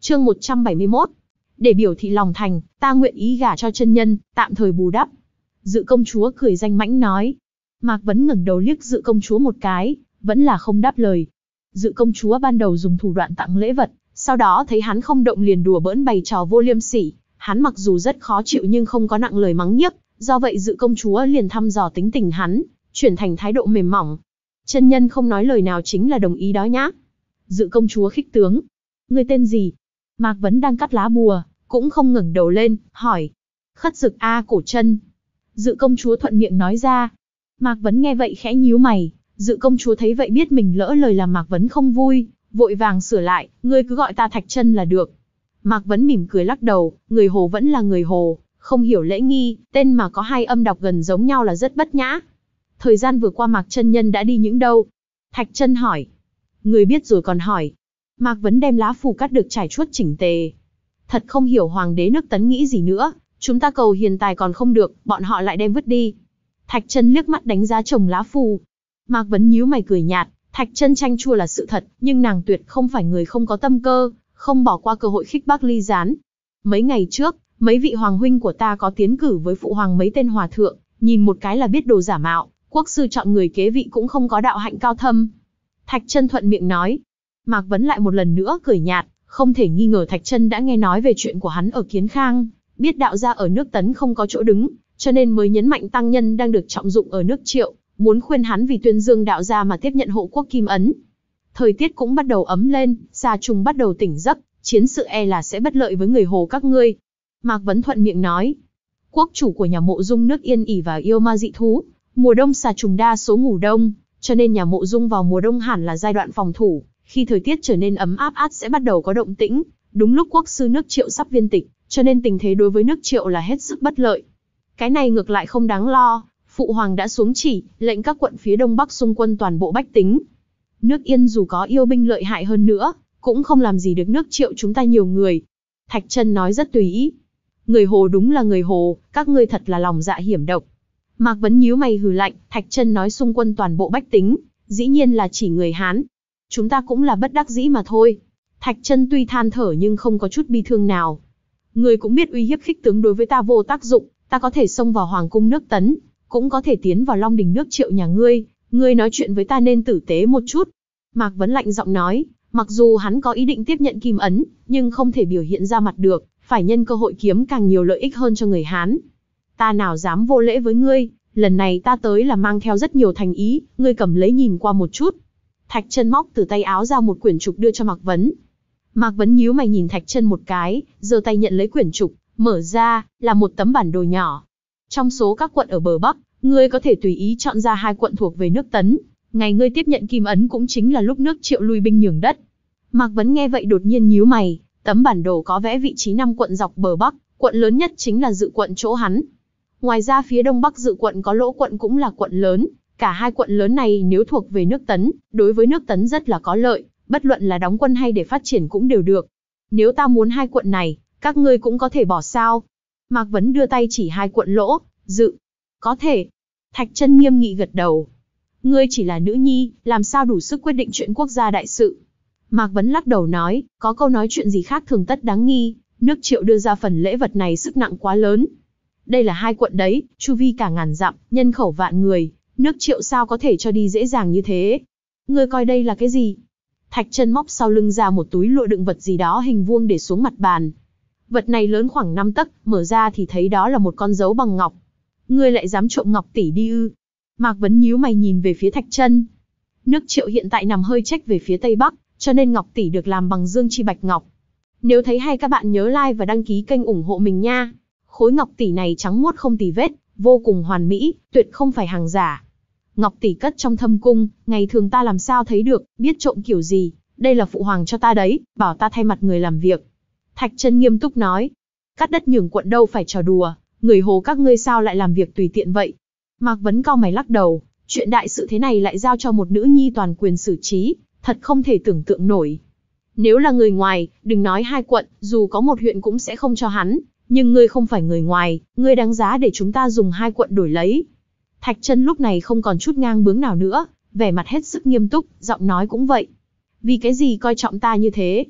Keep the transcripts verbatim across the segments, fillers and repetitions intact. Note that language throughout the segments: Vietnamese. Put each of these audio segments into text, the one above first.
Chương một trăm bảy mươi mốt. Để biểu thị lòng thành, ta nguyện ý gả cho chân nhân, tạm thời bù đắp. Dự công chúa cười danh mãnh nói. Mạc Vấn ngẩng đầu liếc Dự công chúa một cái, vẫn là không đáp lời. Dự công chúa ban đầu dùng thủ đoạn tặng lễ vật, sau đó thấy hắn không động liền đùa bỡn bày trò vô liêm sỉ. Hắn mặc dù rất khó chịu nhưng không có nặng lời mắng nhiếc, do vậy Dự công chúa liền thăm dò tính tình hắn, chuyển thành thái độ mềm mỏng. Chân nhân không nói lời nào chính là đồng ý đó nhá. Dự công chúa khích tướng. Ngươi tên gì? Mạc Vấn đang cắt lá bùa, cũng không ngẩng đầu lên, hỏi. Khất Dực A Cổ Chân. Dự công chúa thuận miệng nói ra. Mạc Vấn nghe vậy khẽ nhíu mày. Dự công chúa thấy vậy biết mình lỡ lời làm Mạc Vấn không vui, vội vàng sửa lại, ngươi cứ gọi ta Thạch Chân là được. Mạc Vấn mỉm cười lắc đầu, người Hồ vẫn là người Hồ, không hiểu lễ nghi, tên mà có hai âm đọc gần giống nhau là rất bất nhã. Thời gian vừa qua Mạc chân nhân đã đi những đâu? Thạch Chân hỏi. Người biết rồi còn hỏi. Mạc Vấn đem lá phù cắt được trải chuốt chỉnh tề. Thật không hiểu hoàng đế nước Tấn nghĩ gì nữa, chúng ta cầu hiền tài còn không được, bọn họ lại đem vứt đi. Thạch Chân liếc mắt đánh giá chồng lá phù. Mạc Vấn nhíu mày cười nhạt, Thạch Chân chanh chua là sự thật, nhưng nàng tuyệt không phải người không có tâm cơ, không bỏ qua cơ hội khích bác ly gián. Mấy ngày trước, mấy vị hoàng huynh của ta có tiến cử với phụ hoàng mấy tên hòa thượng, nhìn một cái là biết đồ giả mạo, quốc sư chọn người kế vị cũng không có đạo hạnh cao thâm. Thạch Chân thuận miệng nói. Mạc Vấn lại một lần nữa cười nhạt, không thể nghi ngờ Thạch Chân đã nghe nói về chuyện của hắn ở Kiến Khang, biết đạo gia ở nước Tấn không có chỗ đứng, cho nên mới nhấn mạnh tăng nhân đang được trọng dụng ở nước Triệu, muốn khuyên hắn vì tuyên dương đạo gia mà tiếp nhận hộ quốc kim ấn. Thời tiết cũng bắt đầu ấm lên, Sa Trùng bắt đầu tỉnh giấc, chiến sự e là sẽ bất lợi với người Hồ các ngươi. Mạc Vấn thuận miệng nói. Quốc chủ của nhà Mộ Dung nước Yên ỉ và yêu ma dị thú, mùa đông Sa Trùng đa số ngủ đông, cho nên nhà Mộ Dung vào mùa đông hẳn là giai đoạn phòng thủ, khi thời tiết trở nên ấm áp át sẽ bắt đầu có động tĩnh, đúng lúc quốc sư nước Triệu sắp viên tịch, cho nên tình thế đối với nước Triệu là hết sức bất lợi. Cái này ngược lại không đáng lo, phụ hoàng đã xuống chỉ, lệnh các quận phía đông bắc xung quân toàn bộ bách tính. Nước Yên dù có yêu binh lợi hại hơn nữa, cũng không làm gì được nước Triệu chúng ta nhiều người. Thạch Chân nói rất tùy ý. Người Hồ đúng là người Hồ, các ngươi thật là lòng dạ hiểm độc. Mạc Vấn nhíu mày hừ lạnh, Thạch Chân nói xung quân toàn bộ bách tính, dĩ nhiên là chỉ người Hán. Chúng ta cũng là bất đắc dĩ mà thôi. Thạch Chân tuy than thở nhưng không có chút bi thương nào. Ngươi cũng biết uy hiếp khích tướng đối với ta vô tác dụng, ta có thể xông vào hoàng cung nước Tấn, cũng có thể tiến vào Long Đình nước Triệu nhà ngươi, ngươi nói chuyện với ta nên tử tế một chút. Mạc Vấn lạnh giọng nói, mặc dù hắn có ý định tiếp nhận kim ấn, nhưng không thể biểu hiện ra mặt được, phải nhân cơ hội kiếm càng nhiều lợi ích hơn cho người Hán. Ta nào dám vô lễ với ngươi, lần này ta tới là mang theo rất nhiều thành ý, ngươi cầm lấy nhìn qua một chút. Thạch Chân móc từ tay áo ra một quyển trục đưa cho Mạc Vấn. Mạc Vấn nhíu mày nhìn Thạch Chân một cái, giơ tay nhận lấy quyển trục, mở ra, là một tấm bản đồ nhỏ. Trong số các quận ở bờ Bắc, ngươi có thể tùy ý chọn ra hai quận thuộc về nước Tấn. Ngày ngươi tiếp nhận kim ấn cũng chính là lúc nước Triệu lui binh nhường đất. Mạc Vấn nghe vậy đột nhiên nhíu mày, tấm bản đồ có vẽ vị trí năm quận dọc bờ Bắc, quận lớn nhất chính là Dự quận chỗ hắn. Ngoài ra phía đông bắc Dự quận có Lỗ quận cũng là quận lớn, cả hai quận lớn này nếu thuộc về nước Tấn, đối với nước Tấn rất là có lợi, bất luận là đóng quân hay để phát triển cũng đều được. Nếu ta muốn hai quận này, các ngươi cũng có thể bỏ sao? Mạc Vấn đưa tay chỉ hai quận Lỗ, Dự. Có thể. Thạch Chân nghiêm nghị gật đầu. Ngươi chỉ là nữ nhi, làm sao đủ sức quyết định chuyện quốc gia đại sự? Mạc Vấn lắc đầu nói, có câu nói chuyện gì khác thường tất đáng nghi, nước Triệu đưa ra phần lễ vật này sức nặng quá lớn. Đây là hai quận đấy, chu vi cả ngàn dặm, nhân khẩu vạn người, nước Triệu sao có thể cho đi dễ dàng như thế? Ngươi coi đây là cái gì? Thạch Chân móc sau lưng ra một túi lụa đựng vật gì đó hình vuông để xuống mặt bàn. Vật này lớn khoảng năm tấc, mở ra thì thấy đó là một con dấu bằng ngọc. Ngươi lại dám trộm ngọc tỷ đi ư? Mạc Vấn nhíu mày nhìn về phía Thạch Chân. Nước Triệu hiện tại nằm hơi chếch về phía tây bắc, cho nên ngọc tỷ được làm bằng dương chi bạch ngọc. Nếu thấy hay các bạn nhớ like và đăng ký kênh ủng hộ mình nha. Khối ngọc tỷ này trắng muốt không tì vết, vô cùng hoàn mỹ, tuyệt không phải hàng giả. Ngọc tỷ cất trong thâm cung, ngày thường ta làm sao thấy được, biết trộm kiểu gì, đây là phụ hoàng cho ta đấy, bảo ta thay mặt người làm việc. Thạch Chân nghiêm túc nói, cắt đất nhường quận đâu phải trò đùa, người Hồ các ngươi sao lại làm việc tùy tiện vậy? Mạc Vấn cau mày lắc đầu, chuyện đại sự thế này lại giao cho một nữ nhi toàn quyền xử trí, thật không thể tưởng tượng nổi. Nếu là người ngoài, đừng nói hai quận, dù có một huyện cũng sẽ không cho hắn, nhưng ngươi không phải người ngoài, ngươi đáng giá để chúng ta dùng hai quận đổi lấy. Thạch Chân lúc này không còn chút ngang bướng nào nữa, vẻ mặt hết sức nghiêm túc, giọng nói cũng vậy. Vì cái gì coi trọng ta như thế?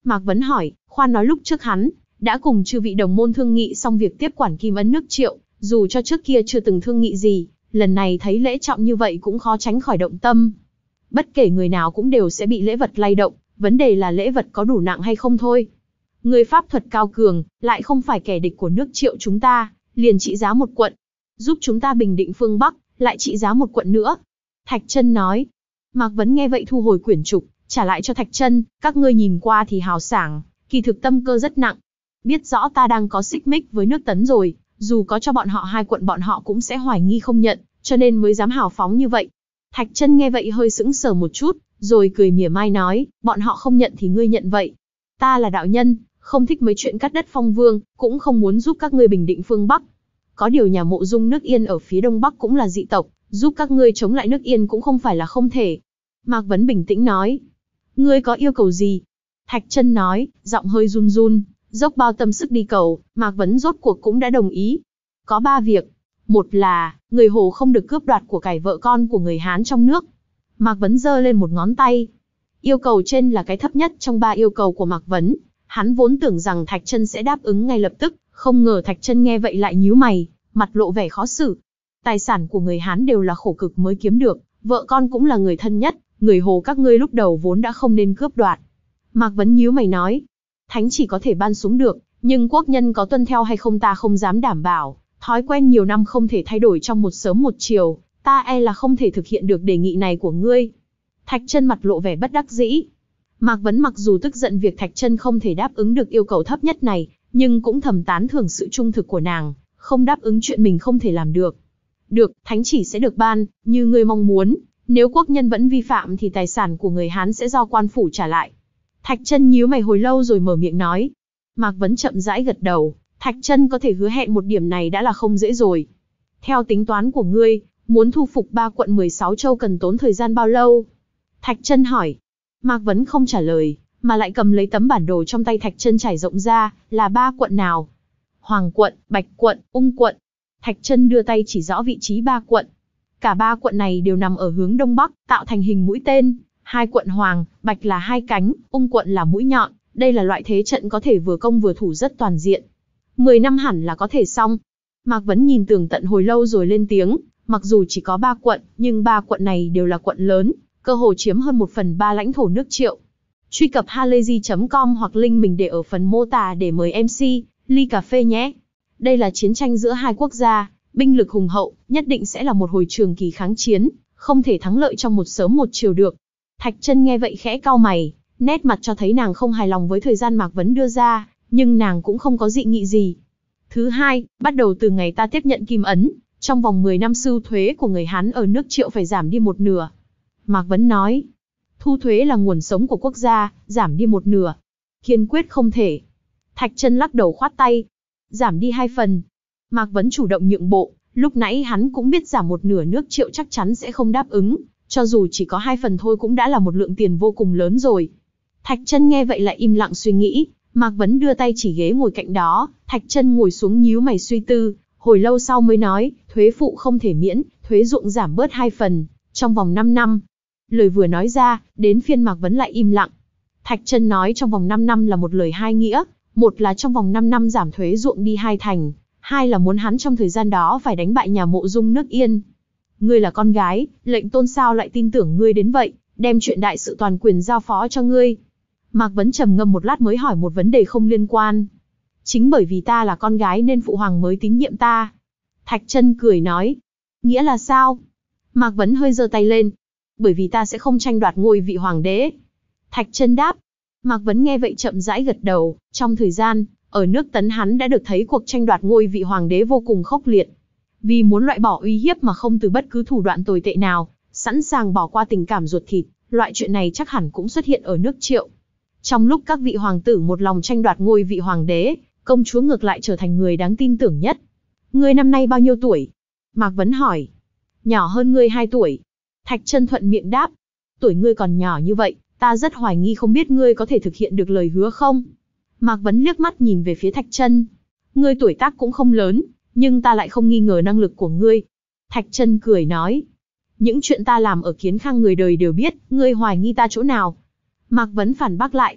Mạc Vấn hỏi, khoan nói lúc trước hắn, đã cùng chư vị đồng môn thương nghị xong việc tiếp quản Kim Ấn nước Triệu, dù cho trước kia chưa từng thương nghị gì, lần này thấy lễ trọng như vậy cũng khó tránh khỏi động tâm. Bất kể người nào cũng đều sẽ bị lễ vật lay động, vấn đề là lễ vật có đủ nặng hay không thôi. Người pháp thuật cao cường, lại không phải kẻ địch của nước Triệu chúng ta, liền trị giá một quận. Giúp chúng ta bình định phương Bắc, lại trị giá một quận nữa. Thạch Chân nói. Mạc Vấn nghe vậy thu hồi quyển trục, trả lại cho Thạch Chân, các ngươi nhìn qua thì hào sảng, kỳ thực tâm cơ rất nặng. Biết rõ ta đang có xích mích với nước Tấn rồi, dù có cho bọn họ hai quận bọn họ cũng sẽ hoài nghi không nhận, cho nên mới dám hào phóng như vậy. Thạch Chân nghe vậy hơi sững sờ một chút, rồi cười mỉa mai nói, bọn họ không nhận thì ngươi nhận vậy. Ta là đạo nhân, không thích mấy chuyện cắt đất phong vương, cũng không muốn giúp các ngươi bình định phương Bắc. Có điều nhà Mộ Dung nước Yên ở phía đông bắc cũng là dị tộc, giúp các ngươi chống lại nước Yên cũng không phải là không thể. Mạc Vấn bình tĩnh nói, ngươi có yêu cầu gì? Thạch Chân nói, giọng hơi run run, dốc bao tâm sức đi cầu, Mạc Vấn rốt cuộc cũng đã đồng ý. Có ba việc. Một là, người Hồ không được cướp đoạt của cải vợ con của người Hán trong nước. Mạc Vấn giơ lên một ngón tay. Yêu cầu trên là cái thấp nhất trong ba yêu cầu của Mạc Vấn. Hắn vốn tưởng rằng Thạch Chân sẽ đáp ứng ngay lập tức, không ngờ Thạch Chân nghe vậy lại nhíu mày, mặt lộ vẻ khó xử. Tài sản của người Hán đều là khổ cực mới kiếm được, vợ con cũng là người thân nhất, người Hồ các ngươi lúc đầu vốn đã không nên cướp đoạt. Mạc Vấn nhíu mày nói, thánh chỉ có thể ban xuống được, nhưng quốc nhân có tuân theo hay không ta không dám đảm bảo, thói quen nhiều năm không thể thay đổi trong một sớm một chiều, ta e là không thể thực hiện được đề nghị này của ngươi. Thạch Chân mặt lộ vẻ bất đắc dĩ. Mạc Vấn mặc dù tức giận việc Thạch Chân không thể đáp ứng được yêu cầu thấp nhất này, nhưng cũng thầm tán thưởng sự trung thực của nàng, không đáp ứng chuyện mình không thể làm được. Được, thánh chỉ sẽ được ban, như ngươi mong muốn, nếu quốc nhân vẫn vi phạm thì tài sản của người Hán sẽ do quan phủ trả lại. Thạch Chân nhíu mày hồi lâu rồi mở miệng nói. Mạc Vấn chậm rãi gật đầu, Thạch Chân có thể hứa hẹn một điểm này đã là không dễ rồi. Theo tính toán của ngươi, muốn thu phục ba quận mười sáu châu cần tốn thời gian bao lâu? Thạch Chân hỏi. Mạc Vấn không trả lời, mà lại cầm lấy tấm bản đồ trong tay Thạch Chân trải rộng ra, là ba quận nào? Hoàng quận, Bạch quận, Ung quận. Thạch Chân đưa tay chỉ rõ vị trí ba quận. Cả ba quận này đều nằm ở hướng đông bắc, tạo thành hình mũi tên. Hai quận Hoàng, Bạch là hai cánh, Ung quận là mũi nhọn. Đây là loại thế trận có thể vừa công vừa thủ rất toàn diện. Mười năm hẳn là có thể xong. Mạc Vấn nhìn tường tận hồi lâu rồi lên tiếng. Mặc dù chỉ có ba quận, nhưng ba quận này đều là quận lớn, cơ hồ chiếm hơn một phần ba lãnh thổ nước Triệu. Truy cập halayzi chấm com hoặc link mình để ở phần mô tả để mời em xê, ly cà phê nhé. Đây là chiến tranh giữa hai quốc gia, binh lực hùng hậu, nhất định sẽ là một hồi trường kỳ kháng chiến, không thể thắng lợi trong một sớm một chiều được. Thạch Chân nghe vậy khẽ cau mày, nét mặt cho thấy nàng không hài lòng với thời gian Mạc Vấn đưa ra, nhưng nàng cũng không có dị nghị gì. Thứ hai, bắt đầu từ ngày ta tiếp nhận Kim Ấn, trong vòng mười năm sưu thuế của người Hán ở nước Triệu phải giảm đi một nửa. Mạc Vấn nói, thu thuế là nguồn sống của quốc gia, giảm đi một nửa. Kiên quyết không thể. Thạch Chân lắc đầu khoát tay. Giảm đi hai phần. Mạc Vấn chủ động nhượng bộ, lúc nãy hắn cũng biết giảm một nửa nước Triệu chắc chắn sẽ không đáp ứng, cho dù chỉ có hai phần thôi cũng đã là một lượng tiền vô cùng lớn rồi. Thạch Chân nghe vậy lại im lặng suy nghĩ, Mạc Vấn đưa tay chỉ ghế ngồi cạnh đó, Thạch Chân ngồi xuống nhíu mày suy tư, hồi lâu sau mới nói, thuế phụ không thể miễn, thuế ruộng giảm bớt hai phần, trong vòng năm năm. Lời vừa nói ra, đến phiên Mạc Vấn lại im lặng. Thạch Chân nói trong vòng năm năm là một lời hai nghĩa, một là trong vòng năm năm giảm thuế ruộng đi hai thành, hai là muốn hắn trong thời gian đó phải đánh bại nhà Mộ Dung nước Yên. Ngươi là con gái, lệnh tôn sao lại tin tưởng ngươi đến vậy, đem chuyện đại sự toàn quyền giao phó cho ngươi. Mạc Vấn trầm ngâm một lát mới hỏi một vấn đề không liên quan. Chính bởi vì ta là con gái nên phụ hoàng mới tín nhiệm ta. Thạch Chân cười nói. Nghĩa là sao? Mạc Vấn hơi giơ tay lên. Bởi vì ta sẽ không tranh đoạt ngôi vị hoàng đế. Thạch Chân đáp. Mạc Vấn nghe vậy chậm rãi gật đầu. Trong thời gian, ở nước Tấn hắn đã được thấy cuộc tranh đoạt ngôi vị hoàng đế vô cùng khốc liệt. Vì muốn loại bỏ uy hiếp mà không từ bất cứ thủ đoạn tồi tệ nào, sẵn sàng bỏ qua tình cảm ruột thịt, loại chuyện này chắc hẳn cũng xuất hiện ở nước Triệu. Trong lúc các vị hoàng tử một lòng tranh đoạt ngôi vị hoàng đế, công chúa ngược lại trở thành người đáng tin tưởng nhất. Ngươi năm nay bao nhiêu tuổi? Mạc Vấn hỏi. Nhỏ hơn ngươi hai tuổi. Thạch Chân thuận miệng đáp. Tuổi ngươi còn nhỏ như vậy, ta rất hoài nghi không biết ngươi có thể thực hiện được lời hứa không? Mạc Vấn liếc mắt nhìn về phía Thạch Chân. Ngươi tuổi tác cũng không lớn, nhưng ta lại không nghi ngờ năng lực của ngươi. Thạch Chân cười nói. Những chuyện ta làm ở Kiến Khang người đời đều biết, ngươi hoài nghi ta chỗ nào? Mạc Vấn phản bác lại.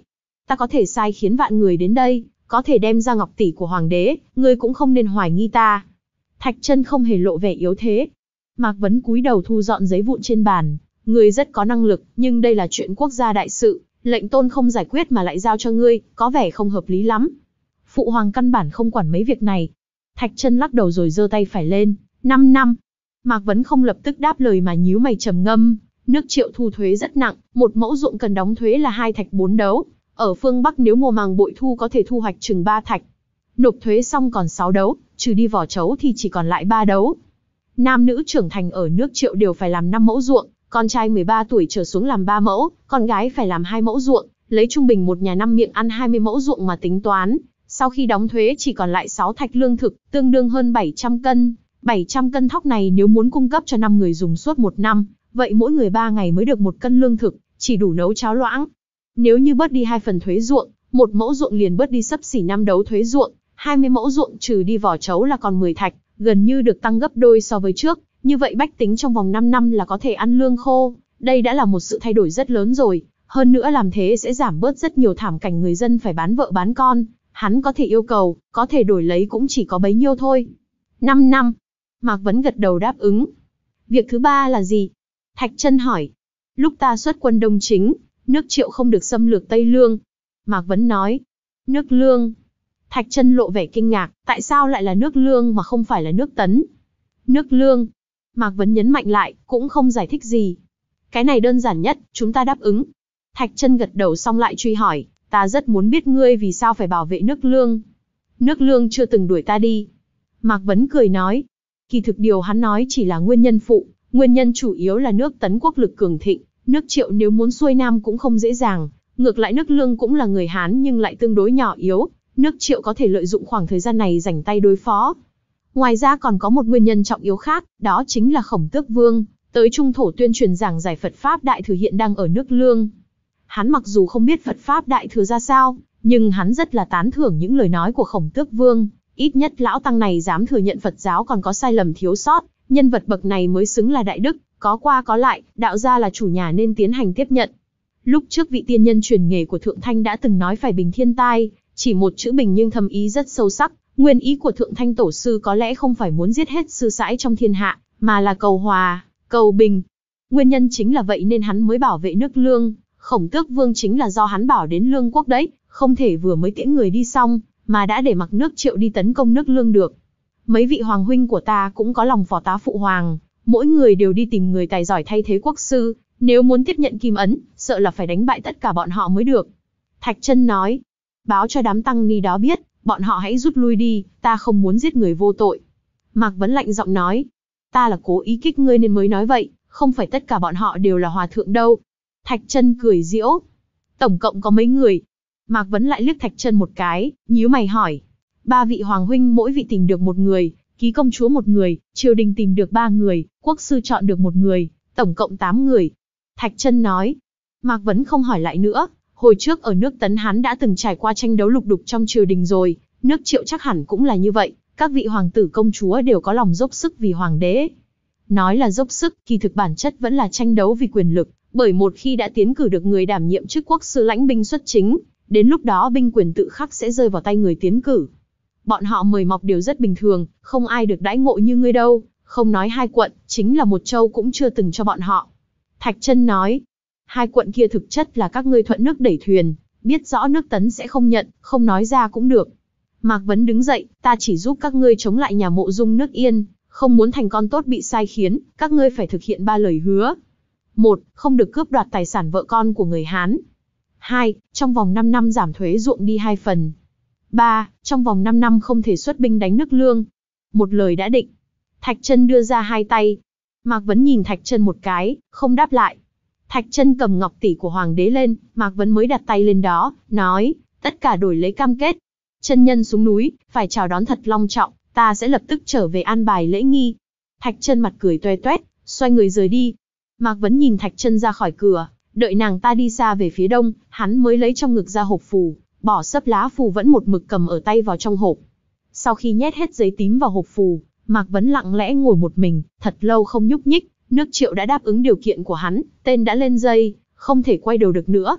ta có thể sai khiến vạn người đến đây, có thể đem ra ngọc tỷ của hoàng đế, ngươi cũng không nên hoài nghi ta. Thạch Chân không hề lộ vẻ yếu thế. Mạc Vấn cúi đầu thu dọn giấy vụn trên bàn, ngươi rất có năng lực, nhưng đây là chuyện quốc gia đại sự, lệnh tôn không giải quyết mà lại giao cho ngươi, có vẻ không hợp lý lắm. Phụ hoàng căn bản không quản mấy việc này. Thạch Chân lắc đầu rồi giơ tay phải lên, năm năm. Mạc Vấn không lập tức đáp lời mà nhíu mày trầm ngâm, nước Triệu thu thuế rất nặng, một mẫu ruộng cần đóng thuế là hai thạch bốn đấu. Ở phương Bắc nếu mùa màng bội thu có thể thu hoạch chừng ba thạch. Nộp thuế xong còn sáu đấu, trừ đi vỏ trấu thì chỉ còn lại ba đấu. Nam nữ trưởng thành ở nước Triệu đều phải làm năm mẫu ruộng, con trai mười ba tuổi trở xuống làm ba mẫu, con gái phải làm hai mẫu ruộng, lấy trung bình một nhà năm miệng ăn hai mươi mẫu ruộng mà tính toán. Sau khi đóng thuế chỉ còn lại sáu thạch lương thực, tương đương hơn bảy trăm cân. bảy trăm cân thóc này nếu muốn cung cấp cho năm người dùng suốt một năm, vậy mỗi người ba ngày mới được một cân lương thực, chỉ đủ nấu cháo loãng. Nếu như bớt đi hai phần thuế ruộng, một mẫu ruộng liền bớt đi xấp xỉ năm đấu thuế ruộng, hai mươi mẫu ruộng trừ đi vỏ trấu là còn mười thạch, gần như được tăng gấp đôi so với trước. Như vậy bách tính trong vòng năm năm là có thể ăn lương khô, đây đã là một sự thay đổi rất lớn rồi. Hơn nữa làm thế sẽ giảm bớt rất nhiều thảm cảnh người dân phải bán vợ bán con. Hắn có thể yêu cầu, có thể đổi lấy cũng chỉ có bấy nhiêu thôi. năm năm. Mạc Vấn gật đầu đáp ứng. Việc thứ ba là gì? Thạch Chân hỏi. Lúc ta xuất quân Đông Chính, nước Triệu không được xâm lược Tây Lương. Mạc Vấn nói. Nước Lương. Thạch Chân lộ vẻ kinh ngạc, tại sao lại là nước Lương mà không phải là nước Tấn? Nước Lương. Mạc Vấn nhấn mạnh lại, cũng không giải thích gì. Cái này đơn giản nhất, chúng ta đáp ứng. Thạch Chân gật đầu xong lại truy hỏi, ta rất muốn biết ngươi vì sao phải bảo vệ nước Lương. Nước Lương chưa từng đuổi ta đi. Mạc Vấn cười nói, kỳ thực điều hắn nói chỉ là nguyên nhân phụ, nguyên nhân chủ yếu là nước Tấn quốc lực cường thịnh, nước Triệu nếu muốn xuôi nam cũng không dễ dàng, ngược lại nước Lương cũng là người Hán nhưng lại tương đối nhỏ yếu, nước Triệu có thể lợi dụng khoảng thời gian này rảnh tay đối phó. Ngoài ra còn có một nguyên nhân trọng yếu khác, đó chính là Khổng Tước Vương, tới Trung Thổ tuyên truyền giảng giải Phật Pháp Đại Thừa hiện đang ở nước Lương. Hắn mặc dù không biết Phật Pháp Đại Thừa ra sao, nhưng hắn rất là tán thưởng những lời nói của Khổng Tước Vương, ít nhất lão tăng này dám thừa nhận Phật giáo còn có sai lầm thiếu sót, nhân vật bậc này mới xứng là đại đức, có qua có lại, đạo gia là chủ nhà nên tiến hành tiếp nhận. Lúc trước vị tiên nhân truyền nghề của Thượng Thanh đã từng nói phải bình thiên tai, chỉ một chữ bình nhưng thâm ý rất sâu sắc, nguyên ý của Thượng Thanh tổ sư có lẽ không phải muốn giết hết sư sãi trong thiên hạ, mà là cầu hòa, cầu bình. Nguyên nhân chính là vậy nên hắn mới bảo vệ nước Lương, Khổng Tước Vương chính là do hắn bảo đến Lương quốc đấy, không thể vừa mới tiễn người đi xong, mà đã để mặc nước Triệu đi tấn công nước Lương được. Mấy vị hoàng huynh của ta cũng có lòng phò tá phụ hoàng, mỗi người đều đi tìm người tài giỏi thay thế quốc sư, nếu muốn tiếp nhận kim ấn, sợ là phải đánh bại tất cả bọn họ mới được. Thạch Chân nói, báo cho đám tăng ni đó biết, bọn họ hãy rút lui đi, ta không muốn giết người vô tội. Mạc Vấn lạnh giọng nói, ta là cố ý kích ngươi nên mới nói vậy, không phải tất cả bọn họ đều là hòa thượng đâu. Thạch Chân cười giễu, tổng cộng có mấy người? Mạc Vấn lại liếc Thạch Chân một cái, nhíu mày hỏi, ba vị hoàng huynh mỗi vị tìm được một người, ký công chúa một người, triều đình tìm được ba người, quốc sư chọn được một người, tổng cộng tám người. Thạch Chân nói, Mạc Vấn không hỏi lại nữa, hồi trước ở nước Tấn hắn đã từng trải qua tranh đấu lục đục trong triều đình rồi, nước Triệu chắc hẳn cũng là như vậy, các vị hoàng tử công chúa đều có lòng dốc sức vì hoàng đế. Nói là dốc sức, kỳ thực bản chất vẫn là tranh đấu vì quyền lực, bởi một khi đã tiến cử được người đảm nhiệm chức quốc sư lãnh binh xuất chính, đến lúc đó binh quyền tự khắc sẽ rơi vào tay người tiến cử. Bọn họ mời mọc đều rất bình thường, không ai được đãi ngộ như ngươi đâu, không nói hai quận, chính là một châu cũng chưa từng cho bọn họ. Thạch Chân nói, hai quận kia thực chất là các ngươi thuận nước đẩy thuyền, biết rõ nước Tấn sẽ không nhận, không nói ra cũng được. Mạc Vấn đứng dậy, ta chỉ giúp các ngươi chống lại nhà Mộ Dung nước Yên, không muốn thành con tốt bị sai khiến, các ngươi phải thực hiện ba lời hứa. Một, không được cướp đoạt tài sản vợ con của người Hán. Hai, trong vòng năm năm giảm thuế ruộng đi hai phần. Ba, trong vòng năm năm không thể xuất binh đánh nước Lương. Một lời đã định. Thạch Chân đưa ra hai tay. Mạc Vấn nhìn Thạch Chân một cái, không đáp lại. Thạch Chân cầm ngọc tỷ của hoàng đế lên, Mạc Vấn mới đặt tay lên đó, nói, tất cả đổi lấy cam kết. Chân nhân xuống núi, phải chào đón thật long trọng, ta sẽ lập tức trở về an bài lễ nghi. Thạch Chân mặt cười toe toét, xoay người rời đi. Mạc Vấn nhìn Thạch Chân ra khỏi cửa, đợi nàng ta đi xa về phía đông, hắn mới lấy trong ngực ra hộp phù, bỏ sấp lá phù vẫn một mực cầm ở tay vào trong hộp. Sau khi nhét hết giấy tím vào hộp phù, Mạc Vấn lặng lẽ ngồi một mình, thật lâu không nhúc nhích. Nước Triệu đã đáp ứng điều kiện của hắn, tên đã lên dây, không thể quay đầu được nữa.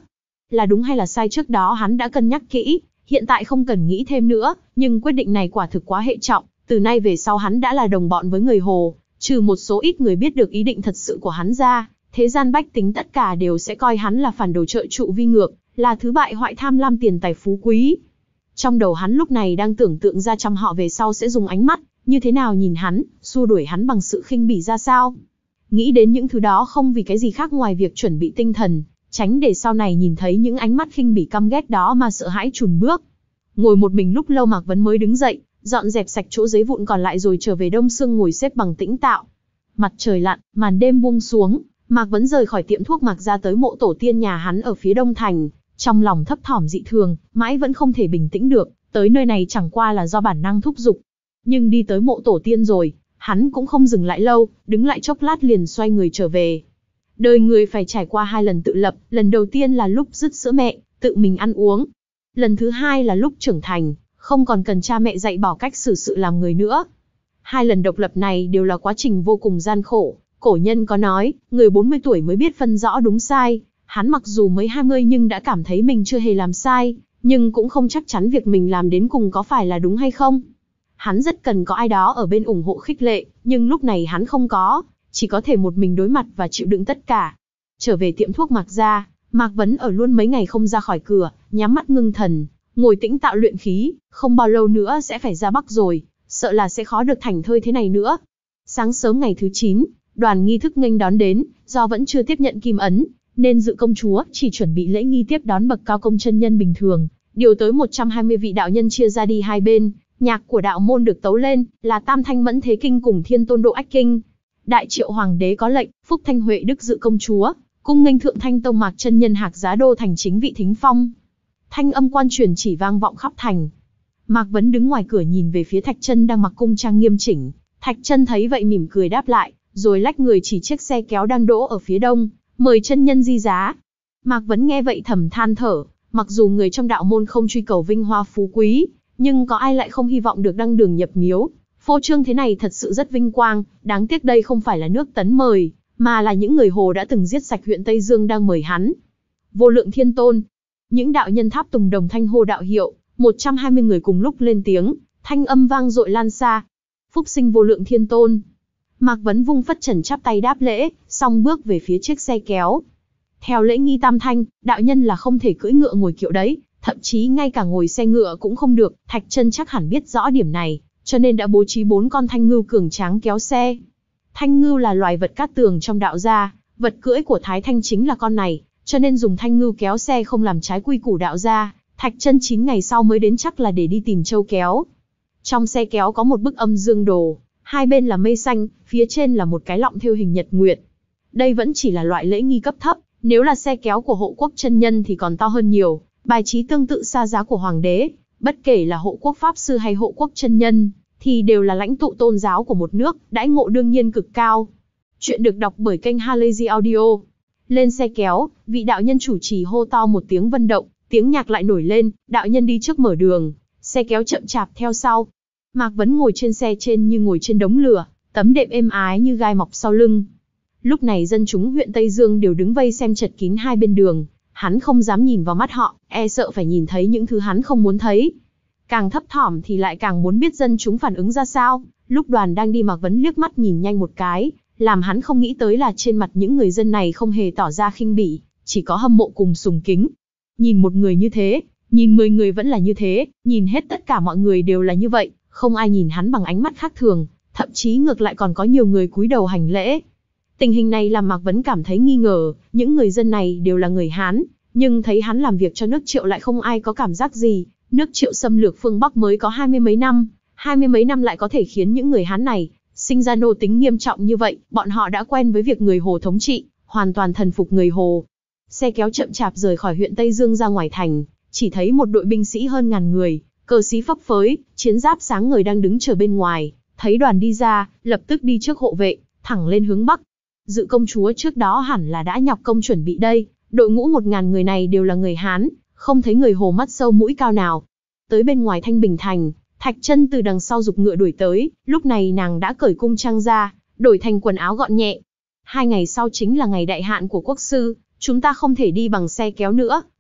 Là đúng hay là sai trước đó hắn đã cân nhắc kỹ, hiện tại không cần nghĩ thêm nữa, nhưng quyết định này quả thực quá hệ trọng, từ nay về sau hắn đã là đồng bọn với người Hồ, trừ một số ít người biết được ý định thật sự của hắn ra, thế gian bách tính tất cả đều sẽ coi hắn là phản đồ trợ trụ vi ngược, là thứ bại hoại tham lam tiền tài phú quý. Trong đầu hắn lúc này đang tưởng tượng ra trăm họ về sau sẽ dùng ánh mắt như thế nào nhìn hắn, xua đuổi hắn bằng sự khinh bỉ ra sao. Nghĩ đến những thứ đó không vì cái gì khác ngoài việc chuẩn bị tinh thần, tránh để sau này nhìn thấy những ánh mắt khinh bỉ căm ghét đó mà sợ hãi chùn bước. Ngồi một mình lúc lâu Mạc Vấn mới đứng dậy, dọn dẹp sạch chỗ giấy vụn còn lại rồi trở về Đông Sương ngồi xếp bằng tĩnh tạo. Mặt trời lặn, màn đêm buông xuống, Mạc Vấn rời khỏi tiệm thuốc Mạc ra tới mộ tổ tiên nhà hắn ở phía Đông Thành, trong lòng thấp thỏm dị thường, mãi vẫn không thể bình tĩnh được, tới nơi này chẳng qua là do bản năng thúc giục. Nhưng đi tới mộ tổ tiên rồi, hắn cũng không dừng lại lâu, đứng lại chốc lát liền xoay người trở về. Đời người phải trải qua hai lần tự lập, lần đầu tiên là lúc dứt sữa mẹ, tự mình ăn uống. Lần thứ hai là lúc trưởng thành, không còn cần cha mẹ dạy bảo cách xử sự làm người nữa. Hai lần độc lập này đều là quá trình vô cùng gian khổ. Cổ nhân có nói, người bốn mươi tuổi mới biết phân rõ đúng sai. Hắn mặc dù mới hai mươi nhưng đã cảm thấy mình chưa hề làm sai, nhưng cũng không chắc chắn việc mình làm đến cùng có phải là đúng hay không. Hắn rất cần có ai đó ở bên ủng hộ khích lệ, nhưng lúc này hắn không có, chỉ có thể một mình đối mặt và chịu đựng tất cả. Trở về tiệm thuốc Mạc ra, Mạc Vấn ở luôn mấy ngày không ra khỏi cửa, nhắm mắt ngưng thần, ngồi tĩnh tạo luyện khí, không bao lâu nữa sẽ phải ra Bắc rồi, sợ là sẽ khó được thảnh thơi thế này nữa. Sáng sớm ngày thứ chín, đoàn nghi thức nghênh đón đến, do vẫn chưa tiếp nhận kim ấn, nên Dự công chúa chỉ chuẩn bị lễ nghi tiếp đón bậc cao công chân nhân bình thường, điều tới một trăm hai mươi vị đạo nhân chia ra đi hai bên, nhạc của đạo môn được tấu lên, là Tam Thanh Mẫn Thế Kinh cùng Thiên Tôn Độ Ách Kinh. Đại Triệu Hoàng đế có lệnh, Phúc Thanh Huệ Đức Dự công chúa, cung nghênh Thượng Thanh Tông Mạc chân nhân Hạc Giá Đô thành chính vị thính phong. Thanh âm quan truyền chỉ vang vọng khắp thành. Mạc Vấn đứng ngoài cửa nhìn về phía Thạch Chân đang mặc cung trang nghiêm chỉnh. Thạch Chân thấy vậy mỉm cười đáp lại, rồi lách người chỉ chiếc xe kéo đang đỗ ở phía đông, mời chân nhân di giá. Mạc Vấn nghe vậy thầm than thở, mặc dù người trong đạo môn không truy cầu vinh hoa phú quý, nhưng có ai lại không hy vọng được đăng đường nhập miếu. Phô trương thế này thật sự rất vinh quang, đáng tiếc đây không phải là nước Tấn mời, mà là những người Hồ đã từng giết sạch huyện Tây Dương đang mời hắn. Vô Lượng Thiên Tôn. Những đạo nhân tháp tùng đồng thanh hô đạo hiệu, một trăm hai mươi người cùng lúc lên tiếng, thanh âm vang dội lan xa. Phúc sinh Vô Lượng Thiên Tôn. Mạc Vấn vung phất trần chắp tay đáp lễ, xong bước về phía chiếc xe kéo. Theo lễ nghi tam thanh, đạo nhân là không thể cưỡi ngựa ngồi kiệu đấy, thậm chí ngay cả ngồi xe ngựa cũng không được. Thạch Chân chắc hẳn biết rõ điểm này, cho nên đã bố trí bốn con thanh ngưu cường tráng kéo xe. Thanh ngưu là loài vật cát tường trong đạo gia, vật cưỡi của Thái Thanh chính là con này, cho nên dùng thanh ngưu kéo xe không làm trái quy củ đạo gia. Thạch Chân chín ngày sau mới đến chắc là để đi tìm châu kéo. Trong xe kéo có một bức âm dương đồ, hai bên là mây xanh, phía trên là một cái lọng thêu hình nhật nguyệt. Đây vẫn chỉ là loại lễ nghi cấp thấp, nếu là xe kéo của Hộ Quốc chân nhân thì còn to hơn nhiều, bài trí tương tự xa giá của hoàng đế, bất kể là Hộ Quốc pháp sư hay Hộ Quốc chân nhân, thì đều là lãnh tụ tôn giáo của một nước, đãi ngộ đương nhiên cực cao. Chuyện được đọc bởi kênh Halazy Audio. Lên xe kéo, vị đạo nhân chủ trì hô to một tiếng vân động, tiếng nhạc lại nổi lên, đạo nhân đi trước mở đường, xe kéo chậm chạp theo sau. Mạc Vấn ngồi trên xe trên như ngồi trên đống lửa, tấm đệm êm ái như gai mọc sau lưng. Lúc này dân chúng huyện Tây Dương đều đứng vây xem chật kín hai bên đường, hắn không dám nhìn vào mắt họ, e sợ phải nhìn thấy những thứ hắn không muốn thấy. Càng thấp thỏm thì lại càng muốn biết dân chúng phản ứng ra sao. Lúc đoàn đang đi Mạc Vấn liếc mắt nhìn nhanh một cái, làm hắn không nghĩ tới là trên mặt những người dân này không hề tỏ ra khinh bỉ, chỉ có hâm mộ cùng sùng kính. Nhìn một người như thế, nhìn mười người vẫn là như thế, nhìn hết tất cả mọi người đều là như vậy, không ai nhìn hắn bằng ánh mắt khác thường, thậm chí ngược lại còn có nhiều người cúi đầu hành lễ. Tình hình này làm Mạc Vấn cảm thấy nghi ngờ, những người dân này đều là người Hán, nhưng thấy hắn làm việc cho nước Triệu lại không ai có cảm giác gì. Nước Triệu xâm lược phương Bắc mới có hai mươi mấy năm, hai mươi mấy năm lại có thể khiến những người Hán này sinh ra nô tính nghiêm trọng như vậy, bọn họ đã quen với việc người Hồ thống trị, hoàn toàn thần phục người Hồ. Xe kéo chậm chạp rời khỏi huyện Tây Dương ra ngoài thành, chỉ thấy một đội binh sĩ hơn ngàn người, cờ xí phấp phới, chiến giáp sáng ngời đang đứng chờ bên ngoài, thấy đoàn đi ra, lập tức đi trước hộ vệ, thẳng lên hướng Bắc. Dự công chúa trước đó hẳn là đã nhọc công chuẩn bị đây, đội ngũ một ngàn người này đều là người Hán, không thấy người Hồ mắt sâu mũi cao nào. Tới bên ngoài Thanh Bình thành, Thạch Chân từ đằng sau giục ngựa đuổi tới, lúc này nàng đã cởi cung trang ra, đổi thành quần áo gọn nhẹ. Hai ngày sau chính là ngày đại hạn của quốc sư, chúng ta không thể đi bằng xe kéo nữa,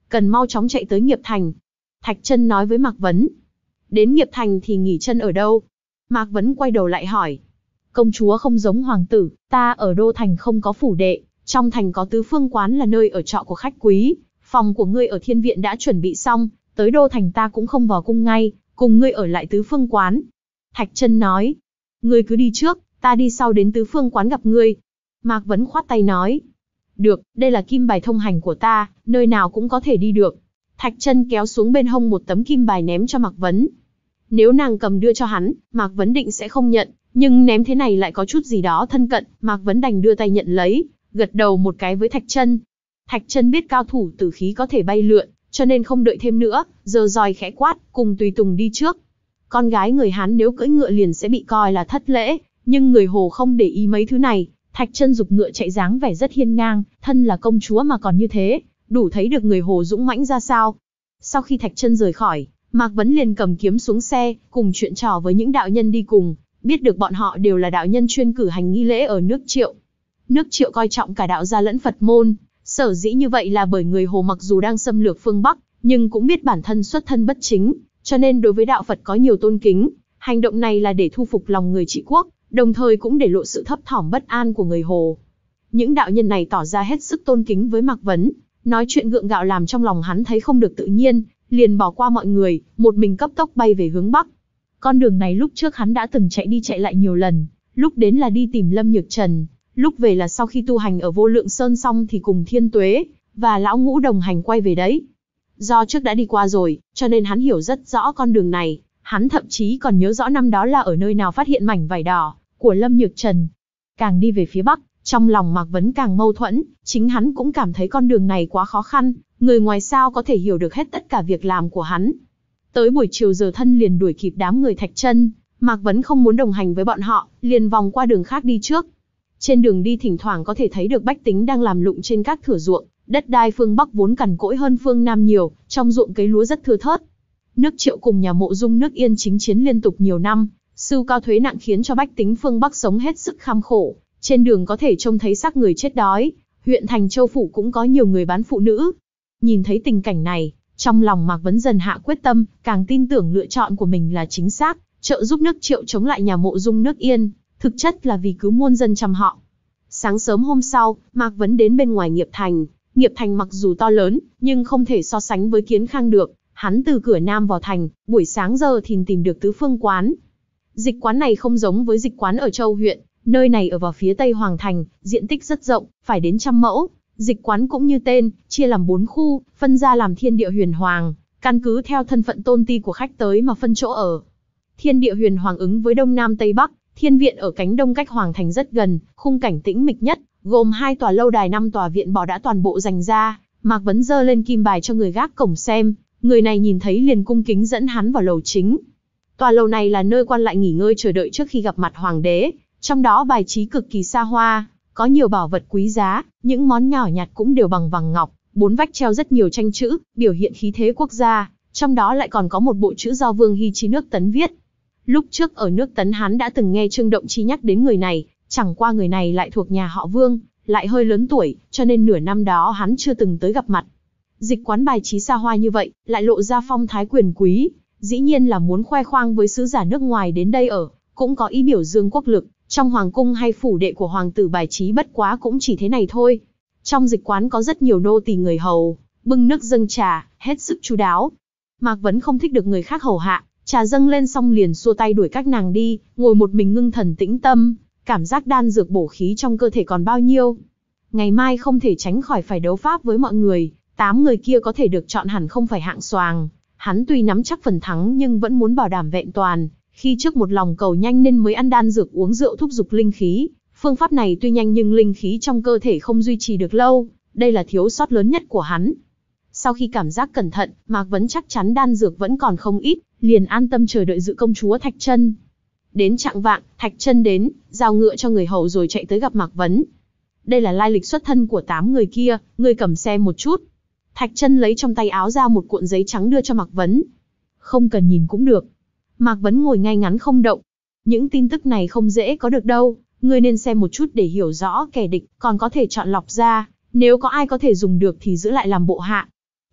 cần mau chóng chạy tới Nghiệp Thành. Thạch Chân nói với Mạc Vấn. Đến Nghiệp Thành thì nghỉ chân ở đâu? Mạc Vấn quay đầu lại hỏi. Công chúa không giống hoàng tử, ta ở Đô Thành không có phủ đệ, trong thành có Tứ Phương Quán là nơi ở trọ của khách quý, phòng của ngươi ở Thiên Viện đã chuẩn bị xong, tới Đô Thành ta cũng không vào cung ngay, cùng ngươi ở lại Tứ Phương Quán. Thạch Chân nói. Ngươi cứ đi trước, ta đi sau đến Tứ Phương Quán gặp ngươi. Mạc Vấn khoát tay nói. Được, đây là kim bài thông hành của ta, nơi nào cũng có thể đi được. Thạch Chân kéo xuống bên hông một tấm kim bài ném cho Mạc Vấn. Nếu nàng cầm đưa cho hắn, Mạc Vấn định sẽ không nhận, nhưng ném thế này lại có chút gì đó thân cận, Mạc Vấn đành đưa tay nhận lấy, gật đầu một cái với Thạch Chân. Thạch Chân biết cao thủ tử khí có thể bay lượn, cho nên không đợi thêm nữa, giơ roi khẽ quát, cùng tùy tùng đi trước. Con gái người Hán nếu cưỡi ngựa liền sẽ bị coi là thất lễ, nhưng người Hồ không để ý mấy thứ này. Thạch Chân giục ngựa chạy dáng vẻ rất hiên ngang, thân là công chúa mà còn như thế, đủ thấy được người Hồ dũng mãnh ra sao. Sau khi Thạch Chân rời khỏi, Mạc Vấn liền cầm kiếm xuống xe, cùng chuyện trò với những đạo nhân đi cùng, biết được bọn họ đều là đạo nhân chuyên cử hành nghi lễ ở nước Triệu. Nước Triệu coi trọng cả đạo gia lẫn Phật môn, sở dĩ như vậy là bởi người Hồ mặc dù đang xâm lược phương Bắc, nhưng cũng biết bản thân xuất thân bất chính, cho nên đối với đạo Phật có nhiều tôn kính. Hành động này là để thu phục lòng người trị quốc, đồng thời cũng để lộ sự thấp thỏm bất an của người Hồ. Những đạo nhân này tỏ ra hết sức tôn kính với Mạc Vấn, nói chuyện gượng gạo làm trong lòng hắn thấy không được tự nhiên, liền bỏ qua mọi người, một mình cấp tốc bay về hướng Bắc. Con đường này lúc trước hắn đã từng chạy đi chạy lại nhiều lần, lúc đến là đi tìm Lâm Nhược Trần, lúc về là sau khi tu hành ở Vô Lượng Sơn xong thì cùng Thiên Tuế và Lão Ngũ đồng hành quay về đấy. Do trước đã đi qua rồi, cho nên hắn hiểu rất rõ con đường này, hắn thậm chí còn nhớ rõ năm đó là ở nơi nào phát hiện mảnh vải đỏ của Lâm Nhược Trần. Càng đi về phía Bắc, trong lòng Mạc Vấn càng mâu thuẫn, chính hắn cũng cảm thấy con đường này quá khó khăn, người ngoài sao có thể hiểu được hết tất cả việc làm của hắn. Tới buổi chiều giờ thân liền đuổi kịp đám người Thạch Chân, Mạc Vấn không muốn đồng hành với bọn họ, liền vòng qua đường khác đi trước. Trên đường đi thỉnh thoảng có thể thấy được bách tính đang làm lụng trên các thửa ruộng, đất đai phương Bắc vốn cằn cỗi hơn phương Nam nhiều, trong ruộng cấy lúa rất thưa thớt. Nước Triệu cùng nhà Mộ Dung nước Yên chính chiến liên tục nhiều năm, sưu cao thuế nặng khiến cho bách tính phương Bắc sống hết sức kham khổ, trên đường có thể trông thấy xác người chết đói, huyện thành Châu phủ cũng có nhiều người bán phụ nữ. Nhìn thấy tình cảnh này, trong lòng Mạc Vấn dần hạ quyết tâm, càng tin tưởng lựa chọn của mình là chính xác, trợ giúp nước Triệu chống lại nhà Mộ Dung nước Yên, thực chất là vì cứu muôn dân trăm họ. Sáng sớm hôm sau, Mạc Vấn đến bên ngoài Nghiệp Thành. Nghiệp Thành mặc dù to lớn, nhưng không thể so sánh với Kiến Khang được. Hắn từ cửa Nam vào thành, buổi sáng giờ thì tìm được Tứ Phương Quán. Dịch quán này không giống với dịch quán ở Châu huyện, nơi này ở vào phía tây Hoàng thành, diện tích rất rộng, phải đến trăm mẫu. Dịch quán cũng như tên, chia làm bốn khu, phân ra làm Thiên Địa Huyền Hoàng, căn cứ theo thân phận tôn ti của khách tới mà phân chỗ ở. Thiên Địa Huyền Hoàng ứng với Đông Nam Tây Bắc, Thiên Viện ở cánh đông cách Hoàng thành rất gần, khung cảnh tĩnh mịch nhất, gồm hai tòa lâu đài, năm tòa viện bỏ đã toàn bộ dành ra. Mạc Vấn giơ lên kim bài cho người gác cổng xem, người này nhìn thấy liền cung kính dẫn hắn vào lầu chính. Tòa lầu này là nơi quan lại nghỉ ngơi chờ đợi trước khi gặp mặt hoàng đế, trong đó bài trí cực kỳ xa hoa, có nhiều bảo vật quý giá, những món nhỏ nhặt cũng đều bằng vàng ngọc, bốn vách treo rất nhiều tranh chữ, biểu hiện khí thế quốc gia, trong đó lại còn có một bộ chữ do Vương Hy Chi nước Tấn viết. Lúc trước ở nước Tấn hắn đã từng nghe Trương Động Chi nhắc đến người này, chẳng qua người này lại thuộc nhà họ Vương, lại hơi lớn tuổi, cho nên nửa năm đó hắn chưa từng tới gặp mặt. Dịch quán bài trí xa hoa như vậy, lại lộ ra phong thái quyền quý, dĩ nhiên là muốn khoe khoang với sứ giả nước ngoài đến đây ở, cũng có ý biểu dương quốc lực, trong hoàng cung hay phủ đệ của hoàng tử bài trí bất quá cũng chỉ thế này thôi. Trong dịch quán có rất nhiều nô tỳ người hầu, bưng nước dâng trà, hết sức chu đáo. Mạc Vấn không thích được người khác hầu hạ, trà dâng lên xong liền xua tay đuổi các nàng đi, ngồi một mình ngưng thần tĩnh tâm, cảm giác đan dược bổ khí trong cơ thể còn bao nhiêu. Ngày mai không thể tránh khỏi phải đấu pháp với mọi người, tám người kia có thể được chọn hẳn không phải hạng xoàng. Hắn tuy nắm chắc phần thắng nhưng vẫn muốn bảo đảm vẹn toàn, khi trước một lòng cầu nhanh nên mới ăn đan dược uống rượu thúc dục linh khí. Phương pháp này tuy nhanh nhưng linh khí trong cơ thể không duy trì được lâu, đây là thiếu sót lớn nhất của hắn. Sau khi cảm giác cẩn thận, Mạc Vấn chắc chắn đan dược vẫn còn không ít, liền an tâm chờ đợi Dự công chúa Thạch Chân. Đến chạng vạng, Thạch Chân đến, giao ngựa cho người hầu rồi chạy tới gặp Mạc Vấn. Đây là lai lịch xuất thân của tám người kia, ngươi cầm xem một chút. Thạch Chân lấy trong tay áo ra một cuộn giấy trắng đưa cho Mạc Vấn. Không cần nhìn cũng được. Mạc Vấn ngồi ngay ngắn không động. Những tin tức này không dễ có được đâu, ngươi nên xem một chút để hiểu rõ kẻ địch, còn có thể chọn lọc ra, nếu có ai có thể dùng được thì giữ lại làm bộ hạ.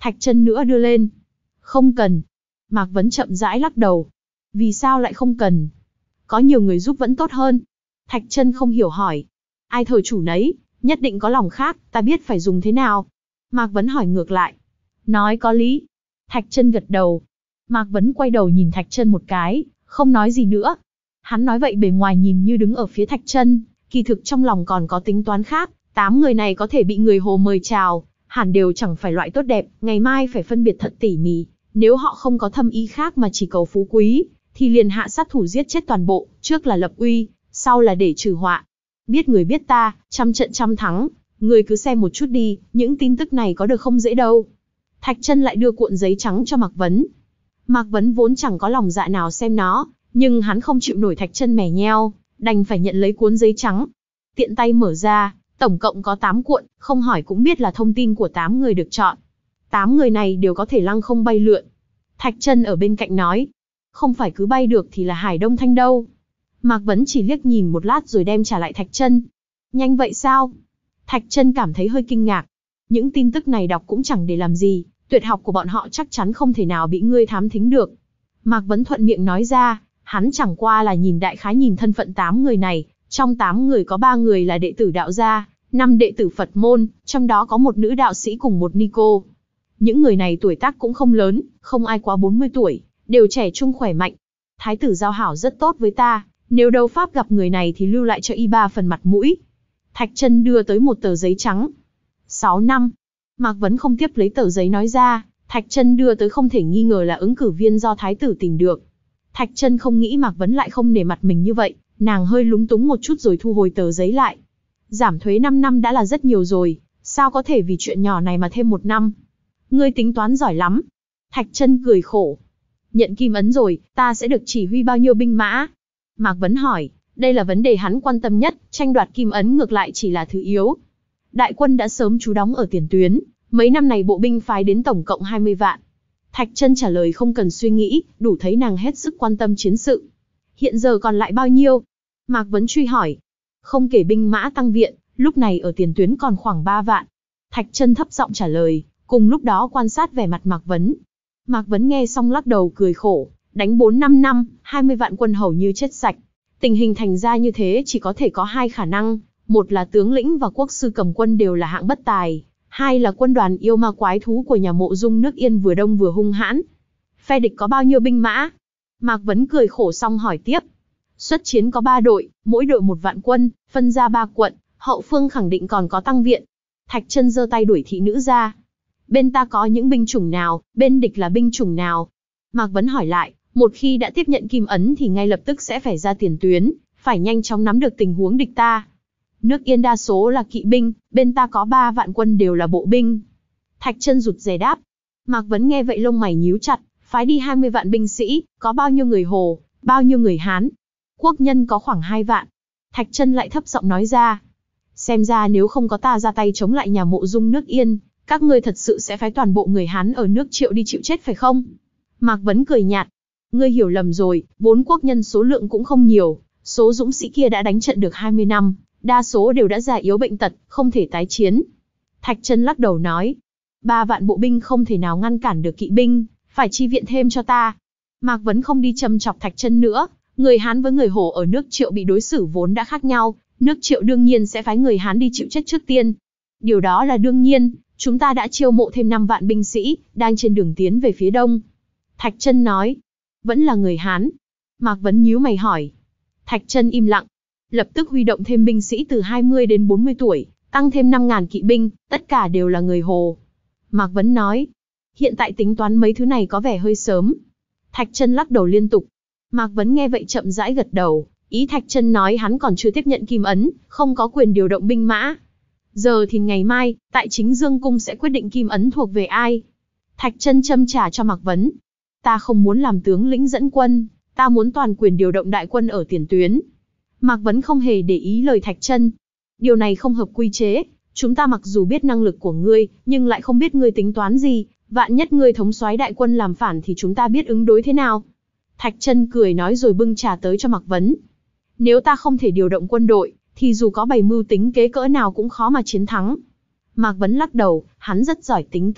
Thạch chân nữa đưa lên. Không cần. Mạc Vấn chậm rãi lắc đầu. Vì sao lại không cần? Có nhiều người giúp vẫn tốt hơn. Thạch chân không hiểu hỏi. Ai thờ chủ nấy, nhất định có lòng khác, ta biết phải dùng thế nào. Mạc Vấn hỏi ngược lại. Nói có lý. Thạch chân gật đầu. Mạc Vấn quay đầu nhìn Thạch chân một cái, không nói gì nữa. Hắn nói vậy bề ngoài nhìn như đứng ở phía Thạch chân, kỳ thực trong lòng còn có tính toán khác. Tám người này có thể bị người Hồ mời chào, hẳn đều chẳng phải loại tốt đẹp, ngày mai phải phân biệt thật tỉ mỉ. Nếu họ không có thâm ý khác mà chỉ cầu phú quý, thì liền hạ sát thủ giết chết toàn bộ, trước là lập uy, sau là để trừ họa. Biết người biết ta, trăm trận trăm thắng, người cứ xem một chút đi, những tin tức này có được không dễ đâu. Thạch chân lại đưa cuộn giấy trắng cho Mạc Vấn. Mạc Vấn vốn chẳng có lòng dạ nào xem nó, nhưng hắn không chịu nổi Thạch chân mè nheo, đành phải nhận lấy cuốn giấy trắng. Tiện tay mở ra, tổng cộng có tám cuộn, không hỏi cũng biết là thông tin của tám người được chọn. Tám người này đều có thể lăng không bay lượn. Thạch chân ở bên cạnh nói, không phải cứ bay được thì là Hải Đông Thanh đâu. Mạc Vấn chỉ liếc nhìn một lát rồi đem trả lại Thạch chân. Nhanh vậy sao? Thạch chân cảm thấy hơi kinh ngạc. Những tin tức này đọc cũng chẳng để làm gì, tuyệt học của bọn họ chắc chắn không thể nào bị ngươi thám thính được. Mạc Vấn thuận miệng nói ra, hắn chẳng qua là nhìn đại khái nhìn thân phận tám người này, trong tám người có ba người là đệ tử đạo gia, năm đệ tử Phật môn, trong đó có một nữ đạo sĩ cùng một ni cô. Những người này tuổi tác cũng không lớn, không ai quá bốn mươi tuổi, đều trẻ trung khỏe mạnh. Thái tử giao hảo rất tốt với ta, nếu đấu pháp gặp người này thì lưu lại cho y ba phần mặt mũi. Thạch chân đưa tới một tờ giấy trắng. Sáu năm. Mạc Vấn không tiếp lấy tờ giấy nói ra, Thạch chân đưa tới không thể nghi ngờ là ứng cử viên do thái tử tìm được. Thạch chân không nghĩ Mạc Vấn lại không nể mặt mình như vậy, nàng hơi lúng túng một chút rồi thu hồi tờ giấy lại. Giảm thuế năm năm đã là rất nhiều rồi, sao có thể vì chuyện nhỏ này mà thêm một năm? Ngươi tính toán giỏi lắm. Thạch chân cười khổ. Nhận kim ấn rồi, ta sẽ được chỉ huy bao nhiêu binh mã? Mạc Vấn hỏi, đây là vấn đề hắn quan tâm nhất, tranh đoạt kim ấn ngược lại chỉ là thứ yếu. Đại quân đã sớm trú đóng ở tiền tuyến, mấy năm này bộ binh phái đến tổng cộng hai mươi vạn. Thạch chân trả lời không cần suy nghĩ, đủ thấy nàng hết sức quan tâm chiến sự. Hiện giờ còn lại bao nhiêu? Mạc Vấn truy hỏi. Không kể binh mã tăng viện, lúc này ở tiền tuyến còn khoảng ba vạn. Thạch chân thấp giọng trả lời, cùng lúc đó quan sát vẻ mặt Mạc Vấn. Mạc Vấn nghe xong lắc đầu cười khổ, đánh bốn năm năm, hai mươi vạn quân hầu như chết sạch. Tình hình thành ra như thế chỉ có thể có hai khả năng, một là tướng lĩnh và quốc sư cầm quân đều là hạng bất tài, hai là quân đoàn yêu ma quái thú của nhà Mộ Dung nước Yên vừa đông vừa hung hãn. Phe địch có bao nhiêu binh mã? Mạc Vấn cười khổ xong hỏi tiếp. Xuất chiến có ba đội, mỗi đội một vạn quân, phân ra ba quận, hậu phương khẳng định còn có tăng viện. Thạch chân giơ tay đuổi thị nữ ra. Bên ta có những binh chủng nào, bên địch là binh chủng nào? Mạc Vấn hỏi lại, một khi đã tiếp nhận kim ấn thì ngay lập tức sẽ phải ra tiền tuyến, phải nhanh chóng nắm được tình huống địch ta. Nước Yên đa số là kỵ binh, bên ta có ba vạn quân đều là bộ binh. Thạch chân rụt rè đáp. Mạc Vấn nghe vậy lông mày nhíu chặt, phái đi hai mươi vạn binh sĩ, có bao nhiêu người Hồ, bao nhiêu người Hán? Quốc nhân có khoảng hai vạn. Thạch chân lại thấp giọng nói ra. Xem ra nếu không có ta ra tay chống lại nhà Mộ Dung nước Yên, các ngươi thật sự sẽ phái toàn bộ người Hán ở nước Triệu đi chịu chết phải không? Mạc Vấn cười nhạt. Ngươi hiểu lầm rồi, vốn quốc nhân số lượng cũng không nhiều, số dũng sĩ kia đã đánh trận được hai mươi năm, đa số đều đã già yếu bệnh tật, không thể tái chiến. Thạch chân lắc đầu nói. Ba vạn bộ binh không thể nào ngăn cản được kỵ binh, phải chi viện thêm cho ta. Mạc Vấn không đi châm chọc Thạch chân nữa, người Hán với người Hồ ở nước Triệu bị đối xử vốn đã khác nhau, nước Triệu đương nhiên sẽ phái người Hán đi chịu chết trước tiên. Điều đó là đương nhiên, chúng ta đã chiêu mộ thêm năm vạn binh sĩ, đang trên đường tiến về phía đông. Thạch chân nói. Vẫn là người Hán. Mạc Vấn nhíu mày hỏi. Thạch chân im lặng. Lập tức huy động thêm binh sĩ từ hai mươi đến bốn mươi tuổi, tăng thêm năm ngàn kỵ binh, tất cả đều là người Hồ. Mạc Vấn nói. Hiện tại tính toán mấy thứ này có vẻ hơi sớm. Thạch chân lắc đầu liên tục. Mạc Vấn nghe vậy chậm rãi gật đầu, ý Thạch chân nói hắn còn chưa tiếp nhận kim ấn, không có quyền điều động binh mã. Giờ thì ngày mai, tại chính Dương Cung sẽ quyết định kim ấn thuộc về ai. Thạch chân châm trả cho Mạc Vấn. Ta không muốn làm tướng lĩnh dẫn quân, ta muốn toàn quyền điều động đại quân ở tiền tuyến. Mạc Vấn không hề để ý lời Thạch chân. Điều này không hợp quy chế, chúng ta mặc dù biết năng lực của ngươi, nhưng lại không biết ngươi tính toán gì, vạn nhất ngươi thống soái đại quân làm phản thì chúng ta biết ứng đối thế nào. Thạch chân cười nói rồi bưng trà tới cho Mạc Vấn. Nếu ta không thể điều động quân đội, thì dù có bày mưu tính kế cỡ nào cũng khó mà chiến thắng. Mạc Vấn lắc đầu, hắn rất giỏi tính kế,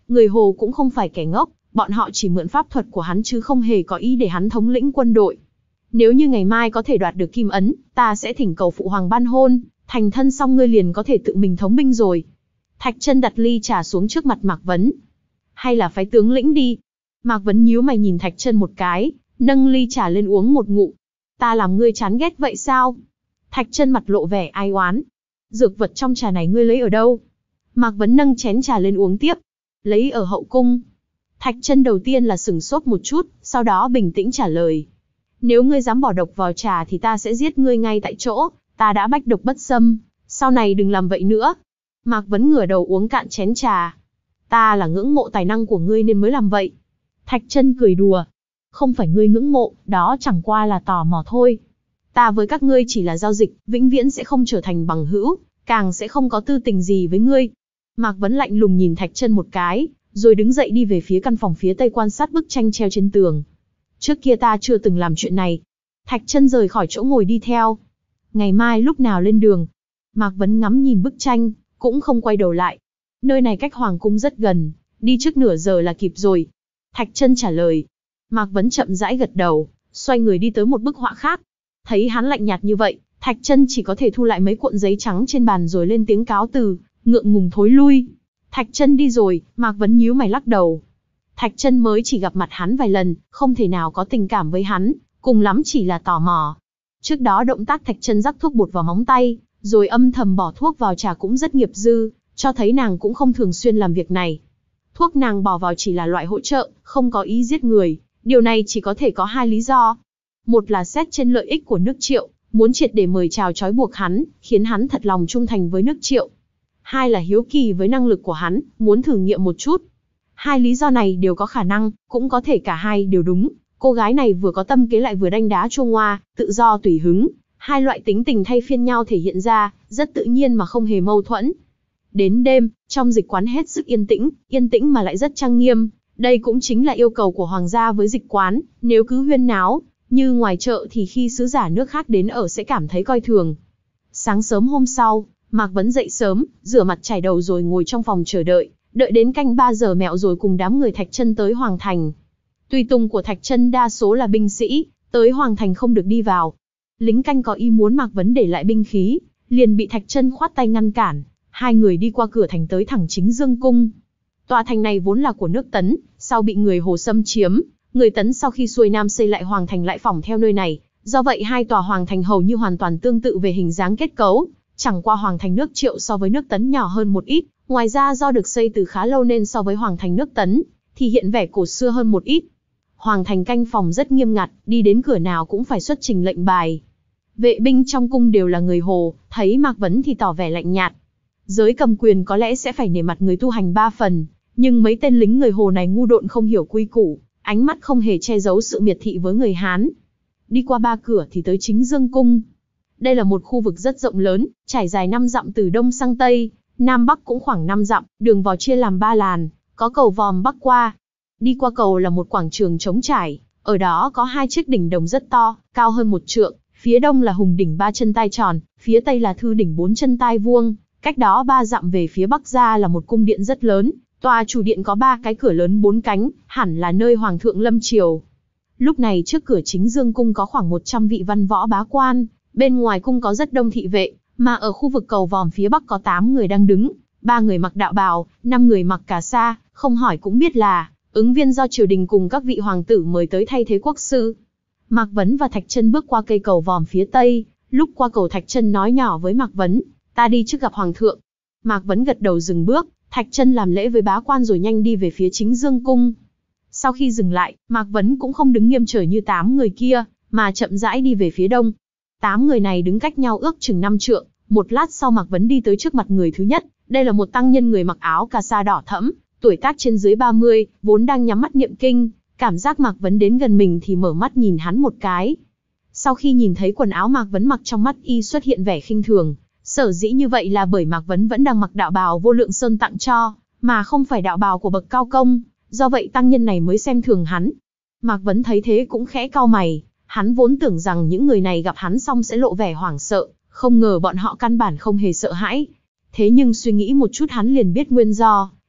người Hồ cũng không phải kẻ ngốc, bọn họ chỉ mượn pháp thuật của hắn chứ không hề có ý để hắn thống lĩnh quân đội. Nếu như ngày mai có thể đoạt được kim ấn, ta sẽ thỉnh cầu phụ hoàng ban hôn, thành thân xong ngươi liền có thể tự mình thống binh rồi. Thạch Chân đặt ly trà xuống trước mặt Mạc Vấn. Hay là phái tướng lĩnh đi. Mạc Vấn nhíu mày nhìn Thạch Chân một cái, nâng ly trà lên uống một ngụm. Ta làm ngươi chán ghét vậy sao? Thạch Chân mặt lộ vẻ ai oán. Dược vật trong trà này ngươi lấy ở đâu? Mạc Vấn nâng chén trà lên uống tiếp. Lấy ở hậu cung. Thạch Chân đầu tiên là sửng sốt một chút, sau đó bình tĩnh trả lời. Nếu ngươi dám bỏ độc vào trà thì ta sẽ giết ngươi ngay tại chỗ, ta đã bách độc bất xâm, sau này đừng làm vậy nữa. Mạc Vấn ngửa đầu uống cạn chén trà. Ta là ngưỡng mộ tài năng của ngươi nên mới làm vậy. Thạch Chân cười đùa. Không phải ngươi ngưỡng mộ, đó chẳng qua là tò mò thôi. Ta với các ngươi chỉ là giao dịch, vĩnh viễn sẽ không trở thành bằng hữu, càng sẽ không có tư tình gì với ngươi. Mạc Vấn lạnh lùng nhìn Thạch Chân một cái, rồi đứng dậy đi về phía căn phòng phía tây quan sát bức tranh treo trên tường. Trước kia ta chưa từng làm chuyện này. Thạch Chân rời khỏi chỗ ngồi đi theo. Ngày mai lúc nào lên đường? Mạc Vấn ngắm nhìn bức tranh, cũng không quay đầu lại. Nơi này cách hoàng cung rất gần, đi trước nửa giờ là kịp rồi. Thạch Chân trả lời. Mạc Vấn chậm rãi gật đầu, xoay người đi tới một bức họa khác. Thấy hắn lạnh nhạt như vậy, Thạch Chân chỉ có thể thu lại mấy cuộn giấy trắng trên bàn rồi lên tiếng cáo từ, ngượng ngùng thối lui. Thạch Chân đi rồi, Mạc Vấn nhíu mày lắc đầu. Thạch Chân mới chỉ gặp mặt hắn vài lần, không thể nào có tình cảm với hắn, cùng lắm chỉ là tò mò. Trước đó động tác Thạch Chân rắc thuốc bột vào móng tay, rồi âm thầm bỏ thuốc vào trà cũng rất nghiệp dư, cho thấy nàng cũng không thường xuyên làm việc này. Thuốc nàng bỏ vào chỉ là loại hỗ trợ, không có ý giết người. Điều này chỉ có thể có hai lý do. Một là xét trên lợi ích của nước Triệu, muốn triệt để mời chào trói buộc hắn, khiến hắn thật lòng trung thành với nước Triệu. Hai là hiếu kỳ với năng lực của hắn, muốn thử nghiệm một chút. Hai lý do này đều có khả năng, cũng có thể cả hai đều đúng. Cô gái này vừa có tâm kế lại vừa đanh đá chua ngoa, tự do tùy hứng. Hai loại tính tình thay phiên nhau thể hiện ra, rất tự nhiên mà không hề mâu thuẫn. Đến đêm, trong dịch quán hết sức yên tĩnh, yên tĩnh mà lại rất trang nghiêm. Đây cũng chính là yêu cầu của hoàng gia với dịch quán, nếu cứ huyên náo, như ngoài chợ thì khi sứ giả nước khác đến ở sẽ cảm thấy coi thường. Sáng sớm hôm sau, Mạc Vấn dậy sớm, rửa mặt chải đầu rồi ngồi trong phòng chờ đợi, đợi đến canh ba giờ mẹo rồi cùng đám người Thạch Chân tới Hoàng Thành. Tùy tùng của Thạch Chân đa số là binh sĩ, tới Hoàng Thành không được đi vào. Lính canh có ý muốn Mạc Vấn để lại binh khí, liền bị Thạch Chân khoát tay ngăn cản, hai người đi qua cửa thành tới thẳng Chính Dương Cung. Tòa thành này vốn là của nước Tấn, sau bị người Hồ xâm chiếm, người Tấn sau khi xuôi nam xây lại hoàng thành lại phỏng theo nơi này, do vậy hai tòa hoàng thành hầu như hoàn toàn tương tự về hình dáng kết cấu, chẳng qua hoàng thành nước Triệu so với nước Tấn nhỏ hơn một ít, ngoài ra do được xây từ khá lâu nên so với hoàng thành nước Tấn thì hiện vẻ cổ xưa hơn một ít. Hoàng thành canh phòng rất nghiêm ngặt, đi đến cửa nào cũng phải xuất trình lệnh bài. Vệ binh trong cung đều là người Hồ, thấy Mạc Vấn thì tỏ vẻ lạnh nhạt. Giới cầm quyền có lẽ sẽ phải nể mặt người tu hành ba phần, nhưng mấy tên lính người Hồ này ngu độn không hiểu quy củ, ánh mắt không hề che giấu sự miệt thị với người Hán. Đi qua ba cửa thì tới Chính Dương Cung. Đây là một khu vực rất rộng lớn, trải dài năm dặm từ đông sang tây, nam bắc cũng khoảng năm dặm, đường vào chia làm ba làn, có cầu vòm bắc qua. Đi qua cầu là một quảng trường trống trải, ở đó có hai chiếc đỉnh đồng rất to, cao hơn một trượng, phía đông là Hùng đỉnh ba chân tai tròn, phía tây là Thư đỉnh bốn chân tai vuông, cách đó ba dặm về phía bắc ra là một cung điện rất lớn. Tòa chủ điện có ba cái cửa lớn bốn cánh, hẳn là nơi hoàng thượng lâm triều. Lúc này trước cửa Chính Dương Cung có khoảng một trăm vị văn võ bá quan, bên ngoài cung có rất đông thị vệ, mà ở khu vực cầu vòm phía bắc có tám người đang đứng, ba người mặc đạo bào, năm người mặc cà sa, không hỏi cũng biết là ứng viên do triều đình cùng các vị hoàng tử mời tới thay thế quốc sư. Mạc Vấn và Thạch Chân bước qua cây cầu vòm phía tây, lúc qua cầu Thạch Chân nói nhỏ với Mạc Vấn, ta đi trước gặp hoàng thượng. Mạc Vấn gật đầu dừng bước, Thạch Chân làm lễ với bá quan rồi nhanh đi về phía Chính Dương Cung. Sau khi dừng lại, Mạc Vấn cũng không đứng nghiêm trời như tám người kia, mà chậm rãi đi về phía đông. Tám người này đứng cách nhau ước chừng năm trượng, một lát sau Mạc Vấn đi tới trước mặt người thứ nhất, đây là một tăng nhân người mặc áo cà sa đỏ thẫm, tuổi tác trên dưới ba mươi, vốn đang nhắm mắt niệm kinh, cảm giác Mạc Vấn đến gần mình thì mở mắt nhìn hắn một cái. Sau khi nhìn thấy quần áo Mạc Vấn mặc trong mắt y xuất hiện vẻ khinh thường. Sở dĩ như vậy là bởi Mạc Vấn vẫn đang mặc đạo bào Vô Lượng Sơn tặng cho, mà không phải đạo bào của bậc cao công, do vậy tăng nhân này mới xem thường hắn. Mạc Vấn thấy thế cũng khẽ cau mày, hắn vốn tưởng rằng những người này gặp hắn xong sẽ lộ vẻ hoảng sợ, không ngờ bọn họ căn bản không hề sợ hãi. Thế nhưng suy nghĩ một chút hắn liền biết nguyên do,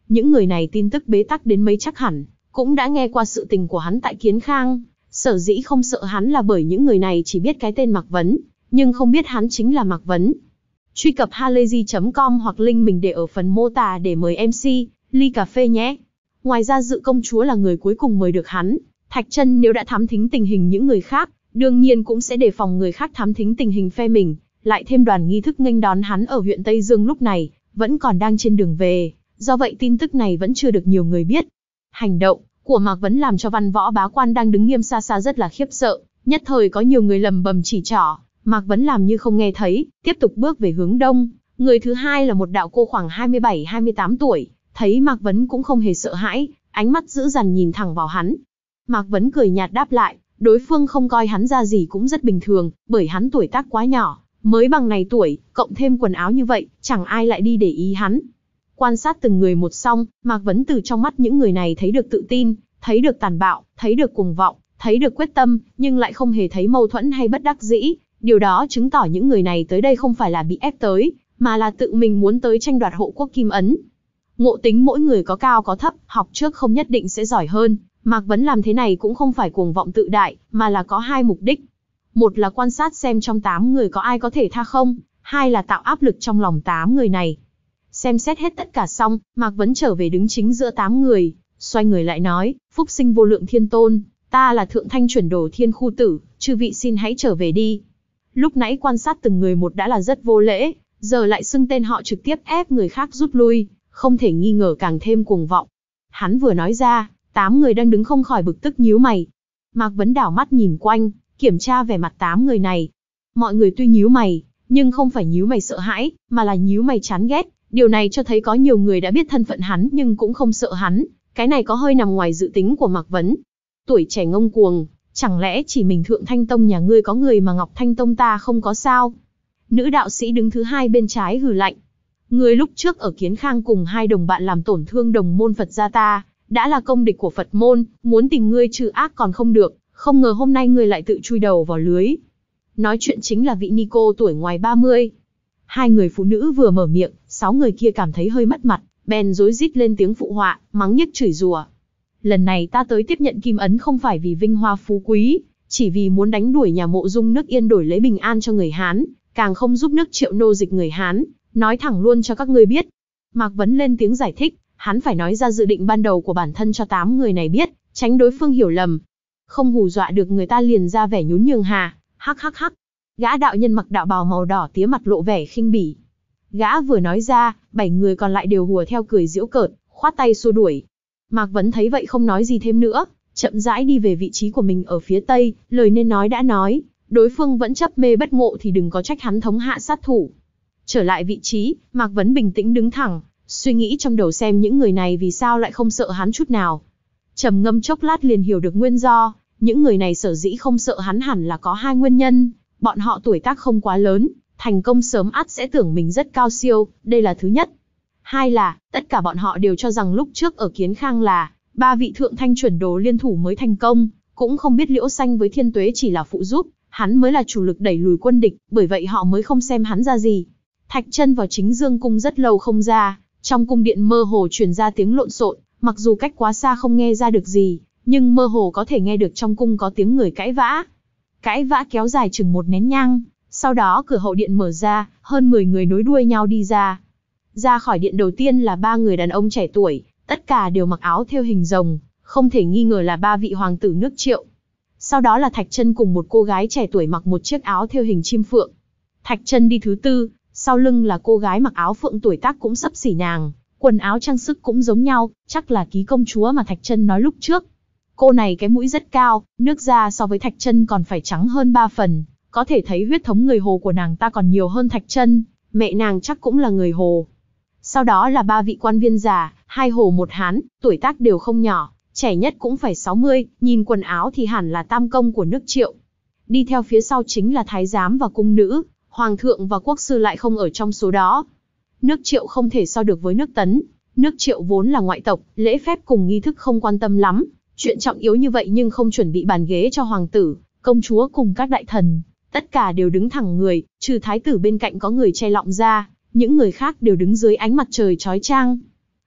Những người này tin tức bế tắc đến mấy chắc hẳn, cũng đã nghe qua sự tình của hắn tại Kiến Khang. Sở dĩ không sợ hắn là bởi những người này chỉ biết cái tên Mạc Vấn, nhưng không biết hắn chính là Mạc Vấn. Truy cập halayzi chấm com hoặc link mình để ở phần mô tả để mời em xê, ly cà phê nhé. Ngoài ra Dự công chúa là người cuối cùng mời được hắn. Thạch Chân nếu đã thám thính tình hình những người khác, đương nhiên cũng sẽ đề phòng người khác thám thính tình hình phe mình. Lại thêm đoàn nghi thức nghênh đón hắn ở huyện Tây Dương lúc này, vẫn còn đang trên đường về. Do vậy tin tức này vẫn chưa được nhiều người biết. Hành động của Mạc Vấn làm cho văn võ bá quan đang đứng nghiêm xa xa rất là khiếp sợ. Nhất thời có nhiều người lầm bầm chỉ trỏ. Mạc Vấn làm như không nghe thấy, tiếp tục bước về hướng đông. Người thứ hai là một đạo cô khoảng hai mươi bảy hai mươi tám tuổi. Thấy Mạc Vấn cũng không hề sợ hãi, ánh mắt dữ dằn nhìn thẳng vào hắn. Mạc Vấn cười nhạt đáp lại, đối phương không coi hắn ra gì cũng rất bình thường, bởi hắn tuổi tác quá nhỏ, mới bằng này tuổi, cộng thêm quần áo như vậy, chẳng ai lại đi để ý hắn. Quan sát từng người một xong, Mạc Vấn từ trong mắt những người này thấy được tự tin, thấy được tàn bạo, thấy được cuồng vọng, thấy được quyết tâm, nhưng lại không hề thấy mâu thuẫn hay bất đắc dĩ. Điều đó chứng tỏ những người này tới đây không phải là bị ép tới, mà là tự mình muốn tới tranh đoạt hộ quốc kim ấn. Ngộ tính mỗi người có cao có thấp, học trước không nhất định sẽ giỏi hơn. Mạc Vấn làm thế này cũng không phải cuồng vọng tự đại, mà là có hai mục đích. Một là quan sát xem trong tám người có ai có thể tha không, hai là tạo áp lực trong lòng tám người này. Xem xét hết tất cả xong, Mạc Vấn trở về đứng chính giữa tám người, xoay người lại nói, phúc sinh vô lượng thiên tôn, ta là thượng thanh chuẩn đồ thiên khu tử, chư vị xin hãy trở về đi. Lúc nãy quan sát từng người một đã là rất vô lễ, giờ lại xưng tên họ trực tiếp ép người khác rút lui, không thể nghi ngờ càng thêm cuồng vọng. Hắn vừa nói ra, tám người đang đứng không khỏi bực tức nhíu mày. Mạc Vấn đảo mắt nhìn quanh, kiểm tra vẻ mặt tám người này. Mọi người tuy nhíu mày, nhưng không phải nhíu mày sợ hãi, mà là nhíu mày chán ghét. Điều này cho thấy có nhiều người đã biết thân phận hắn nhưng cũng không sợ hắn. Cái này có hơi nằm ngoài dự tính của Mạc Vấn. Tuổi trẻ ngông cuồng, chẳng lẽ chỉ mình Thượng Thanh Tông nhà ngươi có người mà Ngọc Thanh Tông ta không có sao? Nữ đạo sĩ đứng thứ hai bên trái hừ lạnh. Ngươi lúc trước ở Kiến Khang cùng hai đồng bạn làm tổn thương đồng môn Phật gia ta, đã là công địch của Phật môn, muốn tìm ngươi trừ ác còn không được, không ngờ hôm nay ngươi lại tự chui đầu vào lưới. Nói chuyện chính là vị ni cô tuổi ngoài ba mươi. Hai người phụ nữ vừa mở miệng, sáu người kia cảm thấy hơi mất mặt, bèn rối rít lên tiếng phụ họa, mắng nhiếc chửi rủa. Lần này ta tới tiếp nhận kim ấn không phải vì vinh hoa phú quý, chỉ vì muốn đánh đuổi nhà Mộ Dung nước Yên đổi lấy bình an cho người Hán, càng không giúp nước Triệu nô dịch người Hán, nói thẳng luôn cho các ngươi biết. Mạc Vấn lên tiếng giải thích, hắn phải nói ra dự định ban đầu của bản thân cho tám người này biết, tránh đối phương hiểu lầm. Không hù dọa được người ta liền ra vẻ nhún nhường hà, hắc hắc hắc. Gã đạo nhân mặc đạo bào màu đỏ tía mặt lộ vẻ khinh bỉ. Gã vừa nói ra, bảy người còn lại đều hùa theo cười giễu cợt, khoát tay xua đuổi. Mạc Vấn thấy vậy không nói gì thêm nữa, chậm rãi đi về vị trí của mình ở phía tây, lời nên nói đã nói, đối phương vẫn chấp mê bất ngộ thì đừng có trách hắn thống hạ sát thủ. Trở lại vị trí, Mạc Vấn bình tĩnh đứng thẳng, suy nghĩ trong đầu xem những người này vì sao lại không sợ hắn chút nào. Trầm ngâm chốc lát liền hiểu được nguyên do, những người này sở dĩ không sợ hắn hẳn là có hai nguyên nhân. Bọn họ tuổi tác không quá lớn, thành công sớm ắt sẽ tưởng mình rất cao siêu, đây là thứ nhất. Hai là, tất cả bọn họ đều cho rằng lúc trước ở Kiến Khang là, ba vị thượng thanh chuẩn đồ liên thủ mới thành công, cũng không biết Liễu Xanh với Thiên Tuế chỉ là phụ giúp, hắn mới là chủ lực đẩy lùi quân địch, bởi vậy họ mới không xem hắn ra gì. Thạch Chân vào chính dương cung rất lâu không ra, trong cung điện mơ hồ truyền ra tiếng lộn xộn, mặc dù cách quá xa không nghe ra được gì, nhưng mơ hồ có thể nghe được trong cung có tiếng người cãi vã. Cãi vã kéo dài chừng một nén nhang, sau đó cửa hậu điện mở ra, hơn mười người nối đuôi nhau đi ra. Ra khỏi điện đầu tiên là ba người đàn ông trẻ tuổi, tất cả đều mặc áo thêu hình rồng, không thể nghi ngờ là ba vị hoàng tử nước Triệu. Sau đó là Thạch Chân cùng một cô gái trẻ tuổi mặc một chiếc áo thêu hình chim phượng. Thạch Chân đi thứ tư, sau lưng là cô gái mặc áo phượng tuổi tác cũng xấp xỉ nàng, quần áo trang sức cũng giống nhau, chắc là Ký công chúa mà Thạch Chân nói lúc trước. Cô này cái mũi rất cao, nước da so với Thạch Chân còn phải trắng hơn ba phần, có thể thấy huyết thống người Hồ của nàng ta còn nhiều hơn Thạch Chân, mẹ nàng chắc cũng là người Hồ. Sau đó là ba vị quan viên già, hai Hồ một Hán, tuổi tác đều không nhỏ, trẻ nhất cũng phải sáu mươi, nhìn quần áo thì hẳn là tam công của nước Triệu. Đi theo phía sau chính là thái giám và cung nữ, hoàng thượng và quốc sư lại không ở trong số đó. Nước Triệu không thể so được với nước Tấn, nước Triệu vốn là ngoại tộc, lễ phép cùng nghi thức không quan tâm lắm. Chuyện trọng yếu như vậy nhưng không chuẩn bị bàn ghế cho hoàng tử, công chúa cùng các đại thần, tất cả đều đứng thẳng người, trừ thái tử bên cạnh có người che lọng ra, những người khác đều đứng dưới ánh mặt trời chói chang.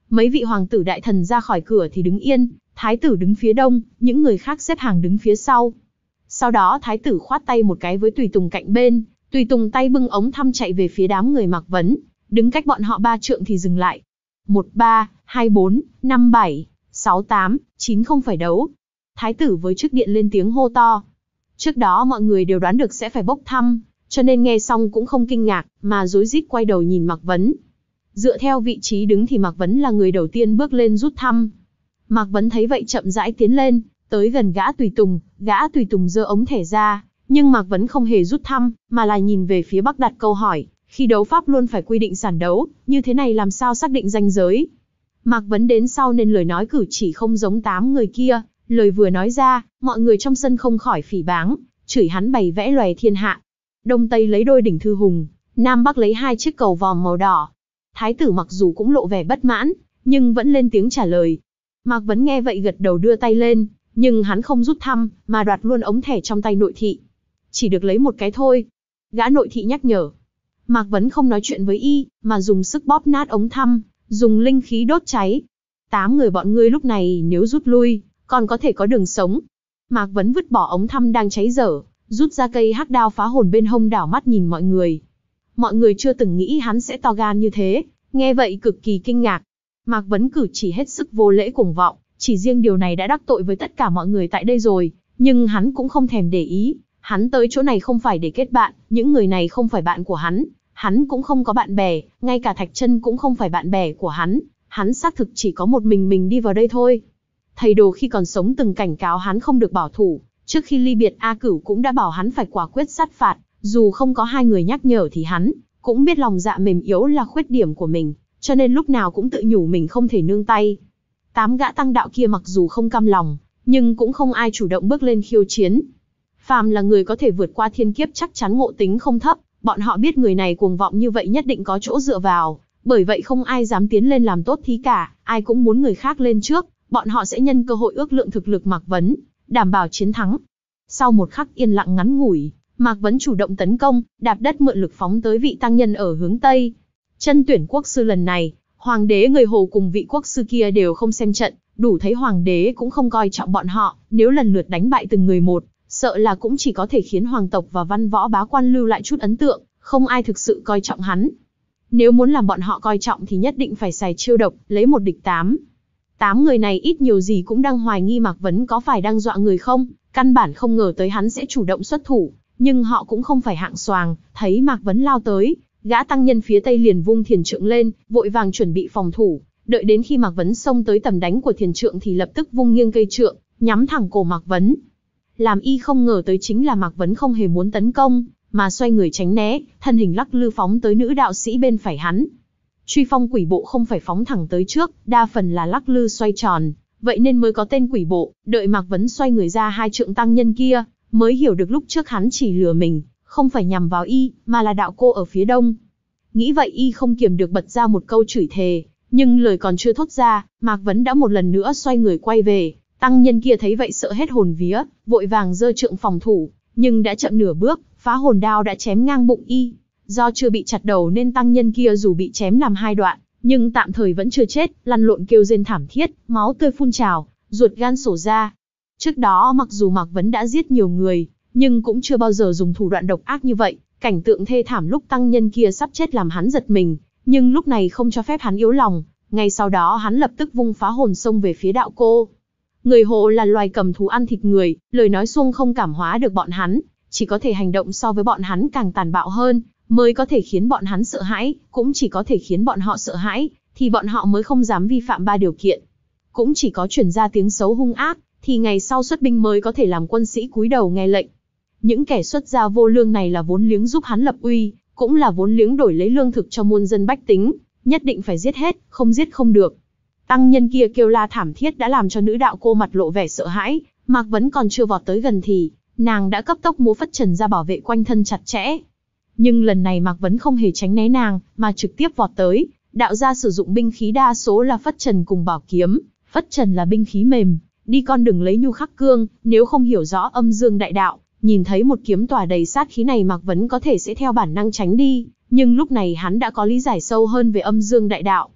Mấy vị hoàng tử đại thần ra khỏi cửa thì đứng yên, thái tử đứng phía đông, những người khác xếp hàng đứng phía sau. Sau đó thái tử khoát tay một cái với tùy tùng cạnh bên, tùy tùng tay bưng ống thăm chạy về phía đám người Mạc Vấn, đứng cách bọn họ ba trượng thì dừng lại. Một ba, hai bốn, năm bảy, sáu tám, chín không phải đấu. Thái tử với chức điện lên tiếng hô to. Trước đó mọi người đều đoán được sẽ phải bốc thăm, cho nên nghe xong cũng không kinh ngạc, mà rối rít quay đầu nhìn Mạc Vấn. Dựa theo vị trí đứng thì Mạc Vấn là người đầu tiên bước lên rút thăm. Mạc Vấn thấy vậy chậm rãi tiến lên, tới gần gã tùy tùng, gã tùy tùng giơ ống thẻ ra, nhưng Mạc Vấn không hề rút thăm, mà là nhìn về phía Bắc đặt câu hỏi, khi đấu pháp luôn phải quy định sàn đấu, như thế này làm sao xác định ranh giới. Mạc Vấn đến sau nên lời nói cử chỉ không giống tám người kia, lời vừa nói ra, mọi người trong sân không khỏi phỉ báng, chửi hắn bày vẽ lòe thiên hạ. Đông Tây lấy đôi đỉnh thư hùng, Nam Bắc lấy hai chiếc cầu vòm màu đỏ. Thái tử mặc dù cũng lộ vẻ bất mãn, nhưng vẫn lên tiếng trả lời. Mạc Vấn nghe vậy gật đầu đưa tay lên, nhưng hắn không rút thăm, mà đoạt luôn ống thẻ trong tay nội thị. Chỉ được lấy một cái thôi. Gã nội thị nhắc nhở. Mạc Vấn không nói chuyện với y, mà dùng sức bóp nát ống thăm, dùng linh khí đốt cháy. Tám người bọn ngươi lúc này nếu rút lui, còn có thể có đường sống. Mạc Vấn vứt bỏ ống thăm đang cháy dở, rút ra cây hắc đao phá hồn bên hông đảo mắt nhìn mọi người. Mọi người chưa từng nghĩ hắn sẽ to gan như thế, nghe vậy cực kỳ kinh ngạc. Mạc Vấn cử chỉ hết sức vô lễ cuồng vọng, chỉ riêng điều này đã đắc tội với tất cả mọi người tại đây rồi, nhưng hắn cũng không thèm để ý. Hắn tới chỗ này không phải để kết bạn, những người này không phải bạn của hắn, hắn cũng không có bạn bè, ngay cả Thạch Chân cũng không phải bạn bè của hắn, hắn xác thực chỉ có một mình mình đi vào đây thôi. Thầy Đồ khi còn sống từng cảnh cáo hắn không được bảo thủ, trước khi ly biệt A Cửu cũng đã bảo hắn phải quả quyết sát phạt, dù không có hai người nhắc nhở thì hắn cũng biết lòng dạ mềm yếu là khuyết điểm của mình, cho nên lúc nào cũng tự nhủ mình không thể nương tay. Tám gã tăng đạo kia mặc dù không cam lòng, nhưng cũng không ai chủ động bước lên khiêu chiến. Phàm là người có thể vượt qua thiên kiếp chắc chắn ngộ tính không thấp, bọn họ biết người này cuồng vọng như vậy nhất định có chỗ dựa vào, bởi vậy không ai dám tiến lên làm tốt thí cả, ai cũng muốn người khác lên trước, bọn họ sẽ nhân cơ hội ước lượng thực lực Mạc Vấn, đảm bảo chiến thắng. Sau một khắc yên lặng ngắn ngủi, Mạc Vấn chủ động tấn công, đạp đất mượn lực phóng tới vị tăng nhân ở hướng Tây. Chân tuyển quốc sư lần này, hoàng đế người Hồ cùng vị quốc sư kia đều không xem trận, đủ thấy hoàng đế cũng không coi trọng bọn họ, nếu lần lượt đánh bại từng người một, sợ là cũng chỉ có thể khiến hoàng tộc và văn võ bá quan lưu lại chút ấn tượng, không ai thực sự coi trọng hắn. Nếu muốn làm bọn họ coi trọng thì nhất định phải xài chiêu độc, lấy một địch tám. Tám người này ít nhiều gì cũng đang hoài nghi Mạc Vấn có phải đang dọa người không, căn bản không ngờ tới hắn sẽ chủ động xuất thủ, nhưng họ cũng không phải hạng xoàng, thấy Mạc Vấn lao tới, gã tăng nhân phía Tây liền vung thiền trượng lên, vội vàng chuẩn bị phòng thủ, đợi đến khi Mạc Vấn xông tới tầm đánh của thiền trượng thì lập tức vung nghiêng cây trượng, nhắm thẳng cổ Mạc Vấn. Làm y không ngờ tới chính là Mạc Vấn không hề muốn tấn công, mà xoay người tránh né, thân hình lắc lư phóng tới nữ đạo sĩ bên phải hắn. Truy phong quỷ bộ không phải phóng thẳng tới trước, đa phần là lắc lư xoay tròn, vậy nên mới có tên quỷ bộ. Đợi Mạc Vấn xoay người ra hai trượng tăng nhân kia, mới hiểu được lúc trước hắn chỉ lừa mình, không phải nhằm vào y, mà là đạo cô ở phía đông. Nghĩ vậy y không kiềm được bật ra một câu chửi thề, nhưng lời còn chưa thốt ra, Mạc Vấn đã một lần nữa xoay người quay về. Tăng nhân kia thấy vậy sợ hết hồn vía, vội vàng giơ trượng phòng thủ, nhưng đã chậm nửa bước, phá hồn đao đã chém ngang bụng y. Do chưa bị chặt đầu nên tăng nhân kia dù bị chém làm hai đoạn, nhưng tạm thời vẫn chưa chết, lăn lộn kêu rên thảm thiết, máu tươi phun trào, ruột gan sổ ra. Trước đó mặc dù Mạc Vấn đã giết nhiều người, nhưng cũng chưa bao giờ dùng thủ đoạn độc ác như vậy. Cảnh tượng thê thảm lúc tăng nhân kia sắp chết làm hắn giật mình, nhưng lúc này không cho phép hắn yếu lòng. Ngay sau đó hắn lập tức vung phá hồn xông về phía đạo cô. Người Hồ là loài cầm thú ăn thịt người, lời nói suông không cảm hóa được bọn hắn, chỉ có thể hành động so với bọn hắn càng tàn bạo hơn, mới có thể khiến bọn hắn sợ hãi, cũng chỉ có thể khiến bọn họ sợ hãi, thì bọn họ mới không dám vi phạm ba điều kiện. Cũng chỉ có truyền ra tiếng xấu hung ác, thì ngày sau xuất binh mới có thể làm quân sĩ cúi đầu nghe lệnh. Những kẻ xuất gia vô lương này là vốn liếng giúp hắn lập uy, cũng là vốn liếng đổi lấy lương thực cho muôn dân bách tính, nhất định phải giết hết, không giết không được. Tăng nhân kia kêu la thảm thiết đã làm cho nữ đạo cô mặt lộ vẻ sợ hãi, Mạc Vấn còn chưa vọt tới gần thì, nàng đã cấp tốc múa phất trần ra bảo vệ quanh thân chặt chẽ. Nhưng lần này Mạc Vấn không hề tránh né nàng, mà trực tiếp vọt tới, đạo gia sử dụng binh khí đa số là phất trần cùng bảo kiếm, phất trần là binh khí mềm, đi con đường lấy nhu khắc cương, nếu không hiểu rõ âm dương đại đạo, nhìn thấy một kiếm tỏa đầy sát khí này Mạc Vấn có thể sẽ theo bản năng tránh đi, nhưng lúc này hắn đã có lý giải sâu hơn về âm dương đại đạo.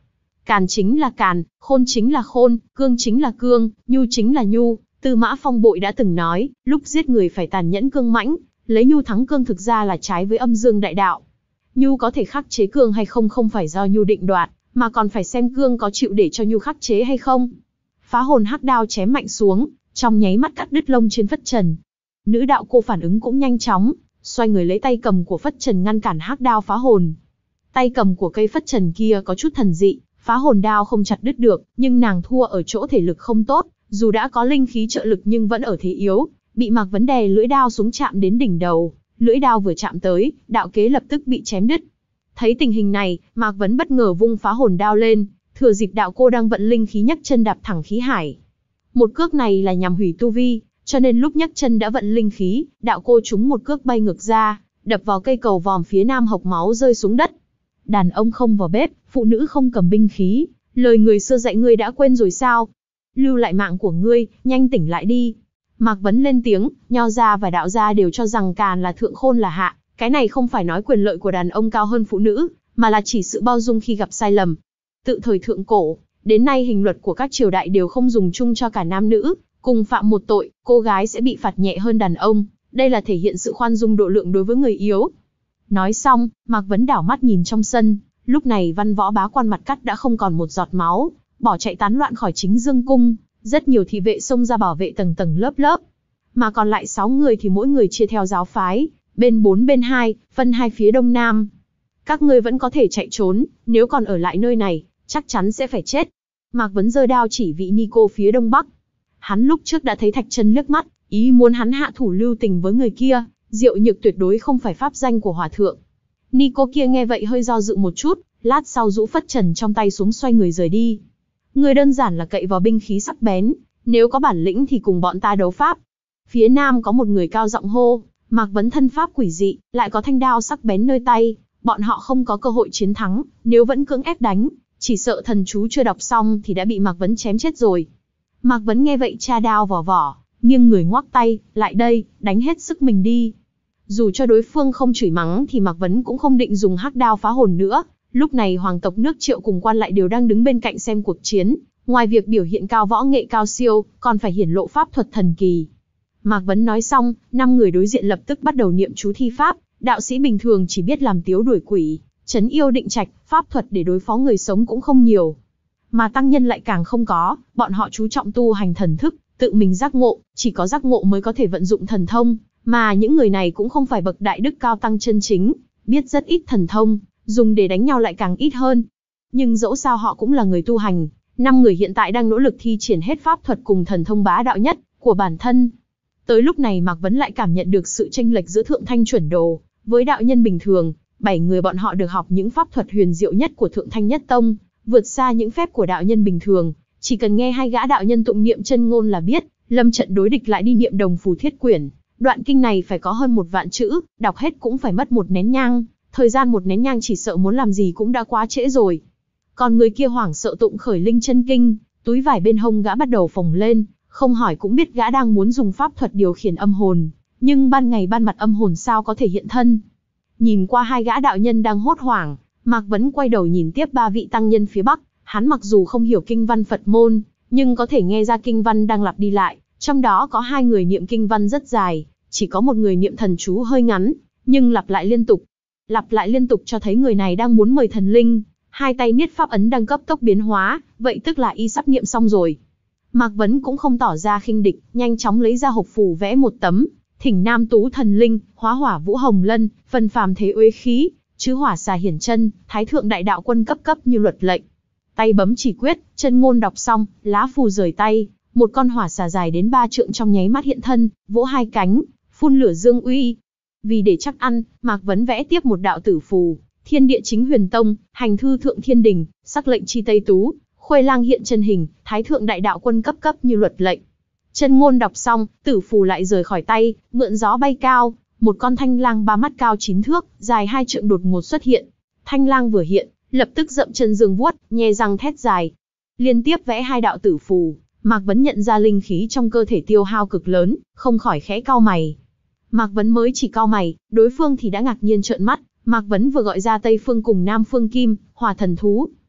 Càn chính là càn, khôn chính là khôn, cương chính là cương, nhu chính là nhu. Tư Mã Phong Bội đã từng nói, lúc giết người phải tàn nhẫn cương mãnh, lấy nhu thắng cương thực ra là trái với âm dương đại đạo. Nhu có thể khắc chế cương hay không không phải do nhu định đoạt, mà còn phải xem cương có chịu để cho nhu khắc chế hay không. Phá hồn hắc đao chém mạnh xuống, trong nháy mắt cắt đứt lông trên Phất Trần. Nữ đạo cô phản ứng cũng nhanh chóng, xoay người lấy tay cầm của Phất Trần ngăn cản hắc đao phá hồn. Tay cầm của cây Phất Trần kia có chút thần dị, phá hồn đao không chặt đứt được, nhưng nàng thua ở chỗ thể lực không tốt, dù đã có linh khí trợ lực nhưng vẫn ở thế yếu, bị Mạc Vấn đè lưỡi đao xuống chạm đến đỉnh đầu, lưỡi đao vừa chạm tới, đạo kế lập tức bị chém đứt. Thấy tình hình này, Mạc Vấn bất ngờ vung phá hồn đao lên, thừa dịp đạo cô đang vận linh khí nhấc chân đạp thẳng khí hải. Một cước này là nhằm hủy tu vi, cho nên lúc nhấc chân đã vận linh khí, đạo cô trúng một cước bay ngược ra, đập vào cây cầu vòm phía nam hộc máu rơi xuống đất. Đàn ông không vào bếp, phụ nữ không cầm binh khí, lời người xưa dạy ngươi đã quên rồi sao? Lưu lại mạng của ngươi, nhanh tỉnh lại đi. Mạc Vấn lên tiếng, Nho gia và đạo gia đều cho rằng càn là thượng khôn là hạ, cái này không phải nói quyền lợi của đàn ông cao hơn phụ nữ, mà là chỉ sự bao dung khi gặp sai lầm. Tự thời thượng cổ, đến nay hình luật của các triều đại đều không dùng chung cho cả nam nữ, cùng phạm một tội, cô gái sẽ bị phạt nhẹ hơn đàn ông, đây là thể hiện sự khoan dung độ lượng đối với người yếu. Nói xong, Mạc Vấn đảo mắt nhìn trong sân, lúc này văn võ bá quan mặt cắt đã không còn một giọt máu, bỏ chạy tán loạn khỏi chính dương cung, rất nhiều thị vệ xông ra bảo vệ tầng tầng lớp lớp. Mà còn lại sáu người thì mỗi người chia theo giáo phái, bên bốn bên hai, phân hai phía đông nam. Các ngươi vẫn có thể chạy trốn, nếu còn ở lại nơi này, chắc chắn sẽ phải chết. Mạc Vấn giơ đao chỉ vị Nico phía đông bắc. Hắn lúc trước đã thấy Thạch Chân liếc mắt, ý muốn hắn hạ thủ lưu tình với người kia, Diệu Nhược tuyệt đối không phải pháp danh của hòa thượng. Nico kia nghe vậy hơi do dự một chút, lát sau rũ Phất Trần trong tay xuống xoay người rời đi. Người đơn giản là cậy vào binh khí sắc bén, nếu có bản lĩnh thì cùng bọn ta đấu pháp. Phía nam có một người cao giọng hô, Mạc Vấn thân pháp quỷ dị, lại có thanh đao sắc bén nơi tay, bọn họ không có cơ hội chiến thắng, nếu vẫn cưỡng ép đánh, chỉ sợ thần chú chưa đọc xong thì đã bị Mạc Vấn chém chết rồi. Mạc Vấn nghe vậy tra đao vào vỏ, nghiêng người ngoắc tay, lại đây, đánh hết sức mình đi. Dù cho đối phương không chửi mắng thì Mạc Vấn cũng không định dùng hắc đao phá hồn nữa. Lúc này hoàng tộc nước Triệu cùng quan lại đều đang đứng bên cạnh xem cuộc chiến, ngoài việc biểu hiện cao võ nghệ cao siêu, còn phải hiển lộ pháp thuật thần kỳ. Mạc Vấn nói xong, năm người đối diện lập tức bắt đầu niệm chú thi pháp, đạo sĩ bình thường chỉ biết làm tiếu đuổi quỷ, trấn yêu định trạch, pháp thuật để đối phó người sống cũng không nhiều. Mà tăng nhân lại càng không có, bọn họ chú trọng tu hành thần thức, tự mình giác ngộ, chỉ có giác ngộ mới có thể vận dụng thần thông, mà những người này cũng không phải bậc đại đức cao tăng chân chính, biết rất ít thần thông, dùng để đánh nhau lại càng ít hơn. Nhưng dẫu sao họ cũng là người tu hành, năm người hiện tại đang nỗ lực thi triển hết pháp thuật cùng thần thông bá đạo nhất của bản thân. Tới lúc này Mạc Vấn lại cảm nhận được sự chênh lệch giữa thượng thanh chuẩn đồ với đạo nhân bình thường, bảy người bọn họ được học những pháp thuật huyền diệu nhất của thượng thanh nhất tông, vượt xa những phép của đạo nhân bình thường, chỉ cần nghe hai gã đạo nhân tụng niệm chân ngôn là biết, lâm trận đối địch lại đi niệm đồng phù thiết quyển. Đoạn kinh này phải có hơn một vạn chữ, đọc hết cũng phải mất một nén nhang, thời gian một nén nhang chỉ sợ muốn làm gì cũng đã quá trễ rồi. Còn người kia hoảng sợ tụng khởi linh chân kinh, túi vải bên hông gã bắt đầu phồng lên, không hỏi cũng biết gã đang muốn dùng pháp thuật điều khiển âm hồn, nhưng ban ngày ban mặt âm hồn sao có thể hiện thân. Nhìn qua hai gã đạo nhân đang hốt hoảng, Mạc Vấn quay đầu nhìn tiếp ba vị tăng nhân phía bắc, hắn mặc dù không hiểu kinh văn Phật môn, nhưng có thể nghe ra kinh văn đang lặp đi lại, trong đó có hai người niệm kinh văn rất dài, chỉ có một người niệm thần chú hơi ngắn, nhưng lặp lại liên tục. Lặp lại liên tục cho thấy người này đang muốn mời thần linh, hai tay niết pháp ấn đang cấp tốc biến hóa, vậy tức là y sắp niệm xong rồi. Mạc Vấn cũng không tỏ ra khinh địch, nhanh chóng lấy ra hộp phù vẽ một tấm, thỉnh nam tú thần linh, hóa hỏa vũ hồng lân, phân phàm thế uế khí, chứ hỏa xà hiển chân, thái thượng đại đạo quân cấp cấp như luật lệnh. Tay bấm chỉ quyết, chân ngôn đọc xong, lá phù rời tay, một con hỏa xà dài đến ba trượng trong nháy mắt hiện thân, vỗ hai cánh, phun lửa dương uy. Vì để chắc ăn, Mạc Vấn vẽ tiếp một đạo tử phù, thiên địa chính huyền tông, hành thư thượng thiên đình, sắc lệnh chi tây tú, khuê lang hiện chân hình, thái thượng đại đạo quân cấp cấp như luật lệnh. Chân ngôn đọc xong, tử phù lại rời khỏi tay, mượn gió bay cao, một con thanh lang ba mắt cao chín thước, dài hai trượng đột ngột xuất hiện. Thanh lang vừa hiện, lập tức dậm chân dương vuốt, nhe răng thét dài. Liên tiếp vẽ hai đạo tử phù, Mạc Vấn nhận ra linh khí trong cơ thể tiêu hao cực lớn, không khỏi khẽ cau mày. Mạc Vấn mới chỉ cau mày, đối phương thì đã ngạc nhiên trợn mắt. Mạc Vấn vừa gọi ra Tây Phương cùng Nam Phương Kim, Hỏa thần thú.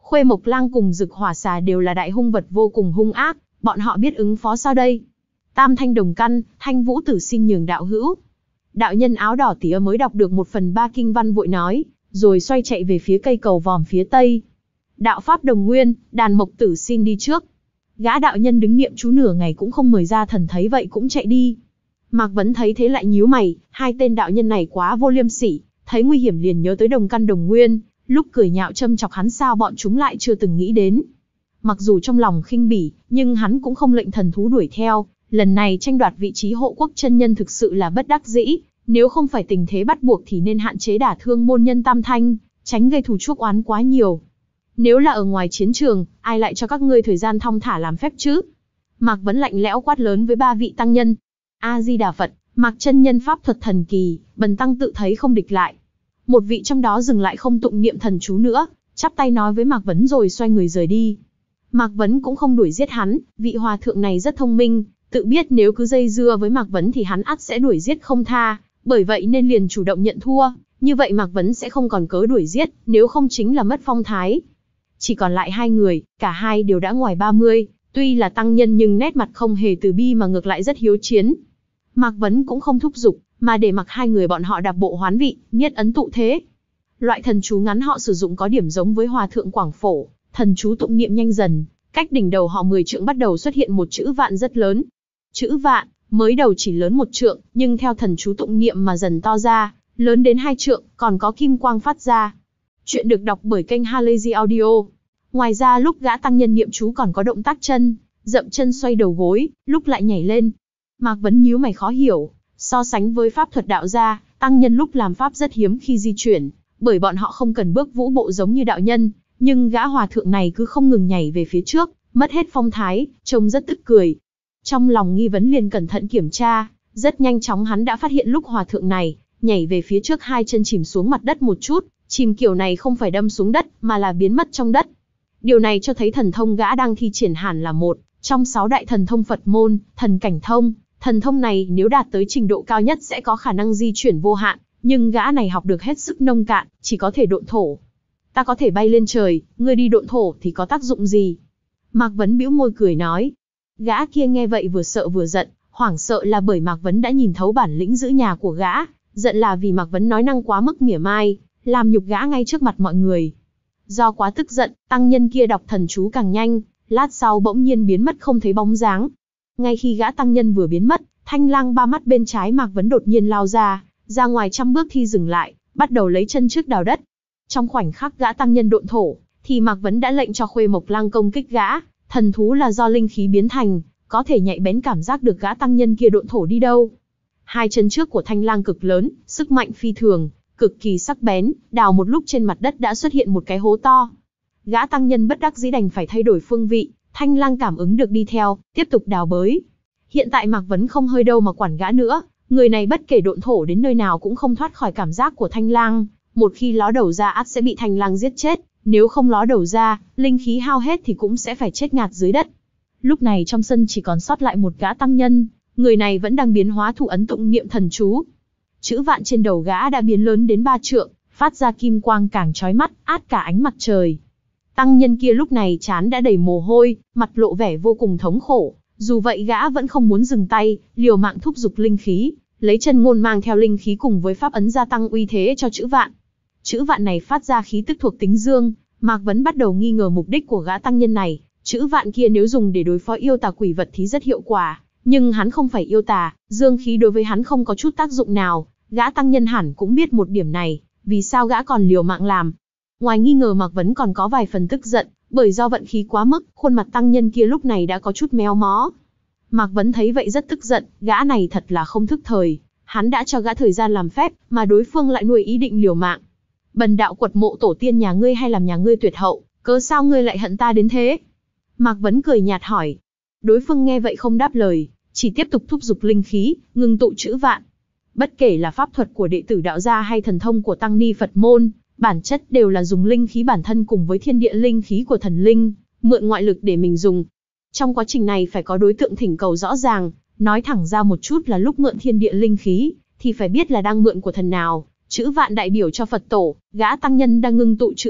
Khuê Mộc Lang cùng Dực Hỏa Xà đều là đại hung vật vô cùng hung ác, bọn họ biết ứng phó sao đây? Tam thanh đồng căn, Thanh Vũ Tử xin nhường đạo hữu. Đạo nhân áo đỏ tía mới đọc được một phần ba kinh văn vội nói, rồi xoay chạy về phía cây cầu vòm phía tây. Đạo pháp đồng nguyên, Đàn Mộc Tử xin đi trước. Gã đạo nhân đứng niệm chú nửa ngày cũng không mời ra thần thấy vậy cũng chạy đi. Mạc Vấn thấy thế lại nhíu mày, hai tên đạo nhân này quá vô liêm sỉ, thấy nguy hiểm liền nhớ tới đồng căn đồng nguyên, lúc cười nhạo châm chọc hắn sao bọn chúng lại chưa từng nghĩ đến. Mặc dù trong lòng khinh bỉ, nhưng hắn cũng không lệnh thần thú đuổi theo, lần này tranh đoạt vị trí hộ quốc chân nhân thực sự là bất đắc dĩ, nếu không phải tình thế bắt buộc thì nên hạn chế đả thương môn nhân Tam Thanh, tránh gây thù chuốc oán quá nhiều. Nếu là ở ngoài chiến trường, ai lại cho các ngươi thời gian thong thả làm phép chứ? Mạc Vấn lạnh lẽo quát lớn với ba vị tăng nhân. A-di-đà Phật, Mạc chân nhân pháp thuật thần kỳ, bần tăng tự thấy không địch lại. Một vị trong đó dừng lại không tụng niệm thần chú nữa, chắp tay nói với Mạc Vấn rồi xoay người rời đi. Mạc Vấn cũng không đuổi giết hắn, vị hòa thượng này rất thông minh, tự biết nếu cứ dây dưa với Mạc Vấn thì hắn ắt sẽ đuổi giết không tha, bởi vậy nên liền chủ động nhận thua, như vậy Mạc Vấn sẽ không còn cớ đuổi giết, nếu không chính là mất phong thái. Chỉ còn lại hai người, cả hai đều đã ngoài ba mươi, tuy là tăng nhân nhưng nét mặt không hề từ bi mà ngược lại rất hiếu chiến. Mạc Vấn cũng không thúc giục, mà để mặc hai người bọn họ đạp bộ hoán vị, niết ấn tụ thế. Loại thần chú ngắn họ sử dụng có điểm giống với Hòa thượng Quảng Phổ, thần chú tụng niệm nhanh dần, cách đỉnh đầu họ mười trượng bắt đầu xuất hiện một chữ vạn rất lớn. Chữ vạn, mới đầu chỉ lớn một trượng, nhưng theo thần chú tụng niệm mà dần to ra, lớn đến hai trượng, còn có kim quang phát ra. Chuyện được đọc bởi kênh Halazy Audio. Ngoài ra lúc gã tăng nhân niệm chú còn có động tác chân, dậm chân xoay đầu gối, lúc lại nhảy lên. Mạc Vấn nhíu mày khó hiểu, so sánh với pháp thuật đạo gia, tăng nhân lúc làm pháp rất hiếm khi di chuyển, bởi bọn họ không cần bước vũ bộ giống như đạo nhân, nhưng gã hòa thượng này cứ không ngừng nhảy về phía trước, mất hết phong thái, trông rất tức cười. Trong lòng nghi vấn liền cẩn thận kiểm tra, rất nhanh chóng hắn đã phát hiện lúc hòa thượng này nhảy về phía trước hai chân chìm xuống mặt đất một chút, chìm kiểu này không phải đâm xuống đất mà là biến mất trong đất. Điều này cho thấy thần thông gã đang thi triển hẳn là một trong sáu đại thần thông Phật môn, thần cảnh thông. Thần thông này nếu đạt tới trình độ cao nhất sẽ có khả năng di chuyển vô hạn, nhưng gã này học được hết sức nông cạn, chỉ có thể độn thổ. Ta có thể bay lên trời, ngươi đi độn thổ thì có tác dụng gì? Mạc Vấn bĩu môi cười nói. Gã kia nghe vậy vừa sợ vừa giận, hoảng sợ là bởi Mạc Vấn đã nhìn thấu bản lĩnh giữ nhà của gã, giận là vì Mạc Vấn nói năng quá mức mỉa mai, làm nhục gã ngay trước mặt mọi người. Do quá tức giận, tăng nhân kia đọc thần chú càng nhanh, lát sau bỗng nhiên biến mất không thấy bóng dáng. Ngay khi gã tăng nhân vừa biến mất, thanh lang ba mắt bên trái Mạc Vấn đột nhiên lao ra, ra ngoài trăm bước thì dừng lại, bắt đầu lấy chân trước đào đất. Trong khoảnh khắc gã tăng nhân độn thổ, thì Mạc Vấn đã lệnh cho Khuê Mộc Lang công kích gã. Thần thú là do linh khí biến thành, có thể nhạy bén cảm giác được gã tăng nhân kia độn thổ đi đâu. Hai chân trước của thanh lang cực lớn, sức mạnh phi thường, cực kỳ sắc bén, đào một lúc trên mặt đất đã xuất hiện một cái hố to. Gã tăng nhân bất đắc dĩ đành phải thay đổi phương vị, thanh lang cảm ứng được đi theo, tiếp tục đào bới. Hiện tại Mạc Vấn không hơi đâu mà quản gã nữa, người này bất kể độn thổ đến nơi nào cũng không thoát khỏi cảm giác của thanh lang, một khi ló đầu ra ắt sẽ bị thanh lang giết chết, nếu không ló đầu ra, linh khí hao hết thì cũng sẽ phải chết ngạt dưới đất. Lúc này trong sân chỉ còn sót lại một gã tăng nhân, người này vẫn đang biến hóa thủ ấn tụng niệm thần chú. Chữ vạn trên đầu gã đã biến lớn đến ba trượng, phát ra kim quang càng chói mắt, át cả ánh mặt trời. Tăng nhân kia lúc này trán đã đầy mồ hôi, mặt lộ vẻ vô cùng thống khổ, dù vậy gã vẫn không muốn dừng tay, liều mạng thúc giục linh khí, lấy chân ngôn mang theo linh khí cùng với pháp ấn gia tăng uy thế cho chữ vạn. Chữ vạn này phát ra khí tức thuộc tính dương, Mạc Vấn bắt đầu nghi ngờ mục đích của gã tăng nhân này. Chữ vạn kia nếu dùng để đối phó yêu tà quỷ vật thì rất hiệu quả, nhưng hắn không phải yêu tà, dương khí đối với hắn không có chút tác dụng nào. Gã tăng nhân hẳn cũng biết một điểm này, vì sao gã còn liều mạng làm. Ngoài nghi ngờ Mạc Vấn còn có vài phần tức giận, bởi do vận khí quá mức, khuôn mặt tăng nhân kia lúc này đã có chút méo mó. Mạc Vấn thấy vậy rất tức giận, gã này thật là không thức thời, hắn đã cho gã thời gian làm phép, mà đối phương lại nuôi ý định liều mạng. Bần đạo quật mộ tổ tiên nhà ngươi hay làm nhà ngươi tuyệt hậu, cớ sao ngươi lại hận ta đến thế? Mạc Vấn cười nhạt hỏi. Đối phương nghe vậy không đáp lời, chỉ tiếp tục thúc giục linh khí, ngưng tụ chữ vạn. Bất kể là pháp thuật của đệ tử đạo gia hay thần thông của tăng ni Phật môn, bản chất đều là dùng linh khí bản thân cùng với thiên địa linh khí của thần linh, mượn ngoại lực để mình dùng. Trong quá trình này phải có đối tượng thỉnh cầu rõ ràng, nói thẳng ra một chút là lúc mượn thiên địa linh khí, thì phải biết là đang mượn của thần nào. Chữ vạn đại biểu cho Phật tổ, gã tăng nhân đang ngưng tụ chữ vạn,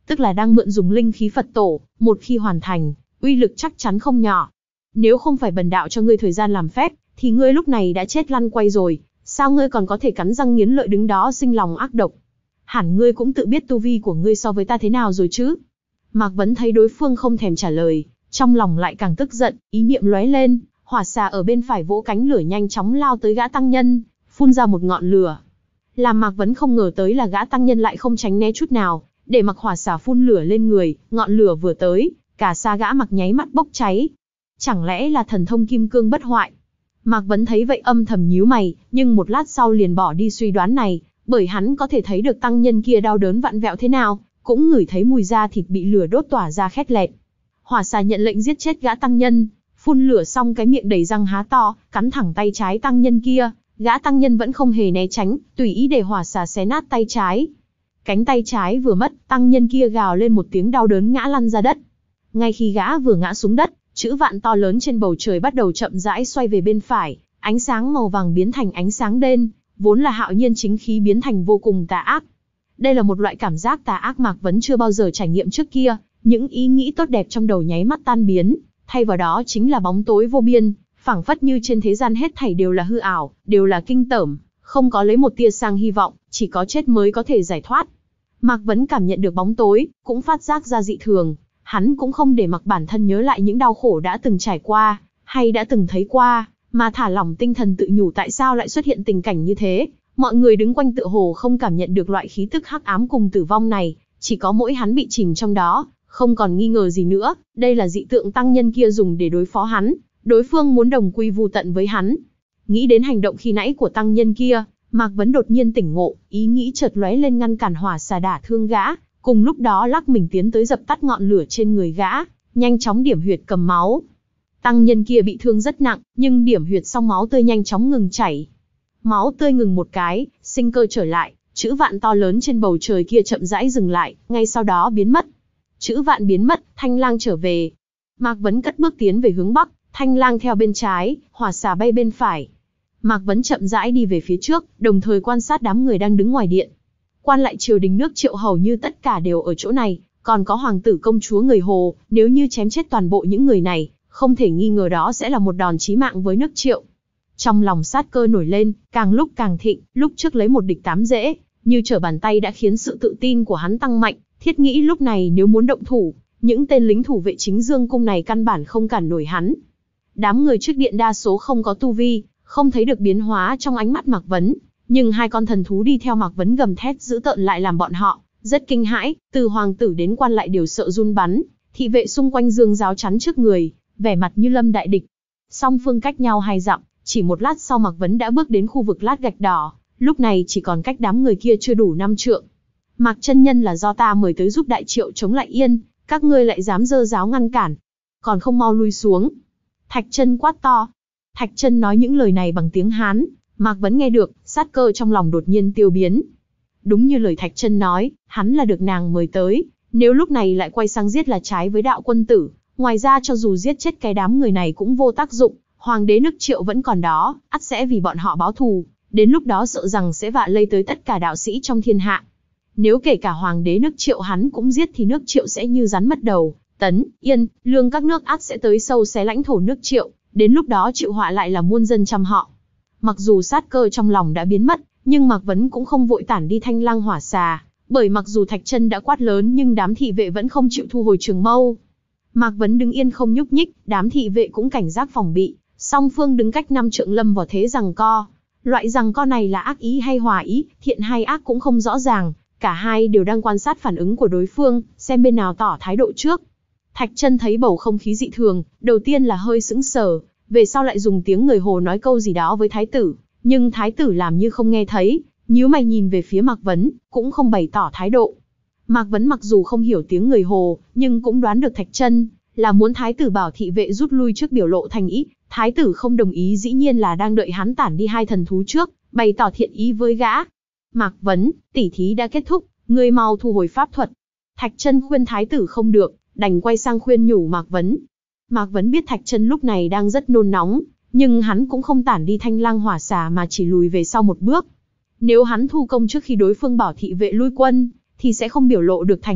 tức là đang mượn dùng linh khí Phật tổ, một khi hoàn thành, uy lực chắc chắn không nhỏ. Nếu không phải bần đạo cho ngươi thời gian làm phép, thì ngươi lúc này đã chết lăn quay rồi, sao ngươi còn có thể cắn răng nghiến lợi đứng đó sinh lòng ác độc? Hẳn ngươi cũng tự biết tu vi của ngươi so với ta thế nào rồi chứ? Mạc Vấn thấy đối phương không thèm trả lời, trong lòng lại càng tức giận, ý niệm lóe lên, hỏa xà ở bên phải vỗ cánh lửa nhanh chóng lao tới gã tăng nhân, phun ra một ngọn lửa. Làm Mạc Vấn không ngờ tới là gã tăng nhân lại không tránh né chút nào, để mặc hỏa xà phun lửa lên người, ngọn lửa vừa tới, cả xa gã mặc nháy mắt bốc cháy. Chẳng lẽ là thần thông kim cương bất hoại? Mạc Vấn thấy vậy âm thầm nhíu mày, nhưng một lát sau liền bỏ đi suy đoán này, bởi hắn có thể thấy được tăng nhân kia đau đớn vặn vẹo thế nào, cũng ngửi thấy mùi da thịt bị lửa đốt tỏa ra khét lẹt. Hỏa xà nhận lệnh giết chết gã tăng nhân, phun lửa xong cái miệng đầy răng há to, cắn thẳng tay trái tăng nhân kia, gã tăng nhân vẫn không hề né tránh, tùy ý để hỏa xà xé nát tay trái. Cánh tay trái vừa mất, tăng nhân kia gào lên một tiếng đau đớn ngã lăn ra đất. Ngay khi gã vừa ngã xuống đất, chữ vạn to lớn trên bầu trời bắt đầu chậm rãi xoay về bên phải, ánh sáng màu vàng biến thành ánh sáng đen, vốn là hạo nhiên chính khí biến thành vô cùng tà ác. Đây là một loại cảm giác tà ác Mạc Vấn chưa bao giờ trải nghiệm trước kia, những ý nghĩ tốt đẹp trong đầu nháy mắt tan biến, thay vào đó chính là bóng tối vô biên, phảng phất như trên thế gian hết thảy đều là hư ảo, đều là kinh tởm, không có lấy một tia sang hy vọng, chỉ có chết mới có thể giải thoát. Mạc Vấn cảm nhận được bóng tối, cũng phát giác ra dị thường, hắn cũng không để mặc bản thân nhớ lại những đau khổ đã từng trải qua, hay đã từng thấy qua, mà thả lỏng tinh thần tự nhủ tại sao lại xuất hiện tình cảnh như thế. Mọi người đứng quanh tựa hồ không cảm nhận được loại khí tức hắc ám cùng tử vong này, chỉ có mỗi hắn bị chìm trong đó, không còn nghi ngờ gì nữa, đây là dị tượng tăng nhân kia dùng để đối phó hắn, đối phương muốn đồng quy vu tận với hắn. Nghĩ đến hành động khi nãy của tăng nhân kia, Mạc Vấn đột nhiên tỉnh ngộ, ý nghĩ chợt lóe lên ngăn cản hỏa xà đả thương gã, cùng lúc đó lắc mình tiến tới dập tắt ngọn lửa trên người gã, nhanh chóng điểm huyệt cầm máu. Tăng nhân kia bị thương rất nặng, nhưng điểm huyệt xong máu tươi nhanh chóng ngừng chảy. Máu tươi ngừng một cái, sinh cơ trở lại, chữ vạn to lớn trên bầu trời kia chậm rãi dừng lại, ngay sau đó biến mất. Chữ vạn biến mất, thanh lang trở về. Mạc Vấn cất bước tiến về hướng bắc, thanh lang theo bên trái, hỏa xà bay bên phải. Mạc Vấn chậm rãi đi về phía trước, đồng thời quan sát đám người đang đứng ngoài điện. Quan lại triều đình nước Triệu hầu như tất cả đều ở chỗ này, còn có hoàng tử công chúa người Hồ, nếu như chém chết toàn bộ những người này, không thể nghi ngờ đó sẽ là một đòn chí mạng với nước Triệu. Trong lòng sát cơ nổi lên, càng lúc càng thịnh, lúc trước lấy một địch tám dễ, như trở bàn tay đã khiến sự tự tin của hắn tăng mạnh, thiết nghĩ lúc này nếu muốn động thủ, những tên lính thủ vệ chính dương cung này căn bản không cản nổi hắn. Đám người trước điện đa số không có tu vi, không thấy được biến hóa trong ánh mắt Mạc Vấn, nhưng hai con thần thú đi theo Mạc Vấn gầm thét dữ tợn lại làm bọn họ rất kinh hãi, từ hoàng tử đến quan lại đều sợ run bắn, thị vệ xung quanh dương giáo chắn trước người, vẻ mặt như lâm đại địch. Song phương cách nhau hai dặm, chỉ một lát sau Mạc Vấn đã bước đến khu vực lát gạch đỏ, lúc này chỉ còn cách đám người kia chưa đủ năm trượng. Mạc chân nhân là do ta mời tới giúp Đại Triệu chống lại Yên, các ngươi lại dám dơ giáo ngăn cản, còn không mau lui xuống. Thạch Chân quát to. Thạch Chân nói những lời này bằng tiếng Hán, Mạc Vấn nghe được, sát cơ trong lòng đột nhiên tiêu biến. Đúng như lời Thạch Chân nói, hắn là được nàng mời tới, nếu lúc này lại quay sang giết là trái với đạo quân tử, ngoài ra cho dù giết chết cái đám người này cũng vô tác dụng, hoàng đế nước Triệu vẫn còn đó, ắt sẽ vì bọn họ báo thù, đến lúc đó sợ rằng sẽ vạ lây tới tất cả đạo sĩ trong thiên hạ. Nếu kể cả hoàng đế nước Triệu hắn cũng giết thì nước Triệu sẽ như rắn mất đầu, Tấn, Yên, Lương các nước ắt sẽ tới sâu xé lãnh thổ nước Triệu, đến lúc đó chịu họa lại là muôn dân trăm họ. Mặc dù sát cơ trong lòng đã biến mất, nhưng Mạc Vấn cũng không vội tản đi thanh lang hỏa xà, bởi mặc dù Thạch Chân đã quát lớn nhưng đám thị vệ vẫn không chịu thu hồi trường mâu. Mạc Vấn đứng yên không nhúc nhích, đám thị vệ cũng cảnh giác phòng bị, song phương đứng cách năm trượng lâm vào thế giằng co. Loại giằng co này là ác ý hay hòa ý, thiện hay ác cũng không rõ ràng, cả hai đều đang quan sát phản ứng của đối phương, xem bên nào tỏ thái độ trước. Thạch Chân thấy bầu không khí dị thường, đầu tiên là hơi sững sờ, về sau lại dùng tiếng người Hồ nói câu gì đó với thái tử, nhưng thái tử làm như không nghe thấy, nhíu mày nhìn về phía Mạc Vấn, cũng không bày tỏ thái độ. Mạc Vấn mặc dù không hiểu tiếng người Hồ, nhưng cũng đoán được Thạch Chân là muốn thái tử bảo thị vệ rút lui trước biểu lộ thành ý, thái tử không đồng ý dĩ nhiên là đang đợi hắn tản đi hai thần thú trước, bày tỏ thiện ý với gã. Mạc Vấn, tỉ thí đã kết thúc, ngươi mau thu hồi pháp thuật. Thạch Chân khuyên thái tử không được, đành quay sang khuyên nhủ Mạc Vấn. Mạc Vấn biết Thạch Chân lúc này đang rất nôn nóng, nhưng hắn cũng không tản đi thanh lang hỏa xà mà chỉ lùi về sau một bước. Nếu hắn thu công trước khi đối phương bảo thị vệ lui quân, thì sẽ không biểu lộ được thành ý,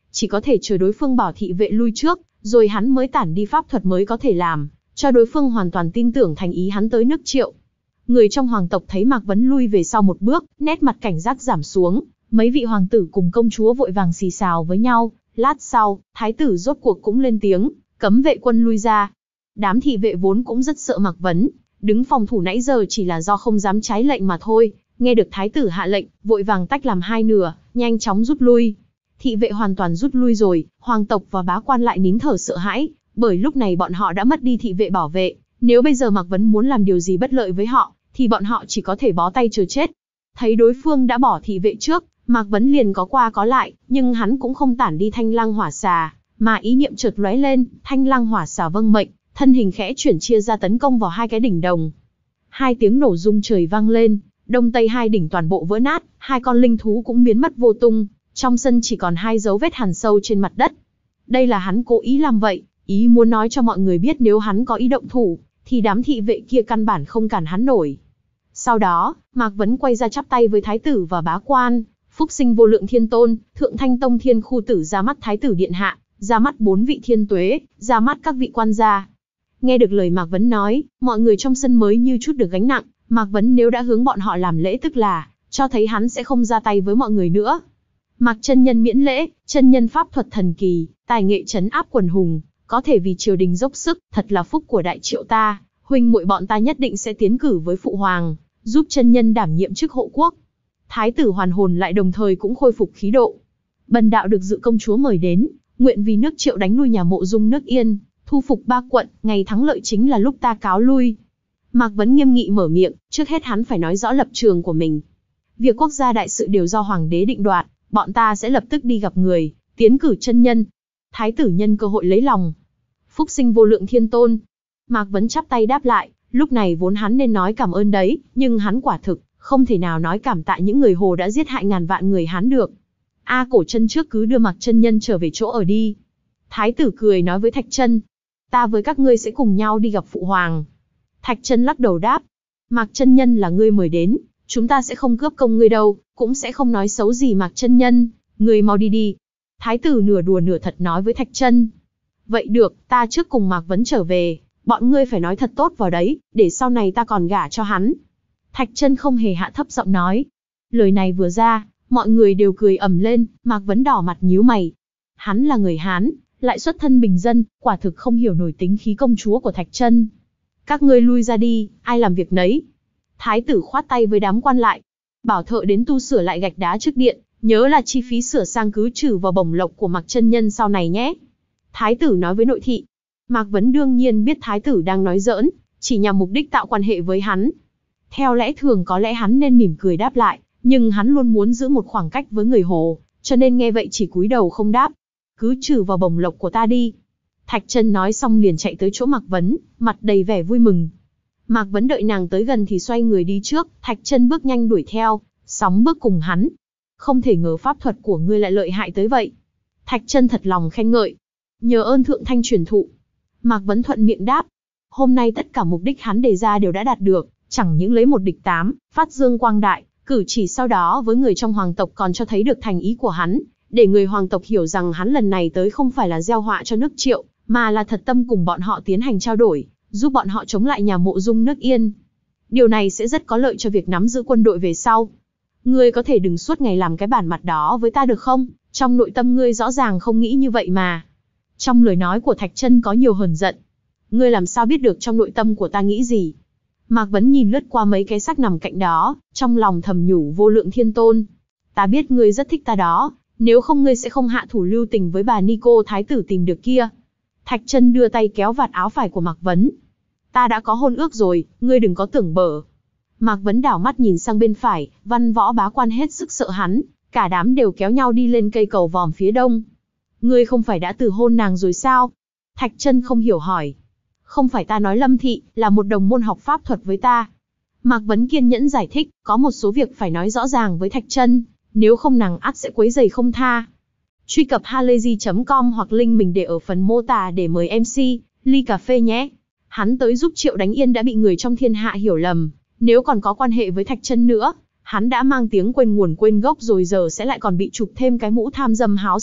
chỉ có thể chờ đối phương bảo thị vệ lui trước, rồi hắn mới tản đi pháp thuật mới có thể làm, cho đối phương hoàn toàn tin tưởng thành ý hắn tới nước Triệu. Người trong hoàng tộc thấy Mạc Vấn lui về sau một bước, nét mặt cảnh giác giảm xuống, mấy vị hoàng tử cùng công chúa vội vàng xì xào với nhau, lát sau, thái tử rốt cuộc cũng lên tiếng, cấm vệ quân lui ra. Đám thị vệ vốn cũng rất sợ Mạc Vấn, đứng phòng thủ nãy giờ chỉ là do không dám trái lệnh mà thôi, nghe được thái tử hạ lệnh, vội vàng tách làm hai nửa, nhanh chóng rút lui. Thị vệ hoàn toàn rút lui rồi, hoàng tộc và bá quan lại nín thở sợ hãi, bởi lúc này bọn họ đã mất đi thị vệ bảo vệ, nếu bây giờ Mạc Vấn muốn làm điều gì bất lợi với họ, thì bọn họ chỉ có thể bó tay chờ chết. Thấy đối phương đã bỏ thị vệ trước, Mạc Vấn liền có qua có lại, nhưng hắn cũng không tản đi thanh lăng hỏa xà, mà ý niệm chợt lóe lên, thanh lăng hỏa xà vâng mệnh, thân hình khẽ chuyển chia ra tấn công vào hai cái đỉnh đồng. Hai tiếng nổ rung trời vang lên, đông tây hai đỉnh toàn bộ vỡ nát, hai con linh thú cũng biến mất vô tung, trong sân chỉ còn hai dấu vết hằn sâu trên mặt đất. Đây là hắn cố ý làm vậy, ý muốn nói cho mọi người biết nếu hắn có ý động thủ, thì đám thị vệ kia căn bản không cản hắn nổi. Sau đó, Mạc Vấn quay ra chắp tay với thái tử và bá quan, phúc sinh vô lượng thiên tôn, thượng thanh tông thiên khu tử ra mắt thái tử điện hạ, ra mắt bốn vị thiên tuế, ra mắt các vị quan gia. Nghe được lời Mạc Vấn nói, mọi người trong sân mới như chút được gánh nặng, Mạc Vấn nếu đã hướng bọn họ làm lễ tức là, cho thấy hắn sẽ không ra tay với mọi người nữa. Mạc chân nhân miễn lễ, chân nhân pháp thuật thần kỳ, tài nghệ trấn áp quần hùng, có thể vì triều đình dốc sức, thật là phúc của đại Triệu ta, huynh muội bọn ta nhất định sẽ tiến cử với phụ hoàng, giúp chân nhân đảm nhiệm chức hộ quốc. Thái tử hoàn hồn lại đồng thời cũng khôi phục khí độ. Bần đạo được Dự công chúa mời đến, nguyện vì nước Triệu đánh lui nhà Mộ Dung nước Yên, thu phục ba quận, ngày thắng lợi chính là lúc ta cáo lui. Mạc Vấn nghiêm nghị mở miệng, trước hết hắn phải nói rõ lập trường của mình. Việc quốc gia đại sự đều do hoàng đế định đoạt, bọn ta sẽ lập tức đi gặp người, tiến cử chân nhân. Thái tử nhân cơ hội lấy lòng. Phúc sinh vô lượng thiên tôn. Mạc Vấn chắp tay đáp lại, lúc này vốn hắn nên nói cảm ơn đấy, nhưng hắn quả thực không thể nào nói cảm tạ những người Hồ đã giết hại ngàn vạn người Hán được. A Cổ Chân trước cứ đưa Mạc chân nhân trở về chỗ ở đi. Thái tử cười nói với Thạch Chân, ta với các ngươi sẽ cùng nhau đi gặp phụ hoàng. Thạch Chân lắc đầu đáp, Mạc chân nhân là ngươi mời đến, chúng ta sẽ không cướp công ngươi đâu, cũng sẽ không nói xấu gì Mạc chân nhân, ngươi mau đi đi. Thái tử nửa đùa nửa thật nói với Thạch Chân, vậy được, ta trước cùng Mạc Vấn trở về, bọn ngươi phải nói thật tốt vào đấy, để sau này ta còn gả cho hắn. Thạch Chân không hề hạ thấp giọng nói. Lời này vừa ra, mọi người đều cười ầm lên, Mạc Vấn đỏ mặt nhíu mày. Hắn là người Hán, lại xuất thân bình dân, quả thực không hiểu nổi tính khí công chúa của Thạch Chân. Các ngươi lui ra đi, ai làm việc nấy. Thái tử khoát tay với đám quan lại, bảo thợ đến tu sửa lại gạch đá trước điện, nhớ là chi phí sửa sang cứ trừ vào bổng lộc của Mạc chân nhân sau này nhé. Thái tử nói với nội thị. Mạc Vấn đương nhiên biết thái tử đang nói giỡn, chỉ nhằm mục đích tạo quan hệ với hắn. Theo lẽ thường có lẽ hắn nên mỉm cười đáp lại, nhưng hắn luôn muốn giữ một khoảng cách với người Hồ, cho nên nghe vậy chỉ cúi đầu không đáp. Cứ trừ vào bổng lộc của ta đi. Thạch Chân nói xong liền chạy tới chỗ Mạc Vấn, mặt đầy vẻ vui mừng. Mạc Vấn đợi nàng tới gần thì xoay người đi trước, Thạch Chân bước nhanh đuổi theo, sóng bước cùng hắn. Không thể ngờ pháp thuật của ngươi lại lợi hại tới vậy. Thạch Chân thật lòng khen ngợi. Nhờ ơn thượng thanh truyền thụ. Mạc Vấn thuận miệng đáp. Hôm nay tất cả mục đích hắn đề ra đều đã đạt được, chẳng những lấy một địch tám, phát dương quang đại, cử chỉ sau đó với người trong hoàng tộc còn cho thấy được thành ý của hắn, để người hoàng tộc hiểu rằng hắn lần này tới không phải là gieo họa cho nước Triệu, mà là thật tâm cùng bọn họ tiến hành trao đổi, giúp bọn họ chống lại nhà Mộ Dung nước Yên. Điều này sẽ rất có lợi cho việc nắm giữ quân đội về sau. Ngươi có thể đừng suốt ngày làm cái bản mặt đó với ta được không? Trong nội tâm ngươi rõ ràng không nghĩ như vậy mà. Trong lời nói của Thạch Chân có nhiều hờn giận. Ngươi làm sao biết được trong nội tâm của ta nghĩ gì? Mạc Vấn nhìn lướt qua mấy cái xác nằm cạnh đó, trong lòng thầm nhủ vô lượng thiên tôn. Ta biết ngươi rất thích ta đó, nếu không ngươi sẽ không hạ thủ lưu tình với bà Nico thái tử tìm được kia. Thạch Chân đưa tay kéo vạt áo phải của Mạc Vấn. Ta đã có hôn ước rồi, ngươi đừng có tưởng bở. Mạc Vấn đảo mắt nhìn sang bên phải, văn võ bá quan hết sức sợ hắn, cả đám đều kéo nhau đi lên cây cầu vòm phía đông. Ngươi không phải đã từ hôn nàng rồi sao? Thạch Chân không hiểu hỏi. Không phải ta nói Lâm Thị là một đồng môn học pháp thuật với ta. Mạc Vấn kiên nhẫn giải thích, có một số việc phải nói rõ ràng với Thạch Chân, nếu không nàng ắt sẽ quấy rầy không tha. Truy cập halayzi chấm com hoặc link mình để ở phần mô tả để mời em xê, ly cà phê nhé. Hắn tới giúp Triệu Đánh Yên đã bị người trong thiên hạ hiểu lầm, nếu còn có quan hệ với Thạch Chân nữa, hắn đã mang tiếng quên nguồn quên gốc rồi giờ sẽ lại còn bị chụp thêm cái mũ tham dâm háo sắc,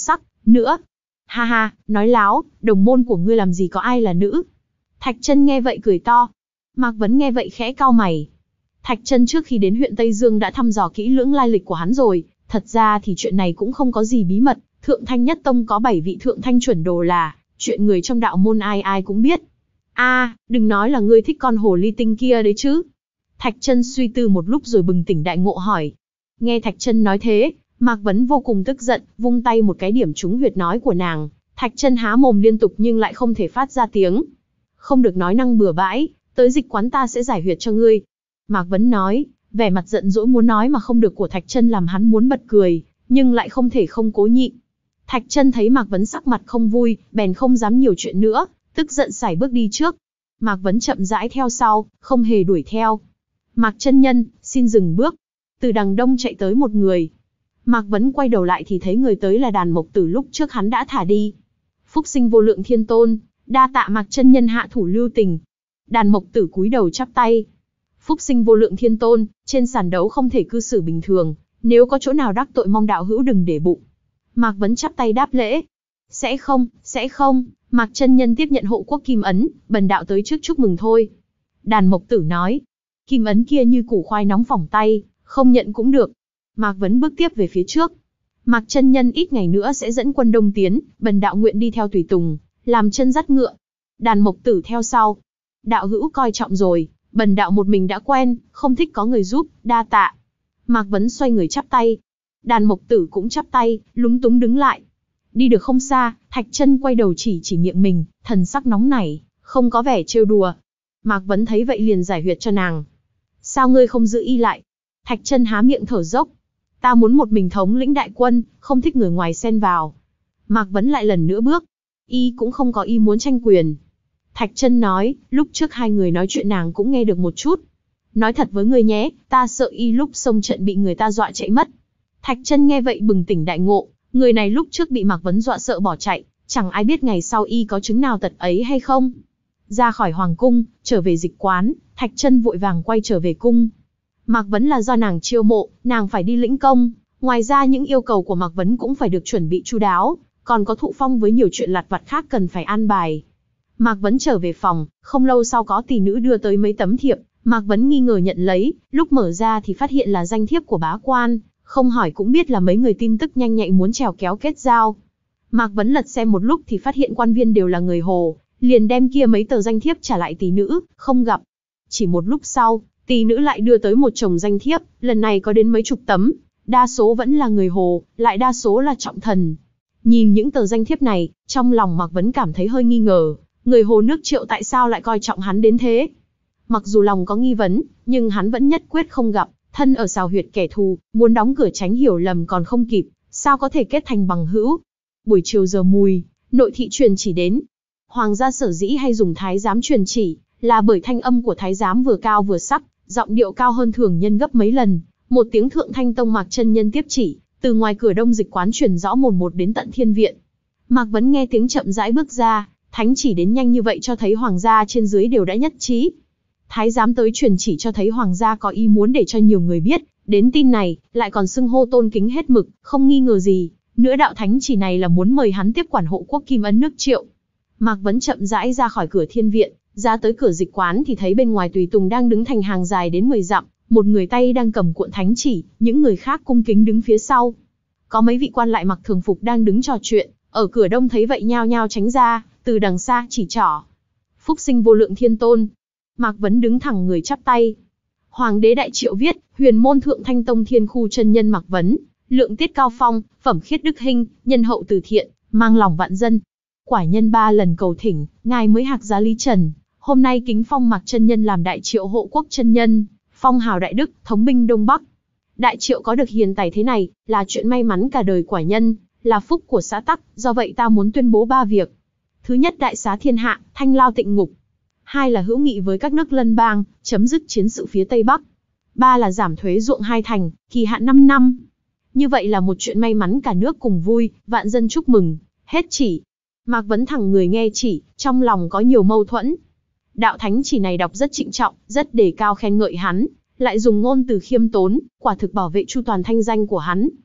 Nữa. Ha ha, nói láo, đồng môn của ngươi làm gì có ai là nữ. Thạch Chân nghe vậy cười to. Mạc Vấn nghe vậy khẽ cau mày. Thạch Chân trước khi đến huyện Tây Dương đã thăm dò kỹ lưỡng lai lịch của hắn rồi, thật ra thì chuyện này cũng không có gì bí mật, Thượng Thanh Nhất Tông có bảy vị Thượng Thanh chuẩn đồ là chuyện người trong đạo môn ai ai cũng biết. A, à, đừng nói là ngươi thích con hồ ly tinh kia đấy chứ. Thạch Chân suy tư một lúc rồi bừng tỉnh đại ngộ hỏi. Nghe Thạch Chân nói thế, Mạc Vấn vô cùng tức giận, vung tay một cái điểm trúng huyệt nói của nàng. Thạch Chân há mồm liên tục nhưng lại không thể phát ra tiếng. Không được nói năng bừa bãi, tới dịch quán ta sẽ giải huyệt cho ngươi. Mạc Vấn nói, vẻ mặt giận dỗi muốn nói mà không được của Thạch Chân làm hắn muốn bật cười, nhưng lại không thể không cố nhịn. Thạch Chân thấy Mạc Vấn sắc mặt không vui, bèn không dám nhiều chuyện nữa, tức giận sải bước đi trước. Mạc Vấn chậm rãi theo sau, không hề đuổi theo. Mạc chân nhân, xin dừng bước. Từ đằng đông chạy tới một người. Mạc Vấn quay đầu lại thì thấy người tới là Đàn Mộc Tử lúc trước hắn đã thả đi. Phúc sinh vô lượng thiên tôn, đa tạ Mạc chân nhân hạ thủ lưu tình. Đàn Mộc Tử cúi đầu chắp tay. Phúc sinh vô lượng thiên tôn, trên sàn đấu không thể cư xử bình thường, nếu có chỗ nào đắc tội mong đạo hữu đừng để bụng. Mạc Vấn chắp tay đáp lễ. Sẽ không, sẽ không, Mạc chân nhân tiếp nhận hộ quốc kim ấn, bần đạo tới trước chúc mừng thôi. Đàn Mộc Tử nói. Kim ấn kia như củ khoai nóng phỏng tay, không nhận cũng được. Mạc Vấn bước tiếp về phía trước. Mạc chân nhân ít ngày nữa sẽ dẫn quân đông tiến, bần đạo nguyện đi theo tùy tùng, làm chân dắt ngựa. Đàn Mộc Tử theo sau. Đạo hữu coi trọng rồi, bần đạo một mình đã quen, không thích có người giúp, đa tạ. Mạc Vấn xoay người chắp tay. Đàn Mộc Tử cũng chắp tay, lúng túng đứng lại. Đi được không xa, Thạch Chân quay đầu chỉ chỉ miệng mình, thần sắc nóng nảy, không có vẻ trêu đùa. Mạc Vấn thấy vậy liền giải huyệt cho nàng. Sao ngươi không giữ y lại? Thạch Chân há miệng thở dốc. Ta muốn một mình thống lĩnh đại quân, không thích người ngoài xen vào. Mạc Vấn lại lần nữa bước. Y cũng không có ý muốn tranh quyền. Thạch Chân nói, lúc trước hai người nói chuyện nàng cũng nghe được một chút. Nói thật với ngươi nhé, ta sợ y lúc xông trận bị người ta dọa chạy mất. Thạch Chân nghe vậy bừng tỉnh đại ngộ, người này lúc trước bị Mạc Vấn dọa sợ bỏ chạy, chẳng ai biết ngày sau y có chứng nào tật ấy hay không. Ra khỏi hoàng cung, trở về dịch quán, Thạch Chân vội vàng quay trở về cung. Mạc Vấn là do nàng chiêu mộ, nàng phải đi lĩnh công, ngoài ra những yêu cầu của Mạc Vấn cũng phải được chuẩn bị chu đáo, còn có thụ phong với nhiều chuyện lặt vặt khác cần phải an bài. Mạc Vấn trở về phòng, không lâu sau có tỷ nữ đưa tới mấy tấm thiệp, Mạc Vấn nghi ngờ nhận lấy, lúc mở ra thì phát hiện là danh thiếp của bá quan, không hỏi cũng biết là mấy người tin tức nhanh nhạy muốn trèo kéo kết giao. Mạc Vấn lật xem một lúc thì phát hiện quan viên đều là người Hồ, liền đem kia mấy tờ danh thiếp trả lại tỷ nữ, không gặp. Chỉ một lúc sau, tỷ nữ lại đưa tới một chồng danh thiếp, lần này có đến mấy chục tấm, đa số vẫn là người Hồ, lại đa số là trọng thần. Nhìn những tờ danh thiếp này, trong lòng Mạc Vấn cảm thấy hơi nghi ngờ, người Hồ nước Triệu tại sao lại coi trọng hắn đến thế? Mặc dù lòng có nghi vấn, nhưng hắn vẫn nhất quyết không gặp, thân ở xào huyệt kẻ thù, muốn đóng cửa tránh hiểu lầm còn không kịp, sao có thể kết thành bằng hữu? Buổi chiều giờ mùi, nội thị truyền chỉ đến. Hoàng gia sở dĩ hay dùng thái giám truyền chỉ, là bởi thanh âm của thái giám vừa cao vừa sắc, giọng điệu cao hơn thường nhân gấp mấy lần. Một tiếng Thượng Thanh Tông Mạc chân nhân tiếp chỉ, từ ngoài cửa đông dịch quán truyền rõ mồn một đến tận thiên viện. Mạc Vấn nghe tiếng chậm rãi bước ra, thánh chỉ đến nhanh như vậy cho thấy hoàng gia trên dưới đều đã nhất trí. Thái giám tới truyền chỉ cho thấy hoàng gia có ý muốn để cho nhiều người biết, đến tin này, lại còn xưng hô tôn kính hết mực, không nghi ngờ gì. Nữa đạo thánh chỉ này là muốn mời hắn tiếp quản hộ quốc kim ấn nước Triệu. Mạc Vấn chậm rãi ra khỏi cửa thiên viện, ra tới cửa dịch quán thì thấy bên ngoài tùy tùng đang đứng thành hàng dài đến mười dặm, một người tay đang cầm cuộn thánh chỉ, những người khác cung kính đứng phía sau. Có mấy vị quan lại mặc thường phục đang đứng trò chuyện, ở cửa đông thấy vậy nhao nhao tránh ra, từ đằng xa chỉ trỏ. Phúc sinh vô lượng thiên tôn. Mạc Vấn đứng thẳng người chắp tay. Hoàng đế Đại Triệu viết, huyền môn Thượng Thanh Tông Thiên Khu chân nhân Mạc Vấn, lượng tiết cao phong, phẩm khiết đức hinh, nhân hậu từ thiện, mang lòng vạn dân. Quả nhân ba lần cầu thỉnh, ngài mới hạc giá lý trần, hôm nay kính phong Mạc chân nhân làm Đại Triệu hộ quốc chân nhân, phong hào đại đức, thống binh Đông Bắc. Đại Triệu có được hiền tài thế này, là chuyện may mắn cả đời quả nhân, là phúc của xã tắc, do vậy ta muốn tuyên bố ba việc. Thứ nhất, đại xá thiên hạ, thanh lao tịnh ngục. Hai là hữu nghị với các nước lân bang, chấm dứt chiến sự phía Tây Bắc. Ba là giảm thuế ruộng hai thành, kỳ hạn năm năm. Như vậy là một chuyện may mắn cả nước cùng vui, vạn dân chúc mừng. Hết chỉ. Mạc Vấn thẳng người nghe chỉ, trong lòng có nhiều mâu thuẫn. Đạo thánh chỉ này đọc rất trịnh trọng, rất đề cao khen ngợi hắn, lại dùng ngôn từ khiêm tốn, quả thực bảo vệ chu toàn thanh danh của hắn.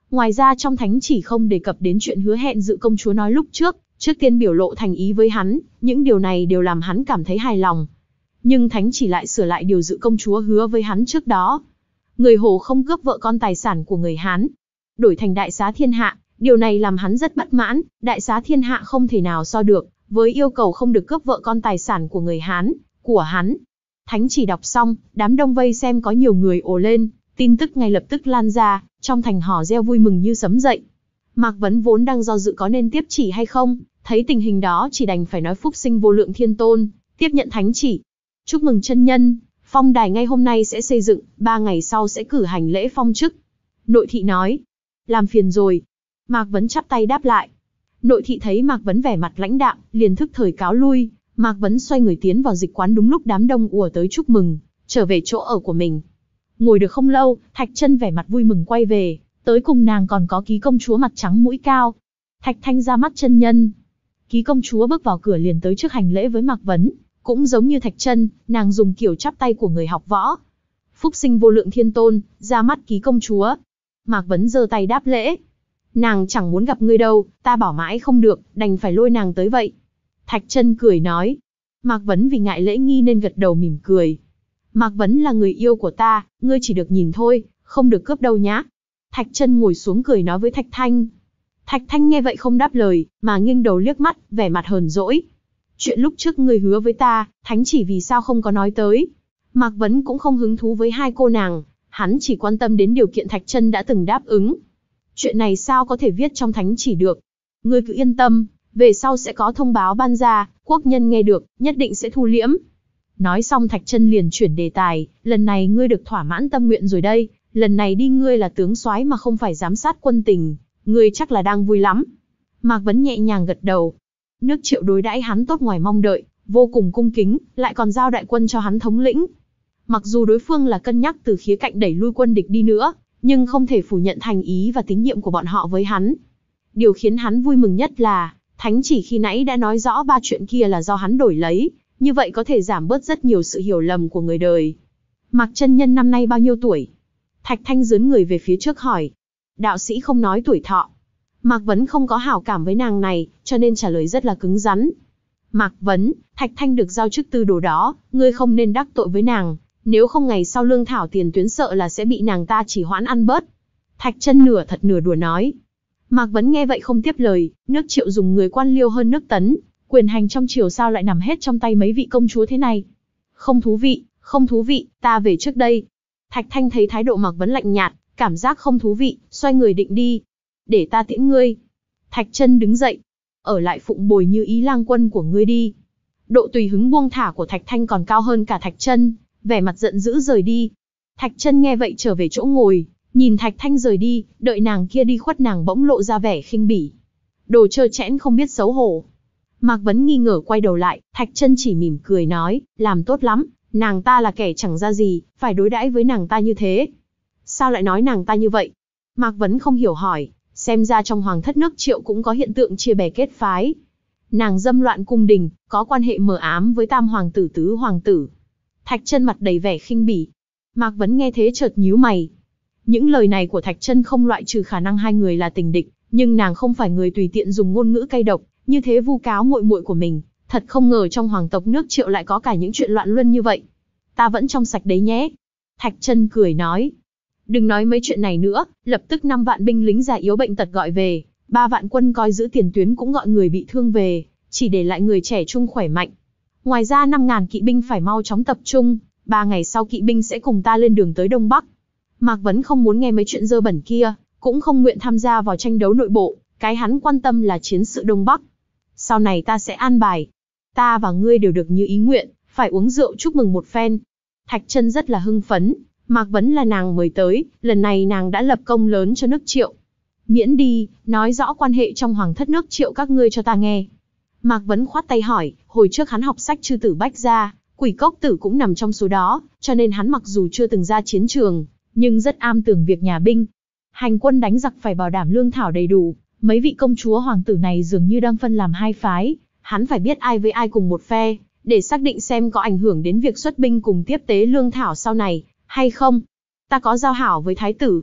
Ngoài ra trong thánh chỉ không đề cập đến chuyện hứa hẹn Dự công chúa nói lúc trước, trước tiên biểu lộ thành ý với hắn, những điều này đều làm hắn cảm thấy hài lòng. Nhưng thánh chỉ lại sửa lại điều Dự công chúa hứa với hắn trước đó. Người Hồ không cướp vợ con tài sản của người Hán, đổi thành đại xá thiên hạ, điều này làm hắn rất bất mãn, đại xá thiên hạ không thể nào so được với yêu cầu không được cướp vợ con tài sản của người Hán, của hắn. Thánh chỉ đọc xong, đám đông vây xem có nhiều người ồ lên, tin tức ngay lập tức lan ra, trong thành hò reo vui mừng như sấm dậy. Mạc Vấn vốn đang do dự có nên tiếp chỉ hay không, thấy tình hình đó chỉ đành phải nói Phúc Sinh Vô Lượng Thiên Tôn, tiếp nhận thánh chỉ. Chúc mừng chân nhân, phong đài ngay hôm nay sẽ xây dựng, ba ngày sau sẽ cử hành lễ phong chức. Nội thị nói, làm phiền rồi. Mạc Vấn chắp tay đáp lại. Nội thị thấy Mạc Vấn vẻ mặt lãnh đạm, liền thức thời cáo lui. Mạc Vấn xoay người tiến vào dịch quán đúng lúc đám đông ùa tới chúc mừng, trở về chỗ ở của mình. Ngồi được không lâu, Thạch Chân vẻ mặt vui mừng quay về, tới cùng nàng còn có Ký công chúa mặt trắng mũi cao. Thạch Thanh ra mắt chân nhân. Ký công chúa bước vào cửa liền tới trước hành lễ với Mạc Vấn, cũng giống như Thạch Chân, nàng dùng kiểu chắp tay của người học võ. Phúc Sinh Vô Lượng Thiên Tôn, ra mắt Ký công chúa. Mạc Vấn giơ tay đáp lễ. Nàng chẳng muốn gặp ngươi đâu, ta bảo mãi không được, đành phải lôi nàng tới vậy. Thạch Chân cười nói. Mạc Vấn vì ngại lễ nghi nên gật đầu mỉm cười. Mạc Vấn là người yêu của ta, ngươi chỉ được nhìn thôi, không được cướp đâu nhá. Thạch Chân ngồi xuống cười nói với Thạch Thanh. Thạch Thanh nghe vậy không đáp lời, mà nghiêng đầu liếc mắt, vẻ mặt hờn dỗi. Chuyện lúc trước ngươi hứa với ta, thánh chỉ vì sao không có nói tới. Mạc Vấn cũng không hứng thú với hai cô nàng, hắn chỉ quan tâm đến điều kiện Thạch Chân đã từng đáp ứng. Chuyện này sao có thể viết trong thánh chỉ được. Ngươi cứ yên tâm, về sau sẽ có thông báo ban ra, quốc nhân nghe được, nhất định sẽ thu liễm. Nói xong Thạch Chân liền chuyển đề tài, lần này ngươi được thỏa mãn tâm nguyện rồi đây, lần này đi ngươi là tướng soái mà không phải giám sát quân tình, ngươi chắc là đang vui lắm. Mạc Vấn nhẹ nhàng gật đầu. Nước Triệu đối đãi hắn tốt ngoài mong đợi, vô cùng cung kính, lại còn giao đại quân cho hắn thống lĩnh. Mặc dù đối phương là cân nhắc từ khía cạnh đẩy lui quân địch đi nữa, nhưng không thể phủ nhận thành ý và tín nhiệm của bọn họ với hắn. Điều khiến hắn vui mừng nhất là, thánh chỉ khi nãy đã nói rõ ba chuyện kia là do hắn đổi lấy, như vậy có thể giảm bớt rất nhiều sự hiểu lầm của người đời. Mạc chân nhân năm nay bao nhiêu tuổi? Thạch Thanh dướn người về phía trước hỏi. Đạo sĩ không nói tuổi thọ. Mạc Vấn không có hảo cảm với nàng này, cho nên trả lời rất là cứng rắn. Mạc Vấn, Thạch Thanh được giao chức tư đồ đó, ngươi không nên đắc tội với nàng, nếu không ngày sau lương thảo tiền tuyến sợ là sẽ bị nàng ta chỉ hoãn ăn bớt. Thạch Chân nửa thật nửa đùa nói. Mạc Vấn nghe vậy không tiếp lời, nước Triệu dùng người quan liêu hơn nước Tấn, quyền hành trong triều sao lại nằm hết trong tay mấy vị công chúa thế này? Không thú vị, không thú vị, ta về trước đây. Thạch Thanh thấy thái độ Mạc Vấn lạnh nhạt, cảm giác không thú vị, xoay người định đi. Để ta tiễn ngươi. Thạch Chân đứng dậy. Ở lại phụng bồi Như Ý lang quân của ngươi đi. Độ tùy hứng buông thả của Thạch Thanh còn cao hơn cả Thạch Chân, vẻ mặt giận dữ rời đi. Thạch Chân nghe vậy trở về chỗ ngồi, nhìn Thạch Thanh rời đi, đợi nàng kia đi khuất nàng bỗng lộ ra vẻ khinh bỉ. Đồ trơ trẽn không biết xấu hổ. Mạc Vấn nghi ngờ quay đầu lại, Thạch Chân chỉ mỉm cười nói, làm tốt lắm, nàng ta là kẻ chẳng ra gì, phải đối đãi với nàng ta như thế. Sao lại nói nàng ta như vậy? Mạc Vấn không hiểu hỏi, xem ra trong hoàng thất nước Triệu cũng có hiện tượng chia bè kết phái. Nàng dâm loạn cung đình, có quan hệ mờ ám với tam hoàng tử tứ hoàng tử. Thạch Chân mặt đầy vẻ khinh bỉ. Mạc Vấn nghe thế chợt nhíu mày. Những lời này của Thạch Chân không loại trừ khả năng hai người là tình địch, nhưng nàng không phải người tùy tiện dùng ngôn ngữ cay độc, như thế vu cáo muội muội của mình. Thật không ngờ trong hoàng tộc nước Triệu lại có cả những chuyện loạn luân như vậy. Ta vẫn trong sạch đấy nhé. Thạch Chân cười nói. Đừng nói mấy chuyện này nữa, lập tức năm vạn binh lính già yếu bệnh tật gọi về, ba vạn quân coi giữ tiền tuyến cũng gọi người bị thương về, chỉ để lại người trẻ trung khỏe mạnh. Ngoài ra năm ngàn kỵ binh phải mau chóng tập trung, ba ngày sau kỵ binh sẽ cùng ta lên đường tới Đông Bắc. Mạc Vấn không muốn nghe mấy chuyện dơ bẩn kia, cũng không nguyện tham gia vào tranh đấu nội bộ, cái hắn quan tâm là chiến sự Đông Bắc. Sau này ta sẽ an bài. Ta và ngươi đều được như ý nguyện, phải uống rượu chúc mừng một phen. Thạch Chân rất là hưng phấn, Mạc Vấn là nàng mời tới, lần này nàng đã lập công lớn cho nước Triệu. Miễn đi, nói rõ quan hệ trong hoàng thất nước Triệu các ngươi cho ta nghe. Mạc Vấn khoát tay hỏi, hồi trước hắn học sách Chư Tử Bách Gia, Quỷ Cốc Tử cũng nằm trong số đó, cho nên hắn mặc dù chưa từng ra chiến trường, nhưng rất am tường việc nhà binh. Hành quân đánh giặc phải bảo đảm lương thảo đầy đủ, mấy vị công chúa hoàng tử này dường như đang phân làm hai phái, hắn phải biết ai với ai cùng một phe, để xác định xem có ảnh hưởng đến việc xuất binh cùng tiếp tế lương thảo sau này, hay không. Ta có giao hảo với thái tử.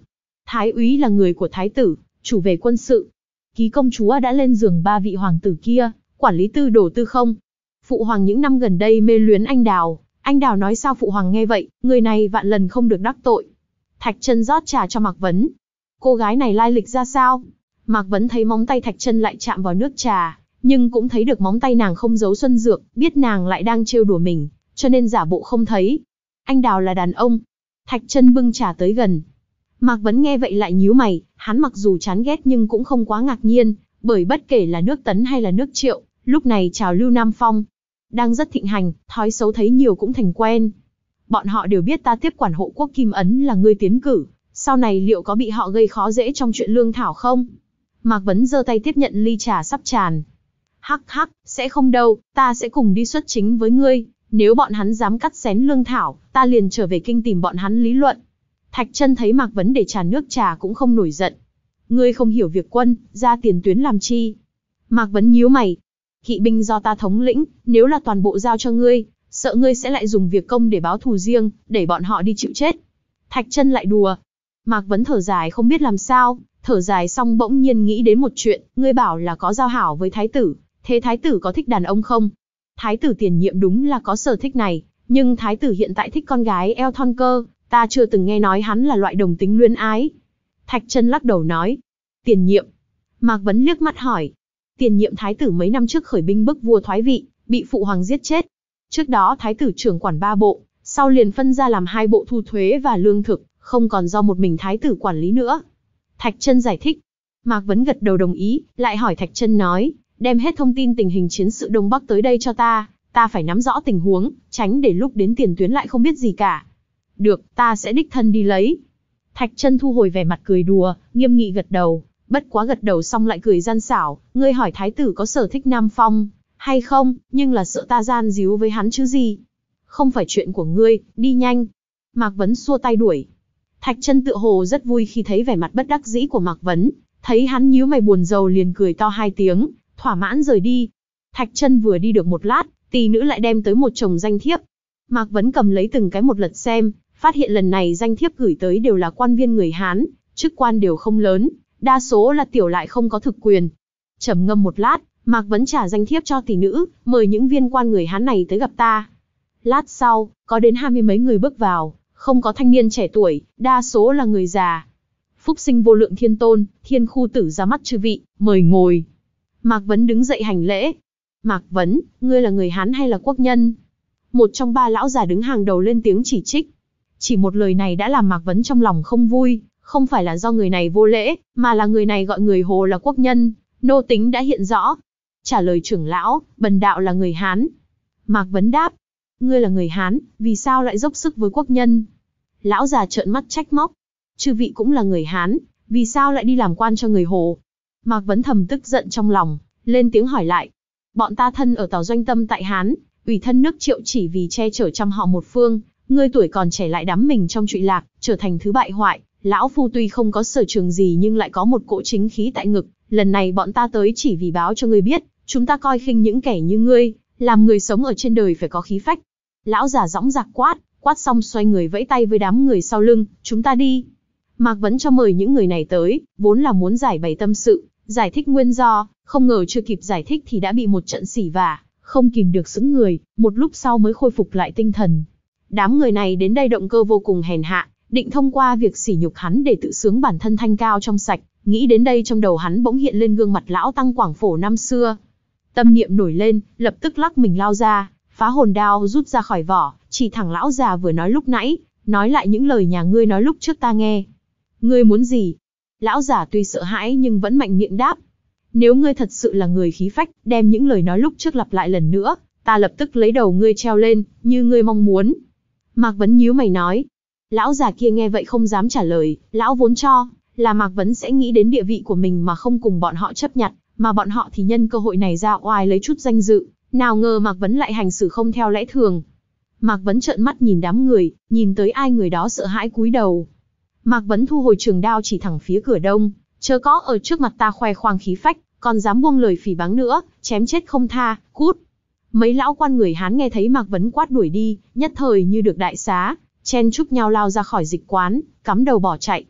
Thái úy là người của thái tử, chủ về quân sự. Ký công chúa đã lên giường ba vị hoàng tử kia, quản lý tư đồ tư không. Phụ hoàng những năm gần đây mê luyến anh đào. Anh đào nói sao phụ hoàng nghe vậy, người này vạn lần không được đắc tội. Thạch Chân rót trà cho Mạc Vấn. Cô gái này lai lịch ra sao? Mạc Vấn thấy móng tay Thạch Chân lại chạm vào nước trà, nhưng cũng thấy được móng tay nàng không giấu xuân dược, biết nàng lại đang trêu đùa mình, cho nên giả bộ không thấy. Anh đào là đàn ông. Thạch Chân bưng trà tới gần. Mạc Vấn nghe vậy lại nhíu mày, hắn mặc dù chán ghét nhưng cũng không quá ngạc nhiên, bởi bất kể là nước Tấn hay là nước Triệu, lúc này trào lưu Nam Phong đang rất thịnh hành, thói xấu thấy nhiều cũng thành quen. Bọn họ đều biết ta tiếp quản hộ quốc Kim Ấn là ngươi tiến cử, sau này liệu có bị họ gây khó dễ trong chuyện lương thảo không? Mạc Vấn giơ tay tiếp nhận ly trà sắp tràn. Hắc hắc, sẽ không đâu, ta sẽ cùng đi xuất chính với ngươi, nếu bọn hắn dám cắt xén lương thảo, ta liền trở về kinh tìm bọn hắn lý luận. Thạch Chân thấy Mạc Vấn để trà nước trà cũng không nổi giận. Ngươi không hiểu việc quân, ra tiền tuyến làm chi? Mạc Vấn nhíu mày. Kỵ binh do ta thống lĩnh, nếu là toàn bộ giao cho ngươi, sợ ngươi sẽ lại dùng việc công để báo thù riêng, để bọn họ đi chịu chết. Thạch Chân lại đùa. Mạc Vấn thở dài không biết làm sao, thở dài xong bỗng nhiên nghĩ đến một chuyện, ngươi bảo là có giao hảo với thái tử, thế thái tử có thích đàn ông không? Thái tử tiền nhiệm đúng là có sở thích này, nhưng thái tử hiện tại thích con gái eo thon cơ, ta chưa từng nghe nói hắn là loại đồng tính luyến ái. Thạch Chân lắc đầu nói. Tiền nhiệm. Mạc Vấn liếc mắt hỏi. Tiền nhiệm thái tử mấy năm trước khởi binh bức vua thoái vị, bị phụ hoàng giết chết. Trước đó thái tử trưởng quản ba bộ, sau liền phân ra làm hai bộ thu thuế và lương thực, không còn do một mình thái tử quản lý nữa. Thạch Chân giải thích. Mạc Vấn gật đầu đồng ý, lại hỏi Thạch Chân nói, đem hết thông tin tình hình chiến sự Đông Bắc tới đây cho ta, ta phải nắm rõ tình huống, tránh để lúc đến tiền tuyến lại không biết gì cả. Được, ta sẽ đích thân đi lấy. Thạch Chân thu hồi vẻ mặt cười đùa, nghiêm nghị gật đầu, bất quá gật đầu xong lại cười gian xảo, ngươi hỏi thái tử có sở thích Nam Phong hay không, nhưng là sợ ta gian díu với hắn chứ gì. Không phải chuyện của ngươi, đi nhanh. Mạc Vấn xua tay đuổi. Thạch Chân tựa hồ rất vui khi thấy vẻ mặt bất đắc dĩ của Mạc Vấn, thấy hắn nhíu mày buồn rầu liền cười to hai tiếng, thỏa mãn rời đi. Thạch Chân vừa đi được một lát, tỷ nữ lại đem tới một chồng danh thiếp. Mạc Vấn cầm lấy từng cái một lật xem, phát hiện lần này danh thiếp gửi tới đều là quan viên người Hán, chức quan đều không lớn, đa số là tiểu lại không có thực quyền. Trầm ngâm một lát, Mạc Vấn trả danh thiếp cho tỷ nữ, mời những viên quan người Hán này tới gặp ta. Lát sau, có đến hai mươi mấy người bước vào, không có thanh niên trẻ tuổi, đa số là người già. Phúc sinh vô lượng thiên tôn, thiên khu tử ra mắt chư vị, mời ngồi. Mạc Vấn đứng dậy hành lễ. Mạc Vấn, ngươi là người Hán hay là quốc nhân? Một trong ba lão già đứng hàng đầu lên tiếng chỉ trích. Chỉ một lời này đã làm Mạc Vấn trong lòng không vui, không phải là do người này vô lễ, mà là người này gọi người Hồ là quốc nhân, nô tính đã hiện rõ. Trả lời trưởng lão, bần đạo là người Hán. Mạc Vấn đáp, ngươi là người Hán, vì sao lại dốc sức với quốc nhân? Lão già trợn mắt trách móc, chư vị cũng là người Hán, vì sao lại đi làm quan cho người Hồ? Mạc Vấn thầm tức giận trong lòng, lên tiếng hỏi lại. Bọn ta thân ở Tào Doanh Tâm tại Hán, ủy thân nước Triệu chỉ vì che chở trăm họ một phương, ngươi tuổi còn trẻ lại đắm mình trong trụy lạc, trở thành thứ bại hoại. Lão phu tuy không có sở trường gì nhưng lại có một cỗ chính khí tại ngực, lần này bọn ta tới chỉ vì báo cho ngươi biết, chúng ta coi khinh những kẻ như ngươi, làm người sống ở trên đời phải có khí phách. Lão già dõng dạc quát, quát xong xoay người vẫy tay với đám người sau lưng, chúng ta đi. Mạc Vấn cho mời những người này tới, vốn là muốn giải bày tâm sự, giải thích nguyên do, không ngờ chưa kịp giải thích thì đã bị một trận xỉ vả, không kìm được sững người, một lúc sau mới khôi phục lại tinh thần. Đám người này đến đây động cơ vô cùng hèn hạ, định thông qua việc sỉ nhục hắn để tự sướng bản thân thanh cao trong sạch, nghĩ đến đây trong đầu hắn bỗng hiện lên gương mặt lão tăng Quảng Phổ năm xưa. Tâm niệm nổi lên, lập tức lắc mình lao ra, phá hồn đao rút ra khỏi vỏ, chỉ thẳng lão già vừa nói lúc nãy, nói lại những lời nhà ngươi nói lúc trước ta nghe. Ngươi muốn gì? Lão già tuy sợ hãi nhưng vẫn mạnh miệng đáp. Nếu ngươi thật sự là người khí phách, đem những lời nói lúc trước lặp lại lần nữa, ta lập tức lấy đầu ngươi treo lên, như ngươi mong muốn. Mạc Vấn nhíu mày nói. Lão già kia nghe vậy không dám trả lời, lão vốn cho là Mạc Vấn sẽ nghĩ đến địa vị của mình mà không cùng bọn họ chấp nhận, mà bọn họ thì nhân cơ hội này ra oai lấy chút danh dự, nào ngờ Mạc Vấn lại hành xử không theo lẽ thường. Mạc Vấn trợn mắt nhìn đám người, nhìn tới ai người đó sợ hãi cúi đầu. Mạc Vấn thu hồi trường đao chỉ thẳng phía cửa đông, chớ có ở trước mặt ta khoe khoang khí phách, còn dám buông lời phỉ báng nữa, chém chết không tha, cút. Mấy lão quan người Hán nghe thấy Mạc Vấn quát đuổi đi, nhất thời như được đại xá, chen chúc nhau lao ra khỏi dịch quán, cắm đầu bỏ chạy.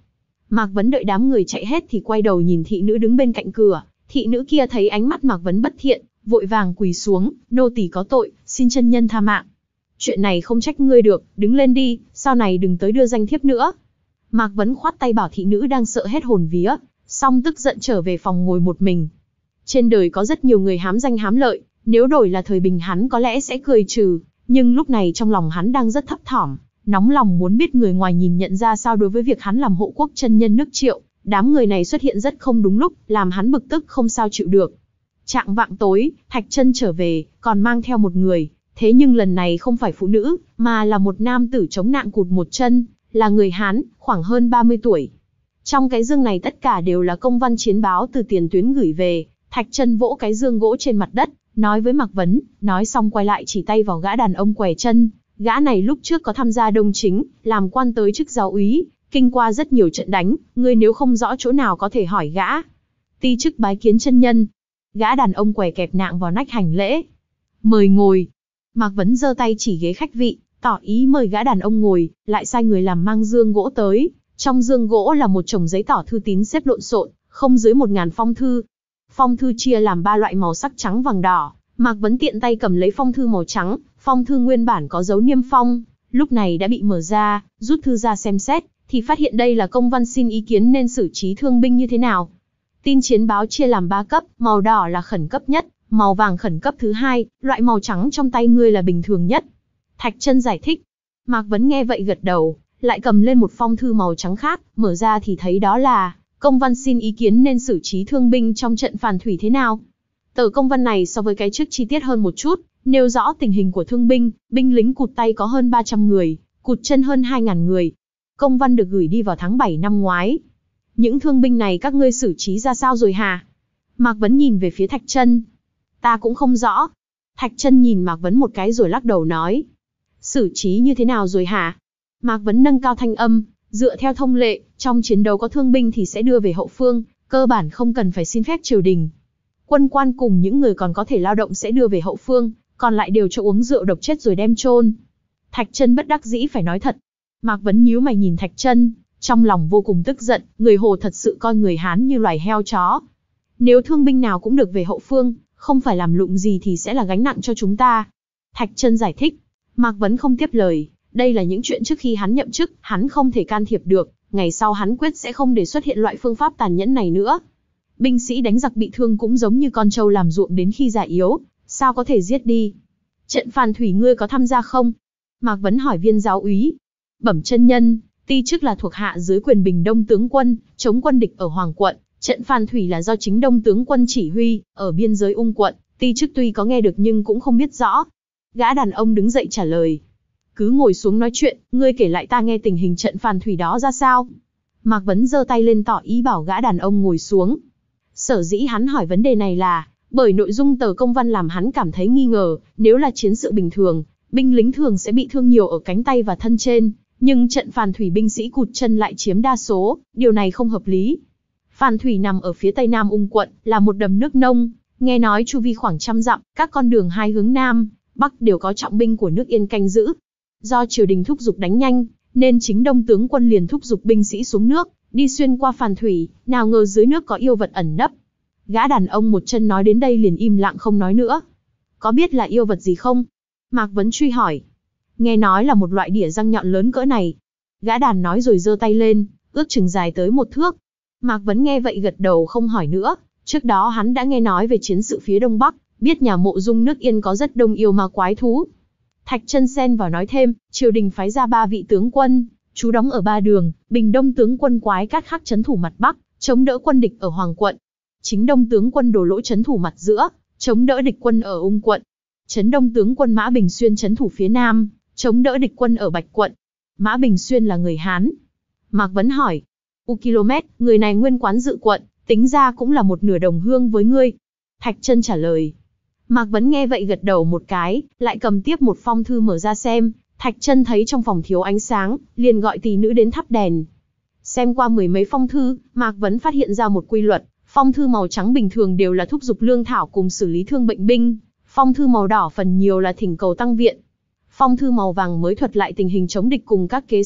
Mạc Vấn đợi đám người chạy hết thì quay đầu nhìn thị nữ đứng bên cạnh cửa. Thị nữ kia thấy ánh mắt Mạc Vấn bất thiện, vội vàng quỳ xuống, nô tỳ có tội, xin chân nhân tha mạng. Chuyện này không trách ngươi được, đứng lên đi, sau này đừng tới đưa danh thiếp nữa. Mạc Vấn khoát tay bảo thị nữ đang sợ hết hồn vía, xong tức giận trở về phòng ngồi một mình. Trên đời có rất nhiều người hám danh hám lợi, nếu đổi là thời bình hắn có lẽ sẽ cười trừ, nhưng lúc này trong lòng hắn đang rất thấp thỏm, nóng lòng muốn biết người ngoài nhìn nhận ra sao đối với việc hắn làm hộ quốc chân nhân nước Triệu. Đám người này xuất hiện rất không đúng lúc, làm hắn bực tức không sao chịu được. Trạng vạng tối, Thạch Chân trở về, còn mang theo một người, thế nhưng lần này không phải phụ nữ, mà là một nam tử chống nạn cụt một chân, là người Hán, khoảng hơn ba mươi tuổi. Trong cái dương này tất cả đều là công văn chiến báo từ tiền tuyến gửi về. Thạch Chân vỗ cái dương gỗ trên mặt đất, nói với Mạc Vấn, nói xong quay lại chỉ tay vào gã đàn ông què chân. Gã này lúc trước có tham gia Đông Chính, làm quan tới chức giáo úy, kinh qua rất nhiều trận đánh, ngươi nếu không rõ chỗ nào có thể hỏi gã. Ti chức bái kiến chân nhân. Gã đàn ông què kẹp nạng vào nách hành lễ. Mời ngồi. Mạc Vấn giơ tay chỉ ghế khách vị, tỏ ý mời gã đàn ông ngồi, lại sai người làm mang dương gỗ tới. Trong dương gỗ là một chồng giấy tỏ thư tín xếp lộn xộn, không dưới một ngàn phong thư. Phong thư chia làm ba loại màu sắc trắng vàng đỏ. Mạc Vấn tiện tay cầm lấy phong thư màu trắng, phong thư nguyên bản có dấu niêm phong, lúc này đã bị mở ra, rút thư ra xem xét, thì phát hiện đây là công văn xin ý kiến nên xử trí thương binh như thế nào. Tin chiến báo chia làm ba cấp, màu đỏ là khẩn cấp nhất, màu vàng khẩn cấp thứ hai, loại màu trắng trong tay ngươi là bình thường nhất. Thạch Chân giải thích. Mạc Vấn nghe vậy gật đầu, lại cầm lên một phong thư màu trắng khác, mở ra thì thấy đó là công văn xin ý kiến nên xử trí thương binh trong trận phàn thủy thế nào. Tờ công văn này so với cái trước chi tiết hơn một chút, nêu rõ tình hình của thương binh, binh lính cụt tay có hơn ba trăm người, cụt chân hơn hai nghìn người. Công văn được gửi đi vào tháng bảy năm ngoái. Những thương binh này các ngươi xử trí ra sao rồi hả? Mạc Vấn nhìn về phía Thạch Chân. Ta cũng không rõ. Thạch Chân nhìn Mạc Vấn một cái rồi lắc đầu nói. Xử trí như thế nào rồi hả? Mạc Vấn nâng cao thanh âm, dựa theo thông lệ, trong chiến đấu có thương binh thì sẽ đưa về hậu phương, cơ bản không cần phải xin phép triều đình. Quân quan cùng những người còn có thể lao động sẽ đưa về hậu phương, còn lại đều cho uống rượu độc chết rồi đem chôn. Thạch Chân bất đắc dĩ phải nói thật. Mạc Vấn nhíu mày nhìn Thạch Chân, trong lòng vô cùng tức giận, người Hồ thật sự coi người Hán như loài heo chó. Nếu thương binh nào cũng được về hậu phương, không phải làm lụng gì thì sẽ là gánh nặng cho chúng ta. Thạch Chân giải thích. Mạc Vấn không tiếp lời, đây là những chuyện trước khi hắn nhậm chức, hắn không thể can thiệp được, ngày sau hắn quyết sẽ không để xuất hiện loại phương pháp tàn nhẫn này nữa. Binh sĩ đánh giặc bị thương cũng giống như con trâu làm ruộng đến khi già yếu, sao có thể giết đi. Trận phàn thủy ngươi có tham gia không? Mạc Vấn hỏi viên giáo úy. Bẩm chân nhân, ti chức là thuộc hạ dưới quyền Bình Đông tướng quân, chống quân địch ở Hoàng quận. Trận phàn thủy là do chính Đông tướng quân chỉ huy, ở biên giới Ung quận. Ti chức tuy có nghe được nhưng cũng không biết rõ. Gã đàn ông đứng dậy trả lời. Cứ ngồi xuống nói chuyện, ngươi kể lại ta nghe tình hình trận phàn thủy đó ra sao. Mạc Vấn giơ tay lên tỏ ý bảo gã đàn ông ngồi xuống. Sở dĩ hắn hỏi vấn đề này là, bởi nội dung tờ công văn làm hắn cảm thấy nghi ngờ, nếu là chiến sự bình thường, binh lính thường sẽ bị thương nhiều ở cánh tay và thân trên, nhưng trận phàn thủy binh sĩ cụt chân lại chiếm đa số, điều này không hợp lý. Phàn thủy nằm ở phía tây nam Ung quận, là một đầm nước nông, nghe nói chu vi khoảng trăm dặm, các con đường hai hướng nam, bắc đều có trọng binh của nước Yên canh giữ. Do triều đình thúc giục đánh nhanh, nên chính Đông tướng quân liền thúc giục binh sĩ xuống nước, đi xuyên qua phàn thủy, nào ngờ dưới nước có yêu vật ẩn nấp. Gã đàn ông một chân nói đến đây liền im lặng không nói nữa. Có biết là yêu vật gì không? Mạc Vấn truy hỏi. Nghe nói là một loại đỉa răng nhọn lớn cỡ này. Gã đàn nói rồi giơ tay lên, ước chừng dài tới một thước. Mạc Vấn nghe vậy gật đầu không hỏi nữa. Trước đó hắn đã nghe nói về chiến sự phía đông bắc, biết nhà Mộ Dung nước Yên có rất đông yêu ma quái thú. Thạch Chân xen vào nói thêm, triều đình phái ra ba vị tướng quân, trú đóng ở ba đường. Bình Đông tướng quân Quái Cát Khắc trấn thủ mặt bắc, chống đỡ quân địch ở Hoàng quận. Chính Đông tướng quân Đồ Lỗ trấn thủ mặt giữa, chống đỡ địch quân ở Ung quận. Trấn Đông tướng quân Mã Bình Xuyên trấn thủ phía nam, chống đỡ địch quân ở Bạch quận. Mã Bình Xuyên là người Hán. Mạc Vấn hỏi, U km, người này nguyên quán Dự quận, tính ra cũng là một nửa đồng hương với ngươi. Thạch Chân trả lời. Mạc Vấn nghe vậy gật đầu một cái, lại cầm tiếp một phong thư mở ra xem. Thạch Chân thấy trong phòng thiếu ánh sáng, liền gọi tỳ nữ đến thắp đèn. Xem qua mười mấy phong thư, Mạc Vấn phát hiện ra một quy luật. Phong thư màu trắng bình thường đều là thúc giục lương thảo cùng xử lý thương bệnh binh. Phong thư màu đỏ phần nhiều là thỉnh cầu tăng viện. Phong thư màu vàng mới thuật lại tình hình chống địch cùng các kế sách,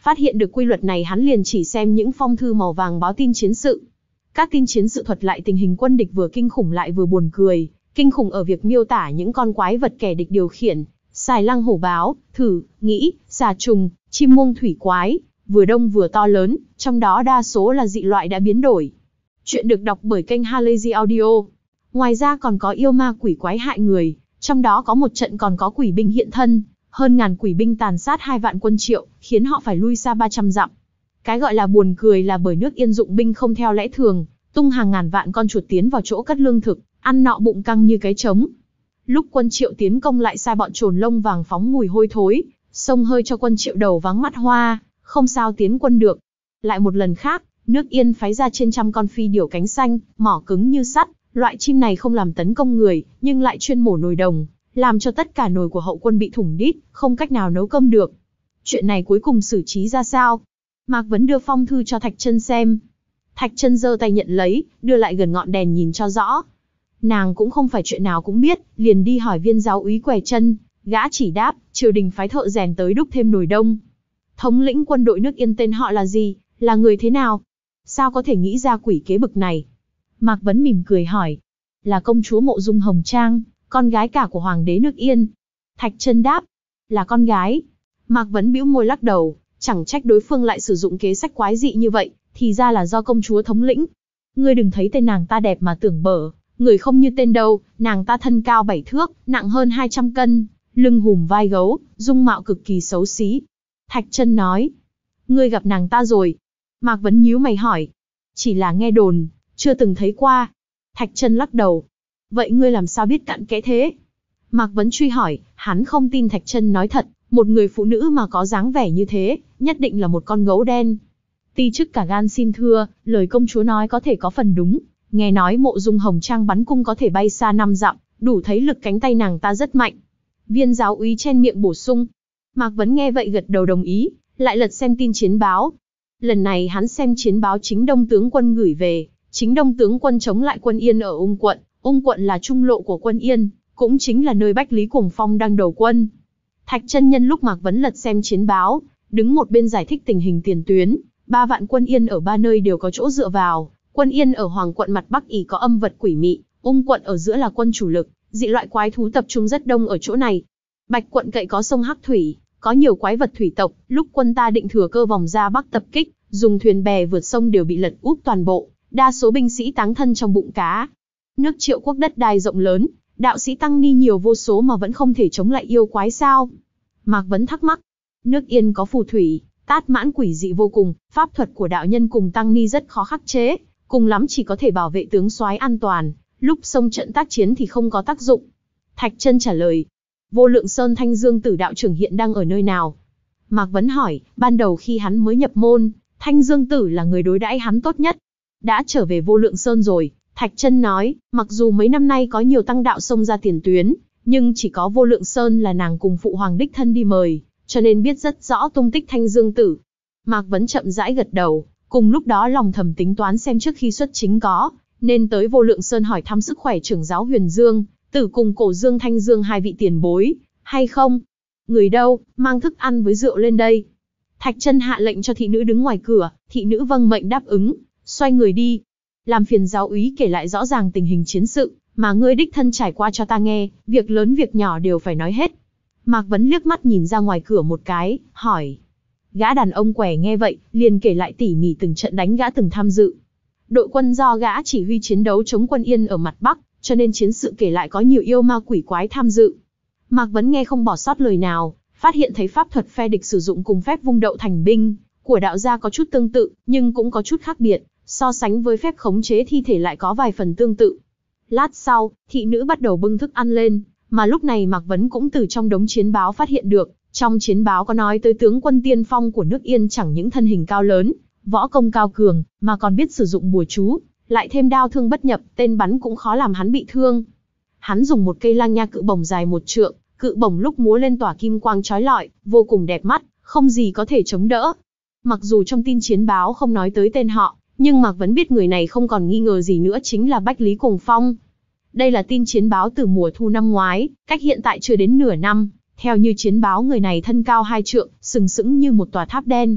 Phát hiện được quy luật này, hắn liền chỉ xem những phong thư màu vàng báo tin chiến sự. Các tin chiến sự thuật lại tình hình quân địch vừa kinh khủng lại vừa buồn cười, kinh khủng ở việc miêu tả những con quái vật kẻ địch điều khiển, xài lăng hổ báo, thử, nghĩ, xà trùng, chim muông thủy quái, vừa đông vừa to lớn, trong đó đa số là dị loại đã biến đổi. Chuyện được đọc bởi kênh Halazy Audio. Ngoài ra còn có yêu ma quỷ quái hại người, trong đó có một trận còn có quỷ binh hiện thân, hơn ngàn quỷ binh tàn sát hai vạn quân Triệu, khiến họ phải lui xa ba trăm dặm. Cái gọi là buồn cười là bởi nước Yên dụng binh không theo lẽ thường, tung hàng ngàn vạn con chuột tiến vào chỗ cất lương thực, ăn nọ bụng căng như cái trống. Lúc quân Triệu tiến công lại sai bọn trồn lông vàng phóng mùi hôi thối, xông hơi cho quân Triệu đầu váng mắt hoa, không sao tiến quân được. Lại một lần khác, nước Yên phái ra trên trăm con phi điểu cánh xanh, mỏ cứng như sắt, loại chim này không làm tấn công người, nhưng lại chuyên mổ nồi đồng, làm cho tất cả nồi của hậu quân bị thủng đít, không cách nào nấu cơm được. Chuyện này cuối cùng xử trí ra sao? Mạc Vấn đưa phong thư cho Thạch Chân xem. Thạch Chân giơ tay nhận lấy, đưa lại gần ngọn đèn nhìn cho rõ. Nàng cũng không phải chuyện nào cũng biết, liền đi hỏi viên giáo úy Què Chân, gã chỉ đáp, triều đình phái thợ rèn tới đúc thêm nồi đông. Thống lĩnh quân đội nước Yên tên họ là gì, là người thế nào? Sao có thể nghĩ ra quỷ kế bực này? Mạc Vấn mỉm cười hỏi. Là công chúa Mộ Dung Hồng Trang, con gái cả của hoàng đế nước Yên. Thạch Chân đáp. Là con gái. Mạc Vấn bĩu môi lắc đầu, chẳng trách đối phương lại sử dụng kế sách quái dị như vậy, thì ra là do công chúa thống lĩnh. Ngươi đừng thấy tên nàng ta đẹp mà tưởng bở, người không như tên đâu, nàng ta thân cao bảy thước, nặng hơn hai trăm cân, lưng hùm vai gấu, dung mạo cực kỳ xấu xí. Thạch Chân nói. Ngươi gặp nàng ta rồi? Mạc Vấn nhíu mày hỏi. Chỉ là nghe đồn, chưa từng thấy qua. Thạch Chân lắc đầu. Vậy ngươi làm sao biết cặn kẽ thế? Mạc Vấn truy hỏi, hắn không tin Thạch Chân nói thật, một người phụ nữ mà có dáng vẻ như thế, nhất định là một con gấu đen. Ti chức cả gan xin thưa, lời công chúa nói có thể có phần đúng, nghe nói Mộ Dung Hồng Trang bắn cung có thể bay xa năm dặm, đủ thấy lực cánh tay nàng ta rất mạnh. Viên giáo úy chen miệng bổ sung. Mạc Vấn nghe vậy gật đầu đồng ý, lại lật xem tin chiến báo. Lần này hắn xem chiến báo chính Đông tướng quân gửi về, chính Đông tướng quân chống lại quân Yên ở Ung quận, Ung quận là trung lộ của quân Yên, cũng chính là nơi Bách Lý Cuồng Phong đang đầu quân. Thạch Chân nhân lúc Mạc Vấn lật xem chiến báo, đứng một bên giải thích tình hình tiền tuyến, ba vạn quân Yên ở ba nơi đều có chỗ dựa vào, quân Yên ở Hoàng quận mặt Bắc ỷ có âm vật quỷ mị, Ung quận ở giữa là quân chủ lực, dị loại quái thú tập trung rất đông ở chỗ này. Bạch quận cậy có sông Hắc Thủy, có nhiều quái vật thủy tộc, lúc quân ta định thừa cơ vòng ra Bắc tập kích, dùng thuyền bè vượt sông đều bị lật úp toàn bộ, đa số binh sĩ táng thân trong bụng cá. Nước Triệu quốc đất đai rộng lớn, đạo sĩ tăng ni nhiều vô số mà vẫn không thể chống lại yêu quái sao? Mạc Vấn thắc mắc. Nước Yên có phù thủy, tát mãn quỷ dị vô cùng, pháp thuật của đạo nhân cùng tăng ni rất khó khắc chế, cùng lắm chỉ có thể bảo vệ tướng soái an toàn, lúc xông trận tác chiến thì không có tác dụng. Thạch Chân trả lời. Vô Lượng Sơn Thanh Dương Tử đạo trưởng hiện đang ở nơi nào? Mạc Vấn hỏi, ban đầu khi hắn mới nhập môn, Thanh Dương Tử là người đối đãi hắn tốt nhất. Đã trở về Vô Lượng Sơn rồi, Thạch Chân nói, mặc dù mấy năm nay có nhiều tăng đạo xông ra tiền tuyến, nhưng chỉ có Vô Lượng Sơn là nàng cùng phụ hoàng đích thân đi mời, cho nên biết rất rõ tung tích Thanh Dương Tử. Mạc Vấn chậm rãi gật đầu, cùng lúc đó lòng thầm tính toán xem trước khi xuất chính có, nên tới Vô Lượng Sơn hỏi thăm sức khỏe trưởng giáo Huyền Dương, Tử cùng Cổ Dương Thanh Dương hai vị tiền bối, hay không? Người đâu, mang thức ăn với rượu lên đây. Thạch Chân hạ lệnh cho thị nữ đứng ngoài cửa, thị nữ vâng mệnh đáp ứng, xoay người đi. Làm phiền giáo úy kể lại rõ ràng tình hình chiến sự, mà ngươi đích thân trải qua cho ta nghe, việc lớn việc nhỏ đều phải nói hết. Mạc Vấn liếc mắt nhìn ra ngoài cửa một cái, hỏi. Gã đàn ông quẻ nghe vậy, liền kể lại tỉ mỉ từng trận đánh gã từng tham dự. Đội quân do gã chỉ huy chiến đấu chống quân Yên ở mặt Bắc, cho nên chiến sự kể lại có nhiều yêu ma quỷ quái tham dự. Mạc Vấn nghe không bỏ sót lời nào, phát hiện thấy pháp thuật phe địch sử dụng cùng phép vung đậu thành binh của đạo gia có chút tương tự, nhưng cũng có chút khác biệt, so sánh với phép khống chế thi thể lại có vài phần tương tự. Lát sau, thị nữ bắt đầu bưng thức ăn lên, mà lúc này Mạc Vấn cũng từ trong đống chiến báo phát hiện được, trong chiến báo có nói tới tướng quân tiên phong của nước Yên chẳng những thân hình cao lớn, võ công cao cường, mà còn biết sử dụng bùa chú, lại thêm đao thương bất nhập, tên bắn cũng khó làm hắn bị thương. Hắn dùng một cây lang nha cự bổng dài một trượng, cự bổng lúc múa lên tỏa kim quang chói lọi, vô cùng đẹp mắt, không gì có thể chống đỡ. Mặc dù trong tin chiến báo không nói tới tên họ, nhưng Mạc Vấn biết người này không còn nghi ngờ gì nữa chính là Bách Lý Cuồng Phong. Đây là tin chiến báo từ mùa thu năm ngoái, cách hiện tại chưa đến nửa năm. Theo như chiến báo, người này thân cao hai trượng, sừng sững như một tòa tháp đen,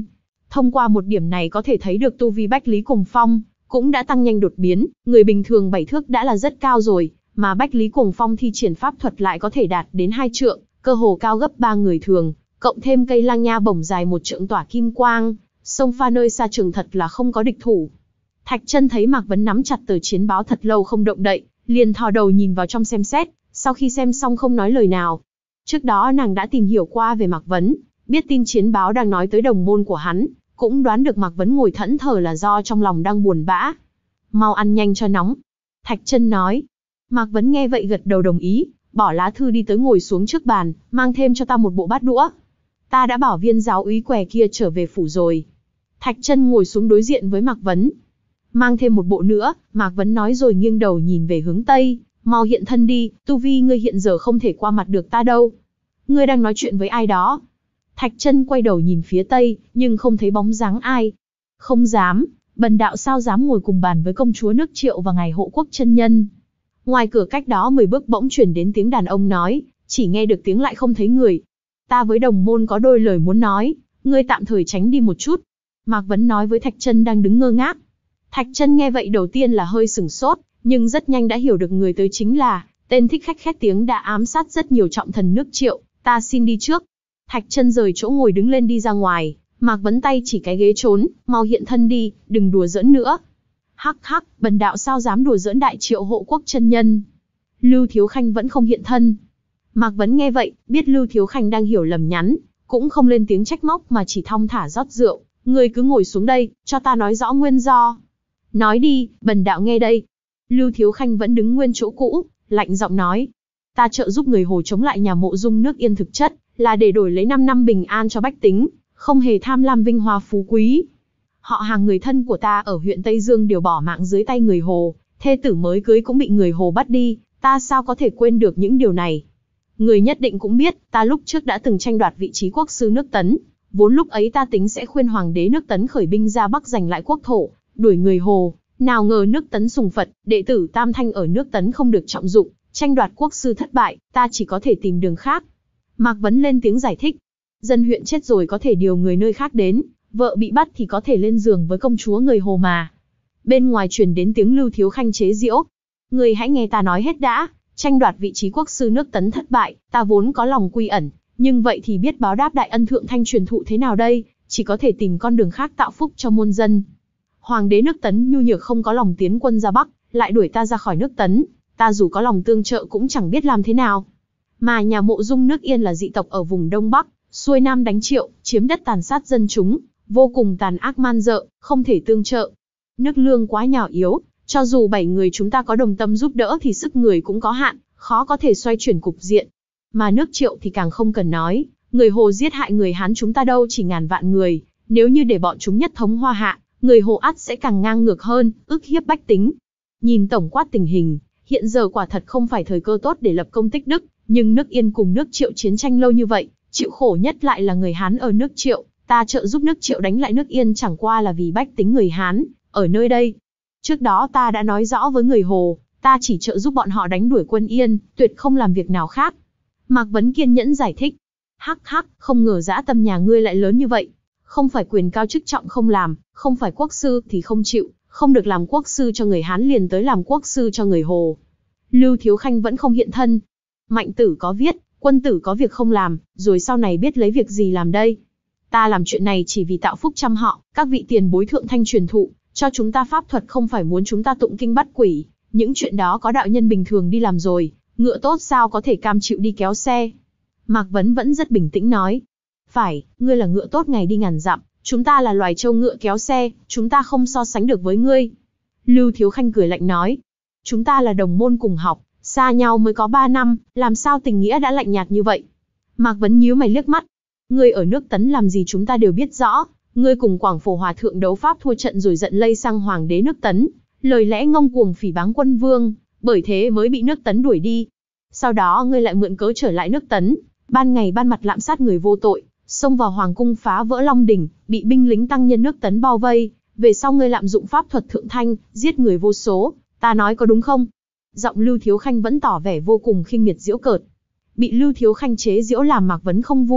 Thông qua một điểm này có thể thấy được tu vi Bách Lý Cuồng Phong cũng đã tăng nhanh đột biến, người bình thường bảy thước đã là rất cao rồi, mà Bách Lý Cuồng Phong thi triển pháp thuật lại có thể đạt đến hai trượng, cơ hồ cao gấp ba người thường, cộng thêm cây lang nha bổng dài một trượng tỏa kim quang, xông pha nơi xa trường thật là không có địch thủ. Thạch Chân thấy Mạc Vấn nắm chặt tờ chiến báo thật lâu không động đậy, liền thò đầu nhìn vào trong xem xét, sau khi xem xong không nói lời nào. Trước đó nàng đã tìm hiểu qua về Mạc Vấn, biết tin chiến báo đang nói tới đồng môn của hắn, cũng đoán được Mạc Vấn ngồi thẫn thờ là do trong lòng đang buồn bã. Mau ăn nhanh cho nóng. Thạch Chân nói. Mạc Vấn nghe vậy gật đầu đồng ý, bỏ lá thư đi tới ngồi xuống trước bàn, mang thêm cho ta một bộ bát đũa. Ta đã bảo viên giáo úy què kia trở về phủ rồi. Thạch Chân ngồi xuống đối diện với Mạc Vấn. Mang thêm một bộ nữa, Mạc Vấn nói rồi nghiêng đầu nhìn về hướng Tây, mau hiện thân đi, tu vi ngươi hiện giờ không thể qua mặt được ta đâu. Ngươi đang nói chuyện với ai đó? Thạch Chân quay đầu nhìn phía Tây, nhưng không thấy bóng dáng ai. Không dám, bần đạo sao dám ngồi cùng bàn với công chúa nước Triệu và ngài hộ quốc chân nhân. Ngoài cửa cách đó mười bước bỗng truyền đến tiếng đàn ông nói, chỉ nghe được tiếng lại không thấy người. Ta với đồng môn có đôi lời muốn nói, ngươi tạm thời tránh đi một chút. Mạc Vấn nói với Thạch Chân đang đứng ngơ ngác. Thạch Chân nghe vậy đầu tiên là hơi sửng sốt, nhưng rất nhanh đã hiểu được người tới chính là tên thích khách khét tiếng đã ám sát rất nhiều trọng thần nước Triệu. Ta xin đi trước. Thạch Chân rời chỗ ngồi đứng lên đi ra ngoài, Mạc Vấn tay chỉ cái ghế trốn, mau hiện thân đi, đừng đùa giỡn nữa. Hắc hắc, bần đạo sao dám đùa giỡn đại Triệu hộ quốc chân nhân. Lưu Thiếu Khanh vẫn không hiện thân. Mạc Vấn nghe vậy, biết Lưu Thiếu Khanh đang hiểu lầm nhắn, cũng không lên tiếng trách móc mà chỉ thong thả rót rượu. Ngươi cứ ngồi xuống đây, cho ta nói rõ nguyên do. Nói đi, bần đạo nghe đây. Lưu Thiếu Khanh vẫn đứng nguyên chỗ cũ, lạnh giọng nói. Ta trợ giúp người Hồ chống lại nhà Mộ Dung nước Yên thực chất, là để đổi lấy năm năm bình an cho bách tính, không hề tham lam vinh hoa phú quý. Họ hàng người thân của ta ở huyện Tây Dương đều bỏ mạng dưới tay người Hồ, thê tử mới cưới cũng bị người Hồ bắt đi, ta sao có thể quên được những điều này. Người nhất định cũng biết, ta lúc trước đã từng tranh đoạt vị trí quốc sư nước Tấn, vốn lúc ấy ta tính sẽ khuyên hoàng đế nước Tấn khởi binh ra Bắc giành lại quốc thổ, đuổi người Hồ, nào ngờ nước Tấn sùng Phật, đệ tử Tam Thanh ở nước Tấn không được trọng dụng, tranh đoạt quốc sư thất bại, ta chỉ có thể tìm đường khác. Mạc Vấn lên tiếng giải thích. Dân huyện chết rồi có thể điều người nơi khác đến, vợ bị bắt thì có thể lên giường với công chúa người Hồ mà. Bên ngoài truyền đến tiếng Lưu Thiếu Khanh chế giễu. Người hãy nghe ta nói hết đã, tranh đoạt vị trí quốc sư nước Tấn thất bại, ta vốn có lòng quy ẩn, nhưng vậy thì biết báo đáp đại ân thượng thanh truyền thụ thế nào đây, chỉ có thể tìm con đường khác tạo phúc cho muôn dân. Hoàng đế nước Tấn nhu nhược không có lòng tiến quân ra Bắc, lại đuổi ta ra khỏi nước Tấn, ta dù có lòng tương trợ cũng chẳng biết làm thế nào. Mà nhà Mộ Dung nước Yên là dị tộc ở vùng Đông Bắc, xuôi Nam đánh Triệu, chiếm đất tàn sát dân chúng, vô cùng tàn ác man dợ, không thể tương trợ. Nước Lương quá nhỏ yếu, cho dù bảy người chúng ta có đồng tâm giúp đỡ thì sức người cũng có hạn, khó có thể xoay chuyển cục diện. Mà nước Triệu thì càng không cần nói, người Hồ giết hại người Hán chúng ta đâu chỉ ngàn vạn người, nếu như để bọn chúng nhất thống Hoa Hạ, người Hồ ắt sẽ càng ngang ngược hơn, ức hiếp bách tính. Nhìn tổng quát tình hình, hiện giờ quả thật không phải thời cơ tốt để lập công tích đức, nhưng nước Yên cùng nước Triệu chiến tranh lâu như vậy, chịu khổ nhất lại là người Hán ở nước Triệu, ta trợ giúp nước Triệu đánh lại nước Yên chẳng qua là vì bách tính người Hán ở nơi đây. Trước đó ta đã nói rõ với người Hồ, ta chỉ trợ giúp bọn họ đánh đuổi quân Yên, tuyệt không làm việc nào khác. Mạc Vấn kiên nhẫn giải thích. Hắc hắc, không ngờ dã tâm nhà ngươi lại lớn như vậy. Không phải quyền cao chức trọng không làm, không phải quốc sư thì không chịu, không được làm quốc sư cho người Hán liền tới làm quốc sư cho người Hồ. Lưu Thiếu Khanh vẫn không hiện thân. Mạnh tử có viết, quân tử có việc không làm, rồi sau này biết lấy việc gì làm đây. Ta làm chuyện này chỉ vì tạo phúc trăm họ, các vị tiền bối thượng thanh truyền thụ, cho chúng ta pháp thuật không phải muốn chúng ta tụng kinh bắt quỷ, những chuyện đó có đạo nhân bình thường đi làm rồi, ngựa tốt sao có thể cam chịu đi kéo xe. Mạc Vấn vẫn rất bình tĩnh nói. Phải, ngươi là ngựa tốt ngày đi ngàn dặm, chúng ta là loài trâu ngựa kéo xe, chúng ta không so sánh được với ngươi. Lưu Thiếu Khanh cười lạnh nói. Chúng ta là đồng môn cùng học, xa nhau mới có ba năm, làm sao tình nghĩa đã lạnh nhạt như vậy? Mạc Vấn nhíu mày liếc mắt. Ngươi ở nước Tấn làm gì chúng ta đều biết rõ, ngươi cùng Quảng Phổ Hòa thượng đấu pháp thua trận rồi giận lây sang hoàng đế nước Tấn, lời lẽ ngông cuồng phỉ báng quân vương, bởi thế mới bị nước Tấn đuổi đi. Sau đó ngươi lại mượn cớ trở lại nước Tấn, ban ngày ban mặt lạm sát người vô tội, xông vào hoàng cung phá vỡ Long đỉnh, bị binh lính tăng nhân nước Tấn bao vây, về sau ngươi lạm dụng pháp thuật thượng thanh, giết người vô số, ta nói có đúng không? Giọng Lưu Thiếu Khanh vẫn tỏ vẻ vô cùng khinh miệt giễu cợt. Bị Lưu Thiếu Khanh chế giễu làm Mạc Vấn không vui,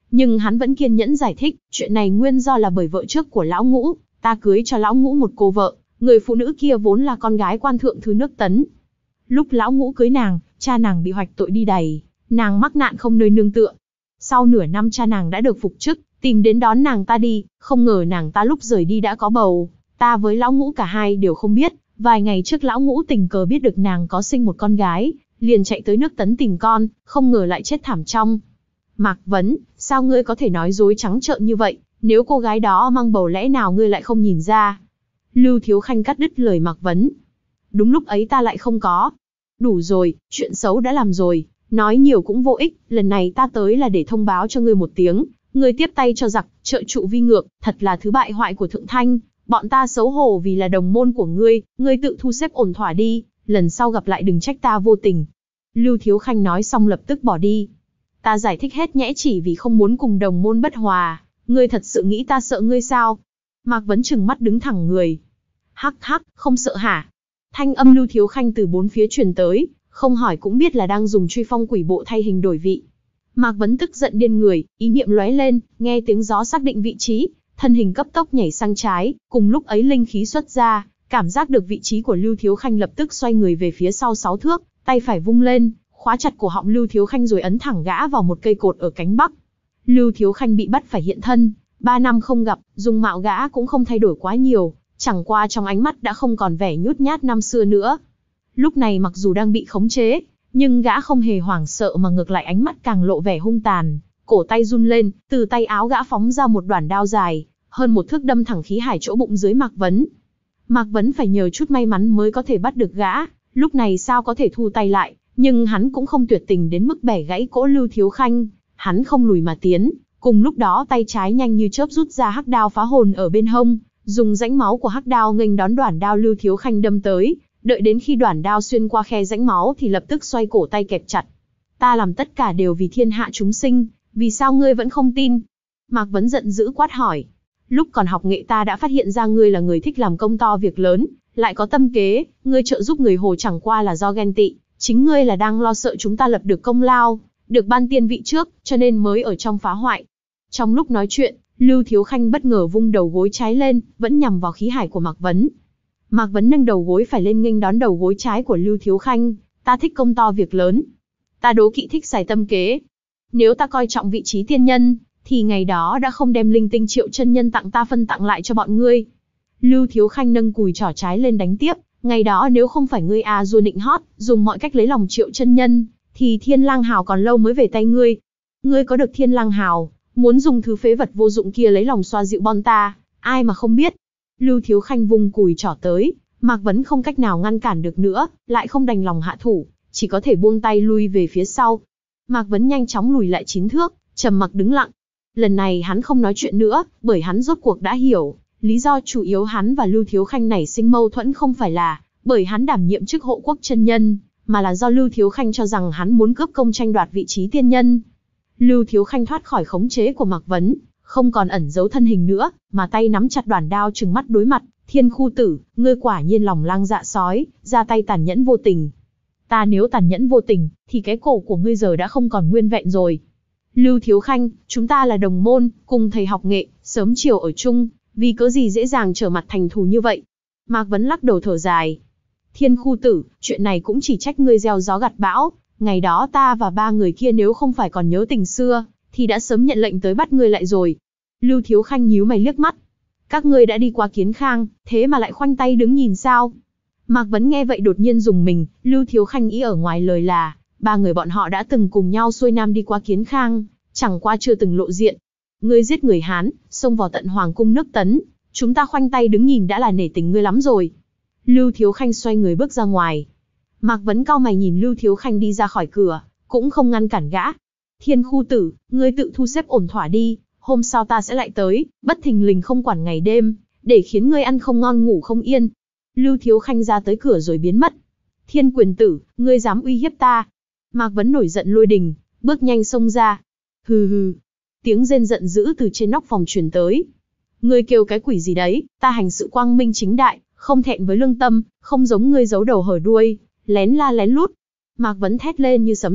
nhưng hắn vẫn kiên nhẫn giải thích, chuyện này nguyên do là bởi vợ trước của lão Ngũ, ta cưới cho lão Ngũ một cô vợ, người phụ nữ kia vốn là con gái quan thượng thứ nước Tấn. Lúc lão Ngũ cưới nàng, cha nàng bị hoạch tội đi đày, nàng mắc nạn không nơi nương tựa. Sau nửa năm cha nàng đã được phục chức, tìm đến đón nàng ta đi, không ngờ nàng ta lúc rời đi đã có bầu, ta với lão Ngũ cả hai đều không biết, vài ngày trước lão Ngũ tình cờ biết được nàng có sinh một con gái, liền chạy tới nước Tấn tìm con, không ngờ lại chết thảm trong. Mạc Vấn, sao ngươi có thể nói dối trắng trợn như vậy, nếu cô gái đó mang bầu lẽ nào ngươi lại không nhìn ra? Lưu Thiếu Khanh cắt đứt lời Mạc Vấn. Đúng lúc ấy ta lại không có. Đủ rồi, chuyện xấu đã làm rồi, nói nhiều cũng vô ích, lần này ta tới là để thông báo cho ngươi một tiếng, ngươi tiếp tay cho giặc, trợ trụ vi ngược, thật là thứ bại hoại của Thượng Thanh, bọn ta xấu hổ vì là đồng môn của ngươi, ngươi tự thu xếp ổn thỏa đi, lần sau gặp lại đừng trách ta vô tình. Lưu Thiếu Khanh nói xong lập tức bỏ đi. Ta giải thích hết nhẽ chỉ vì không muốn cùng đồng môn bất hòa, ngươi thật sự nghĩ ta sợ ngươi sao? Mạc Vấn trừng mắt đứng thẳng người. Hắc hắc, không sợ hả? Thanh âm Lưu Thiếu Khanh từ bốn phía truyền tới, không hỏi cũng biết là đang dùng truy phong quỷ bộ thay hình đổi vị. Mạc Vấn tức giận điên người, ý niệm lóe lên, nghe tiếng gió xác định vị trí, thân hình cấp tốc nhảy sang trái, cùng lúc ấy linh khí xuất ra, cảm giác được vị trí của Lưu Thiếu Khanh lập tức xoay người về phía sau sáu thước, tay phải vung lên, khóa chặt cổ họng Lưu Thiếu Khanh rồi ấn thẳng gã vào một cây cột ở cánh bắc. Lưu Thiếu Khanh bị bắt phải hiện thân, ba năm không gặp, dung mạo gã cũng không thay đổi quá nhiều, chẳng qua trong ánh mắt đã không còn vẻ nhút nhát năm xưa nữa. Lúc này mặc dù đang bị khống chế, nhưng gã không hề hoảng sợ mà ngược lại ánh mắt càng lộ vẻ hung tàn, cổ tay run lên, từ tay áo gã phóng ra một đoạn đao dài, hơn một thước đâm thẳng khí hải chỗ bụng dưới Mạc Vấn. Mạc Vấn phải nhờ chút may mắn mới có thể bắt được gã, lúc này sao có thể thu tay lại, nhưng hắn cũng không tuyệt tình đến mức bẻ gãy cỗ Lưu Thiếu Khanh, hắn không lùi mà tiến, cùng lúc đó tay trái nhanh như chớp rút ra hắc đao phá hồn ở bên hông, dùng rãnh máu của hắc đao nghênh đón đoạn đao Lưu Thiếu Khanh đâm tới, đợi đến khi đoạn đao xuyên qua khe rãnh máu thì lập tức xoay cổ tay kẹp chặt. Ta làm tất cả đều vì thiên hạ chúng sinh, vì sao ngươi vẫn không tin? Mạc Vấn giận dữ quát hỏi. Lúc còn học nghệ ta đã phát hiện ra ngươi là người thích làm công to việc lớn, lại có tâm kế, ngươi trợ giúp người Hồ chẳng qua là do ghen tị, chính ngươi là đang lo sợ chúng ta lập được công lao, được ban tiên vị trước, cho nên mới ở trong phá hoại. Trong lúc nói chuyện, Lưu Thiếu Khanh bất ngờ vung đầu gối trái lên, vẫn nhằm vào khí hải của Mạc Vấn. Mạc Vấn nâng đầu gối phải lên nghênh đón đầu gối trái của Lưu Thiếu Khanh, ta thích công to việc lớn. Ta đố kỵ thích xài tâm kế. Nếu ta coi trọng vị trí tiên nhân, thì ngày đó đã không đem linh tinh Triệu chân nhân tặng ta phân tặng lại cho bọn ngươi. Lưu Thiếu Khanh nâng cùi trỏ trái lên đánh tiếp, ngày đó nếu không phải ngươi à dua nịnh hót, dùng mọi cách lấy lòng Triệu chân nhân, thì Thiên Lang Hào còn lâu mới về tay ngươi. Ngươi có được Thiên Lang Hào, muốn dùng thứ phế vật vô dụng kia lấy lòng xoa dịu bọn ta, ai mà không biết. Lưu Thiếu Khanh vung cùi trỏ tới, Mạc Vấn không cách nào ngăn cản được nữa, lại không đành lòng hạ thủ, chỉ có thể buông tay lui về phía sau. Mạc Vấn nhanh chóng lùi lại chín thước, trầm mặc đứng lặng. Lần này hắn không nói chuyện nữa, bởi hắn rốt cuộc đã hiểu, lý do chủ yếu hắn và Lưu Thiếu Khanh nảy sinh mâu thuẫn không phải là bởi hắn đảm nhiệm chức hộ quốc chân nhân, mà là do Lưu Thiếu Khanh cho rằng hắn muốn cướp công tranh đoạt vị trí tiên nhân. Lưu Thiếu Khanh thoát khỏi khống chế của Mạc Vấn, không còn ẩn giấu thân hình nữa, mà tay nắm chặt đoản đao trừng mắt đối mặt. Thiên Khu Tử, ngươi quả nhiên lòng lang dạ sói, ra tay tàn nhẫn vô tình. Ta nếu tàn nhẫn vô tình, thì cái cổ của ngươi giờ đã không còn nguyên vẹn rồi. Lưu Thiếu Khanh, chúng ta là đồng môn, cùng thầy học nghệ, sớm chiều ở chung, vì cớ gì dễ dàng trở mặt thành thù như vậy? Mạc Vấn lắc đầu thở dài. Thiên Khu Tử, chuyện này cũng chỉ trách ngươi gieo gió gặt bão, ngày đó ta và ba người kia nếu không phải còn nhớ tình xưa, thì đã sớm nhận lệnh tới bắt ngươi lại rồi. Lưu Thiếu Khanh nhíu mày liếc mắt. Các ngươi đã đi qua Kiến Khang, thế mà lại khoanh tay đứng nhìn sao? Mạc Vấn nghe vậy đột nhiên rùng mình, Lưu Thiếu Khanh ý ở ngoài lời là, ba người bọn họ đã từng cùng nhau xuôi nam đi qua Kiến Khang, chẳng qua chưa từng lộ diện. Ngươi giết người Hán, xông vào tận Hoàng cung nước Tấn, chúng ta khoanh tay đứng nhìn đã là nể tình ngươi lắm rồi. Lưu Thiếu Khanh xoay người bước ra ngoài. Mạc Vấn cau mày nhìn Lưu Thiếu Khanh đi ra khỏi cửa, cũng không ngăn cản gã. Thiên Khu Tử, ngươi tự thu xếp ổn thỏa đi, hôm sau ta sẽ lại tới, bất thình lình không quản ngày đêm, để khiến ngươi ăn không ngon ngủ không yên. Lưu Thiếu Khanh ra tới cửa rồi biến mất. Thiên Quyền Tử, ngươi dám uy hiếp ta? Mạc Vấn nổi giận lôi đình, bước nhanh xông ra. Hừ hừ. Tiếng rên giận dữ từ trên nóc phòng truyền tới. Ngươi kêu cái quỷ gì đấy, ta hành sự quang minh chính đại, không thẹn với lương tâm, không giống ngươi giấu đầu hở đuôi, lén la lén lút. Mạc Vấn thét lên như sấm dậy,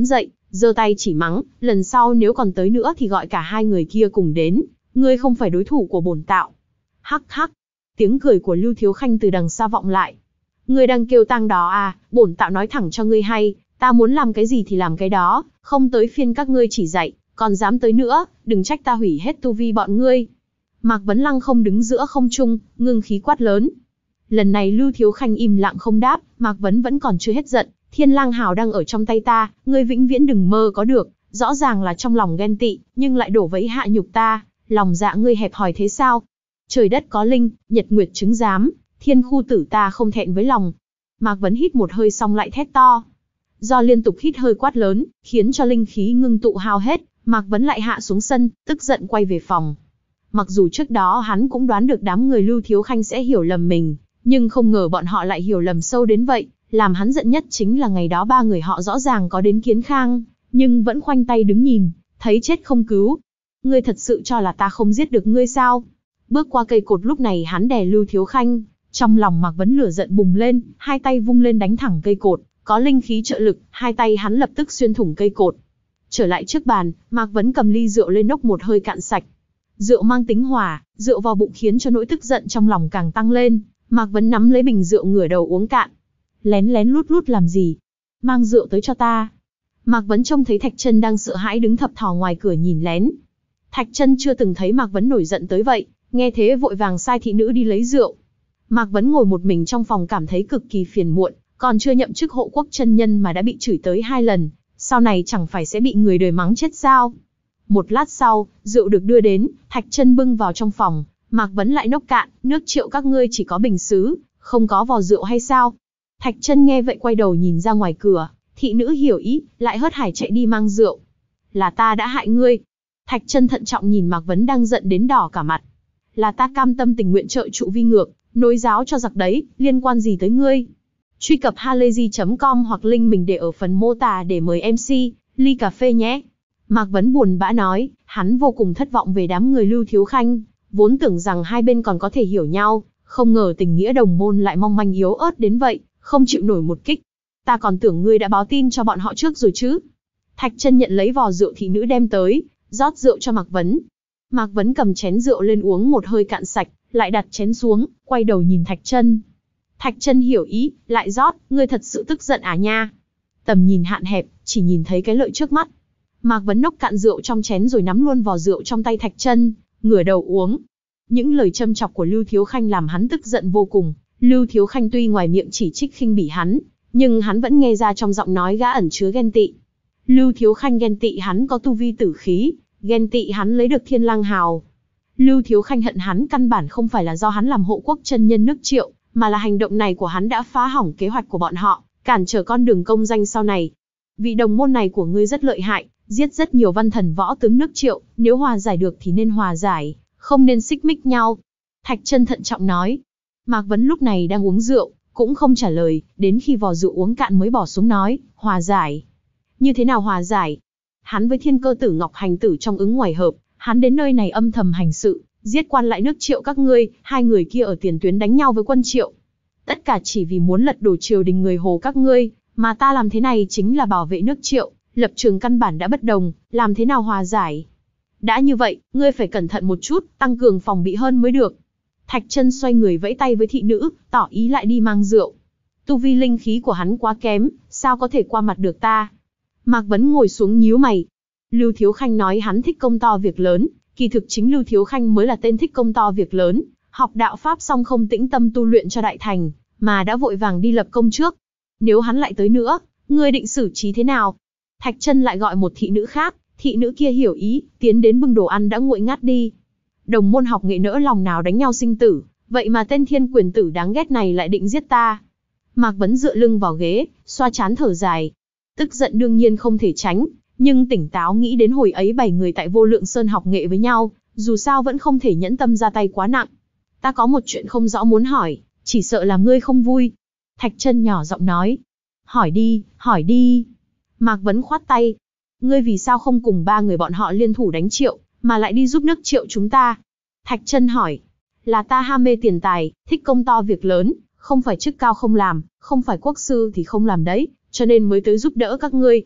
giơ tay chỉ mắng, lần sau nếu còn tới nữa thì gọi cả hai người kia cùng đến, ngươi không phải đối thủ của bổn tạo. Hắc hắc, tiếng cười của Lưu Thiếu Khanh từ đằng xa vọng lại. Ngươi đang kêu tang đó à, bổn tạo nói thẳng cho ngươi hay, ta muốn làm cái gì thì làm cái đó, không tới phiên các ngươi chỉ dạy, còn dám tới nữa, đừng trách ta hủy hết tu vi bọn ngươi. Mạc Vấn lăng không đứng giữa không trung, ngưng khí quát lớn. Lần này Lưu Thiếu Khanh im lặng không đáp, Mạc Vấn vẫn còn chưa hết giận. Thiên lang hào đang ở trong tay ta, ngươi vĩnh viễn đừng mơ có được, rõ ràng là trong lòng ghen tị, nhưng lại đổ vấy hạ nhục ta, lòng dạ ngươi hẹp hòi thế sao? Trời đất có linh, nhật nguyệt chứng giám, thiên khu tử ta không thẹn với lòng. Mạc Vấn hít một hơi xong lại thét to. Do liên tục hít hơi quát lớn, khiến cho linh khí ngưng tụ hao hết, Mạc Vấn lại hạ xuống sân, tức giận quay về phòng. Mặc dù trước đó hắn cũng đoán được đám người Lưu Thiếu Khanh sẽ hiểu lầm mình, nhưng không ngờ bọn họ lại hiểu lầm sâu đến vậy. Làm hắn giận nhất chính là ngày đó ba người họ rõ ràng có đến kiến khang, nhưng vẫn khoanh tay đứng nhìn, thấy chết không cứu. Ngươi thật sự cho là ta không giết được ngươi sao? Bước qua cây cột lúc này hắn đè Lưu Thiếu Khanh, trong lòng Mạc Vấn lửa giận bùng lên, hai tay vung lên đánh thẳng cây cột, có linh khí trợ lực, hai tay hắn lập tức xuyên thủng cây cột. Trở lại trước bàn, Mạc Vấn cầm ly rượu lên nốc một hơi cạn sạch. Rượu mang tính hỏa, rượu vào bụng khiến cho nỗi tức giận trong lòng càng tăng lên, Mạc Vấn nắm lấy bình rượu ngửa đầu uống cạn. Lén lén lút lút làm gì? Mang rượu tới cho ta. Mạc Vấn trông thấy Thạch Chân đang sợ hãi đứng thập thò ngoài cửa nhìn lén. Thạch Chân chưa từng thấy Mạc Vấn nổi giận tới vậy, nghe thế vội vàng sai thị nữ đi lấy rượu. Mạc Vấn ngồi một mình trong phòng cảm thấy cực kỳ phiền muộn, còn chưa nhậm chức hộ quốc chân nhân mà đã bị chửi tới hai lần, sau này chẳng phải sẽ bị người đời mắng chết sao? Một lát sau, rượu được đưa đến, Thạch Chân bưng vào trong phòng, Mạc Vấn lại nốc cạn, nước triệu các ngươi chỉ có bình sứ, không có vò rượu hay sao? Thạch Chân nghe vậy quay đầu nhìn ra ngoài cửa, thị nữ hiểu ý, lại hớt hải chạy đi mang rượu. Là ta đã hại ngươi. Thạch Chân thận trọng nhìn Mạc Vấn đang giận đến đỏ cả mặt. Là ta cam tâm tình nguyện trợ trụ vi ngược, nối giáo cho giặc đấy, liên quan gì tới ngươi? Truy cập halayzi chấm com hoặc link mình để ở phần mô tả để mời em xê, ly cà phê nhé. Mạc Vấn buồn bã nói, hắn vô cùng thất vọng về đám người Lưu Thiếu Khanh, vốn tưởng rằng hai bên còn có thể hiểu nhau, không ngờ tình nghĩa đồng môn lại mong manh yếu ớt đến vậy, không chịu nổi một kích. Ta còn tưởng ngươi đã báo tin cho bọn họ trước rồi chứ. Thạch Chân nhận lấy vò rượu thị nữ đem tới, rót rượu cho Mạc Vấn. Mạc Vấn cầm chén rượu lên uống một hơi cạn sạch, lại đặt chén xuống, quay đầu nhìn Thạch Chân. Thạch Chân hiểu ý, lại rót, ngươi thật sự tức giận à nha? Tầm nhìn hạn hẹp, chỉ nhìn thấy cái lợi trước mắt. Mạc Vấn nốc cạn rượu trong chén rồi nắm luôn vò rượu trong tay Thạch Chân, ngửa đầu uống. Những lời châm chọc của Lưu Thiếu Khanh làm hắn tức giận vô cùng. Lưu Thiếu Khanh tuy ngoài miệng chỉ trích khinh bỉ hắn, nhưng hắn vẫn nghe ra trong giọng nói gã ẩn chứa ghen tị. Lưu Thiếu Khanh ghen tị hắn có tu vi tử khí, ghen tị hắn lấy được Thiên Lang Hào. Lưu Thiếu Khanh hận hắn căn bản không phải là do hắn làm hộ quốc chân nhân nước Triệu, mà là hành động này của hắn đã phá hỏng kế hoạch của bọn họ, cản trở con đường công danh sau này. Vị đồng môn này của ngươi rất lợi hại, giết rất nhiều văn thần võ tướng nước Triệu, nếu hòa giải được thì nên hòa giải, không nên xích mích nhau. Thạch Chân thận trọng nói. Mạc Vấn lúc này đang uống rượu, cũng không trả lời, đến khi vò rượu uống cạn mới bỏ xuống nói, hòa giải. Như thế nào hòa giải? Hắn với Thiên Cơ Tử Ngọc Hành Tử trong ứng ngoài hợp, hắn đến nơi này âm thầm hành sự, giết quan lại nước Triệu các ngươi, hai người kia ở tiền tuyến đánh nhau với quân Triệu. Tất cả chỉ vì muốn lật đổ triều đình người Hồ các ngươi, mà ta làm thế này chính là bảo vệ nước Triệu, lập trường căn bản đã bất đồng, làm thế nào hòa giải? Đã như vậy, ngươi phải cẩn thận một chút, tăng cường phòng bị hơn mới được. Thạch Chân xoay người vẫy tay với thị nữ, tỏ ý lại đi mang rượu. Tu vi linh khí của hắn quá kém, sao có thể qua mặt được ta? Mạc Vấn ngồi xuống nhíu mày. Lưu Thiếu Khanh nói hắn thích công to việc lớn, kỳ thực chính Lưu Thiếu Khanh mới là tên thích công to việc lớn, học đạo pháp xong không tĩnh tâm tu luyện cho đại thành, mà đã vội vàng đi lập công trước. Nếu hắn lại tới nữa, ngươi định xử trí thế nào? Thạch Chân lại gọi một thị nữ khác, thị nữ kia hiểu ý, tiến đến bưng đồ ăn đã nguội ngắt đi. Đồng môn học nghệ nỡ lòng nào đánh nhau sinh tử, vậy mà tên thiên quyền tử đáng ghét này lại định giết ta. Mạc Vấn dựa lưng vào ghế, xoa trán thở dài. Tức giận đương nhiên không thể tránh, nhưng tỉnh táo nghĩ đến hồi ấy bảy người tại Vô Lượng Sơn học nghệ với nhau, dù sao vẫn không thể nhẫn tâm ra tay quá nặng. Ta có một chuyện không rõ muốn hỏi, chỉ sợ là ngươi không vui. Thạch Chân nhỏ giọng nói. Hỏi đi, hỏi đi. Mạc Vấn khoát tay. Ngươi vì sao không cùng ba người bọn họ liên thủ đánh Triệu, mà lại đi giúp nước Triệu chúng ta? Thạch Chân hỏi. Là ta ham mê tiền tài, thích công to việc lớn, không phải chức cao không làm, không phải quốc sư thì không làm đấy, cho nên mới tới giúp đỡ các ngươi.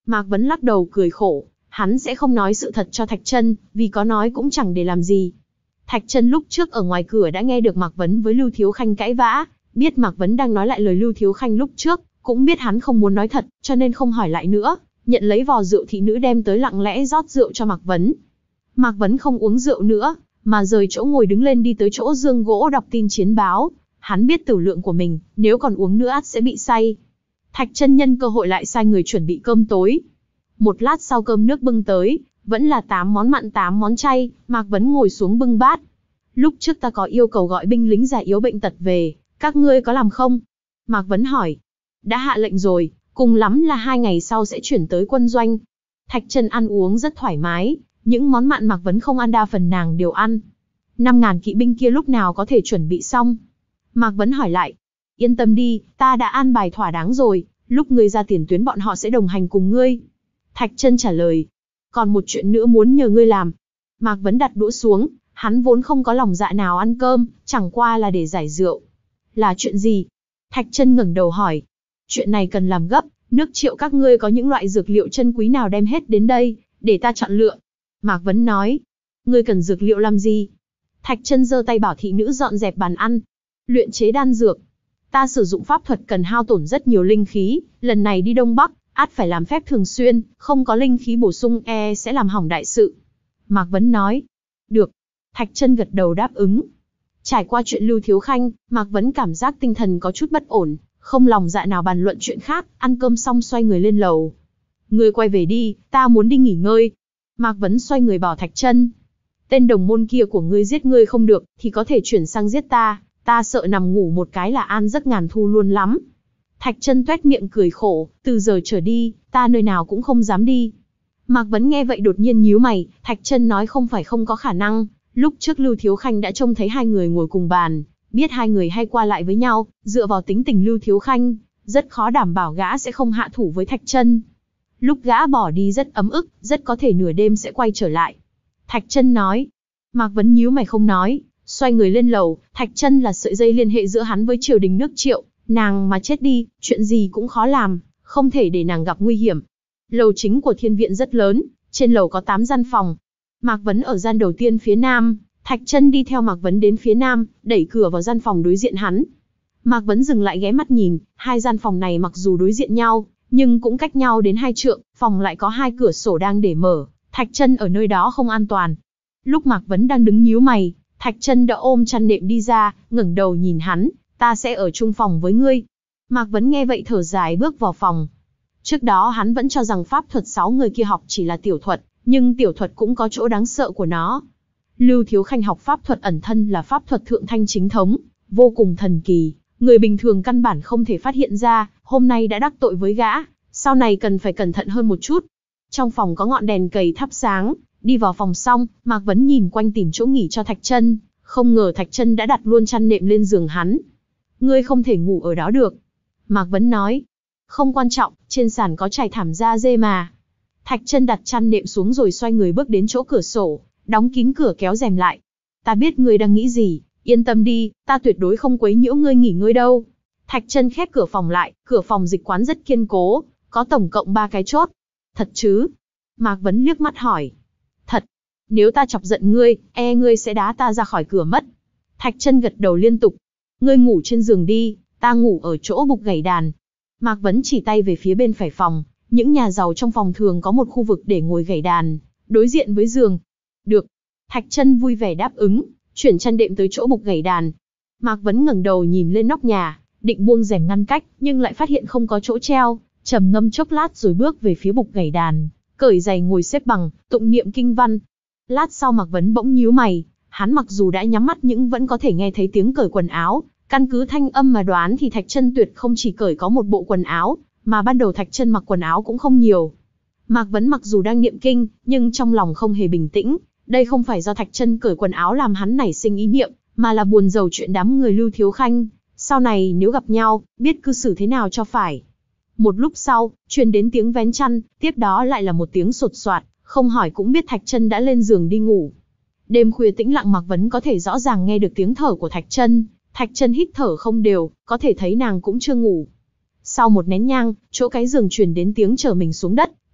Mạc Vấn lắc đầu cười khổ, hắn sẽ không nói sự thật cho Thạch Chân, vì có nói cũng chẳng để làm gì. Thạch Chân lúc trước ở ngoài cửa đã nghe được Mạc Vấn với Lưu Thiếu Khanh cãi vã, biết Mạc Vấn đang nói lại lời Lưu Thiếu Khanh lúc trước, cũng biết hắn không muốn nói thật, cho nên không hỏi lại nữa, nhận lấy vò rượu thị nữ đem tới lặng lẽ rót rượu cho Mạc Vấn. Mạc Vấn không uống rượu nữa, mà rời chỗ ngồi đứng lên đi tới chỗ giường gỗ đọc tin chiến báo. Hắn biết tử lượng của mình, nếu còn uống nữa ắt sẽ bị say. Thạch Chân nhân cơ hội lại sai người chuẩn bị cơm tối. Một lát sau cơm nước bưng tới, vẫn là tám món mặn tám món chay, Mạc Vấn ngồi xuống bưng bát. Lúc trước ta có yêu cầu gọi binh lính già yếu bệnh tật về, các ngươi có làm không? Mạc Vấn hỏi. Đã hạ lệnh rồi, cùng lắm là hai ngày sau sẽ chuyển tới quân doanh. Thạch Chân ăn uống rất thoải mái, những món mặn Mạc Vấn không ăn đa phần nàng đều ăn. Năm ngàn kỵ binh kia lúc nào có thể chuẩn bị xong? Mạc Vấn hỏi lại. Yên tâm đi, ta đã an bài thỏa đáng rồi, lúc ngươi ra tiền tuyến bọn họ sẽ đồng hành cùng ngươi. Thạch Chân trả lời. Còn một chuyện nữa muốn nhờ ngươi làm. Mạc Vấn đặt đũa xuống, hắn vốn không có lòng dạ nào ăn cơm, chẳng qua là để giải rượu. Là chuyện gì? Thạch Chân ngẩng đầu hỏi. Chuyện này cần làm gấp, nước Triệu các ngươi có những loại dược liệu chân quý nào đem hết đến đây, để ta chọn lựa. Mạc Vấn nói. Ngươi cần dược liệu làm gì? Thạch Chân giơ tay bảo thị nữ dọn dẹp bàn ăn. Luyện chế đan dược. Ta sử dụng pháp thuật cần hao tổn rất nhiều linh khí, lần này đi Đông Bắc, ắt phải làm phép thường xuyên, không có linh khí bổ sung e sẽ làm hỏng đại sự. Mạc Vấn nói. Được. Thạch Chân gật đầu đáp ứng. Trải qua chuyện Lưu Thiếu Khanh, Mạc Vấn cảm giác tinh thần có chút bất ổn, không lòng dạ nào bàn luận chuyện khác, ăn cơm xong xoay người lên lầu. Ngươi quay về đi, ta muốn đi nghỉ ngơi. Mạc Vấn xoay người bảo Thạch Chân. Tên đồng môn kia của ngươi giết ngươi không được, thì có thể chuyển sang giết ta, ta sợ nằm ngủ một cái là an giấc ngàn thu luôn lắm. Thạch Chân tuét miệng cười khổ, từ giờ trở đi, ta nơi nào cũng không dám đi. Mạc Vấn nghe vậy đột nhiên nhíu mày, Thạch Chân nói không phải không có khả năng, lúc trước Lưu Thiếu Khanh đã trông thấy hai người ngồi cùng bàn, biết hai người hay qua lại với nhau, dựa vào tính tình Lưu Thiếu Khanh, rất khó đảm bảo gã sẽ không hạ thủ với Thạch Chân. Lúc gã bỏ đi rất ấm ức, rất có thể nửa đêm sẽ quay trở lại. Thạch Chân nói. Mạc Vấn nhíu mày không nói, xoay người lên lầu, Thạch Chân là sợi dây liên hệ giữa hắn với triều đình nước Triệu, nàng mà chết đi, chuyện gì cũng khó làm, không thể để nàng gặp nguy hiểm. Lầu chính của thiên viện rất lớn, trên lầu có tám gian phòng. Mạc Vấn ở gian đầu tiên phía nam, Thạch Chân đi theo Mạc Vấn đến phía nam, đẩy cửa vào gian phòng đối diện hắn. Mạc Vấn dừng lại ghé mắt nhìn, hai gian phòng này mặc dù đối diện nhau, nhưng cũng cách nhau đến hai trượng, phòng lại có hai cửa sổ đang để mở, Thạch Chân ở nơi đó không an toàn. Lúc Mạc Vấn đang đứng nhíu mày, Thạch Chân đã ôm chăn nệm đi ra, ngẩng đầu nhìn hắn, ta sẽ ở chung phòng với ngươi. Mạc Vấn nghe vậy thở dài bước vào phòng. Trước đó hắn vẫn cho rằng pháp thuật sáu người kia học chỉ là tiểu thuật, nhưng tiểu thuật cũng có chỗ đáng sợ của nó. Lưu Thiếu Khanh học pháp thuật ẩn thân là pháp thuật thượng thanh chính thống, vô cùng thần kỳ, người bình thường căn bản không thể phát hiện ra, hôm nay đã đắc tội với gã, sau này cần phải cẩn thận hơn một chút. Trong phòng có ngọn đèn cầy thắp sáng, đi vào phòng xong, Mạc Vấn nhìn quanh tìm chỗ nghỉ cho Thạch Chân, không ngờ Thạch Chân đã đặt luôn chăn nệm lên giường hắn. Ngươi không thể ngủ ở đó được. Mạc Vấn nói. Không quan trọng, trên sàn có trải thảm da dê mà. Thạch Chân đặt chăn nệm xuống rồi xoay người bước đến chỗ cửa sổ, đóng kín cửa kéo rèm lại. Ta biết ngươi đang nghĩ gì, yên tâm đi, ta tuyệt đối không quấy nhiễu ngươi nghỉ ngơi đâu. Thạch Chân khép cửa phòng lại, cửa phòng dịch quán rất kiên cố, có tổng cộng ba cái chốt. Thật chứ? Mạc Vấn liếc mắt hỏi. Thật. Nếu ta chọc giận ngươi, e ngươi sẽ đá ta ra khỏi cửa mất. Thạch Chân gật đầu liên tục. Ngươi ngủ trên giường đi, ta ngủ ở chỗ bục gảy đàn. Mạc Vấn chỉ tay về phía bên phải phòng, những nhà giàu trong phòng thường có một khu vực để ngồi gảy đàn, đối diện với giường. Được. Thạch Chân vui vẻ đáp ứng, chuyển chăn đệm tới chỗ bục gảy đàn. Mạc Vấn ngẩng đầu nhìn lên nóc nhà, định buông rèm ngăn cách, nhưng lại phát hiện không có chỗ treo, trầm ngâm chốc lát rồi bước về phía bục gảy đàn, cởi giày ngồi xếp bằng, tụng niệm kinh văn. Lát sau Mạc Vấn bỗng nhíu mày, hắn mặc dù đã nhắm mắt nhưng vẫn có thể nghe thấy tiếng cởi quần áo, căn cứ thanh âm mà đoán thì Thạch Chân tuyệt không chỉ cởi có một bộ quần áo, mà ban đầu Thạch Chân mặc quần áo cũng không nhiều. Mạc Vấn mặc dù đang niệm kinh, nhưng trong lòng không hề bình tĩnh, đây không phải do Thạch Chân cởi quần áo làm hắn nảy sinh ý niệm, mà là buồn rầu chuyện đám người Lưu Thiếu Khanh, sau này nếu gặp nhau, biết cư xử thế nào cho phải. Một lúc sau, truyền đến tiếng vén chăn, tiếp đó lại là một tiếng sột soạt, không hỏi cũng biết Thạch Chân đã lên giường đi ngủ. Đêm khuya tĩnh lặng, Mạc Vấn có thể rõ ràng nghe được tiếng thở của Thạch Chân, Thạch Chân hít thở không đều, có thể thấy nàng cũng chưa ngủ. Sau một nén nhang, chỗ cái giường truyền đến tiếng trở mình xuống đất,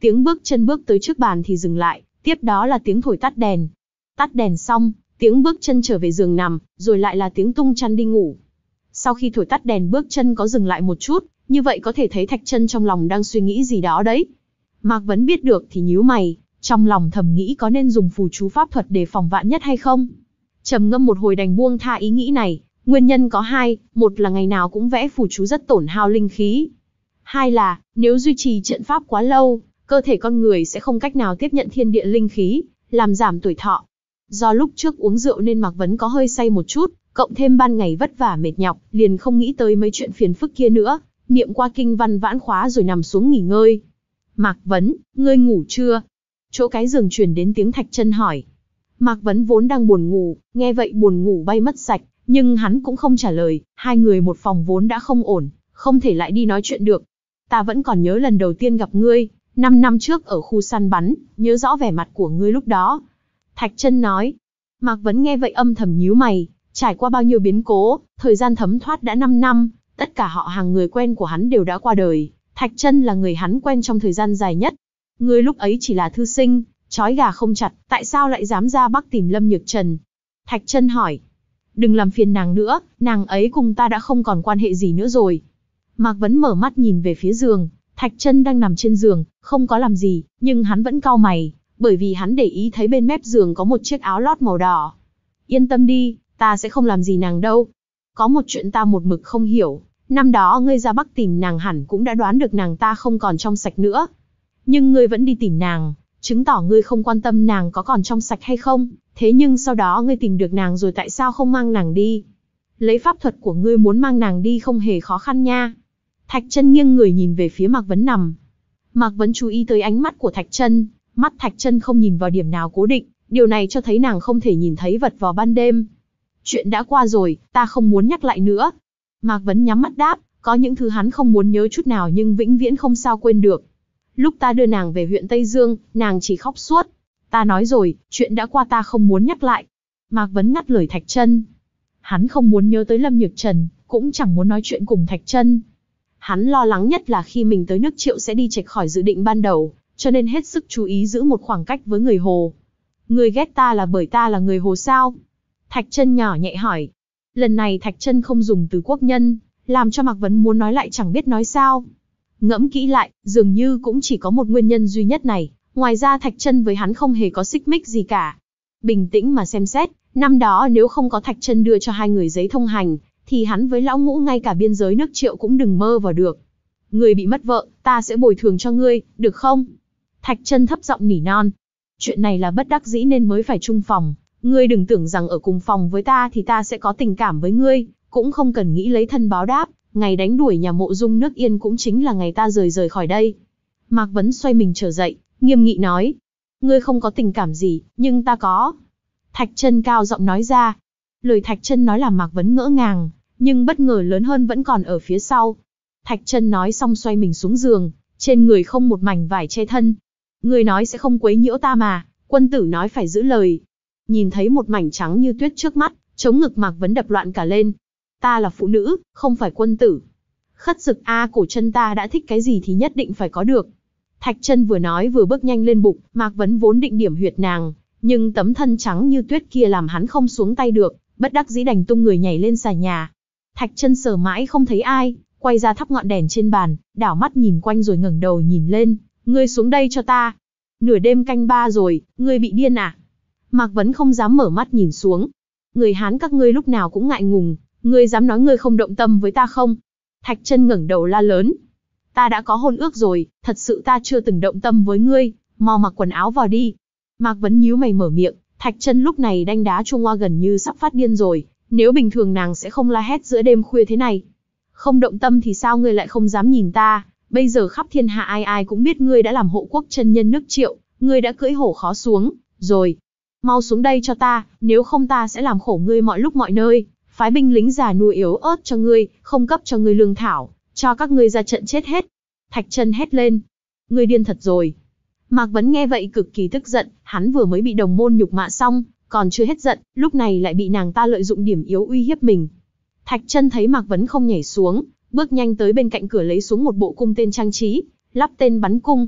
tiếng bước chân bước tới trước bàn thì dừng lại, tiếp đó là tiếng thổi tắt đèn. Tắt đèn xong, tiếng bước chân trở về giường nằm, rồi lại là tiếng tung chăn đi ngủ. Sau khi thổi tắt đèn bước chân có dừng lại một chút, như vậy có thể thấy Thạch Chân trong lòng đang suy nghĩ gì đó đấy. Mạc Vấn biết được thì nhíu mày, trong lòng thầm nghĩ có nên dùng phù chú pháp thuật để phòng vạn nhất hay không. Trầm ngâm một hồi đành buông tha ý nghĩ này, nguyên nhân có hai, một là ngày nào cũng vẽ phù chú rất tổn hao linh khí. Hai là, nếu duy trì trận pháp quá lâu, cơ thể con người sẽ không cách nào tiếp nhận thiên địa linh khí, làm giảm tuổi thọ. Do lúc trước uống rượu nên Mạc Vấn có hơi say một chút, cộng thêm ban ngày vất vả mệt nhọc, liền không nghĩ tới mấy chuyện phiền phức kia nữa, niệm qua kinh văn vãn khóa rồi nằm xuống nghỉ ngơi. Mạc Vấn, ngươi ngủ chưa? Chỗ cái giường truyền đến tiếng Thạch Chân hỏi. Mạc Vấn vốn đang buồn ngủ, nghe vậy buồn ngủ bay mất sạch, nhưng hắn cũng không trả lời, hai người một phòng vốn đã không ổn, không thể lại đi nói chuyện được. Ta vẫn còn nhớ lần đầu tiên gặp ngươi, năm năm trước ở khu săn bắn, nhớ rõ vẻ mặt của ngươi lúc đó. Thạch Chân nói. Mạc Vấn nghe vậy âm thầm nhíu mày, trải qua bao nhiêu biến cố, thời gian thấm thoát đã năm năm, tất cả họ hàng người quen của hắn đều đã qua đời, Thạch Chân là người hắn quen trong thời gian dài nhất. Ngươi lúc ấy chỉ là thư sinh, trói gà không chặt, tại sao lại dám ra Bắc tìm Lâm Nhược Trần? Thạch Chân hỏi. Đừng làm phiền nàng nữa, nàng ấy cùng ta đã không còn quan hệ gì nữa rồi. Mạc Vấn mở mắt nhìn về phía giường, Thạch Chân đang nằm trên giường, không có làm gì, nhưng hắn vẫn cau mày, bởi vì hắn để ý thấy bên mép giường có một chiếc áo lót màu đỏ. Yên tâm đi, ta sẽ không làm gì nàng đâu. Có một chuyện ta một mực không hiểu, năm đó ngươi ra Bắc tìm nàng hẳn cũng đã đoán được nàng ta không còn trong sạch nữa. Nhưng ngươi vẫn đi tìm nàng, chứng tỏ ngươi không quan tâm nàng có còn trong sạch hay không, thế nhưng sau đó ngươi tìm được nàng rồi tại sao không mang nàng đi? Lấy pháp thuật của ngươi muốn mang nàng đi không hề khó khăn nha. Thạch Chân nghiêng người nhìn về phía Mạc Vấn nằm. Mạc Vấn chú ý tới ánh mắt của Thạch Chân, mắt Thạch Chân không nhìn vào điểm nào cố định, điều này cho thấy nàng không thể nhìn thấy vật vào ban đêm. Chuyện đã qua rồi, ta không muốn nhắc lại nữa. Mạc Vấn nhắm mắt đáp, có những thứ hắn không muốn nhớ chút nào nhưng vĩnh viễn không sao quên được. Lúc ta đưa nàng về huyện Tây Dương, nàng chỉ khóc suốt. Ta nói rồi, chuyện đã qua ta không muốn nhắc lại. Mạc Vấn ngắt lời Thạch Chân. Hắn không muốn nhớ tới Lâm Nhược Trần, cũng chẳng muốn nói chuyện cùng Thạch Chân. Hắn lo lắng nhất là khi mình tới nước Triệu sẽ đi chệch khỏi dự định ban đầu, cho nên hết sức chú ý giữ một khoảng cách với người Hồ. Ngươi ghét ta là bởi ta là người Hồ sao? Thạch Chân nhỏ nhẹ hỏi. Lần này Thạch Chân không dùng từ quốc nhân, làm cho Mạc Vấn muốn nói lại chẳng biết nói sao. Ngẫm kỹ lại, dường như cũng chỉ có một nguyên nhân duy nhất này, ngoài ra Thạch Chân với hắn không hề có xích mích gì cả. Bình tĩnh mà xem xét, năm đó nếu không có Thạch Chân đưa cho hai người giấy thông hành, thì hắn với lão ngũ ngay cả biên giới nước Triệu cũng đừng mơ vào được. Ngươi bị mất vợ, ta sẽ bồi thường cho ngươi, được không? Thạch Chân thấp giọng nỉ non. Chuyện này là bất đắc dĩ nên mới phải chung phòng, ngươi đừng tưởng rằng ở cùng phòng với ta thì ta sẽ có tình cảm với ngươi, cũng không cần nghĩ lấy thân báo đáp, ngày đánh đuổi nhà Mộ Dung nước Yên cũng chính là ngày ta rời rời khỏi đây. Mạc Vấn xoay mình trở dậy, nghiêm nghị nói. Ngươi không có tình cảm gì, nhưng ta có. Thạch Chân cao giọng nói ra. Lời Thạch Chân nói làm Mạc Vấn ngỡ ngàng, nhưng bất ngờ lớn hơn vẫn còn ở phía sau. Thạch Chân nói xong xoay mình xuống giường, trên người không một mảnh vải che thân. Ngươi nói sẽ không quấy nhiễu ta mà, quân tử nói phải giữ lời. Nhìn thấy một mảnh trắng như tuyết trước mắt, chống ngực Mạc Vấn đập loạn cả lên. Ta là phụ nữ, không phải quân tử. Khất dực a, cổ chân ta đã thích cái gì thì nhất định phải có được. Thạch Chân vừa nói vừa bước nhanh lên bục, Mạc Vấn vốn định điểm huyệt nàng, nhưng tấm thân trắng như tuyết kia làm hắn không xuống tay được, bất đắc dĩ đành tung người nhảy lên xà nhà. Thạch Chân sờ mãi không thấy ai, quay ra thắp ngọn đèn trên bàn, đảo mắt nhìn quanh rồi ngẩng đầu nhìn lên. Ngươi xuống đây cho ta. Nửa đêm canh ba rồi, ngươi bị điên à? Mạc Vấn không dám mở mắt nhìn xuống. Người Hán các ngươi lúc nào cũng ngại ngùng, ngươi dám nói ngươi không động tâm với ta không? Thạch Chân ngẩng đầu la lớn. Ta đã có hôn ước rồi, thật sự ta chưa từng động tâm với ngươi, mau mặc quần áo vào đi. Mạc Vấn nhíu mày mở miệng, Thạch Chân lúc này đanh đá Trung Hoa gần như sắp phát điên rồi, nếu bình thường nàng sẽ không la hét giữa đêm khuya thế này. Không động tâm thì sao ngươi lại không dám nhìn ta? Bây giờ khắp thiên hạ ai ai cũng biết ngươi đã làm hộ quốc chân nhân nước Triệu, ngươi đã cưỡi hổ khó xuống, rồi. Mau xuống đây cho ta, nếu không ta sẽ làm khổ ngươi mọi lúc mọi nơi, phái binh lính già nuôi yếu ớt cho ngươi, không cấp cho ngươi lương thảo, cho các ngươi ra trận chết hết. Thạch Chân hét lên. Ngươi điên thật rồi. Mạc Vấn nghe vậy cực kỳ tức giận, hắn vừa mới bị đồng môn nhục mạ xong, còn chưa hết giận, lúc này lại bị nàng ta lợi dụng điểm yếu uy hiếp mình. Thạch Chân thấy Mạc Vấn không nhảy xuống, bước nhanh tới bên cạnh cửa lấy xuống một bộ cung tên trang trí, lắp tên bắn cung.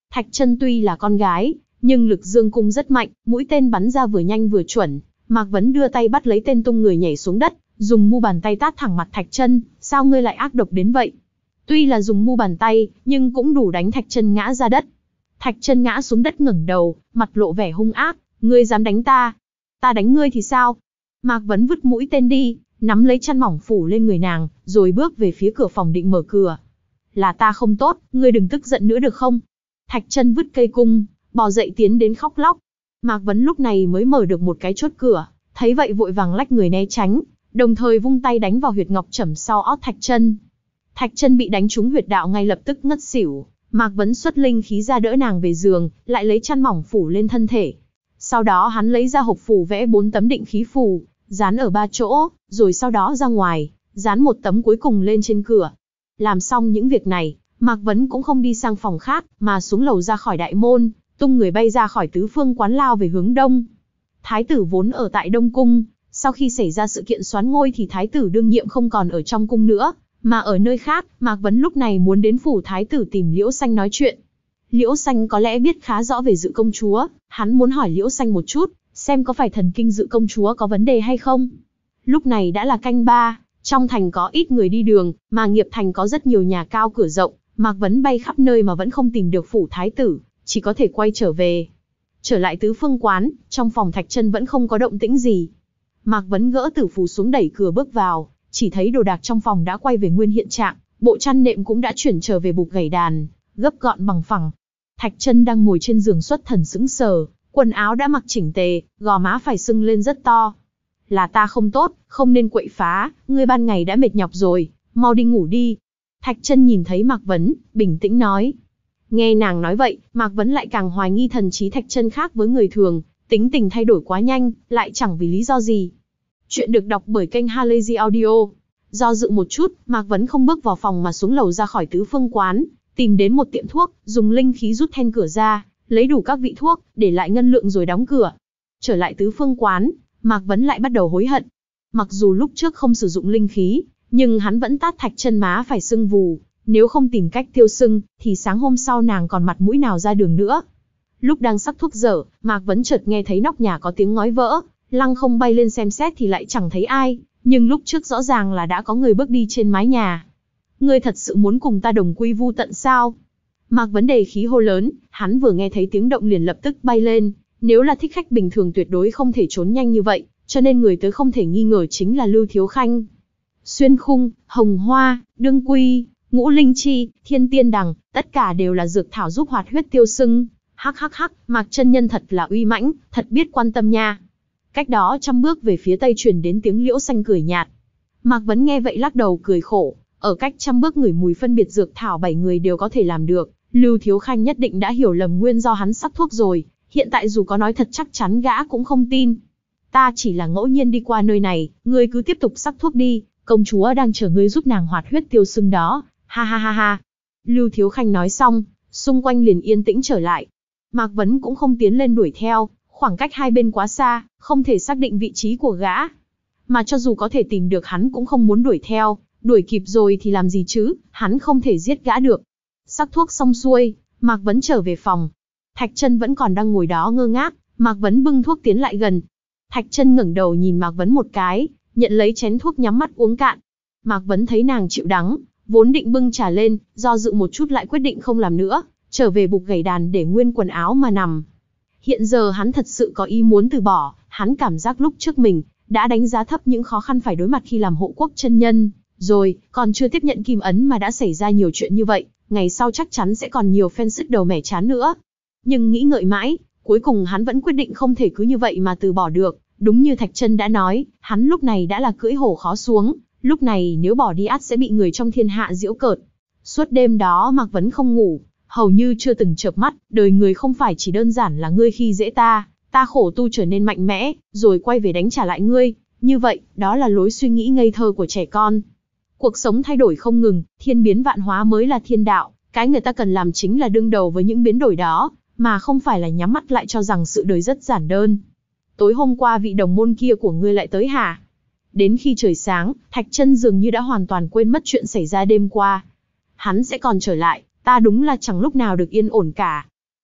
Thạch Chân tuy là con gái, nhưng lực dương cung rất mạnh, mũi tên bắn ra vừa nhanh vừa chuẩn. Mạc Vấn đưa tay bắt lấy tên tung người nhảy xuống đất, dùng mu bàn tay tát thẳng mặt Thạch Chân, sao ngươi lại ác độc đến vậy? Tuy là dùng mu bàn tay, nhưng cũng đủ đánh Thạch Chân ngã ra đất. Thạch Chân ngã xuống đất ngẩng đầu, mặt lộ vẻ hung ác, ngươi dám đánh ta? Ta đánh ngươi thì sao? Mạc Vấn vứt mũi tên đi, nắm lấy chăn mỏng phủ lên người nàng, rồi bước về phía cửa phòng định mở cửa. Là ta không tốt, ngươi đừng tức giận nữa được không? Thạch Chân vứt cây cung, bò dậy tiến đến khóc lóc. Mạc Vấn lúc này mới mở được một cái chốt cửa, thấy vậy vội vàng lách người né tránh, đồng thời vung tay đánh vào huyệt ngọc trẩm sau ót Thạch Chân. Thạch Chân bị đánh trúng huyệt đạo ngay lập tức ngất xỉu. Mạc Vấn xuất linh khí ra đỡ nàng về giường, lại lấy chăn mỏng phủ lên thân thể. Sau đó hắn lấy ra hộp phù vẽ bốn tấm định khí phù, dán ở ba chỗ, rồi sau đó ra ngoài, dán một tấm cuối cùng lên trên cửa. Làm xong những việc này, Mạc Vấn cũng không đi sang phòng khác, mà xuống lầu ra khỏi đại môn, tung người bay ra khỏi tứ phương quán lao về hướng đông. Thái tử vốn ở tại Đông Cung, sau khi xảy ra sự kiện soán ngôi thì thái tử đương nhiệm không còn ở trong cung nữa, mà ở nơi khác. Mạc Vấn lúc này muốn đến phủ thái tử tìm Liễu Xanh nói chuyện. Liễu Xanh có lẽ biết khá rõ về Dự công chúa, hắn muốn hỏi Liễu Xanh một chút, xem có phải thần kinh Dự công chúa có vấn đề hay không. Lúc này đã là canh ba, trong thành có ít người đi đường, mà Nghiệp thành có rất nhiều nhà cao cửa rộng. Mạc Vấn bay khắp nơi mà vẫn không tìm được phủ thái tử, chỉ có thể quay trở về. Trở lại tứ phương quán, trong phòng Thạch Chân vẫn không có động tĩnh gì. Mạc Vấn gỡ tử phù xuống đẩy cửa bước vào, chỉ thấy đồ đạc trong phòng đã quay về nguyên hiện trạng, bộ chăn nệm cũng đã chuyển trở về bục gảy đàn, gấp gọn bằng phẳng. Thạch Chân đang ngồi trên giường xuất thần sững sờ, quần áo đã mặc chỉnh tề, gò má phải sưng lên rất to. Là ta không tốt, không nên quậy phá, ngươi ban ngày đã mệt nhọc rồi, mau đi ngủ đi. Thạch Chân nhìn thấy Mạc Vấn, bình tĩnh nói. Nghe nàng nói vậy, Mạc Vấn lại càng hoài nghi thần trí Thạch Chân khác với người thường, tính tình thay đổi quá nhanh, lại chẳng vì lý do gì. Chuyện được đọc bởi kênh Halazy Audio. Do dự một chút, Mạc Vấn không bước vào phòng mà xuống lầu ra khỏi tứ phương quán, tìm đến một tiệm thuốc, dùng linh khí rút then cửa ra, lấy đủ các vị thuốc, để lại ngân lượng rồi đóng cửa. Trở lại tứ phương quán, Mạc Vấn lại bắt đầu hối hận. Mặc dù lúc trước không sử dụng linh khí, nhưng hắn vẫn tát Thạch Chân má phải sưng vù, nếu không tìm cách tiêu sưng, thì sáng hôm sau nàng còn mặt mũi nào ra đường nữa. Lúc đang sắc thuốc dở, Mạc Vấn chợt nghe thấy nóc nhà có tiếng ngói vỡ, lăng không bay lên xem xét thì lại chẳng thấy ai, nhưng lúc trước rõ ràng là đã có người bước đi trên mái nhà. Ngươi thật sự muốn cùng ta đồng quy vu tận sao? Mạc Vấn đề khí hô lớn, hắn vừa nghe thấy tiếng động liền lập tức bay lên, nếu là thích khách bình thường tuyệt đối không thể trốn nhanh như vậy, cho nên người tới không thể nghi ngờ chính là Lưu Thiếu Khanh. Xuyên khung, hồng hoa, đương quy, ngũ linh chi, thiên tiên đằng, tất cả đều là dược thảo giúp hoạt huyết tiêu sưng. Hắc hắc hắc, Mạc chân nhân thật là uy mãnh, thật biết quan tâm nha. Cách đó trăm bước về phía tây truyền đến tiếng Liễu Xanh cười nhạt. Mạc Vấn nghe vậy lắc đầu cười khổ, ở cách trăm bước ngửi mùi phân biệt dược thảo bảy người đều có thể làm được, Lưu Thiếu Khanh nhất định đã hiểu lầm nguyên do hắn sắc thuốc rồi, hiện tại dù có nói thật chắc chắn gã cũng không tin. Ta chỉ là ngẫu nhiên đi qua nơi này, ngươi cứ tiếp tục sắc thuốc đi, công chúa đang chờ ngươi giúp nàng hoạt huyết tiêu sưng đó, ha ha ha ha. Lưu Thiếu Khanh nói xong, xung quanh liền yên tĩnh trở lại. Mạc Vấn cũng không tiến lên đuổi theo, khoảng cách hai bên quá xa, không thể xác định vị trí của gã. Mà cho dù có thể tìm được hắn cũng không muốn đuổi theo, đuổi kịp rồi thì làm gì chứ, hắn không thể giết gã được. Sắc thuốc xong xuôi, Mạc Vấn trở về phòng. Thạch Chân vẫn còn đang ngồi đó ngơ ngác, Mạc Vấn bưng thuốc tiến lại gần. Thạch Chân ngẩng đầu nhìn Mạc Vấn một cái, nhận lấy chén thuốc nhắm mắt uống cạn. Mạc Vấn thấy nàng chịu đắng, vốn định bưng trà lên, do dự một chút lại quyết định không làm nữa, trở về bục gảy đàn để nguyên quần áo mà nằm. Hiện giờ hắn thật sự có ý muốn từ bỏ, hắn cảm giác lúc trước mình đã đánh giá thấp những khó khăn phải đối mặt khi làm hộ quốc chân nhân, rồi còn chưa tiếp nhận kim ấn mà đã xảy ra nhiều chuyện như vậy, ngày sau chắc chắn sẽ còn nhiều phen sứt đầu mẻ chán nữa. Nhưng nghĩ ngợi mãi, cuối cùng hắn vẫn quyết định không thể cứ như vậy mà từ bỏ được. Đúng như Thạch Chân đã nói, hắn lúc này đã là cưỡi hổ khó xuống, lúc này nếu bỏ đi ắt sẽ bị người trong thiên hạ giễu cợt. Suốt đêm đó Mạc Vấn không ngủ, hầu như chưa từng chợp mắt, đời người không phải chỉ đơn giản là ngươi khi dễ ta, ta khổ tu trở nên mạnh mẽ, rồi quay về đánh trả lại ngươi, như vậy, đó là lối suy nghĩ ngây thơ của trẻ con. Cuộc sống thay đổi không ngừng, thiên biến vạn hóa mới là thiên đạo, cái người ta cần làm chính là đương đầu với những biến đổi đó, mà không phải là nhắm mắt lại cho rằng sự đời rất giản đơn. Tối hôm qua vị đồng môn kia của ngươi lại tới hả? Đến khi trời sáng, Thạch Chân dường như đã hoàn toàn quên mất chuyện xảy ra đêm qua. Hắn sẽ còn trở lại, ta đúng là chẳng lúc nào được yên ổn cả.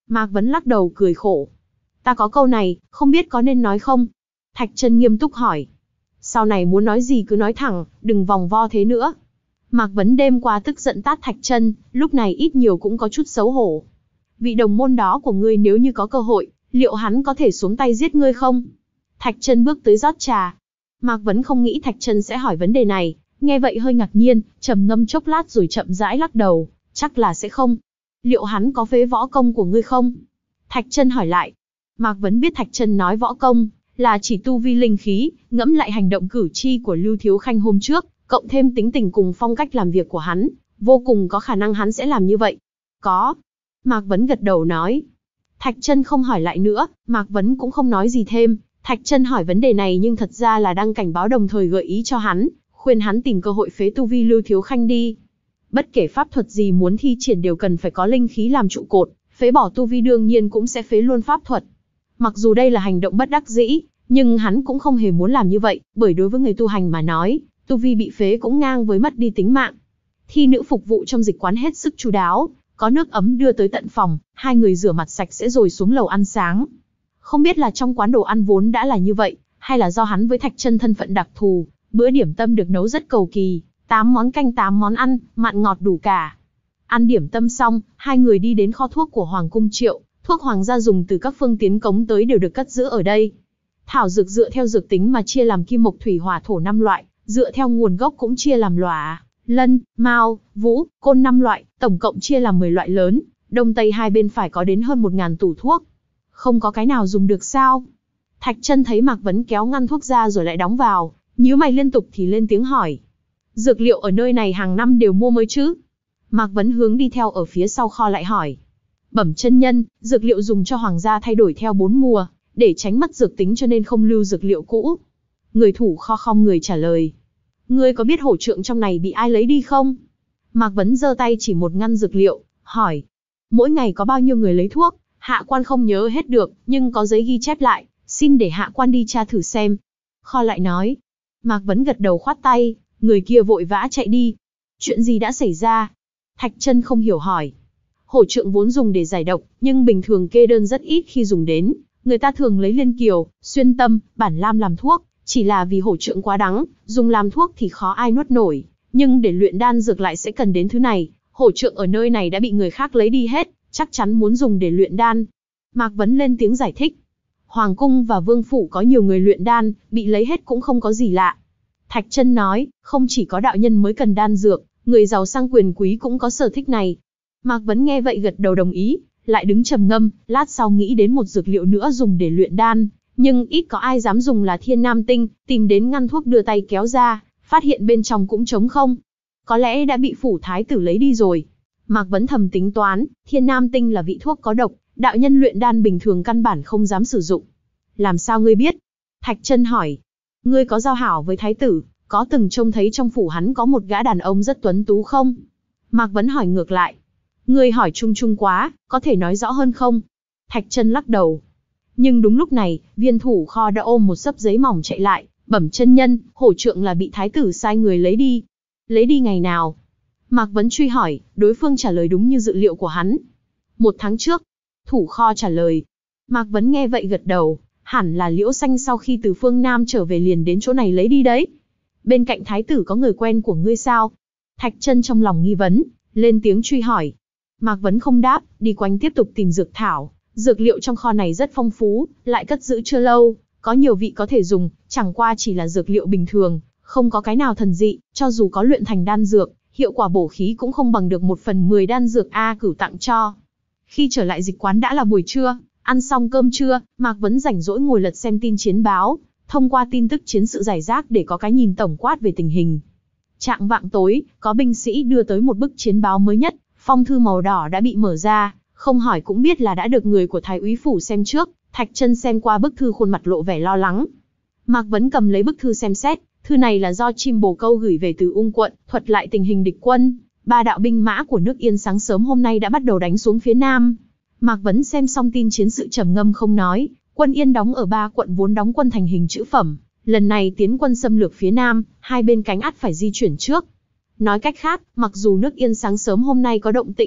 Mạc Vấn lắc đầu cười khổ. Ta có câu này, không biết có nên nói không? Thạch Chân nghiêm túc hỏi. Sau này muốn nói gì cứ nói thẳng, đừng vòng vo thế nữa. Mạc Vấn đêm qua tức giận tát Thạch Chân, lúc này ít nhiều cũng có chút xấu hổ. Vị đồng môn đó của ngươi nếu như có cơ hội, liệu hắn có thể xuống tay giết ngươi không? Thạch Chân bước tới rót trà. Mạc Vấn không nghĩ Thạch Chân sẽ hỏi vấn đề này, nghe vậy hơi ngạc nhiên, trầm ngâm chốc lát rồi chậm rãi lắc đầu, chắc là sẽ không. Liệu hắn có phế võ công của ngươi không? Thạch Chân hỏi lại. Mạc Vấn biết Thạch Chân nói võ công là chỉ tu vi linh khí, ngẫm lại hành động cử chi của Lưu Thiếu Khanh hôm trước, cộng thêm tính tình cùng phong cách làm việc của hắn, vô cùng có khả năng hắn sẽ làm như vậy. Có. Mạc Vấn gật đầu nói. Thạch Chân không hỏi lại nữa, Mạc Vấn cũng không nói gì thêm. Thạch Chân hỏi vấn đề này nhưng thật ra là đang cảnh báo đồng thời gợi ý cho hắn, khuyên hắn tìm cơ hội phế tu vi Lưu Thiếu Khanh đi. Bất kể pháp thuật gì muốn thi triển đều cần phải có linh khí làm trụ cột, phế bỏ tu vi đương nhiên cũng sẽ phế luôn pháp thuật. Mặc dù đây là hành động bất đắc dĩ, nhưng hắn cũng không hề muốn làm như vậy, bởi đối với người tu hành mà nói, tu vi bị phế cũng ngang với mất đi tính mạng. Thi nữ phục vụ trong dịch quán hết sức chu đáo, có nước ấm đưa tới tận phòng, hai người rửa mặt sạch sẽ rồi xuống lầu ăn sáng. Không biết là trong quán đồ ăn vốn đã là như vậy, hay là do hắn với Thạch Chân thân phận đặc thù, bữa điểm tâm được nấu rất cầu kỳ, tám món canh tám món ăn, mặn ngọt đủ cả. Ăn điểm tâm xong, hai người đi đến kho thuốc của Hoàng cung Triệu, thuốc hoàng gia dùng từ các phương tiến cống tới đều được cất giữ ở đây. Thảo dược dựa theo dược tính mà chia làm kim mộc thủy hỏa thổ năm loại, dựa theo nguồn gốc cũng chia làm lòa, lân, mao, vũ, côn năm loại, tổng cộng chia làm mười loại lớn, đông tây hai bên phải có đến hơn một ngàn tủ thuốc. Không có cái nào dùng được sao? Thạch Chân thấy Mạc Vấn kéo ngăn thuốc ra rồi lại đóng vào, nhíu mày liên tục thì lên tiếng hỏi. Dược liệu ở nơi này hàng năm đều mua mới chứ? Mạc Vấn hướng đi theo ở phía sau kho lại hỏi. Bẩm chân nhân, dược liệu dùng cho hoàng gia thay đổi theo bốn mùa, để tránh mất dược tính cho nên không lưu dược liệu cũ. Người thủ kho không người trả lời. Ngươi có biết hổ trượng trong này bị ai lấy đi không? Mạc Vấn giơ tay chỉ một ngăn dược liệu, hỏi. Mỗi ngày có bao nhiêu người lấy thuốc? Hạ quan không nhớ hết được, nhưng có giấy ghi chép lại, xin để hạ quan đi tra thử xem. Kho lại nói. Mạc Vấn gật đầu khoát tay, người kia vội vã chạy đi. Chuyện gì đã xảy ra? Thạch Chân không hiểu hỏi. Hổ trượng vốn dùng để giải độc, nhưng bình thường kê đơn rất ít khi dùng đến. Người ta thường lấy liên kiều, xuyên tâm, bản lam làm thuốc, chỉ là vì hổ trượng quá đắng, dùng làm thuốc thì khó ai nuốt nổi. Nhưng để luyện đan dược lại sẽ cần đến thứ này, hổ trượng ở nơi này đã bị người khác lấy đi hết, chắc chắn muốn dùng để luyện đan. Mạc Vấn lên tiếng giải thích. Hoàng cung và vương phủ có nhiều người luyện đan, bị lấy hết cũng không có gì lạ. Thạch Chân nói, không chỉ có đạo nhân mới cần đan dược, người giàu sang quyền quý cũng có sở thích này. Mạc Vấn nghe vậy gật đầu đồng ý, lại đứng trầm ngâm, lát sau nghĩ đến một dược liệu nữa dùng để luyện đan, nhưng ít có ai dám dùng là thiên nam tinh, tìm đến ngăn thuốc đưa tay kéo ra, phát hiện bên trong cũng trống không. Có lẽ đã bị phủ thái tử lấy đi rồi. Mạc Vấn thầm tính toán, thiên nam tinh là vị thuốc có độc, đạo nhân luyện đan bình thường căn bản không dám sử dụng. Làm sao ngươi biết? Thạch Chân hỏi. Ngươi có giao hảo với thái tử, có từng trông thấy trong phủ hắn có một gã đàn ông rất tuấn tú không? Mạc Vấn hỏi ngược lại. Ngươi hỏi chung chung quá, có thể nói rõ hơn không? Thạch Chân lắc đầu. Nhưng đúng lúc này, viên thủ kho đã ôm một xấp giấy mỏng chạy lại, bẩm chân nhân, hổ trượng là bị thái tử sai người lấy đi. Lấy đi ngày nào? Mạc Vấn truy hỏi, đối phương trả lời đúng như dự liệu của hắn. Một tháng trước. Thủ kho trả lời. Mạc Vấn nghe vậy gật đầu, hẳn là Liễu Xanh sau khi từ phương Nam trở về liền đến chỗ này lấy đi đấy. Bên cạnh thái tử có người quen của ngươi sao? Thạch Chân trong lòng nghi vấn, lên tiếng truy hỏi. Mạc Vấn không đáp, đi quanh tiếp tục tìm dược thảo. Dược liệu trong kho này rất phong phú, lại cất giữ chưa lâu, có nhiều vị có thể dùng, chẳng qua chỉ là dược liệu bình thường, không có cái nào thần dị, cho dù có luyện thành đan dược, hiệu quả bổ khí cũng không bằng được một phần mười đan dược A Cửu tặng cho. Khi trở lại dịch quán đã là buổi trưa, ăn xong cơm trưa, Mạc Vấn rảnh rỗi ngồi lật xem tin chiến báo, thông qua tin tức chiến sự rải rác để có cái nhìn tổng quát về tình hình. Trạng vạng tối, có binh sĩ đưa tới một bức chiến báo mới nhất, phong thư màu đỏ đã bị mở ra, không hỏi cũng biết là đã được người của Thái úy phủ xem trước. Thạch Chân xem qua bức thư khuôn mặt lộ vẻ lo lắng. Mạc Vấn cầm lấy bức thư xem xét, thư này là do chim bồ câu gửi về từ Ung quận, thuật lại tình hình địch quân. Ba đạo binh mã của nước Yên sáng sớm hôm nay đã bắt đầu đánh xuống phía Nam. Mạc Vấn xem xong tin chiến sự trầm ngâm không nói, quân Yên đóng ở ba quận vốn đóng quân thành hình chữ phẩm. Lần này tiến quân xâm lược phía Nam, hai bên cánh ắt phải di chuyển trước. Nói cách khác, mặc dù nước Yên sáng sớm hôm nay có động tĩnh,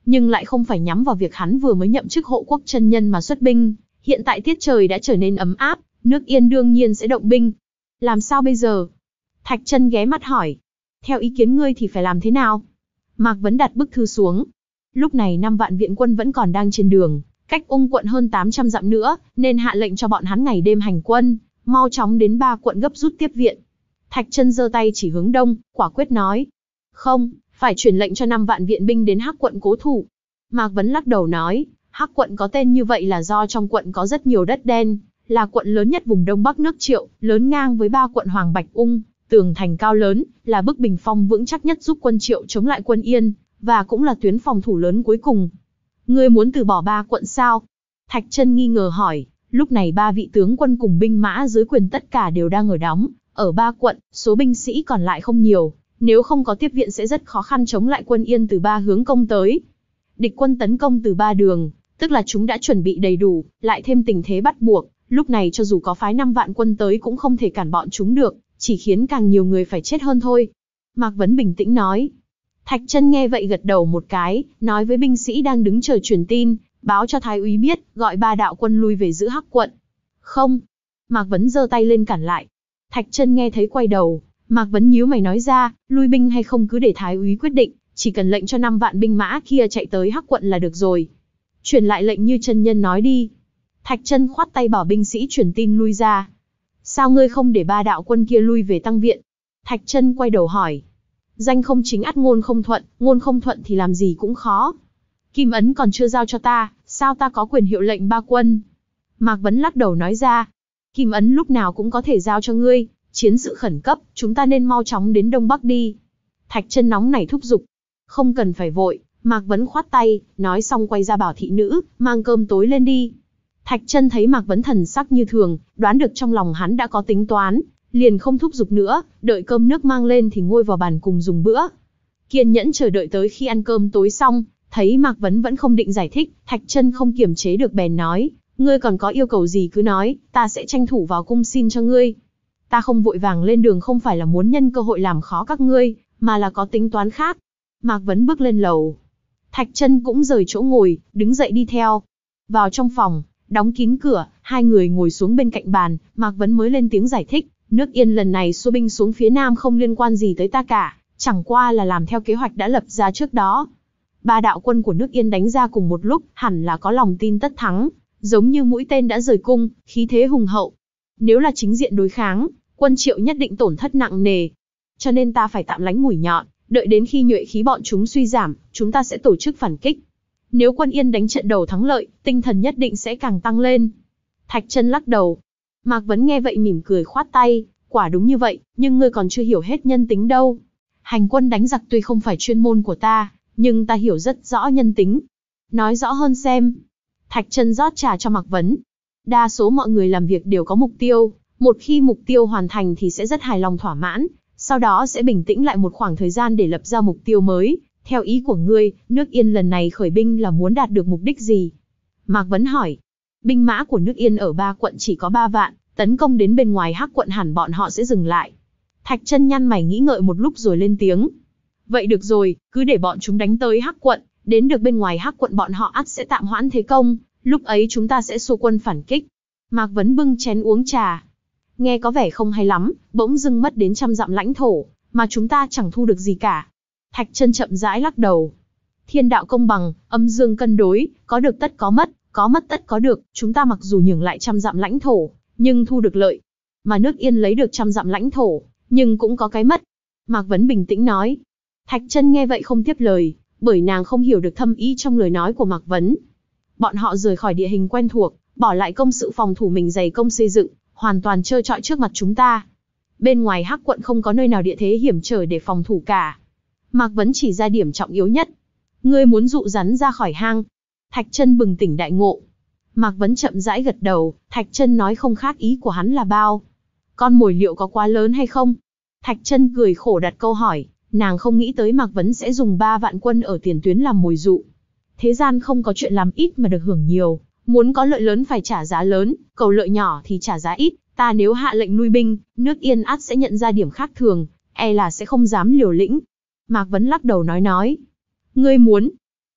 nhưng lại không phải nhắm vào việc hắn vừa mới nhậm chức hộ quốc chân nhân mà xuất binh. Hiện tại tiết trời đã trở nên ấm áp, nước Yên đương nhiên sẽ động binh. Làm sao bây giờ? Thạch Chân ghé mắt hỏi. Theo ý kiến ngươi thì phải làm thế nào? Mạc Vấn đặt bức thư xuống. Lúc này năm vạn viện quân vẫn còn đang trên đường, cách Ung quận hơn tám trăm dặm nữa, nên hạ lệnh cho bọn hắn ngày đêm hành quân, mau chóng đến ba quận gấp rút tiếp viện. Thạch Chân giơ tay chỉ hướng đông, quả quyết nói. Không, phải truyền lệnh cho năm vạn viện binh đến Hắc quận cố thủ. Mạc Vấn lắc đầu nói, Hắc quận có tên như vậy là do trong quận có rất nhiều đất đen, là quận lớn nhất vùng Đông Bắc nước Triệu, lớn ngang với ba quận Hoàng Bạch Ung, tường thành cao lớn, là bức bình phong vững chắc nhất giúp quân Triệu chống lại quân Yên, và cũng là tuyến phòng thủ lớn cuối cùng. Ngươi muốn từ bỏ ba quận sao? Thạch Chân nghi ngờ hỏi, lúc này ba vị tướng quân cùng binh mã dưới quyền tất cả đều đang ở đóng, ở ba quận, số binh sĩ còn lại không nhiều, nếu không có tiếp viện sẽ rất khó khăn chống lại quân Yên từ ba hướng công tới. Địch quân tấn công từ ba đường, tức là chúng đã chuẩn bị đầy đủ, lại thêm tình thế bắt buộc, lúc này cho dù có phái năm vạn quân tới cũng không thể cản bọn chúng được, chỉ khiến càng nhiều người phải chết hơn thôi. Mạc Vấn bình tĩnh nói. Thạch Chân nghe vậy gật đầu một cái, nói với binh sĩ đang đứng chờ truyền tin, báo cho thái úy biết, gọi ba đạo quân lui về giữ Hắc quận. Không. Mạc Vấn giơ tay lên cản lại. Thạch Chân nghe thấy quay đầu, Mạc Vấn nhíu mày nói ra, lui binh hay không cứ để thái úy quyết định, chỉ cần lệnh cho năm vạn binh mã kia chạy tới Hắc quận là được rồi. Truyền lại lệnh như chân nhân nói đi. Thạch Chân khoát tay bảo binh sĩ truyền tin lui ra. Sao ngươi không để ba đạo quân kia lui về tăng viện? Thạch Chân quay đầu hỏi. Danh không chính ắt ngôn không thuận, ngôn không thuận thì làm gì cũng khó. Kim ấn còn chưa giao cho ta, sao ta có quyền hiệu lệnh ba quân? Mạc Vấn lắc đầu nói ra. Kim ấn lúc nào cũng có thể giao cho ngươi, chiến sự khẩn cấp, chúng ta nên mau chóng đến Đông Bắc đi. Thạch Chân nóng nảy thúc giục. Không cần phải vội, Mạc Vấn khoát tay, nói xong quay ra bảo thị nữ, mang cơm tối lên đi. Thạch Chân thấy Mạc Vấn thần sắc như thường, đoán được trong lòng hắn đã có tính toán, liền không thúc giục nữa, đợi cơm nước mang lên thì ngồi vào bàn cùng dùng bữa. Kiên nhẫn chờ đợi tới khi ăn cơm tối xong, thấy Mạc Vấn vẫn không định giải thích, Thạch Chân không kiềm chế được bèn nói, ngươi còn có yêu cầu gì cứ nói, ta sẽ tranh thủ vào cung xin cho ngươi. Ta không vội vàng lên đường không phải là muốn nhân cơ hội làm khó các ngươi, mà là có tính toán khác. Mạc Vấn bước lên lầu. Thạch Chân cũng rời chỗ ngồi, đứng dậy đi theo. Vào trong phòng, đóng kín cửa, hai người ngồi xuống bên cạnh bàn, Mạc Vấn mới lên tiếng giải thích, nước Yên lần này xua binh xuống phía Nam không liên quan gì tới ta cả, chẳng qua là làm theo kế hoạch đã lập ra trước đó. Ba đạo quân của nước Yên đánh ra cùng một lúc, hẳn là có lòng tin tất thắng, giống như mũi tên đã rời cung, khí thế hùng hậu. Nếu là chính diện đối kháng, quân Triệu nhất định tổn thất nặng nề. Cho nên ta phải tạm lánh mũi nhọn, đợi đến khi nhuệ khí bọn chúng suy giảm, chúng ta sẽ tổ chức phản kích. Nếu quân Yên đánh trận đầu thắng lợi, tinh thần nhất định sẽ càng tăng lên. Thạch Chân lắc đầu. Mạc Vấn nghe vậy mỉm cười khoát tay, quả đúng như vậy, nhưng ngươi còn chưa hiểu hết nhân tính đâu. Hành quân đánh giặc tuy không phải chuyên môn của ta, nhưng ta hiểu rất rõ nhân tính. Nói rõ hơn xem. Thạch Chân rót trà cho Mạc Vấn. Đa số mọi người làm việc đều có mục tiêu, một khi mục tiêu hoàn thành thì sẽ rất hài lòng thỏa mãn, sau đó sẽ bình tĩnh lại một khoảng thời gian để lập ra mục tiêu mới. Theo ý của ngươi, nước Yên lần này khởi binh là muốn đạt được mục đích gì? Mạc Vấn hỏi. Binh mã của nước Yên ở ba quận chỉ có ba vạn, tấn công đến bên ngoài Hắc quận hẳn bọn họ sẽ dừng lại. Thạch Chân nhăn mày nghĩ ngợi một lúc rồi lên tiếng. Vậy được rồi, cứ để bọn chúng đánh tới Hắc quận, đến được bên ngoài Hắc quận bọn họ ắt sẽ tạm hoãn thế công, lúc ấy chúng ta sẽ xua quân phản kích. Mạc Vấn bưng chén uống trà. Nghe có vẻ không hay lắm, bỗng dưng mất đến trăm dặm lãnh thổ, mà chúng ta chẳng thu được gì cả. Thạch Chân chậm rãi lắc đầu. Thiên đạo công bằng, âm dương cân đối, có được tất có mất, có mất tất có được, chúng ta mặc dù nhường lại trăm dặm lãnh thổ, nhưng thu được lợi. Mà nước Yên lấy được trăm dặm lãnh thổ, nhưng cũng có cái mất. Mạc Vấn bình tĩnh nói. Thạch Chân nghe vậy không tiếp lời, bởi nàng không hiểu được thâm ý trong lời nói của Mạc Vấn. Bọn họ rời khỏi địa hình quen thuộc, bỏ lại công sự phòng thủ mình dày công xây dựng, hoàn toàn trơ trọi trước mặt chúng ta. Bên ngoài Hắc quận không có nơi nào địa thế hiểm trở để phòng thủ cả. Mạc Vấn chỉ ra điểm trọng yếu nhất. Ngươi muốn dụ rắn ra khỏi hang. Thạch Chân bừng tỉnh đại ngộ. Mạc Vấn chậm rãi gật đầu, Thạch Chân nói không khác ý của hắn là bao. Con mồi liệu có quá lớn hay không? Thạch Chân cười khổ đặt câu hỏi, nàng không nghĩ tới Mạc Vấn sẽ dùng ba vạn quân ở tiền tuyến làm mồi dụ. Thế gian không có chuyện làm ít mà được hưởng nhiều, muốn có lợi lớn phải trả giá lớn, cầu lợi nhỏ thì trả giá ít. Ta nếu hạ lệnh lui binh, nước Yên ắt sẽ nhận ra điểm khác thường, e là sẽ không dám liều lĩnh. Mạc Vấn lắc đầu nói nói. Ngươi muốn?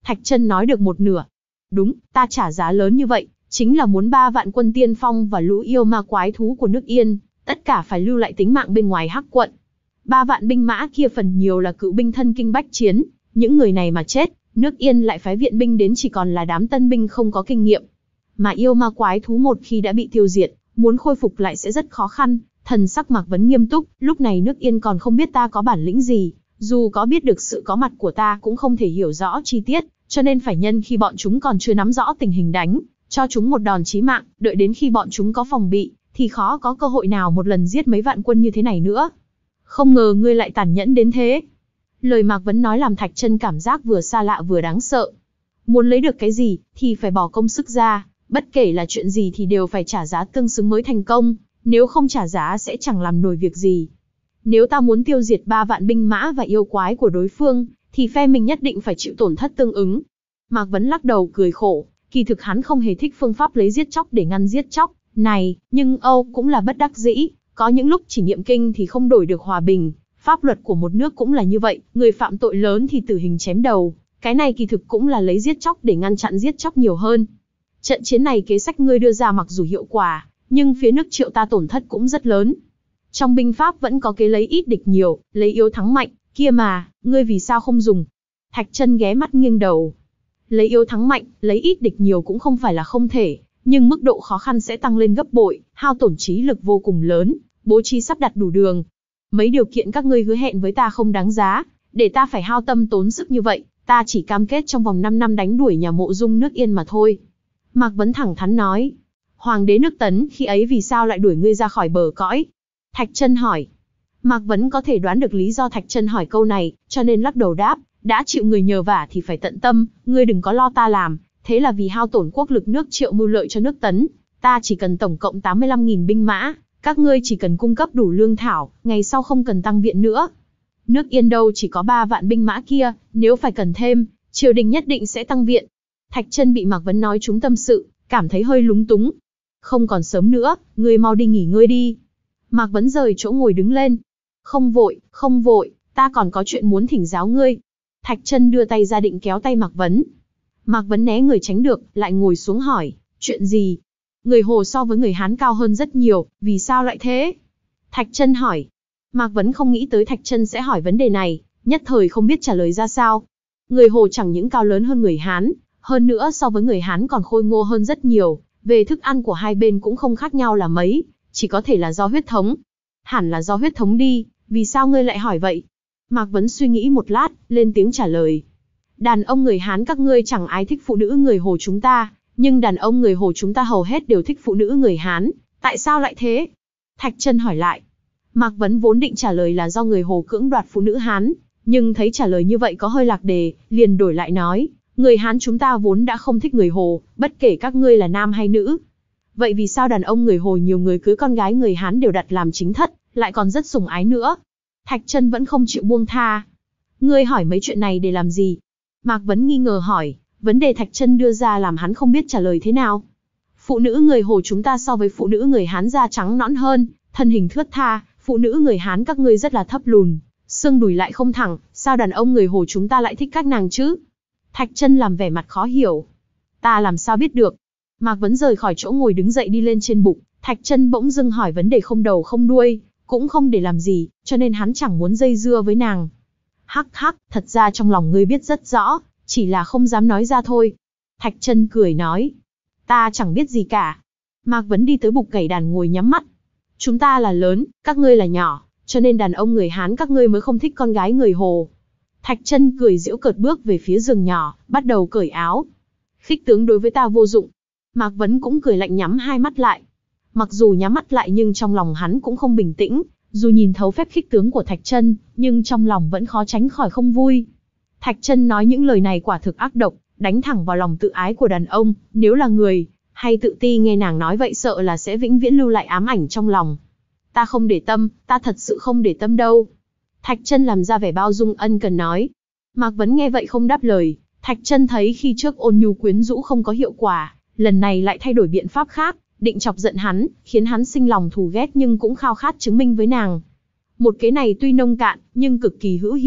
Thạch Chân nói được một nửa. Đúng, ta trả giá lớn như vậy, chính là muốn ba vạn quân tiên phong và lũ yêu ma quái thú của nước Yên, tất cả phải lưu lại tính mạng bên ngoài Hắc quận. Ba vạn binh mã kia phần nhiều là cựu binh thân kinh bách chiến, những người này mà chết, nước Yên lại phái viện binh đến chỉ còn là đám tân binh không có kinh nghiệm. Mà yêu ma quái thú một khi đã bị tiêu diệt, muốn khôi phục lại sẽ rất khó khăn. Thần sắc Mạc Vấn nghiêm túc, lúc này nước Yên còn không biết ta có bản lĩnh gì, dù có biết được sự có mặt của ta cũng không thể hiểu rõ chi tiết, cho nên phải nhân khi bọn chúng còn chưa nắm rõ tình hình đánh, cho chúng một đòn chí mạng, đợi đến khi bọn chúng có phòng bị, thì khó có cơ hội nào một lần giết mấy vạn quân như thế này nữa. Không ngờ ngươi lại tàn nhẫn đến thế. Lời Mạc Vấn nói làm Thạch Chân cảm giác vừa xa lạ vừa đáng sợ. Muốn lấy được cái gì, thì phải bỏ công sức ra, bất kể là chuyện gì thì đều phải trả giá tương xứng mới thành công, nếu không trả giá sẽ chẳng làm nổi việc gì. Nếu ta muốn tiêu diệt ba vạn binh mã và yêu quái của đối phương, thì phe mình nhất định phải chịu tổn thất tương ứng. Mạc Vấn lắc đầu cười khổ, kỳ thực hắn không hề thích phương pháp lấy giết chóc để ngăn giết chóc này, nhưng Âu cũng là bất đắc dĩ, có những lúc chỉ niệm kinh thì không đổi được hòa bình, pháp luật của một nước cũng là như vậy, người phạm tội lớn thì tử hình chém đầu, cái này kỳ thực cũng là lấy giết chóc để ngăn chặn giết chóc nhiều hơn. Trận chiến này kế sách ngươi đưa ra mặc dù hiệu quả, nhưng phía nước Triệu ta tổn thất cũng rất lớn. Trong binh pháp vẫn có kế lấy ít địch nhiều, lấy yếu thắng mạnh, kia mà, ngươi vì sao không dùng? Thạch Chân ghé mắt nghiêng đầu. Lấy yếu thắng mạnh, lấy ít địch nhiều cũng không phải là không thể, nhưng mức độ khó khăn sẽ tăng lên gấp bội, hao tổn trí lực vô cùng lớn, bố trí sắp đặt đủ đường. Mấy điều kiện các ngươi hứa hẹn với ta không đáng giá, để ta phải hao tâm tốn sức như vậy, ta chỉ cam kết trong vòng năm năm đánh đuổi nhà Mộ Dung nước Yên mà thôi. Mạc Vấn thẳng thắn nói. Hoàng đế nước Tấn khi ấy vì sao lại đuổi ngươi ra khỏi bờ cõi? Thạch Chân hỏi. Mạc Vấn có thể đoán được lý do Thạch Chân hỏi câu này, cho nên lắc đầu đáp, đã chịu người nhờ vả thì phải tận tâm, ngươi đừng có lo ta làm, thế là vì hao tổn quốc lực nước Triệu mưu lợi cho nước Tấn, ta chỉ cần tổng cộng tám mươi lăm nghìn binh mã, các ngươi chỉ cần cung cấp đủ lương thảo, ngày sau không cần tăng viện nữa. Nước Yên đâu chỉ có ba vạn binh mã kia, nếu phải cần thêm, triều đình nhất định sẽ tăng viện. Thạch Chân bị Mạc Vấn nói trúng tâm sự, cảm thấy hơi lúng túng. Không còn sớm nữa, ngươi mau đi nghỉ ngơi đi. Mạc Vấn rời chỗ ngồi đứng lên. Không vội, không vội, ta còn có chuyện muốn thỉnh giáo ngươi. Thạch Chân đưa tay ra định kéo tay Mạc Vấn. Mạc Vấn né người tránh được, lại ngồi xuống hỏi, chuyện gì? Người Hồ so với người Hán cao hơn rất nhiều, vì sao lại thế? Thạch Chân hỏi. Mạc Vấn không nghĩ tới Thạch Chân sẽ hỏi vấn đề này, nhất thời không biết trả lời ra sao. Người Hồ chẳng những cao lớn hơn người Hán, hơn nữa so với người Hán còn khôi ngô hơn rất nhiều, về thức ăn của hai bên cũng không khác nhau là mấy, chỉ có thể là do huyết thống. Hẳn là do huyết thống đi, vì sao ngươi lại hỏi vậy? Mạc Vấn suy nghĩ một lát, lên tiếng trả lời. Đàn ông người Hán các ngươi chẳng ai thích phụ nữ người Hồ chúng ta, nhưng đàn ông người Hồ chúng ta hầu hết đều thích phụ nữ người Hán, tại sao lại thế? Thạch Chân hỏi lại. Mạc Vấn vốn định trả lời là do người Hồ cưỡng đoạt phụ nữ Hán, nhưng thấy trả lời như vậy có hơi lạc đề, liền đổi lại nói, người Hán chúng ta vốn đã không thích người Hồ, bất kể các ngươi là nam hay nữ. Vậy vì sao đàn ông người Hồ nhiều người cưới con gái người Hán đều đặt làm chính thất, lại còn rất sủng ái nữa? Thạch Chân vẫn không chịu buông tha. Ngươi hỏi mấy chuyện này để làm gì? Mạc Vấn nghi ngờ hỏi, vấn đề Thạch Chân đưa ra làm hắn không biết trả lời thế nào. Phụ nữ người Hồ chúng ta so với phụ nữ người Hán da trắng nõn hơn, thân hình thướt tha, phụ nữ người Hán các ngươi rất là thấp lùn, xương đùi lại không thẳng, sao đàn ông người Hồ chúng ta lại thích các nàng chứ? Thạch Chân làm vẻ mặt khó hiểu. Ta làm sao biết được? Mạc Vấn rời khỏi chỗ ngồi đứng dậy đi lên trên bục, Thạch Chân bỗng dưng hỏi vấn đề không đầu không đuôi, cũng không để làm gì, cho nên hắn chẳng muốn dây dưa với nàng. Hắc hắc, thật ra trong lòng ngươi biết rất rõ, chỉ là không dám nói ra thôi. Thạch Chân cười nói, ta chẳng biết gì cả. Mạc Vấn đi tới bục gảy đàn ngồi nhắm mắt. Chúng ta là lớn, các ngươi là nhỏ, cho nên đàn ông người Hán các ngươi mới không thích con gái người Hồ. Thạch Chân cười giễu cợt bước về phía giường nhỏ, bắt đầu cởi áo. Khích tướng đối với ta vô dụng. Mạc Vấn cũng cười lạnh nhắm hai mắt lại. Mặc dù nhắm mắt lại nhưng trong lòng hắn cũng không bình tĩnh, dù nhìn thấu phép khích tướng của Thạch Chân, nhưng trong lòng vẫn khó tránh khỏi không vui. Thạch Chân nói những lời này quả thực ác độc, đánh thẳng vào lòng tự ái của đàn ông, nếu là người hay tự ti nghe nàng nói vậy sợ là sẽ vĩnh viễn lưu lại ám ảnh trong lòng. Ta không để tâm, ta thật sự không để tâm đâu. Thạch Chân làm ra vẻ bao dung ân cần nói. Mạc Vấn nghe vậy không đáp lời, Thạch Chân thấy khi trước ôn nhu quyến rũ không có hiệu quả, lần này lại thay đổi biện pháp khác, định chọc giận hắn, khiến hắn sinh lòng thù ghét nhưng cũng khao khát chứng minh với nàng. Một kế này tuy nông cạn, nhưng cực kỳ hữu hiệu,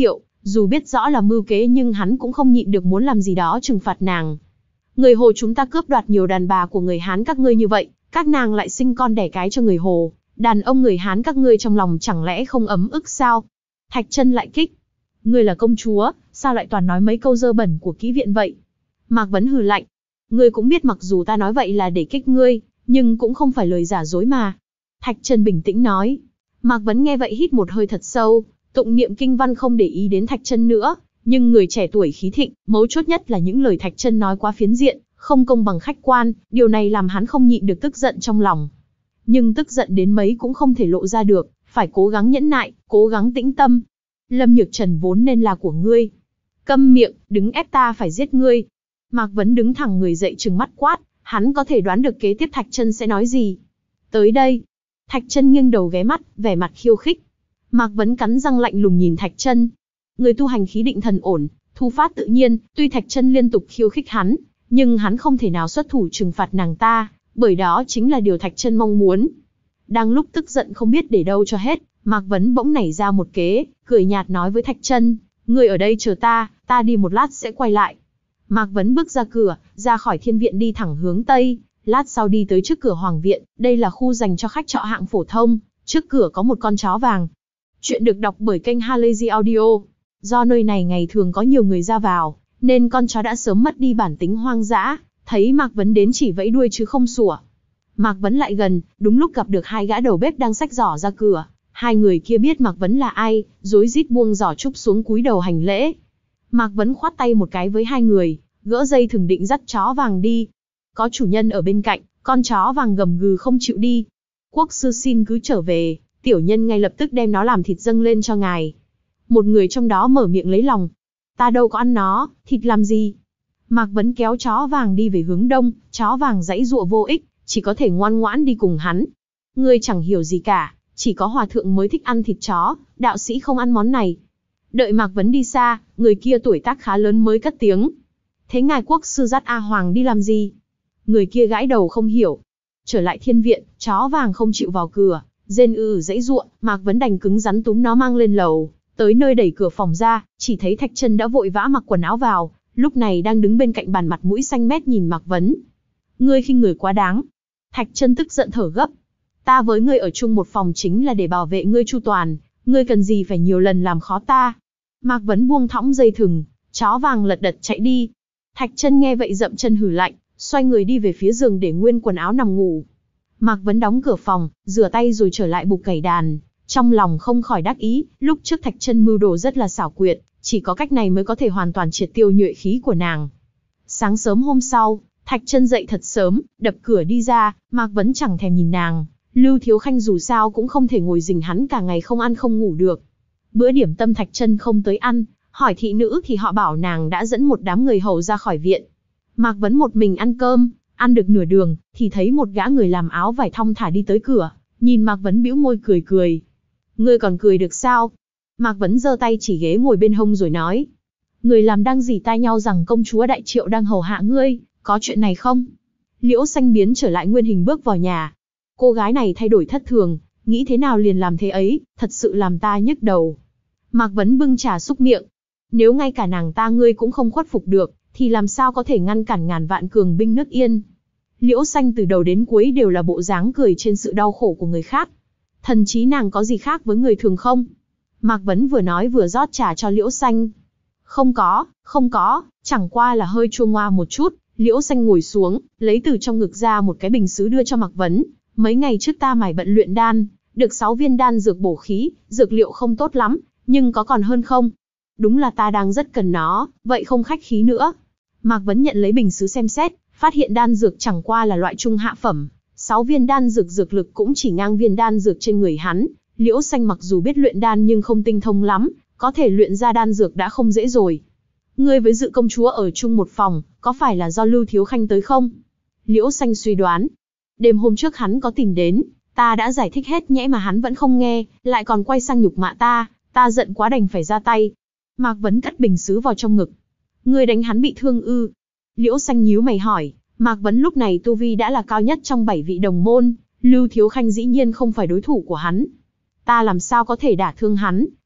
Dù biết rõ là mưu kế nhưng hắn cũng không nhịn được muốn làm gì đó trừng phạt nàng. Người Hồ chúng ta cướp đoạt nhiều đàn bà của người Hán các ngươi như vậy, các nàng lại sinh con đẻ cái cho người Hồ, đàn ông người Hán các ngươi trong lòng chẳng lẽ không ấm ức sao? Thạch Chân lại kích. Ngươi là công chúa, sao lại toàn nói mấy câu dơ bẩn của kỹ viện vậy? Mạc Vấn hừ lạnh. Ngươi cũng biết mặc dù ta nói vậy là để kích ngươi, nhưng cũng không phải lời giả dối mà. Thạch Chân bình tĩnh nói. Mạc Vấn nghe vậy hít một hơi thật sâu, tụng niệm kinh văn không để ý đến Thạch Chân nữa, nhưng người trẻ tuổi khí thịnh, mấu chốt nhất là những lời Thạch Chân nói quá phiến diện, không công bằng khách quan, điều này làm hắn không nhịn được tức giận trong lòng. Nhưng tức giận đến mấy cũng không thể lộ ra được, phải cố gắng nhẫn nại, cố gắng tĩnh tâm. Lâm Nhược Trần vốn nên là của ngươi. Câm miệng, đứng ép ta phải giết ngươi. Mạc Vấn đứng thẳng người dậy trừng mắt quát, hắn có thể đoán được kế tiếp Thạch Chân sẽ nói gì. Tới đây. Thạch Chân nghiêng đầu ghé mắt, vẻ mặt khiêu khích. Mạc Vấn cắn răng lạnh lùng nhìn Thạch Chân. Người tu hành khí định thần ổn, thu phát tự nhiên, tuy Thạch Chân liên tục khiêu khích hắn, nhưng hắn không thể nào xuất thủ trừng phạt nàng ta, bởi đó chính là điều Thạch Chân mong muốn. Đang lúc tức giận không biết để đâu cho hết, Mạc Vấn bỗng nảy ra một kế, cười nhạt nói với Thạch Chân, ngươi ở đây chờ ta, ta đi một lát sẽ quay lại. Mạc Vấn bước ra cửa, ra khỏi thiên viện đi thẳng hướng Tây, lát sau đi tới trước cửa Hoàng viện, đây là khu dành cho khách trọ hạng phổ thông, trước cửa có một con chó vàng. Chuyện được đọc bởi kênh Halazy Audio. Do nơi này ngày thường có nhiều người ra vào, nên con chó đã sớm mất đi bản tính hoang dã, thấy Mạc Vấn đến chỉ vẫy đuôi chứ không sủa. Mạc Vấn lại gần, đúng lúc gặp được hai gã đầu bếp đang xách giỏ ra cửa. Hai người kia biết Mạc Vấn là ai, rối rít buông giỏ trúc xuống cúi đầu hành lễ. Mạc Vấn khoát tay một cái với hai người, gỡ dây thừng định dắt chó vàng đi. Có chủ nhân ở bên cạnh, con chó vàng gầm gừ không chịu đi. Quốc sư xin cứ trở về, tiểu nhân ngay lập tức đem nó làm thịt dâng lên cho ngài. Một người trong đó mở miệng lấy lòng. Ta đâu có ăn nó, thịt làm gì? Mạc Vấn kéo chó vàng đi về hướng đông, chó vàng giãy giụa vô ích, chỉ có thể ngoan ngoãn đi cùng hắn. Ngươi chẳng hiểu gì cả, chỉ có hòa thượng mới thích ăn thịt chó, đạo sĩ không ăn món này. Đợi Mạc Vấn đi xa, người kia tuổi tác khá lớn mới cất tiếng. Thế ngài quốc sư dắt A Hoàng đi làm gì? Người kia gãi đầu không hiểu. Trở lại thiên viện, chó vàng không chịu vào cửa, rên ư giãy giụa, Mạc Vấn đành cứng rắn túm nó mang lên lầu. Tới nơi đẩy cửa phòng ra, chỉ thấy Thạch Chân đã vội vã mặc quần áo vào, lúc này đang đứng bên cạnh bàn, mặt mũi xanh mét nhìn Mạc Vấn. Ngươi khinh người quá đáng. Thạch Chân tức giận thở gấp. Ta với ngươi ở chung một phòng chính là để bảo vệ ngươi chu toàn, ngươi cần gì phải nhiều lần làm khó ta? Mạc Vấn buông thõng dây thừng, chó vàng lật đật chạy đi. Thạch Chân nghe vậy dậm chân hừ lạnh, xoay người đi về phía giường để nguyên quần áo nằm ngủ. Mạc Vấn đóng cửa phòng, rửa tay rồi trở lại bục cày đàn, trong lòng không khỏi đắc ý, lúc trước Thạch Chân mưu đồ rất là xảo quyệt, chỉ có cách này mới có thể hoàn toàn triệt tiêu nhuệ khí của nàng. Sáng sớm hôm sau, Thạch Chân dậy thật sớm, đập cửa đi ra, Mạc Vấn chẳng thèm nhìn nàng, Lưu Thiếu Khanh dù sao cũng không thể ngồi rình hắn cả ngày không ăn không ngủ được. Bữa điểm tâm Thạch Chân không tới ăn, hỏi thị nữ thì họ bảo nàng đã dẫn một đám người hầu ra khỏi viện. Mạc Vấn một mình ăn cơm, ăn được nửa đường, thì thấy một gã người làm áo vải thong thả đi tới cửa, nhìn Mạc Vấn bĩu môi cười cười. Ngươi còn cười được sao? Mạc Vấn giơ tay chỉ ghế ngồi bên hông rồi nói. Người làm đang dỉ tai nhau rằng công chúa Đại Triệu đang hầu hạ ngươi, có chuyện này không? Liễu Xanh biến trở lại nguyên hình bước vào nhà. Cô gái này thay đổi thất thường, nghĩ thế nào liền làm thế ấy, thật sự làm ta nhức đầu. Mạc Vấn bưng trà xúc miệng. Nếu ngay cả nàng ta ngươi cũng không khuất phục được, thì làm sao có thể ngăn cản ngàn vạn cường binh nước Yên? Liễu Xanh từ đầu đến cuối đều là bộ dáng cười trên sự đau khổ của người khác. Thần trí nàng có gì khác với người thường không? Mạc Vấn vừa nói vừa rót trà cho Liễu Xanh. Không có, không có, chẳng qua là hơi chua ngoa một chút. Liễu Xanh ngồi xuống, lấy từ trong ngực ra một cái bình sứ đưa cho Mạc Vấn. Mấy ngày trước ta mải bận luyện đan, được sáu viên đan dược bổ khí, dược liệu không tốt lắm, nhưng có còn hơn không? Đúng là ta đang rất cần nó, vậy không khách khí nữa. Mạc Vấn nhận lấy bình sứ xem xét, phát hiện đan dược chẳng qua là loại trung hạ phẩm. Sáu viên đan dược dược lực cũng chỉ ngang viên đan dược trên người hắn. Liễu Xanh mặc dù biết luyện đan nhưng không tinh thông lắm, có thể luyện ra đan dược đã không dễ rồi. Ngươi với Dự công chúa ở chung một phòng, có phải là do Lưu Thiếu Khanh tới không? Liễu Xanh suy đoán. Đêm hôm trước hắn có tìm đến, ta đã giải thích hết nhẽ mà hắn vẫn không nghe, lại còn quay sang nhục mạ ta, ta giận quá đành phải ra tay. Mạc Vấn cất bình sứ vào trong ngực. Ngươi đánh hắn bị thương ư? Liễu Xanh nhíu mày hỏi. Mạc Vấn lúc này tu vi đã là cao nhất trong bảy vị đồng môn, Lưu Thiếu Khanh dĩ nhiên không phải đối thủ của hắn. Ta làm sao có thể đả thương hắn,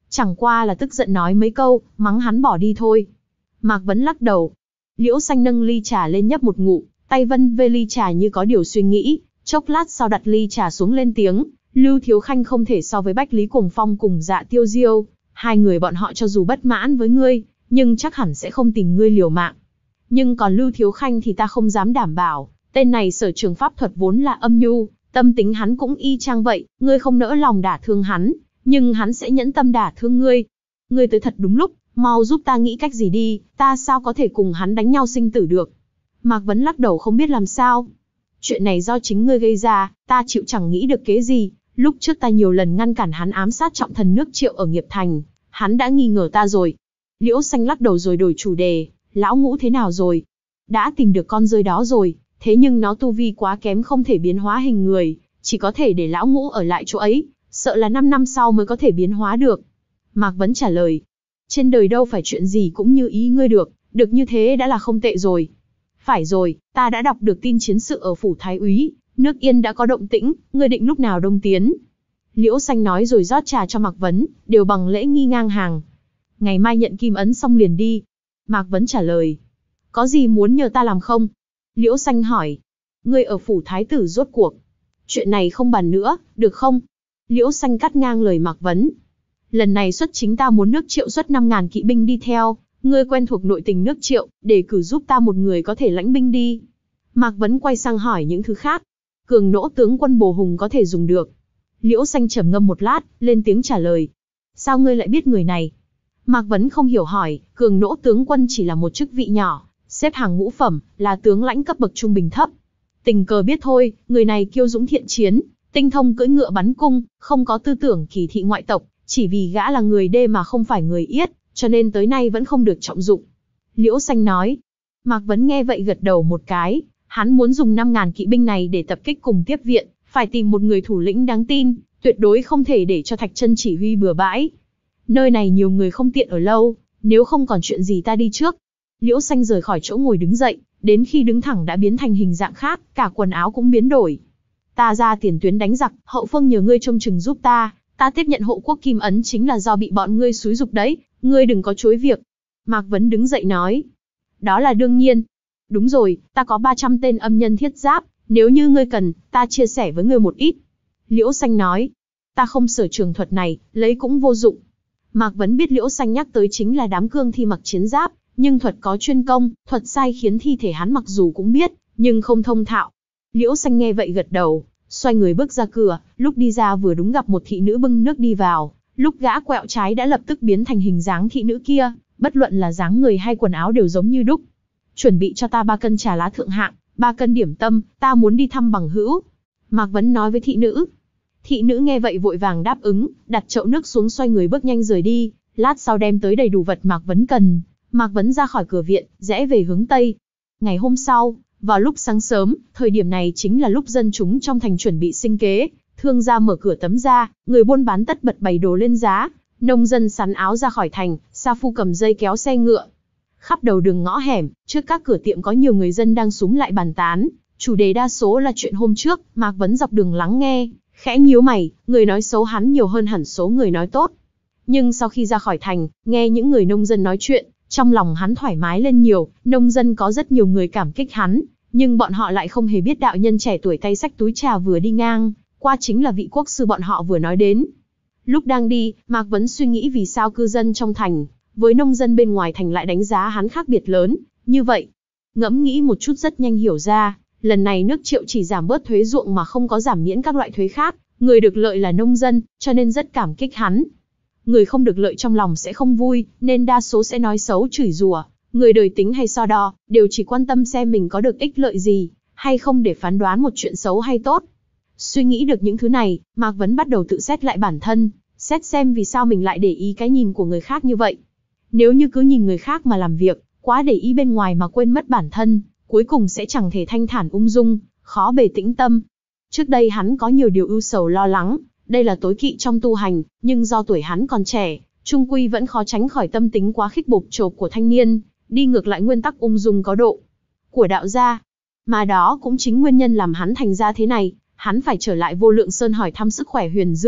Chẳng qua là tức giận nói mấy câu, mắng hắn bỏ đi thôi. Mạc Vấn lắc đầu. Liễu Xanh nâng ly trà lên nhấp một ngụm, tay vân vê ly trà như có điều suy nghĩ, chốc lát sau đặt ly trà xuống lên tiếng. Lưu Thiếu Khanh không thể so với Bách Lý Cuồng Phong cùng Dạ Tiêu Diêu, hai người bọn họ cho dù bất mãn với ngươi, nhưng chắc hẳn sẽ không tìm ngươi liều mạng. Nhưng còn Lưu Thiếu Khanh thì ta không dám đảm bảo, tên này sở trường pháp thuật vốn là âm nhu, tâm tính hắn cũng y chang vậy, ngươi không nỡ lòng đả thương hắn, nhưng hắn sẽ nhẫn tâm đả thương ngươi. Ngươi tới thật đúng lúc, mau giúp ta nghĩ cách gì đi, ta sao có thể cùng hắn đánh nhau sinh tử được. Mạc Vấn lắc đầu không biết làm sao. Chuyện này do chính ngươi gây ra, ta chịu chẳng nghĩ được kế gì. Lúc trước ta nhiều lần ngăn cản hắn ám sát trọng thần nước Triệu ở Nghiệp Thành, hắn đã nghi ngờ ta rồi. Liễu Xanh lắc đầu rồi đổi chủ đề, lão Ngũ thế nào rồi? Đã tìm được con rơi đó rồi, thế nhưng nó tu vi quá kém không thể biến hóa hình người, chỉ có thể để lão Ngũ ở lại chỗ ấy, sợ là năm năm sau mới có thể biến hóa được. Mạc Vấn trả lời, trên đời đâu phải chuyện gì cũng như ý ngươi được, được như thế đã là không tệ rồi. Phải rồi, ta đã đọc được tin chiến sự ở phủ Thái Úy, nước Yên đã có động tĩnh, ngươi định lúc nào đông tiến? Liễu Xanh nói rồi rót trà cho Mạc Vấn, đều bằng lễ nghi ngang hàng. Ngày mai nhận kim ấn xong liền đi. Mạc Vấn trả lời. Có gì muốn nhờ ta làm không? Liễu Xanh hỏi. Ngươi ở phủ Thái tử rốt cuộc. Chuyện này không bàn nữa, được không? Liễu Xanh cắt ngang lời Mạc Vấn. Lần này xuất chính ta muốn nước Triệu xuất năm ngàn kỵ binh đi theo. Ngươi quen thuộc nội tình nước Triệu, để cử giúp ta một người có thể lãnh binh đi. Mạc Vấn quay sang hỏi những thứ khác. Cường nỗ tướng quân Bồ Hùng có thể dùng được. Liễu Xanh trầm ngâm một lát, lên tiếng trả lời. Sao ngươi lại biết người này? Mạc Vấn không hiểu hỏi, cường nỗ tướng quân chỉ là một chức vị nhỏ, xếp hàng ngũ phẩm, là tướng lãnh cấp bậc trung bình thấp. Tình cờ biết thôi, người này kiêu dũng thiện chiến, tinh thông cưỡi ngựa bắn cung, không có tư tưởng kỳ thị ngoại tộc, chỉ vì gã là người Đê mà không phải người Yết, cho nên tới nay vẫn không được trọng dụng. Liễu Xanh nói. Mạc Vấn nghe vậy gật đầu một cái, hắn muốn dùng năm ngàn kỵ binh này để tập kích cùng tiếp viện, phải tìm một người thủ lĩnh đáng tin, tuyệt đối không thể để cho Thạch Chân chỉ huy bừa bãi. Nơi này nhiều người không tiện ở lâu, nếu không còn chuyện gì ta đi trước. Liễu Xanh rời khỏi chỗ ngồi đứng dậy, đến khi đứng thẳng đã biến thành hình dạng khác, cả quần áo cũng biến đổi. Ta ra tiền tuyến đánh giặc, hậu phương nhờ ngươi trông chừng giúp ta, ta tiếp nhận hộ quốc kim ấn chính là do bị bọn ngươi xúi giục đấy, ngươi đừng có chối việc. Mạc Vấn đứng dậy nói. Đó là đương nhiên. Đúng rồi, ta có ba trăm tên âm nhân thiết giáp, nếu như ngươi cần, ta chia sẻ với ngươi một ít. Liễu Xanh nói. Ta không sở trường thuật này, lấy cũng vô dụng. Mạc Vấn biết Liễu Xanh nhắc tới chính là đám cương thi mặc chiến giáp, nhưng thuật có chuyên công, thuật sai khiến thi thể hắn mặc dù cũng biết, nhưng không thông thạo. Liễu Xanh nghe vậy gật đầu, xoay người bước ra cửa, lúc đi ra vừa đúng gặp một thị nữ bưng nước đi vào, lúc gã quẹo trái đã lập tức biến thành hình dáng thị nữ kia, bất luận là dáng người hay quần áo đều giống như đúc. Chuẩn bị cho ta ba cân trà lá thượng hạng, ba cân điểm tâm, ta muốn đi thăm bằng hữu. Mạc Vấn nói với thị nữ. Thị nữ nghe vậy vội vàng đáp ứng, đặt chậu nước xuống xoay người bước nhanh rời đi, lát sau đem tới đầy đủ vật Mạc Vấn cần. Mạc Vấn ra khỏi cửa viện, rẽ về hướng Tây. Ngày hôm sau, vào lúc sáng sớm, thời điểm này chính là lúc dân chúng trong thành chuẩn bị sinh kế, thương gia mở cửa tấm ra, người buôn bán tất bật bày đồ lên giá, nông dân sắn áo ra khỏi thành, sa phu cầm dây kéo xe ngựa. Khắp đầu đường ngõ hẻm, trước các cửa tiệm có nhiều người dân đang xúm lại bàn tán, chủ đề đa số là chuyện hôm trước, Mạc Vấn dọc đường lắng nghe, khẽ nhíu mày, người nói xấu hắn nhiều hơn hẳn số người nói tốt. Nhưng sau khi ra khỏi thành, nghe những người nông dân nói chuyện, trong lòng hắn thoải mái lên nhiều, nông dân có rất nhiều người cảm kích hắn, nhưng bọn họ lại không hề biết đạo nhân trẻ tuổi tay xách túi trà vừa đi ngang, qua chính là vị quốc sư bọn họ vừa nói đến. Lúc đang đi, Mạc Vấn suy nghĩ vì sao cư dân trong thành, với nông dân bên ngoài thành lại đánh giá hắn khác biệt lớn, như vậy. Ngẫm nghĩ một chút rất nhanh hiểu ra, lần này nước Triệu chỉ giảm bớt thuế ruộng mà không có giảm miễn các loại thuế khác, người được lợi là nông dân, cho nên rất cảm kích hắn. Người không được lợi trong lòng sẽ không vui, nên đa số sẽ nói xấu chửi rủa. Người đời tính hay so đo, đều chỉ quan tâm xem mình có được ích lợi gì, hay không để phán đoán một chuyện xấu hay tốt. Suy nghĩ được những thứ này, Mạc Vấn bắt đầu tự xét lại bản thân, xét xem vì sao mình lại để ý cái nhìn của người khác như vậy. Nếu như cứ nhìn người khác mà làm việc, quá để ý bên ngoài mà quên mất bản thân, cuối cùng sẽ chẳng thể thanh thản ung dung, khó bề tĩnh tâm. Trước đây hắn có nhiều điều ưu sầu lo lắng, đây là tối kỵ trong tu hành, nhưng do tuổi hắn còn trẻ, chung quy vẫn khó tránh khỏi tâm tính quá khích bộp chộp của thanh niên, đi ngược lại nguyên tắc ung dung có độ của đạo gia. Mà đó cũng chính nguyên nhân làm hắn thành ra thế này, hắn phải trở lại Vô Lượng Sơn hỏi thăm sức khỏe Huyền Dương,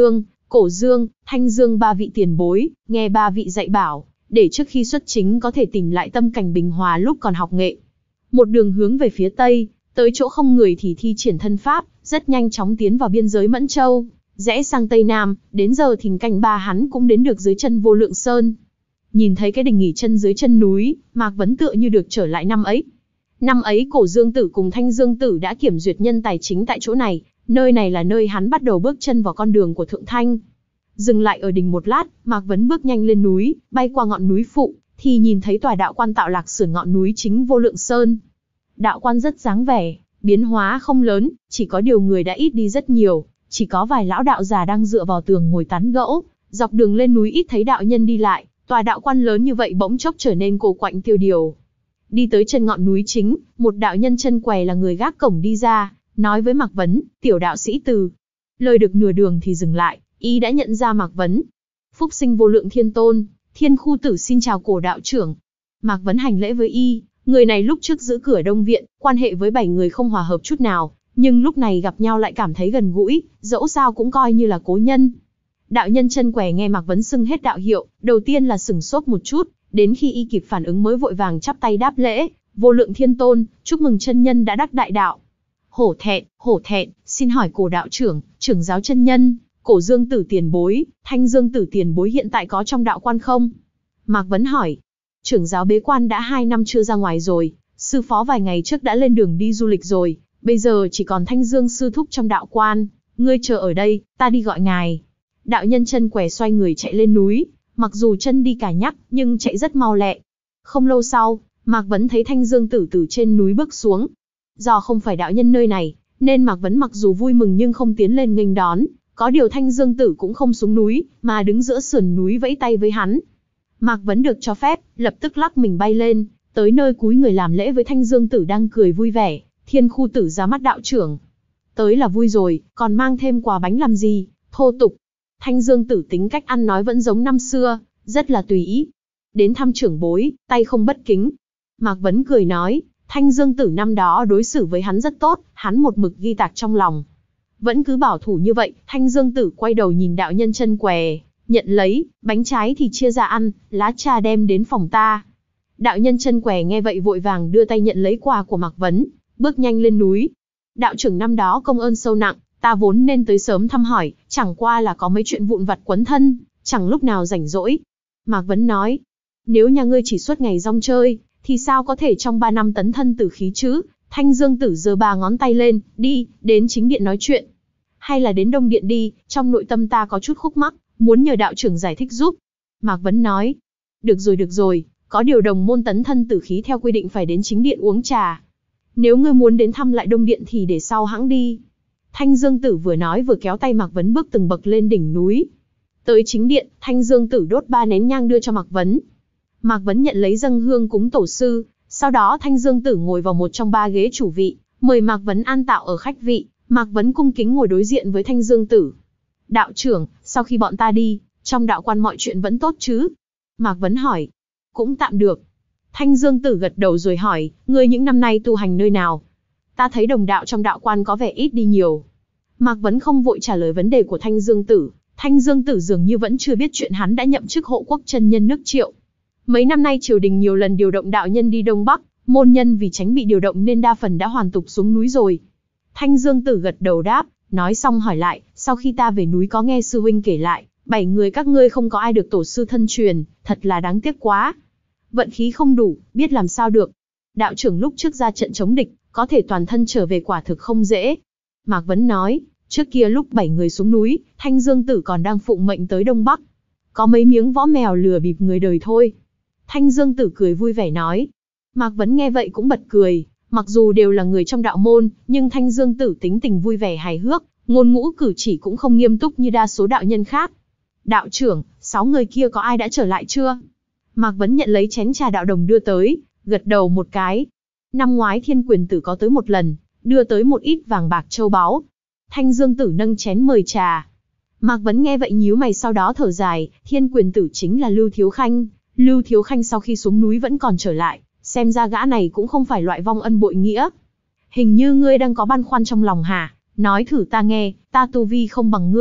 Cổ Dương, Thanh Dương ba vị tiền bối, nghe ba vị dạy bảo, để trước khi xuất chính có thể tìm lại tâm cảnh bình hòa lúc còn học nghệ. Một đường hướng về phía tây, tới chỗ không người thì thi triển thân pháp, rất nhanh chóng tiến vào biên giới Mẫn Châu, rẽ sang tây nam, đến giờ thìn canh ba hắn cũng đến được dưới chân Vô Lượng Sơn. Nhìn thấy cái đình nghỉ chân dưới chân núi, Mạc Vấn tựa như được trở lại năm ấy. Năm ấy Cổ Dương Tử cùng Thanh Dương Tử đã kiểm duyệt nhân tài chính tại chỗ này, nơi này là nơi hắn bắt đầu bước chân vào con đường của Thượng Thanh. Dừng lại ở đỉnh một lát, Mạc Vấn bước nhanh lên núi, bay qua ngọn núi phụ, thì nhìn thấy tòa đạo quan tạo lạc sườn ngọn núi chính Vô Lượng Sơn. Đạo quan rất dáng vẻ, biến hóa không lớn, chỉ có điều người đã ít đi rất nhiều, chỉ có vài lão đạo già đang dựa vào tường ngồi tán gẫu, dọc đường lên núi ít thấy đạo nhân đi lại, tòa đạo quan lớn như vậy bỗng chốc trở nên cô quạnh tiêu điều. Đi tới chân ngọn núi chính, một đạo nhân chân què là người gác cổng đi ra, nói với Mạc Vấn, tiểu đạo sĩ Từ. Lời được nửa đường thì dừng lại, y đã nhận ra Mạc Vấn. Phúc sinh Vô Lượng Thiên Tôn, Thiên Khu Tử xin chào Cổ đạo trưởng. Mạc Vấn hành lễ với y, người này lúc trước giữ cửa Đông Viện, quan hệ với bảy người không hòa hợp chút nào, nhưng lúc này gặp nhau lại cảm thấy gần gũi, dẫu sao cũng coi như là cố nhân. Đạo nhân chân què nghe Mạc Vấn xưng hết đạo hiệu, đầu tiên là sửng sốt một chút, đến khi y kịp phản ứng mới vội vàng chắp tay đáp lễ, Vô Lượng Thiên Tôn, chúc mừng chân nhân đã đắc đại đạo. Hổ thẹn, hổ thẹn, xin hỏi Cổ đạo trưởng, trưởng giáo chân nhân, Cổ Dương Tử tiền bối, Thanh Dương Tử tiền bối hiện tại có trong đạo quan không? Mạc Vấn hỏi. Trưởng giáo bế quan đã hai năm chưa ra ngoài rồi, sư phó vài ngày trước đã lên đường đi du lịch rồi, bây giờ chỉ còn Thanh Dương sư thúc trong đạo quan, ngươi chờ ở đây, ta đi gọi ngài. Đạo nhân chân què xoay người chạy lên núi, mặc dù chân đi cả nhắc, nhưng chạy rất mau lẹ. Không lâu sau, Mạc Vấn thấy Thanh Dương Tử từ trên núi bước xuống. Do không phải đạo nhân nơi này, nên Mạc Vấn mặc dù vui mừng nhưng không tiến lên nghênh đón, có điều Thanh Dương Tử cũng không xuống núi, mà đứng giữa sườn núi vẫy tay với hắn. Mạc Vấn được cho phép, lập tức lắc mình bay lên, tới nơi cúi người làm lễ với Thanh Dương Tử đang cười vui vẻ, Thiên Khu Tử ra mắt đạo trưởng. Tới là vui rồi, còn mang thêm quà bánh làm gì, thô tục. Thanh Dương Tử tính cách ăn nói vẫn giống năm xưa, rất là tùy ý. Đến thăm trưởng bối, tay không bất kính. Mạc Vấn cười nói, Thanh Dương Tử năm đó đối xử với hắn rất tốt, hắn một mực ghi tạc trong lòng. Vẫn cứ bảo thủ như vậy, Thanh Dương Tử quay đầu nhìn đạo nhân chân què, nhận lấy, bánh trái thì chia ra ăn, lá trà đem đến phòng ta. Đạo nhân chân què nghe vậy vội vàng đưa tay nhận lấy quà của Mạc Vấn, bước nhanh lên núi. Đạo trưởng năm đó công ơn sâu nặng, ta vốn nên tới sớm thăm hỏi, chẳng qua là có mấy chuyện vụn vặt quấn thân, chẳng lúc nào rảnh rỗi. Mạc Vấn nói, nếu nhà ngươi chỉ suốt ngày rong chơi, thì sao có thể trong ba năm tấn thân tử khí chứ? Thanh Dương Tử giơ ba ngón tay lên, đi, đến chính điện nói chuyện. Hay là đến Đông Điện đi, trong nội tâm ta có chút khúc mắc, muốn nhờ đạo trưởng giải thích giúp. Mạc Vấn nói, được rồi được rồi, có điều đồng môn tấn thân tử khí theo quy định phải đến chính điện uống trà. Nếu ngươi muốn đến thăm lại Đông Điện thì để sau hãng đi. Thanh Dương Tử vừa nói vừa kéo tay Mạc Vấn bước từng bậc lên đỉnh núi. Tới chính điện, Thanh Dương Tử đốt ba nén nhang đưa cho Mạc Vấn. Mạc Vấn nhận lấy dâng hương cúng tổ sư, sau đó Thanh Dương Tử ngồi vào một trong ba ghế chủ vị, mời Mạc Vấn an tạo ở khách vị. Mạc Vấn cung kính ngồi đối diện với Thanh Dương Tử. Đạo trưởng, sau khi bọn ta đi, trong đạo quan mọi chuyện vẫn tốt chứ? Mạc Vấn hỏi. Cũng tạm được. Thanh Dương Tử gật đầu rồi hỏi, ngươi những năm nay tu hành nơi nào? Ta thấy đồng đạo trong đạo quan có vẻ ít đi nhiều. Mạc Vấn không vội trả lời vấn đề của Thanh Dương Tử. Thanh Dương Tử dường như vẫn chưa biết chuyện hắn đã nhậm chức hộ quốc chân nhân nước Triệu. Mấy năm nay triều đình nhiều lần điều động đạo nhân đi Đông Bắc, môn nhân vì tránh bị điều động nên đa phần đã hoàn tục xuống núi rồi. Thanh Dương Tử gật đầu đáp, nói xong hỏi lại, sau khi ta về núi có nghe sư huynh kể lại, bảy người các ngươi không có ai được tổ sư thân truyền, thật là đáng tiếc quá. Vận khí không đủ, biết làm sao được. Đạo trưởng lúc trước ra trận chống địch, có thể toàn thân trở về quả thực không dễ. Mạc Vấn nói, trước kia lúc bảy người xuống núi, Thanh Dương Tử còn đang phụng mệnh tới Đông Bắc. Có mấy miếng võ mèo lừa bịp người đời thôi. Thanh Dương Tử cười vui vẻ nói. Mạc Vấn nghe vậy cũng bật cười, mặc dù đều là người trong đạo môn, nhưng Thanh Dương Tử tính tình vui vẻ hài hước, ngôn ngữ cử chỉ cũng không nghiêm túc như đa số đạo nhân khác. Đạo trưởng, sáu người kia có ai đã trở lại chưa? Mạc Vấn nhận lấy chén trà đạo đồng đưa tới, gật đầu một cái. Năm ngoái Thiên Quyền Tử có tới một lần, đưa tới một ít vàng bạc châu báu. Thanh Dương Tử nâng chén mời trà. Mạc Vấn nghe vậy nhíu mày sau đó thở dài, Thiên Quyền Tử chính là Lưu Thiếu Khanh. Lưu Thiếu Khanh sau khi xuống núi vẫn còn trở lại, xem ra gã này cũng không phải loại vong ân bội nghĩa. Hình như ngươi đang có băn khoăn trong lòng hả? Nói thử ta nghe, ta tu vi không bằng ngươi,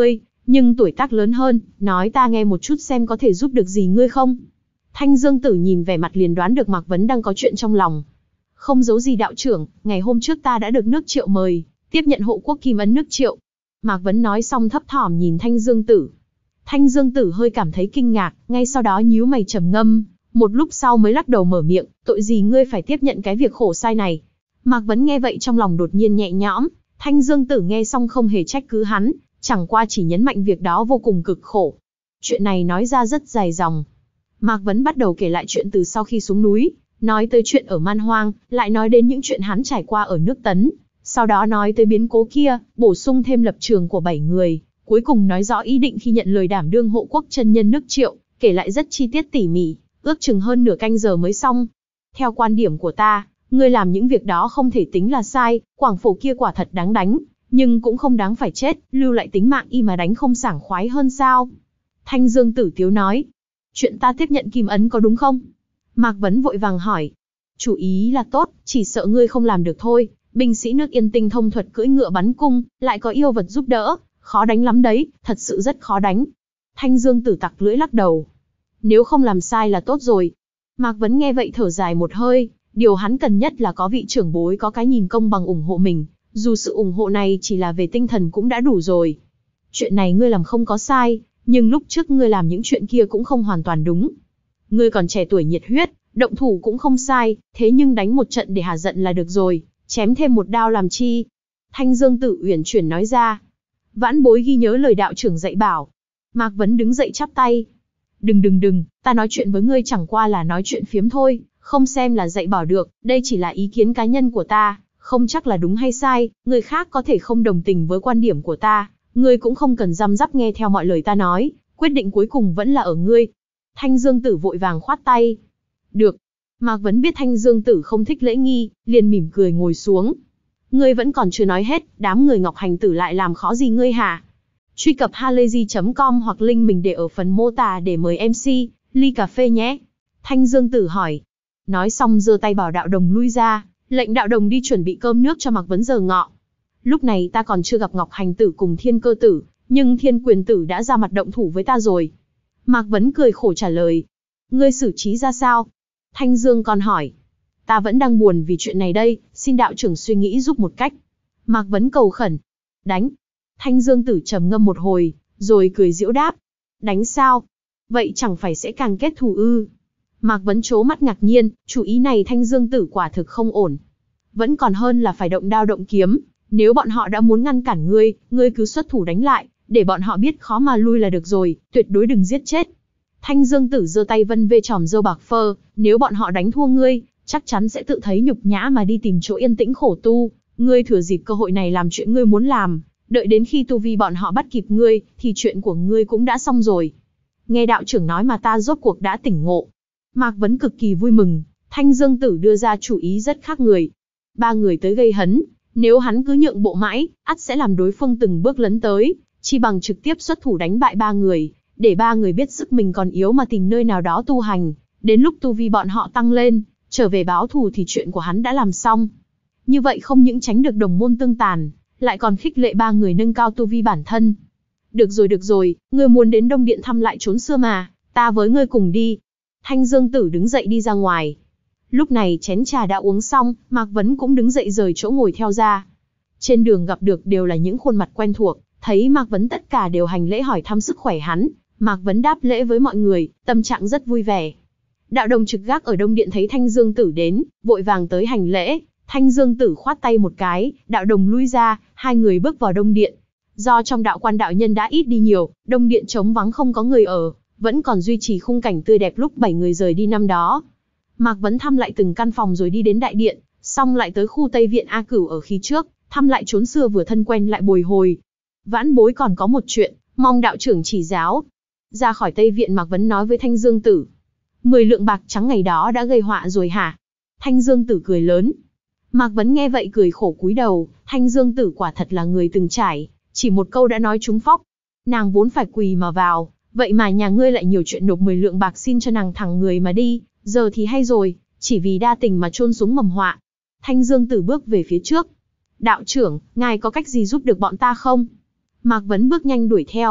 nhưng tuổi tác lớn hơn, nói ta nghe một chút xem có thể giúp được gì ngươi không. Thanh Dương Tử nhìn vẻ mặt liền đoán được Mạc Vấn đang có chuyện trong lòng. Không giấu gì đạo trưởng, ngày hôm trước ta đã được nước Triệu mời, tiếp nhận hộ quốc kim ấn nước Triệu. Mạc Vấn nói xong thấp thỏm nhìn Thanh Dương Tử. Thanh Dương Tử hơi cảm thấy kinh ngạc, ngay sau đó nhíu mày trầm ngâm, một lúc sau mới lắc đầu mở miệng, tội gì ngươi phải tiếp nhận cái việc khổ sai này. Mạc Vấn nghe vậy trong lòng đột nhiên nhẹ nhõm, Thanh Dương Tử nghe xong không hề trách cứ hắn, chẳng qua chỉ nhấn mạnh việc đó vô cùng cực khổ. Chuyện này nói ra rất dài dòng. Mạc Vấn bắt đầu kể lại chuyện từ sau khi xuống núi, nói tới chuyện ở Man Hoang, lại nói đến những chuyện hắn trải qua ở nước Tấn, sau đó nói tới biến cố kia, bổ sung thêm lập trường của bảy người, cuối cùng nói rõ ý định khi nhận lời đảm đương hộ quốc chân nhân nước Triệu, kể lại rất chi tiết tỉ mỉ, ước chừng hơn nửa canh giờ mới xong. Theo quan điểm của ta, ngươi làm những việc đó không thể tính là sai, Quảng Phổ kia quả thật đáng đánh, nhưng cũng không đáng phải chết, lưu lại tính mạng y mà đánh không sảng khoái hơn sao? Thanh Dương Tử tiếu nói, chuyện ta tiếp nhận kim ấn có đúng không? Mạc Vấn vội vàng hỏi, chủ ý là tốt, chỉ sợ ngươi không làm được thôi, binh sĩ nước Yên tinh thông thuật cưỡi ngựa bắn cung, lại có yêu vật giúp đỡ, khó đánh lắm đấy, thật sự rất khó đánh. Thanh Dương Tử tặc lưỡi lắc đầu, nếu không làm sai là tốt rồi. Mạc Vấn nghe vậy thở dài một hơi, điều hắn cần nhất là có vị trưởng bối có cái nhìn công bằng ủng hộ mình, dù sự ủng hộ này chỉ là về tinh thần cũng đã đủ rồi. Chuyện này ngươi làm không có sai, nhưng lúc trước ngươi làm những chuyện kia cũng không hoàn toàn đúng. Ngươi còn trẻ tuổi nhiệt huyết, động thủ cũng không sai, thế nhưng đánh một trận để hạ giận là được rồi, chém thêm một đao làm chi? Thanh Dương Tử uyển chuyển nói ra. Vãn bối ghi nhớ lời đạo trưởng dạy bảo. Mạc Vấn đứng dậy chắp tay. Đừng đừng đừng, ta nói chuyện với ngươi chẳng qua là nói chuyện phiếm thôi, không xem là dạy bảo được, đây chỉ là ý kiến cá nhân của ta, không chắc là đúng hay sai, người khác có thể không đồng tình với quan điểm của ta, ngươi cũng không cần răm rắp nghe theo mọi lời ta nói, quyết định cuối cùng vẫn là ở ngươi. Thanh Dương Tử vội vàng khoát tay. Được. Mạc Vấn biết Thanh Dương Tử không thích lễ nghi, liền mỉm cười ngồi xuống. Ngươi vẫn còn chưa nói hết, đám người Ngọc Hành Tử lại làm khó gì ngươi hả? Truy cập halayzi chấm com hoặc link mình để ở phần mô tả để mời em xê, ly cà phê nhé. Thanh Dương Tử hỏi. Nói xong giơ tay bảo đạo đồng lui ra, lệnh đạo đồng đi chuẩn bị cơm nước cho Mạc Vấn giờ ngọ. Lúc này ta còn chưa gặp Ngọc Hành Tử cùng Thiên Cơ Tử, nhưng Thiên Quyền Tử đã ra mặt động thủ với ta rồi. Mạc Vấn cười khổ trả lời. Ngươi xử trí ra sao? Thanh Dương còn hỏi. Ta vẫn đang buồn vì chuyện này đây, xin đạo trưởng suy nghĩ giúp một cách. Mạc Vấn cầu khẩn. Đánh. Thanh Dương Tử trầm ngâm một hồi, rồi cười giễu đáp. Đánh sao? Vậy chẳng phải sẽ càng kết thù ư? Mạc Vấn trố mắt ngạc nhiên, chủ ý này Thanh Dương Tử quả thực không ổn. Vẫn còn hơn là phải động đao động kiếm, nếu bọn họ đã muốn ngăn cản ngươi, ngươi cứ xuất thủ đánh lại, để bọn họ biết khó mà lui là được rồi, tuyệt đối đừng giết chết. Thanh Dương Tử giơ tay vân vê tròm râu bạc phơ, nếu bọn họ đánh thua ngươi, chắc chắn sẽ tự thấy nhục nhã mà đi tìm chỗ yên tĩnh khổ tu, ngươi thừa dịp cơ hội này làm chuyện ngươi muốn làm, đợi đến khi tu vi bọn họ bắt kịp ngươi, thì chuyện của ngươi cũng đã xong rồi. Nghe đạo trưởng nói mà ta rốt cuộc đã tỉnh ngộ. Mạc Vấn cực kỳ vui mừng, Thanh Dương Tử đưa ra chủ ý rất khác người. Ba người tới gây hấn, nếu hắn cứ nhượng bộ mãi, ắt sẽ làm đối phương từng bước lấn tới, chi bằng trực tiếp xuất thủ đánh bại ba người, để ba người biết sức mình còn yếu mà tìm nơi nào đó tu hành, đến lúc tu vi bọn họ tăng lên, trở về báo thù thì chuyện của hắn đã làm xong. Như vậy không những tránh được đồng môn tương tàn, lại còn khích lệ ba người nâng cao tu vi bản thân. Được rồi được rồi, ngươi muốn đến Đông Điện thăm lại chốn xưa mà, ta với ngươi cùng đi. Thanh Dương Tử đứng dậy đi ra ngoài. Lúc này chén trà đã uống xong, Mạc Vấn cũng đứng dậy rời chỗ ngồi theo ra. Trên đường gặp được đều là những khuôn mặt quen thuộc, thấy Mạc Vấn tất cả đều hành lễ hỏi thăm sức khỏe hắn. Mạc Vấn đáp lễ với mọi người, tâm trạng rất vui vẻ. Đạo đồng trực gác ở Đông Điện thấy Thanh Dương Tử đến, vội vàng tới hành lễ. Thanh Dương Tử khoát tay một cái, đạo đồng lui ra, hai người bước vào Đông Điện. Do trong đạo quan đạo nhân đã ít đi nhiều, Đông Điện trống vắng không có người ở, vẫn còn duy trì khung cảnh tươi đẹp lúc bảy người rời đi năm đó. Mạc Vấn thăm lại từng căn phòng rồi đi đến đại điện, xong lại tới khu Tây Viện A Cửu ở khi trước, thăm lại chốn xưa vừa thân quen lại bồi hồi. Vãn bối còn có một chuyện, mong đạo trưởng chỉ giáo. Ra khỏi Tây Viện Mạc Vấn nói với Thanh Dương Tử. Mười lượng bạc trắng ngày đó đã gây họa rồi hả? Thanh Dương Tử cười lớn. Mạc Vấn nghe vậy cười khổ cúi đầu, Thanh Dương Tử quả thật là người từng trải, chỉ một câu đã nói trúng phóc. Nàng vốn phải quỳ mà vào, vậy mà nhà ngươi lại nhiều chuyện nộp mười lượng bạc xin cho nàng thẳng người mà đi, giờ thì hay rồi, chỉ vì đa tình mà chôn xuống mầm họa. Thanh Dương Tử bước về phía trước. Đạo trưởng, ngài có cách gì giúp được bọn ta không? Mạc Vấn bước nhanh đuổi theo.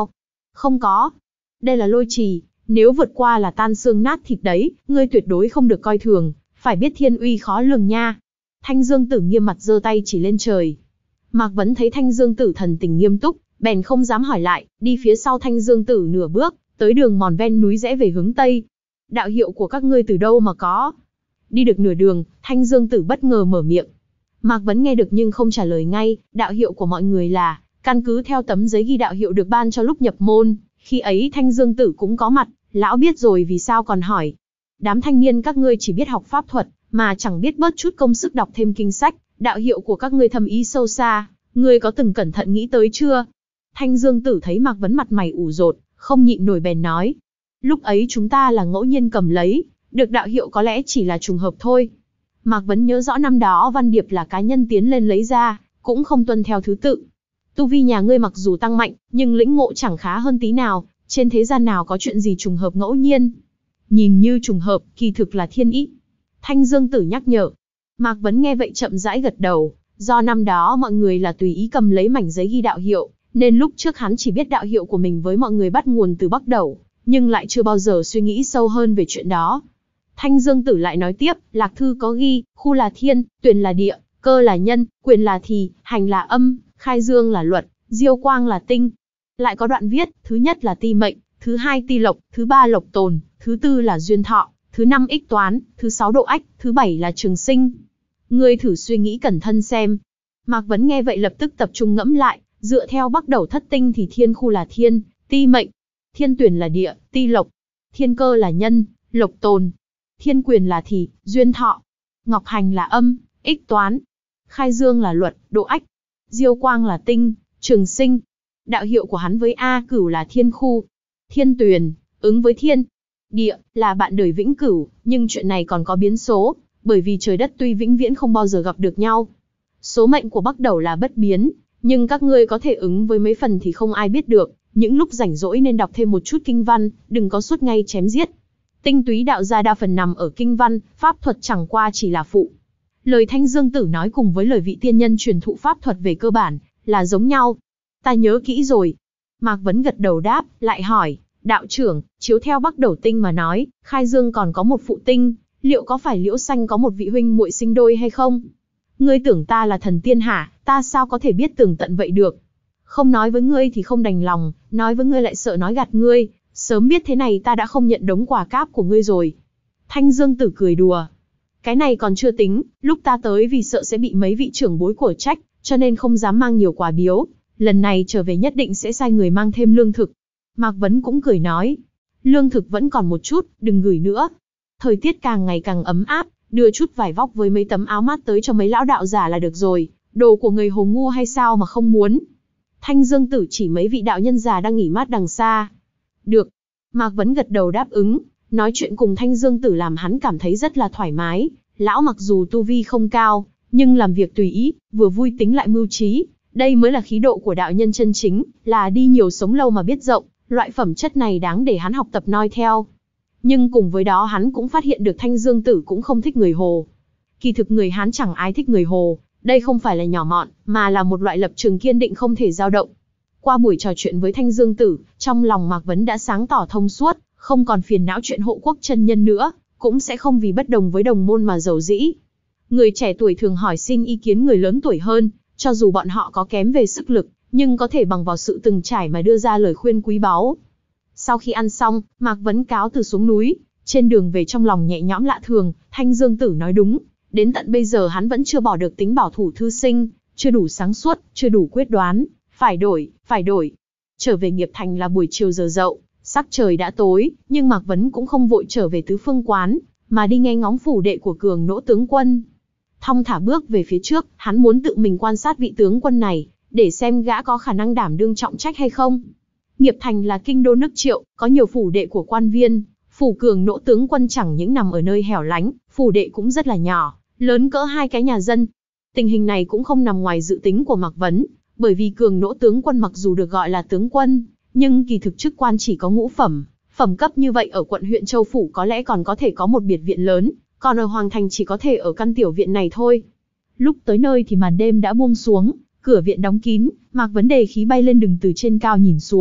Không có. Đây là lôi trì, nếu vượt qua là tan xương nát thịt đấy, ngươi tuyệt đối không được coi thường, phải biết thiên uy khó lường nha. Thanh Dương Tử nghiêm mặt giơ tay chỉ lên trời. Mạc Vấn thấy Thanh Dương Tử thần tình nghiêm túc, bèn không dám hỏi lại, đi phía sau Thanh Dương Tử nửa bước, tới đường mòn ven núi rẽ về hướng Tây. Đạo hiệu của các ngươi từ đâu mà có? Đi được nửa đường, Thanh Dương Tử bất ngờ mở miệng. Mạc Vấn nghe được nhưng không trả lời ngay, đạo hiệu của mọi người là, căn cứ theo tấm giấy ghi đạo hiệu được ban cho lúc nhập môn, khi ấy Thanh Dương Tử cũng có mặt, lão biết rồi vì sao còn hỏi. Đám thanh niên các ngươi chỉ biết học pháp thuật, mà chẳng biết bớt chút công sức đọc thêm kinh sách, đạo hiệu của các ngươi thâm ý sâu xa, ngươi có từng cẩn thận nghĩ tới chưa? Thanh Dương Tử thấy Mạc Vấn mặt mày ủ rột, không nhịn nổi bèn nói. Lúc ấy chúng ta là ngẫu nhiên cầm lấy, được đạo hiệu có lẽ chỉ là trùng hợp thôi. Mạc Vấn nhớ rõ năm đó Văn Điệp là cá nhân tiến lên lấy ra, cũng không tuân theo thứ tự. Tu vi nhà ngươi mặc dù tăng mạnh, nhưng lĩnh ngộ chẳng khá hơn tí nào, trên thế gian nào có chuyện gì trùng hợp ngẫu nhiên. Nhìn như trùng hợp, kỳ thực là thiên ý. Thanh Dương Tử nhắc nhở. Mạc Vấn nghe vậy chậm rãi gật đầu, do năm đó mọi người là tùy ý cầm lấy mảnh giấy ghi đạo hiệu, nên lúc trước hắn chỉ biết đạo hiệu của mình với mọi người bắt nguồn từ Bắc Đẩu, nhưng lại chưa bao giờ suy nghĩ sâu hơn về chuyện đó. Thanh Dương Tử lại nói tiếp, Lạc Thư có ghi, khu là thiên, tuyền là địa, cơ là nhân, quyền là thì, hành là âm, khai dương là luật, diêu quang là tinh. Lại có đoạn viết, thứ nhất là ti mệnh, thứ hai ti lộc, thứ ba lộc tồn, thứ tư là duyên thọ, thứ năm ích toán, thứ sáu độ ách, thứ bảy là trường sinh. Ngươi thử suy nghĩ cẩn thận xem. Mạc Vấn nghe vậy lập tức tập trung ngẫm lại, dựa theo Bắc Đẩu thất tinh thì thiên khu là thiên, ti mệnh, thiên tuyển là địa, ti lộc, thiên cơ là nhân, lộc tồn, thiên quyền là thì, duyên thọ, ngọc hành là âm, ích toán, khai dương là luật, độ ách, diêu quang là tinh, trường sinh. Đạo hiệu của hắn với A Cửu là thiên khu, thiên tuyền, ứng với thiên, địa, là bạn đời vĩnh cửu, nhưng chuyện này còn có biến số, bởi vì trời đất tuy vĩnh viễn không bao giờ gặp được nhau. Số mệnh của Bắc Đẩu là bất biến, nhưng các ngươi có thể ứng với mấy phần thì không ai biết được, những lúc rảnh rỗi nên đọc thêm một chút kinh văn, đừng có suốt ngày chém giết. Tinh túy đạo gia đa phần nằm ở kinh văn, pháp thuật chẳng qua chỉ là phụ. Lời Thanh Dương Tử nói cùng với lời vị tiên nhân truyền thụ pháp thuật về cơ bản, là giống nhau. Ta nhớ kỹ rồi. Mạc Vấn gật đầu đáp, lại hỏi, đạo trưởng, chiếu theo Bắc Đẩu tinh mà nói, khai dương còn có một phụ tinh, liệu có phải Liễu Xanh có một vị huynh muội sinh đôi hay không? Ngươi tưởng ta là thần tiên hả, ta sao có thể biết tường tận vậy được? Không nói với ngươi thì không đành lòng, nói với ngươi lại sợ nói gạt ngươi, sớm biết thế này ta đã không nhận đống quà cáp của ngươi rồi. Thanh Dương Tử cười đùa. Cái này còn chưa tính, lúc ta tới vì sợ sẽ bị mấy vị trưởng bối của trách, cho nên không dám mang nhiều quà biếu, lần này trở về nhất định sẽ sai người mang thêm lương thực. Mạc Vấn cũng cười nói, lương thực vẫn còn một chút, đừng gửi nữa. Thời tiết càng ngày càng ấm áp, đưa chút vải vóc với mấy tấm áo mát tới cho mấy lão đạo giả là được rồi, đồ của người hồ ngu hay sao mà không muốn. Thanh Dương Tử chỉ mấy vị đạo nhân già đang nghỉ mát đằng xa. Được. Mạc Vấn gật đầu đáp ứng, nói chuyện cùng Thanh Dương Tử làm hắn cảm thấy rất là thoải mái. Lão mặc dù tu vi không cao, nhưng làm việc tùy ý, vừa vui tính lại mưu trí. Đây mới là khí độ của đạo nhân chân chính, là đi nhiều sống lâu mà biết rộng, loại phẩm chất này đáng để hắn học tập noi theo. Nhưng cùng với đó hắn cũng phát hiện được Thanh Dương Tử cũng không thích người Hồ. Kỳ thực người Hán chẳng ai thích người Hồ, đây không phải là nhỏ mọn, mà là một loại lập trường kiên định không thể dao động. Qua buổi trò chuyện với Thanh Dương Tử, trong lòng Mạc Vấn đã sáng tỏ thông suốt, không còn phiền não chuyện hộ quốc chân nhân nữa, cũng sẽ không vì bất đồng với đồng môn mà giàu dĩ. Người trẻ tuổi thường hỏi xin ý kiến người lớn tuổi hơn, cho dù bọn họ có kém về sức lực, nhưng có thể bằng vào sự từng trải mà đưa ra lời khuyên quý báu. Sau khi ăn xong, Mạc Vấn cáo từ xuống núi, trên đường về trong lòng nhẹ nhõm lạ thường. Thanh Dương Tử nói đúng, đến tận bây giờ hắn vẫn chưa bỏ được tính bảo thủ thư sinh, chưa đủ sáng suốt, chưa đủ quyết đoán, phải đổi, phải đổi. Trở về nghiệp thành là buổi chiều giờ dậu, sắc trời đã tối, nhưng Mạc Vấn cũng không vội trở về tứ phương quán, mà đi nghe ngóng phủ đệ của Cường Nỗ tướng quân. Thong thả bước về phía trước, hắn muốn tự mình quan sát vị tướng quân này, để xem gã có khả năng đảm đương trọng trách hay không. Nghiệp thành là kinh đô nước Triệu, có nhiều phủ đệ của quan viên. Phủ Cường Nỗ tướng quân chẳng những nằm ở nơi hẻo lánh, phủ đệ cũng rất là nhỏ, lớn cỡ hai cái nhà dân. Tình hình này cũng không nằm ngoài dự tính của Mạc Vấn, bởi vì Cường Nỗ tướng quân mặc dù được gọi là tướng quân, nhưng kỳ thực chức quan chỉ có ngũ phẩm, phẩm cấp như vậy ở quận huyện Châu Phủ có lẽ còn có thể có một biệt viện lớn, còn ở Hoàng Thành chỉ có thể ở căn tiểu viện này thôi. Lúc tới nơi thì màn đêm đã buông xuống, cửa viện đóng kín, Mạc Vấn đề khí bay lên đừng từ trên cao nhìn xuống,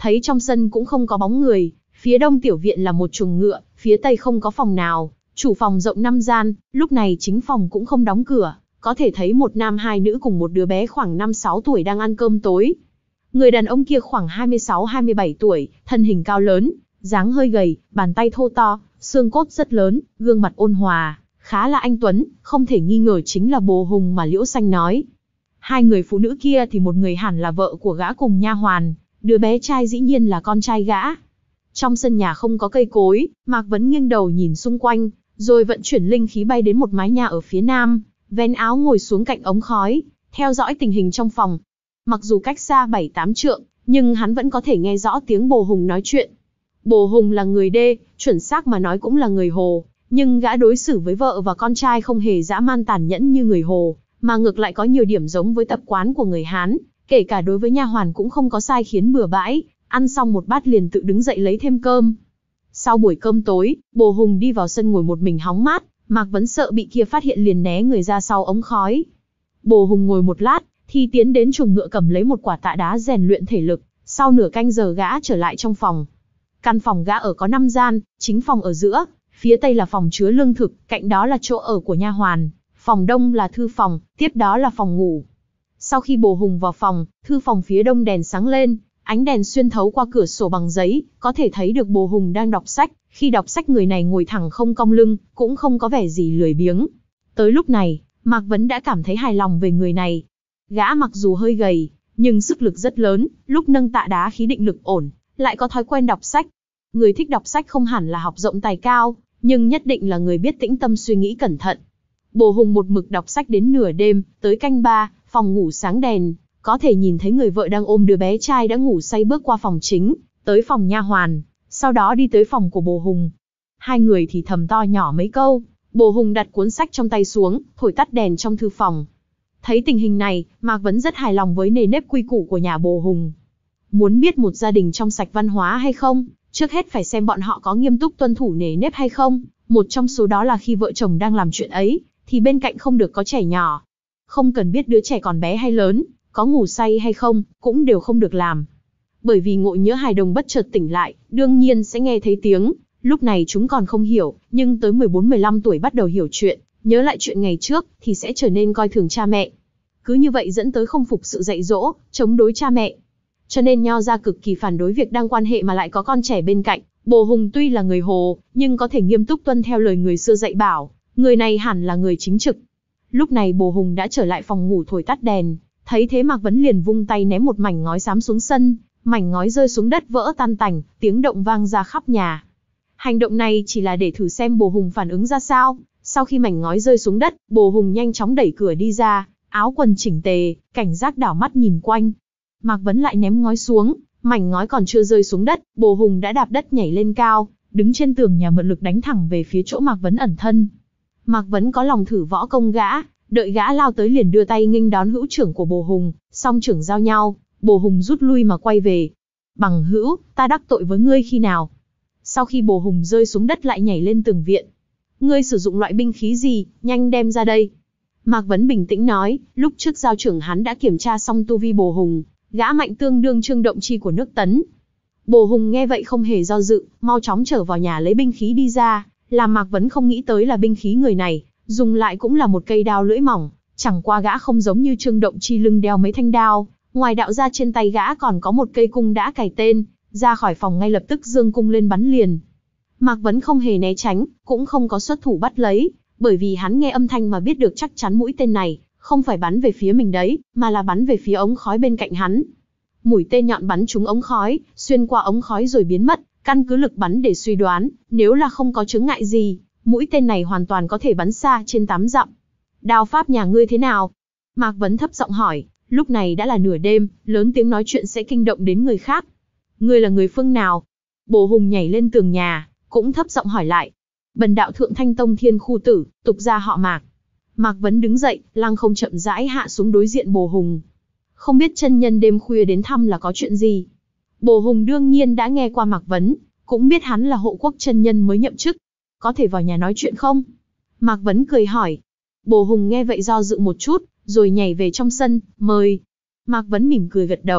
thấy trong sân cũng không có bóng người, phía đông tiểu viện là một chuồng ngựa, phía tây không có phòng nào, chủ phòng rộng năm gian, lúc này chính phòng cũng không đóng cửa, có thể thấy một nam hai nữ cùng một đứa bé khoảng năm sáu tuổi đang ăn cơm tối. Người đàn ông kia khoảng hai mươi sáu hai mươi bảy tuổi, thân hình cao lớn, dáng hơi gầy, bàn tay thô to, xương cốt rất lớn, gương mặt ôn hòa, khá là anh tuấn, không thể nghi ngờ chính là Bồ Hùng mà Liễu Xanh nói. Hai người phụ nữ kia thì một người hẳn là vợ của gã cùng nha hoàn, đứa bé trai dĩ nhiên là con trai gã. Trong sân nhà không có cây cối, Mạc Vấn nghiêng đầu nhìn xung quanh, rồi vận chuyển linh khí bay đến một mái nhà ở phía nam, vén áo ngồi xuống cạnh ống khói, theo dõi tình hình trong phòng. Mặc dù cách xa bảy tám trượng, nhưng hắn vẫn có thể nghe rõ tiếng Bồ Hùng nói chuyện. Bồ Hùng là người Đê, chuẩn xác mà nói cũng là người Hồ, nhưng gã đối xử với vợ và con trai không hề dã man tàn nhẫn như người Hồ, mà ngược lại có nhiều điểm giống với tập quán của người Hán, kể cả đối với nha hoàn cũng không có sai khiến bừa bãi, ăn xong một bát liền tự đứng dậy lấy thêm cơm. Sau buổi cơm tối, Bồ Hùng đi vào sân ngồi một mình hóng mát, Mạc Vấn sợ bị kia phát hiện liền né người ra sau ống khói. Bồ Hùng ngồi một lát, thì tiến đến chuồng ngựa cầm lấy một quả tạ đá rèn luyện thể lực, sau nửa canh giờ gã trở lại trong phòng. Căn phòng gã ở có năm gian, chính phòng ở giữa, phía tây là phòng chứa lương thực, cạnh đó là chỗ ở của nha hoàn, phòng đông là thư phòng, tiếp đó là phòng ngủ. Sau khi Bồ Hùng vào phòng, thư phòng phía đông đèn sáng lên, ánh đèn xuyên thấu qua cửa sổ bằng giấy, có thể thấy được Bồ Hùng đang đọc sách, khi đọc sách người này ngồi thẳng không cong lưng, cũng không có vẻ gì lười biếng. Tới lúc này, Mạc Vấn đã cảm thấy hài lòng về người này. Gã mặc dù hơi gầy, nhưng sức lực rất lớn, lúc nâng tạ đá khí định lực ổn, lại có thói quen đọc sách. Người thích đọc sách không hẳn là học rộng tài cao, nhưng nhất định là người biết tĩnh tâm suy nghĩ cẩn thận. Bồ Hùng một mực đọc sách đến nửa đêm, tới canh ba, phòng ngủ sáng đèn, có thể nhìn thấy người vợ đang ôm đứa bé trai đã ngủ say bước qua phòng chính, tới phòng nha hoàn, sau đó đi tới phòng của Bồ Hùng. Hai người thì thầm to nhỏ mấy câu, Bồ Hùng đặt cuốn sách trong tay xuống, thổi tắt đèn trong thư phòng. Thấy tình hình này, Mạc Vấn rất hài lòng với nề nếp quy củ của nhà Bồ Hùng. Muốn biết một gia đình trong sạch văn hóa hay không, trước hết phải xem bọn họ có nghiêm túc tuân thủ nề nếp hay không. Một trong số đó là khi vợ chồng đang làm chuyện ấy, thì bên cạnh không được có trẻ nhỏ. Không cần biết đứa trẻ còn bé hay lớn, có ngủ say hay không, cũng đều không được làm. Bởi vì ngộ nhỡ hài đồng bất chợt tỉnh lại, đương nhiên sẽ nghe thấy tiếng. Lúc này chúng còn không hiểu, nhưng tới mười bốn mười lăm tuổi bắt đầu hiểu chuyện, nhớ lại chuyện ngày trước, thì sẽ trở nên coi thường cha mẹ. Cứ như vậy dẫn tới không phục sự dạy dỗ, chống đối cha mẹ. Cho nên Nho gia cực kỳ phản đối việc đang quan hệ mà lại có con trẻ bên cạnh. Bồ Hùng tuy là người Hồ, nhưng có thể nghiêm túc tuân theo lời người xưa dạy bảo, người này hẳn là người chính trực. Lúc này Bồ Hùng đã trở lại phòng ngủ thổi tắt đèn, thấy thế Mạc Vấn liền vung tay ném một mảnh ngói xám xuống sân, mảnh ngói rơi xuống đất vỡ tan tành, tiếng động vang ra khắp nhà. Hành động này chỉ là để thử xem Bồ Hùng phản ứng ra sao. Sau khi mảnh ngói rơi xuống đất, Bồ Hùng nhanh chóng đẩy cửa đi ra, áo quần chỉnh tề, cảnh giác đảo mắt nhìn quanh. Mạc Vấn lại ném ngói xuống, mảnh ngói còn chưa rơi xuống đất, Bồ Hùng đã đạp đất nhảy lên cao, đứng trên tường nhà mượn lực đánh thẳng về phía chỗ Mạc Vấn ẩn thân. Mạc Vấn có lòng thử võ công gã, đợi gã lao tới liền đưa tay nghênh đón hữu trưởng của Bồ Hùng, song trưởng giao nhau, Bồ Hùng rút lui mà quay về. Bằng hữu, ta đắc tội với ngươi khi nào? Sau khi Bồ Hùng rơi xuống đất lại nhảy lên tường viện. Ngươi sử dụng loại binh khí gì, nhanh đem ra đây. Mạc Vấn bình tĩnh nói, lúc trước giao trưởng hắn đã kiểm tra xong tu vi Bồ Hùng, gã mạnh tương đương Trương Động Chi của nước Tấn. Bồ Hùng nghe vậy không hề do dự, mau chóng trở vào nhà lấy binh khí đi ra, làm Mạc Vấn không nghĩ tới là binh khí người này, dùng lại cũng là một cây đao lưỡi mỏng, chẳng qua gã không giống như Trương Động Chi lưng đeo mấy thanh đao, ngoài đạo ra trên tay gã còn có một cây cung đã cài tên, ra khỏi phòng ngay lập tức giương cung lên bắn liền. Mạc Vấn không hề né tránh, cũng không có xuất thủ bắt lấy, bởi vì hắn nghe âm thanh mà biết được chắc chắn mũi tên này không phải bắn về phía mình đấy, mà là bắn về phía ống khói bên cạnh hắn. Mũi tên nhọn bắn trúng ống khói, xuyên qua ống khói rồi biến mất, căn cứ lực bắn để suy đoán, nếu là không có chướng ngại gì, mũi tên này hoàn toàn có thể bắn xa trên tám dặm. Đao pháp nhà ngươi thế nào? Mạc Vấn thấp giọng hỏi, lúc này đã là nửa đêm, lớn tiếng nói chuyện sẽ kinh động đến người khác. Ngươi là người phương nào? Bồ Hùng nhảy lên tường nhà, cũng thấp giọng hỏi lại. Bần đạo Thượng Thanh Tông Thiên Khu Tử, tục gia họ Mạc. Mạc Vấn đứng dậy, lăng không chậm rãi hạ xuống đối diện Bồ Hùng. Không biết chân nhân đêm khuya đến thăm là có chuyện gì? Bồ Hùng đương nhiên đã nghe qua Mạc Vấn, cũng biết hắn là hộ quốc chân nhân mới nhậm chức. Có thể vào nhà nói chuyện không? Mạc Vấn cười hỏi. Bồ Hùng nghe vậy do dự một chút, rồi nhảy về trong sân, mời. Mạc Vấn mỉm cười gật đầu,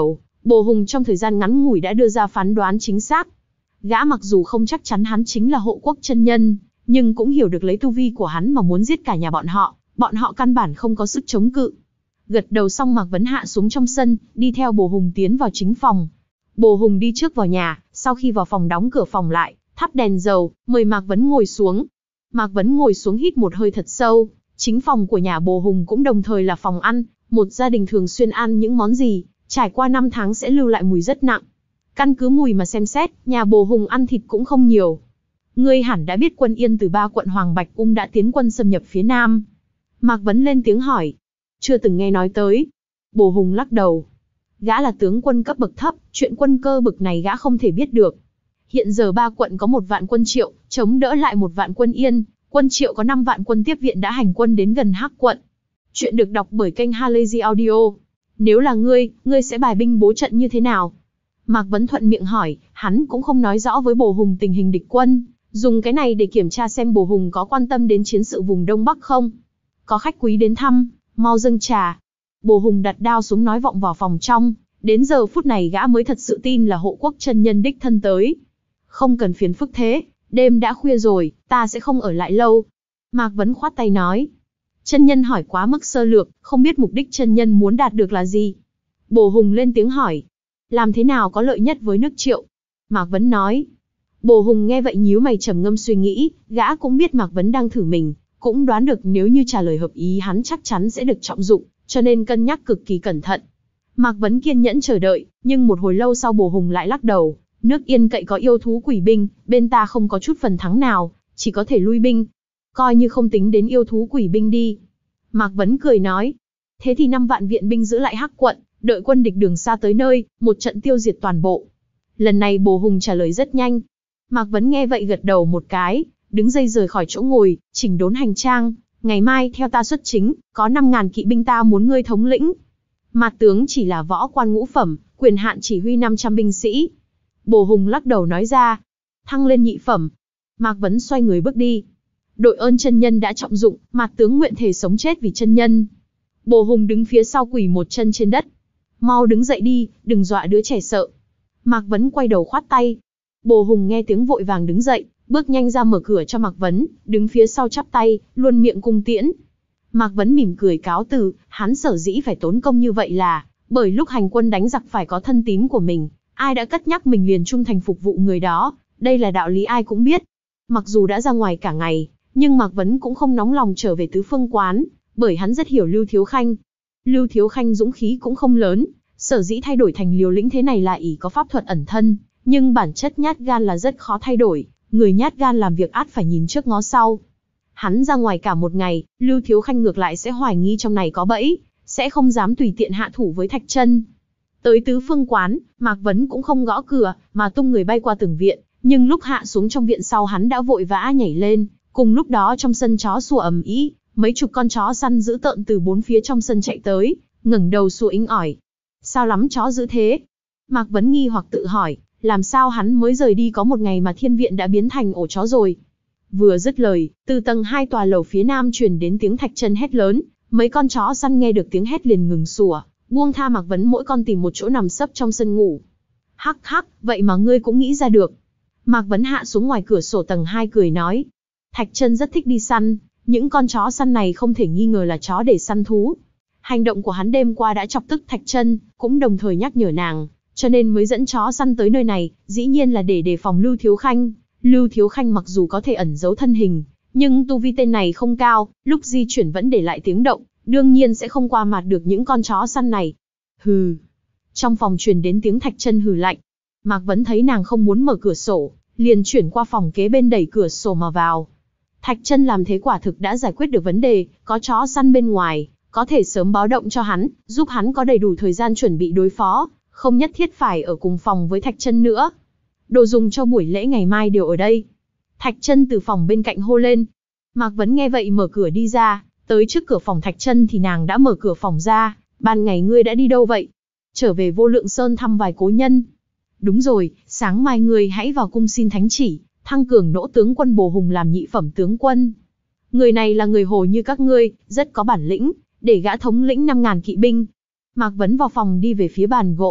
Bồ Hùng trong thời gian ngắn ngủi đã đưa ra phán đoán chính xác. Gã mặc dù không chắc chắn hắn chính là Hộ Quốc chân nhân, nhưng cũng hiểu được lấy tu vi của hắn mà muốn giết cả nhà bọn họ, bọn họ căn bản không có sức chống cự. Gật đầu xong Mạc Vấn hạ xuống trong sân, đi theo Bồ Hùng tiến vào chính phòng. Bồ Hùng đi trước vào nhà, sau khi vào phòng đóng cửa phòng lại, thắp đèn dầu, mời Mạc Vấn ngồi xuống. Mạc Vấn ngồi xuống hít một hơi thật sâu. Chính phòng của nhà Bồ Hùng cũng đồng thời là phòng ăn, một gia đình thường xuyên ăn những món gì, trải qua năm tháng sẽ lưu lại mùi rất nặng. Căn cứ mùi mà xem xét, nhà Bồ Hùng ăn thịt cũng không nhiều. Ngươi hẳn đã biết quân Yên từ ba quận Hoàng Bạch Ung đã tiến quân xâm nhập phía Nam. Mạc Vấn lên tiếng hỏi. Chưa từng nghe nói tới. Bồ Hùng lắc đầu. Gã là tướng quân cấp bậc thấp, chuyện quân cơ bực này gã không thể biết được. Hiện giờ ba quận có một vạn quân Triệu, chống đỡ lại một vạn quân Yên, quân Triệu có năm vạn quân tiếp viện đã hành quân đến gần Hắc quận. Chuyện được đọc bởi kênh Halazy Audio. Nếu là ngươi, ngươi sẽ bài binh bố trận như thế nào? Mạc Vấn thuận miệng hỏi, hắn cũng không nói rõ với Bồ Hùng tình hình địch quân, dùng cái này để kiểm tra xem Bồ Hùng có quan tâm đến chiến sự vùng Đông Bắc không. Có khách quý đến thăm, mau dâng trà. Bồ Hùng đặt đao xuống nói vọng vào phòng trong, đến giờ phút này gã mới thật sự tin là Hộ Quốc chân nhân đích thân tới. Không cần phiền phức thế, đêm đã khuya rồi, ta sẽ không ở lại lâu. Mạc Vấn khoát tay nói. Chân nhân hỏi quá mức sơ lược, không biết mục đích chân nhân muốn đạt được là gì. Bồ Hùng lên tiếng hỏi. Làm thế nào có lợi nhất với nước Triệu? Mạc Vấn nói. Bồ Hùng nghe vậy nhíu mày trầm ngâm suy nghĩ, gã cũng biết Mạc Vấn đang thử mình, cũng đoán được nếu như trả lời hợp ý hắn chắc chắn sẽ được trọng dụng, cho nên cân nhắc cực kỳ cẩn thận. Mạc Vấn kiên nhẫn chờ đợi, nhưng một hồi lâu sau Bồ Hùng lại lắc đầu. Nước Yên cậy có yêu thú quỷ binh, bên ta không có chút phần thắng nào, chỉ có thể lui binh. Coi như không tính đến yêu thú quỷ binh đi. Mạc Vấn cười nói. Thế thì năm vạn viện binh giữ lại Hắc quận, đợi quân địch đường xa tới nơi, một trận tiêu diệt toàn bộ. Lần này Bồ Hùng trả lời rất nhanh. Mạc Vấn nghe vậy gật đầu một cái, đứng dậy rời khỏi chỗ ngồi, chỉnh đốn hành trang. Ngày mai theo ta xuất chính, có năm ngàn kỵ binh ta muốn ngươi thống lĩnh. Mạc tướng chỉ là võ quan ngũ phẩm, quyền hạn chỉ huy năm trăm binh sĩ. Bồ Hùng lắc đầu nói ra. Thăng lên nhị phẩm. Mạc Vấn xoay người bước đi. Đội ơn chân nhân đã trọng dụng, Mạc tướng nguyện thể sống chết vì chân nhân. Bồ Hùng đứng phía sau quỳ một chân trên đất. Mau đứng dậy đi, đừng dọa đứa trẻ sợ. Mạc Vấn quay đầu khoát tay. Bồ Hùng nghe tiếng vội vàng đứng dậy, bước nhanh ra mở cửa cho Mạc Vấn, đứng phía sau chắp tay, luôn miệng cung tiễn. Mạc Vấn mỉm cười cáo từ, hắn sở dĩ phải tốn công như vậy là, bởi lúc hành quân đánh giặc phải có thân tín của mình, ai đã cất nhắc mình liền trung thành phục vụ người đó, đây là đạo lý ai cũng biết. Mặc dù đã ra ngoài cả ngày, nhưng Mạc Vấn cũng không nóng lòng trở về tứ phương quán, bởi hắn rất hiểu Lưu Thiếu Khanh. Lưu Thiếu Khanh dũng khí cũng không lớn, sở dĩ thay đổi thành liều lĩnh thế này là ỷ có pháp thuật ẩn thân, nhưng bản chất nhát gan là rất khó thay đổi, người nhát gan làm việc át phải nhìn trước ngó sau. Hắn ra ngoài cả một ngày, Lưu Thiếu Khanh ngược lại sẽ hoài nghi trong này có bẫy, sẽ không dám tùy tiện hạ thủ với Thạch Chân. Tới tứ phương quán, Mạc Vấn cũng không gõ cửa, mà tung người bay qua từng viện, nhưng lúc hạ xuống trong viện sau hắn đã vội vã nhảy lên, cùng lúc đó trong sân chó sủa ầm ĩ, mấy chục con chó săn dữ tợn từ bốn phía trong sân chạy tới, ngẩng đầu sủa inh ỏi. Sao lắm chó dữ thế? Mạc Vấn nghi hoặc tự hỏi, làm sao hắn mới rời đi có một ngày mà thiên viện đã biến thành ổ chó rồi? Vừa dứt lời, từ tầng hai tòa lầu phía nam truyền đến tiếng Thạch Chân hét lớn, mấy con chó săn nghe được tiếng hét liền ngừng sủa, buông tha Mạc Vấn mỗi con tìm một chỗ nằm sấp trong sân ngủ. Hắc hắc, vậy mà ngươi cũng nghĩ ra được. Mạc Vấn hạ xuống ngoài cửa sổ tầng hai cười nói. Thạch Chân rất thích đi săn, những con chó săn này không thể nghi ngờ là chó để săn thú. Hành động của hắn đêm qua đã chọc tức Thạch Chân, cũng đồng thời nhắc nhở nàng, cho nên mới dẫn chó săn tới nơi này, dĩ nhiên là để đề phòng Lưu Thiếu Khanh. Lưu Thiếu Khanh mặc dù có thể ẩn giấu thân hình, nhưng tu vi tên này không cao, lúc di chuyển vẫn để lại tiếng động, đương nhiên sẽ không qua mặt được những con chó săn này. Hừ. Trong phòng truyền đến tiếng Thạch Chân hừ lạnh. Mạc Vấn thấy nàng không muốn mở cửa sổ, liền chuyển qua phòng kế bên đẩy cửa sổ mà vào. Thạch Chân làm thế quả thực đã giải quyết được vấn đề, có chó săn bên ngoài, có thể sớm báo động cho hắn, giúp hắn có đầy đủ thời gian chuẩn bị đối phó, không nhất thiết phải ở cùng phòng với Thạch Chân nữa. Đồ dùng cho buổi lễ ngày mai đều ở đây. Thạch Chân từ phòng bên cạnh hô lên. Mạc Vấn nghe vậy mở cửa đi ra, tới trước cửa phòng Thạch Chân thì nàng đã mở cửa phòng ra. Ban ngày ngươi đã đi đâu vậy? Trở về Vô Lượng Sơn thăm vài cố nhân. Đúng rồi, sáng mai ngươi hãy vào cung xin thánh chỉ, thăng cường nỗ tướng quân Bồ Hùng làm nhị phẩm tướng quân. Người này là người Hồ như các ngươi, rất có bản lĩnh, để gã thống lĩnh năm ngàn kỵ binh. Mạc Vấn vào phòng đi về phía bàn gỗ,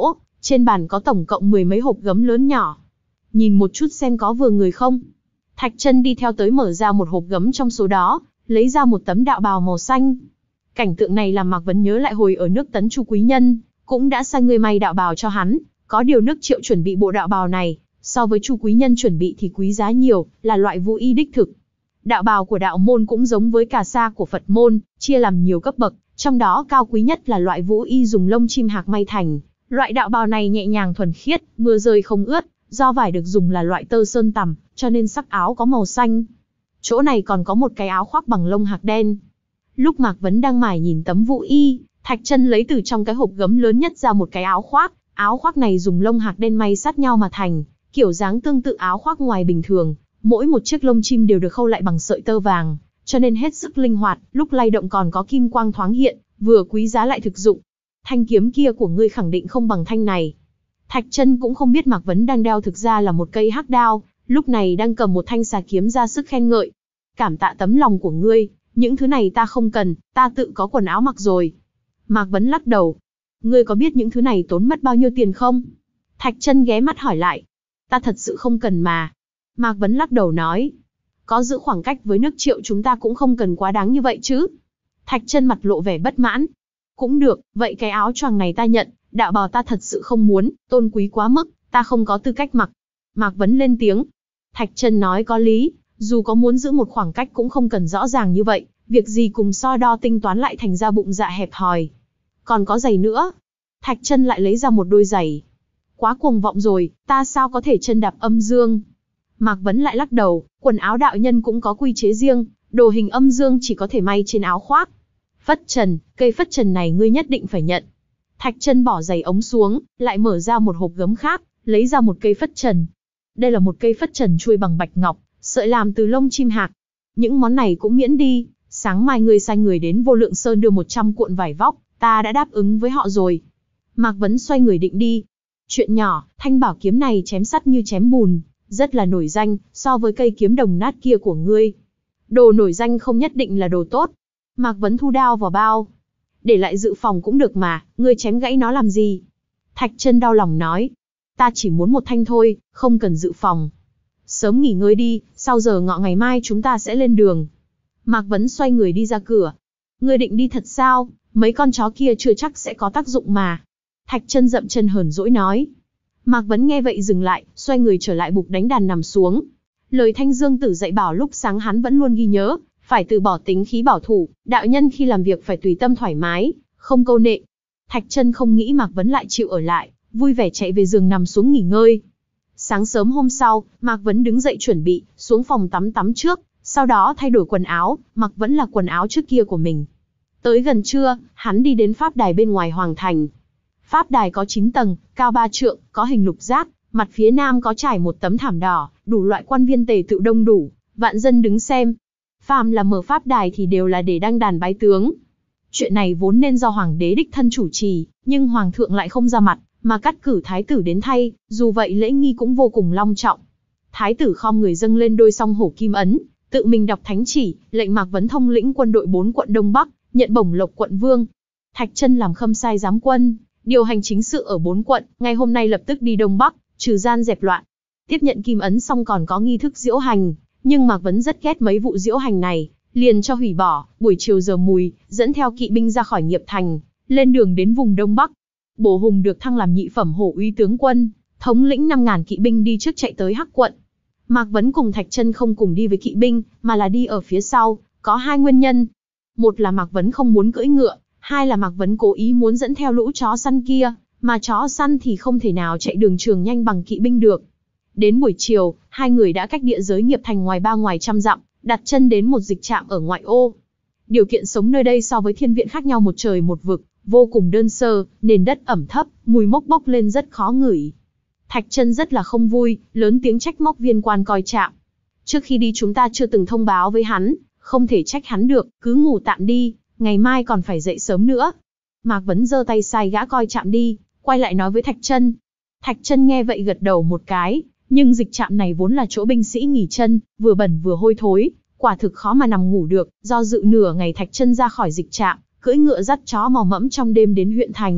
Trên bàn có tổng cộng mười mấy hộp gấm lớn nhỏ. Nhìn một chút xem có vừa người không. Thạch Chân đi theo tới mở ra một hộp gấm trong số đó, lấy ra một tấm đạo bào màu xanh. Cảnh tượng này làm Mạc Vấn nhớ lại hồi ở nước Tấn Chu quý nhân, cũng đã sai người may đạo bào cho hắn, có điều nước Triệu chuẩn bị bộ đạo bào này, so với Chu quý nhân chuẩn bị thì quý giá nhiều, là loại vũ y đích thực. Đạo bào của đạo môn cũng giống với cà sa của Phật môn, chia làm nhiều cấp bậc, trong đó cao quý nhất là loại vũ y dùng lông chim hạc may thành. Loại đạo bào này nhẹ nhàng thuần khiết, mưa rơi không ướt, do vải được dùng là loại tơ sơn tằm, cho nên sắc áo có màu xanh. Chỗ này còn có một cái áo khoác bằng lông hạc đen. Lúc Mạc Vấn đang mải nhìn tấm vũ y, Thạch Chân lấy từ trong cái hộp gấm lớn nhất ra một cái áo khoác, áo khoác này dùng lông hạc đen may sát nhau mà thành, kiểu dáng tương tự áo khoác ngoài bình thường, mỗi một chiếc lông chim đều được khâu lại bằng sợi tơ vàng, cho nên hết sức linh hoạt, lúc lay động còn có kim quang thoáng hiện, vừa quý giá lại thực dụng. Thanh kiếm kia của ngươi khẳng định không bằng thanh này. Thạch Chân cũng không biết Mạc Vấn đang đeo thực ra là một cây hắc đao, lúc này đang cầm một thanh xà kiếm ra sức khen ngợi. Cảm tạ tấm lòng của ngươi, những thứ này ta không cần, ta tự có quần áo mặc rồi. Mạc Vấn lắc đầu. Ngươi có biết những thứ này tốn mất bao nhiêu tiền không? Thạch Chân ghé mắt hỏi lại. Ta thật sự không cần mà. Mạc Vấn lắc đầu nói. Có giữ khoảng cách với nước Triệu chúng ta cũng không cần quá đáng như vậy chứ. Thạch Chân mặt lộ vẻ bất mãn. Cũng được, vậy cái áo choàng này ta nhận, đạo bào ta thật sự không muốn, tôn quý quá mức, ta không có tư cách mặc. Mạc Vấn lên tiếng. Thạch Chân nói có lý, dù có muốn giữ một khoảng cách cũng không cần rõ ràng như vậy, việc gì cùng so đo tính toán lại thành ra bụng dạ hẹp hòi. Còn có giày nữa. Thạch Chân lại lấy ra một đôi giày. Quá cuồng vọng rồi, ta sao có thể chân đạp âm dương. Mạc Vấn lại lắc đầu, quần áo đạo nhân cũng có quy chế riêng, đồ hình âm dương chỉ có thể may trên áo khoác. Phất trần, cây phất trần này ngươi nhất định phải nhận. Thạch Chân bỏ giày ống xuống, lại mở ra một hộp gấm khác, lấy ra một cây phất trần. Đây là một cây phất trần chuôi bằng bạch ngọc, sợi làm từ lông chim hạc. Những món này cũng miễn đi, sáng mai ngươi sai người đến Vô Lượng Sơn đưa một trăm cuộn vải vóc, ta đã đáp ứng với họ rồi. Mạc Vấn xoay người định đi. Chuyện nhỏ, thanh bảo kiếm này chém sắt như chém bùn, rất là nổi danh, so với cây kiếm đồng nát kia của ngươi. Đồ nổi danh không nhất định là đồ tốt. Mạc Vấn thu đao vào bao. Để lại dự phòng cũng được mà, ngươi chém gãy nó làm gì? Thạch Chân đau lòng nói. Ta chỉ muốn một thanh thôi, không cần dự phòng. Sớm nghỉ ngơi đi, sau giờ ngọ ngày mai chúng ta sẽ lên đường. Mạc Vấn xoay người đi ra cửa. Ngươi định đi thật sao? Mấy con chó kia chưa chắc sẽ có tác dụng mà. Thạch Chân dậm chân hờn dỗi nói. Mạc Vấn nghe vậy dừng lại, xoay người trở lại bục đánh đàn nằm xuống. Lời Thanh Dương Tử dạy bảo lúc sáng hắn vẫn luôn ghi nhớ, phải từ bỏ tính khí bảo thủ, đạo nhân khi làm việc phải tùy tâm thoải mái, không câu nệ. Thạch Chân không nghĩ Mạc Vấn lại chịu ở lại, vui vẻ chạy về giường nằm xuống nghỉ ngơi. Sáng sớm hôm sau, Mạc Vấn đứng dậy chuẩn bị, xuống phòng tắm tắm trước, sau đó thay đổi quần áo, mặc vẫn là quần áo trước kia của mình. Tới gần trưa, hắn đi đến pháp đài bên ngoài hoàng thành. Pháp đài có chín tầng, cao ba trượng, có hình lục giác, mặt phía nam có trải một tấm thảm đỏ, đủ loại quan viên tề tựu đông đủ, vạn dân đứng xem. Phàm là mở pháp đài thì đều là để đăng đàn bái tướng. Chuyện này vốn nên do hoàng đế đích thân chủ trì, nhưng hoàng thượng lại không ra mặt, mà cắt cử thái tử đến thay, dù vậy lễ nghi cũng vô cùng long trọng. Thái tử khom người dâng lên đôi song hổ kim ấn, tự mình đọc thánh chỉ, lệnh Mạc Vấn thông lĩnh quân đội bốn quận Đông Bắc, nhận bổng lộc quận vương. Thạch Chân làm khâm sai giám quân, điều hành chính sự ở bốn quận, ngày hôm nay lập tức đi Đông Bắc, trừ gian dẹp loạn. Tiếp nhận kim ấn xong còn có nghi thức diễu hành, nhưng Mạc Vấn rất ghét mấy vụ diễu hành này, liền cho hủy bỏ. Buổi chiều giờ mùi, dẫn theo kỵ binh ra khỏi Nghiệp Thành, lên đường đến vùng Đông Bắc. Bổ Hùng được thăng làm nhị phẩm hổ uy tướng quân, thống lĩnh năm ngàn kỵ binh đi trước chạy tới Hắc quận. Mạc Vấn cùng Thạch Chân không cùng đi với kỵ binh, mà là đi ở phía sau, có hai nguyên nhân. Một là Mạc Vấn không muốn cưỡi ngựa, hai là Mạc Vấn cố ý muốn dẫn theo lũ chó săn kia, mà chó săn thì không thể nào chạy đường trường nhanh bằng kỵ binh được. Đến buổi chiều, hai người đã cách địa giới Nghiệp Thành ngoài ba ngoài trăm dặm, đặt chân đến một dịch trạm ở ngoại ô. Điều kiện sống nơi đây so với thiên viện khác nhau một trời một vực, vô cùng đơn sơ, nền đất ẩm thấp, mùi mốc bốc lên rất khó ngửi. Thạch Chân rất là không vui, lớn tiếng trách móc viên quan coi trạm. Trước khi đi chúng ta chưa từng thông báo với hắn, không thể trách hắn được, cứ ngủ tạm đi, ngày mai còn phải dậy sớm nữa. Mạc Vấn giơ tay sai gã coi trạm đi, quay lại nói với Thạch Chân. Thạch Chân nghe vậy gật đầu một cái, nhưng dịch trạm này vốn là chỗ binh sĩ nghỉ chân, vừa bẩn vừa hôi thối, quả thực khó mà nằm ngủ được. Do dự nửa ngày Thạch Chân ra khỏi dịch trạm, cưỡi ngựa dắt chó mò mẫm trong đêm đến huyện thành,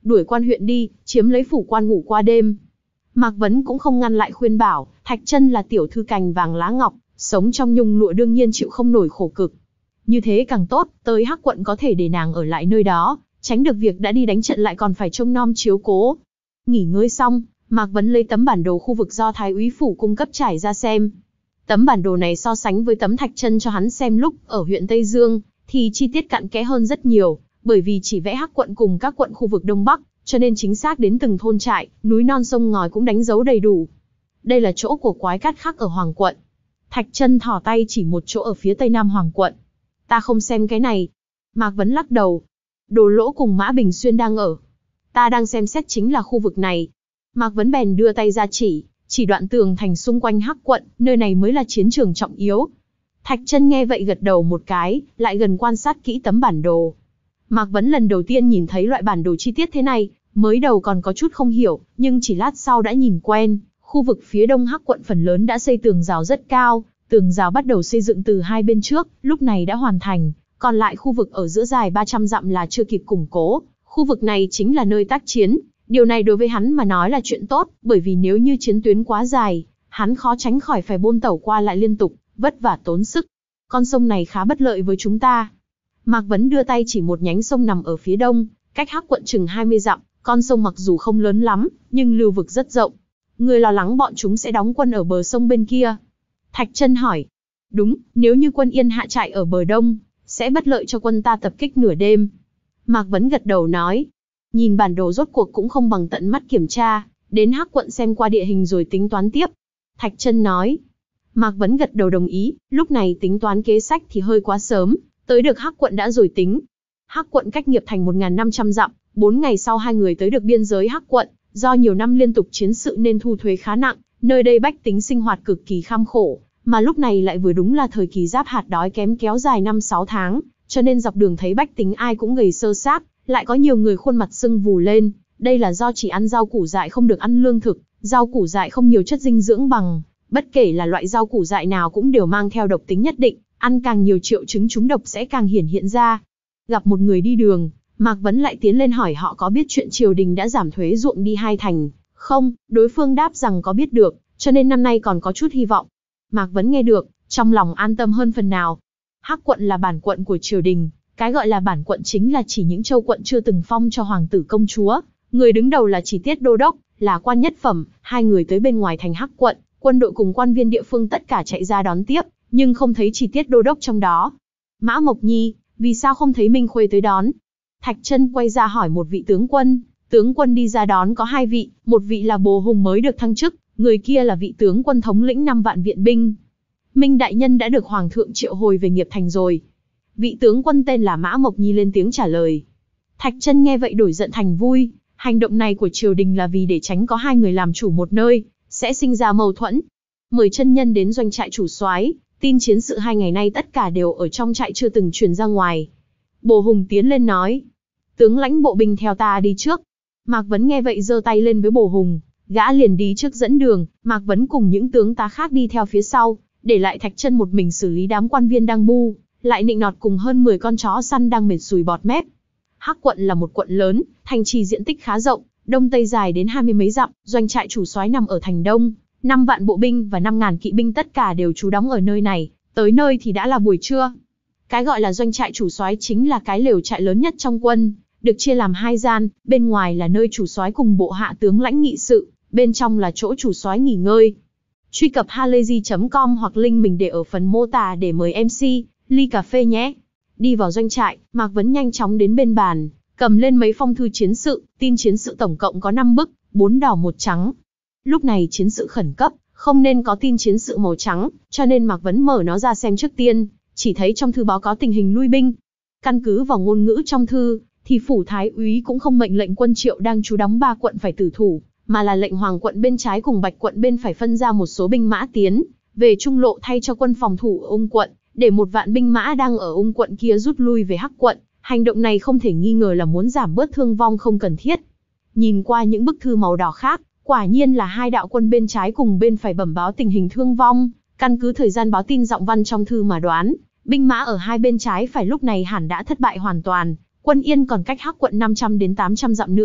đuổi quan huyện đi, chiếm lấy phủ quan ngủ qua đêm. Mạc Vấn cũng không ngăn lại khuyên bảo, Thạch Chân là tiểu thư cành vàng lá ngọc, sống trong nhung lụa đương nhiên chịu không nổi khổ cực. Như thế càng tốt, tới Hắc quận có thể để nàng ở lại nơi đó, tránh được việc đã đi đánh trận lại còn phải trông nom chiếu cố. Nghỉ ngơi xong, Mạc Vấn lấy tấm bản đồ khu vực do Thái úy phủ cung cấp trải ra xem. Tấm bản đồ này so sánh với tấm Thạch Chân cho hắn xem lúc ở huyện Tây Dương, thì chi tiết cặn kẽ hơn rất nhiều, bởi vì chỉ vẽ Hắc quận cùng các quận khu vực Đông Bắc, cho nên chính xác đến từng thôn trại, núi non sông ngòi cũng đánh dấu đầy đủ. Đây là chỗ của quái cát khắc ở Hoàng quận. Thạch Chân thò tay chỉ một chỗ ở phía tây nam Hoàng quận. Ta không xem cái này. Mạc Vấn lắc đầu. Đồ Lỗ cùng Mã Bình Xuyên đang ở. Ta đang xem xét chính là khu vực này. Mạc Vấn bèn đưa tay ra chỉ, chỉ đoạn tường thành xung quanh Hắc quận, nơi này mới là chiến trường trọng yếu. Thạch Chân nghe vậy gật đầu một cái, lại gần quan sát kỹ tấm bản đồ. Mạc Vấn lần đầu tiên nhìn thấy loại bản đồ chi tiết thế này, mới đầu còn có chút không hiểu, nhưng chỉ lát sau đã nhìn quen. Khu vực phía đông Hắc quận phần lớn đã xây tường rào rất cao, tường rào bắt đầu xây dựng từ hai bên trước, lúc này đã hoàn thành, còn lại khu vực ở giữa dài ba trăm dặm là chưa kịp củng cố. Khu vực này chính là nơi tác chiến, điều này đối với hắn mà nói là chuyện tốt, bởi vì nếu như chiến tuyến quá dài, hắn khó tránh khỏi phải bôn tẩu qua lại liên tục, vất vả tốn sức. Con sông này khá bất lợi với chúng ta. Mạc Vấn đưa tay chỉ một nhánh sông nằm ở phía đông, cách Hắc quận chừng hai mươi dặm, con sông mặc dù không lớn lắm, nhưng lưu vực rất rộng. Người lo lắng bọn chúng sẽ đóng quân ở bờ sông bên kia. Thạch Chân hỏi. Đúng, nếu như quân Yên hạ trại ở bờ đông, sẽ bất lợi cho quân ta tập kích nửa đêm. Mạc Vấn gật đầu nói. Nhìn bản đồ rốt cuộc cũng không bằng tận mắt kiểm tra, đến Hắc quận xem qua địa hình rồi tính toán tiếp. Thạch Chân nói. Mạc Vấn gật đầu đồng ý, lúc này tính toán kế sách thì hơi quá sớm, tới được Hắc quận đã rồi tính. Hắc quận cách Nghiệp Thành một nghìn năm trăm dặm, bốn ngày sau hai người tới được biên giới Hắc quận, do nhiều năm liên tục chiến sự nên thu thuế khá nặng, nơi đây bách tính sinh hoạt cực kỳ kham khổ, mà lúc này lại vừa đúng là thời kỳ giáp hạt đói kém kéo dài năm sáu tháng, cho nên dọc đường thấy bách tính ai cũng gầy xơ xác, lại có nhiều người khuôn mặt sưng vù lên, đây là do chỉ ăn rau củ dại không được ăn lương thực, rau củ dại không nhiều chất dinh dưỡng bằng, bất kể là loại rau củ dại nào cũng đều mang theo độc tính nhất định, ăn càng nhiều triệu chứng trúng độc sẽ càng hiển hiện ra. Gặp một người đi đường, Mạc Vấn lại tiến lên hỏi họ có biết chuyện triều đình đã giảm thuế ruộng đi hai thành, không, đối phương đáp rằng có biết được, cho nên năm nay còn có chút hy vọng. Mạc Vấn nghe được, trong lòng an tâm hơn phần nào. Hắc quận là bản quận của triều đình, cái gọi là bản quận chính là chỉ những châu quận chưa từng phong cho hoàng tử công chúa, người đứng đầu là Chỉ Tiết Đô đốc, là quan nhất phẩm, hai người tới bên ngoài thành Hắc quận, quân đội cùng quan viên địa phương tất cả chạy ra đón tiếp, nhưng không thấy Chỉ Tiết Đô đốc trong đó. Mã Mộc Nhi, vì sao không thấy Minh Khuê tới đón? Thạch Chân quay ra hỏi một vị tướng quân, tướng quân đi ra đón có hai vị, một vị là Bồ Hùng mới được thăng chức, người kia là vị tướng quân thống lĩnh năm vạn viện binh. Minh đại nhân đã được hoàng thượng triệu hồi về Nghiệp Thành rồi. Vị tướng quân tên là Mã Mộc Nhi lên tiếng trả lời. Thạch Chân nghe vậy đổi giận thành vui, hành động này của triều đình là vì để tránh có hai người làm chủ một nơi, sẽ sinh ra mâu thuẫn. Mời chân nhân đến doanh trại chủ soái, tin chiến sự hai ngày nay tất cả đều ở trong trại chưa từng truyền ra ngoài. Bồ Hùng tiến lên nói, tướng lãnh bộ binh theo ta đi trước. Mạc Vấn nghe vậy giơ tay lên với Bồ Hùng, gã liền đi trước dẫn đường, Mạc Vấn cùng những tướng tá khác đi theo phía sau, để lại Thạch Chân một mình xử lý đám quan viên đang bu, lại nịnh nọt cùng hơn mười con chó săn đang mệt sùi bọt mép. Hắc quận là một quận lớn, thành trì diện tích khá rộng, đông tây dài đến hai mươi mấy dặm, doanh trại chủ soái nằm ở thành đông, năm vạn bộ binh và năm ngàn kỵ binh tất cả đều trú đóng ở nơi này, tới nơi thì đã là buổi trưa. Cái gọi là doanh trại chủ soái chính là cái lều trại lớn nhất trong quân, được chia làm hai gian, bên ngoài là nơi chủ soái cùng bộ hạ tướng lãnh nghị sự, bên trong là chỗ chủ soái nghỉ ngơi. Truy cập halayzi chấm com hoặc link mình để ở phần mô tả để mời em xê, ly cà phê nhé. Đi vào doanh trại, Mạc Vấn nhanh chóng đến bên bàn, cầm lên mấy phong thư chiến sự, tin chiến sự tổng cộng có năm bức, bốn đỏ một trắng. Lúc này chiến sự khẩn cấp, không nên có tin chiến sự màu trắng, cho nên Mạc Vấn mở nó ra xem trước tiên, chỉ thấy trong thư báo cáo tình hình lui binh. Căn cứ vào ngôn ngữ trong thư, thì phủ thái úy cũng không mệnh lệnh quân Triệu đang trú đóng ba quận phải tử thủ, mà là lệnh Hoàng quận bên trái cùng Bạch quận bên phải phân ra một số binh mã tiến về trung lộ thay cho quân phòng thủ ở Ung quận, để một vạn binh mã đang ở Ung quận kia rút lui về Hắc quận. Hành động này không thể nghi ngờ là muốn giảm bớt thương vong không cần thiết. Nhìn qua những bức thư màu đỏ khác, quả nhiên là hai đạo quân bên trái cùng bên phải bẩm báo tình hình thương vong, căn cứ thời gian báo tin giọng văn trong thư mà đoán, binh mã ở hai bên trái phải lúc này hẳn đã thất bại hoàn toàn, quân Yên còn cách Hắc quận năm trăm đến tám trăm dặm nữa,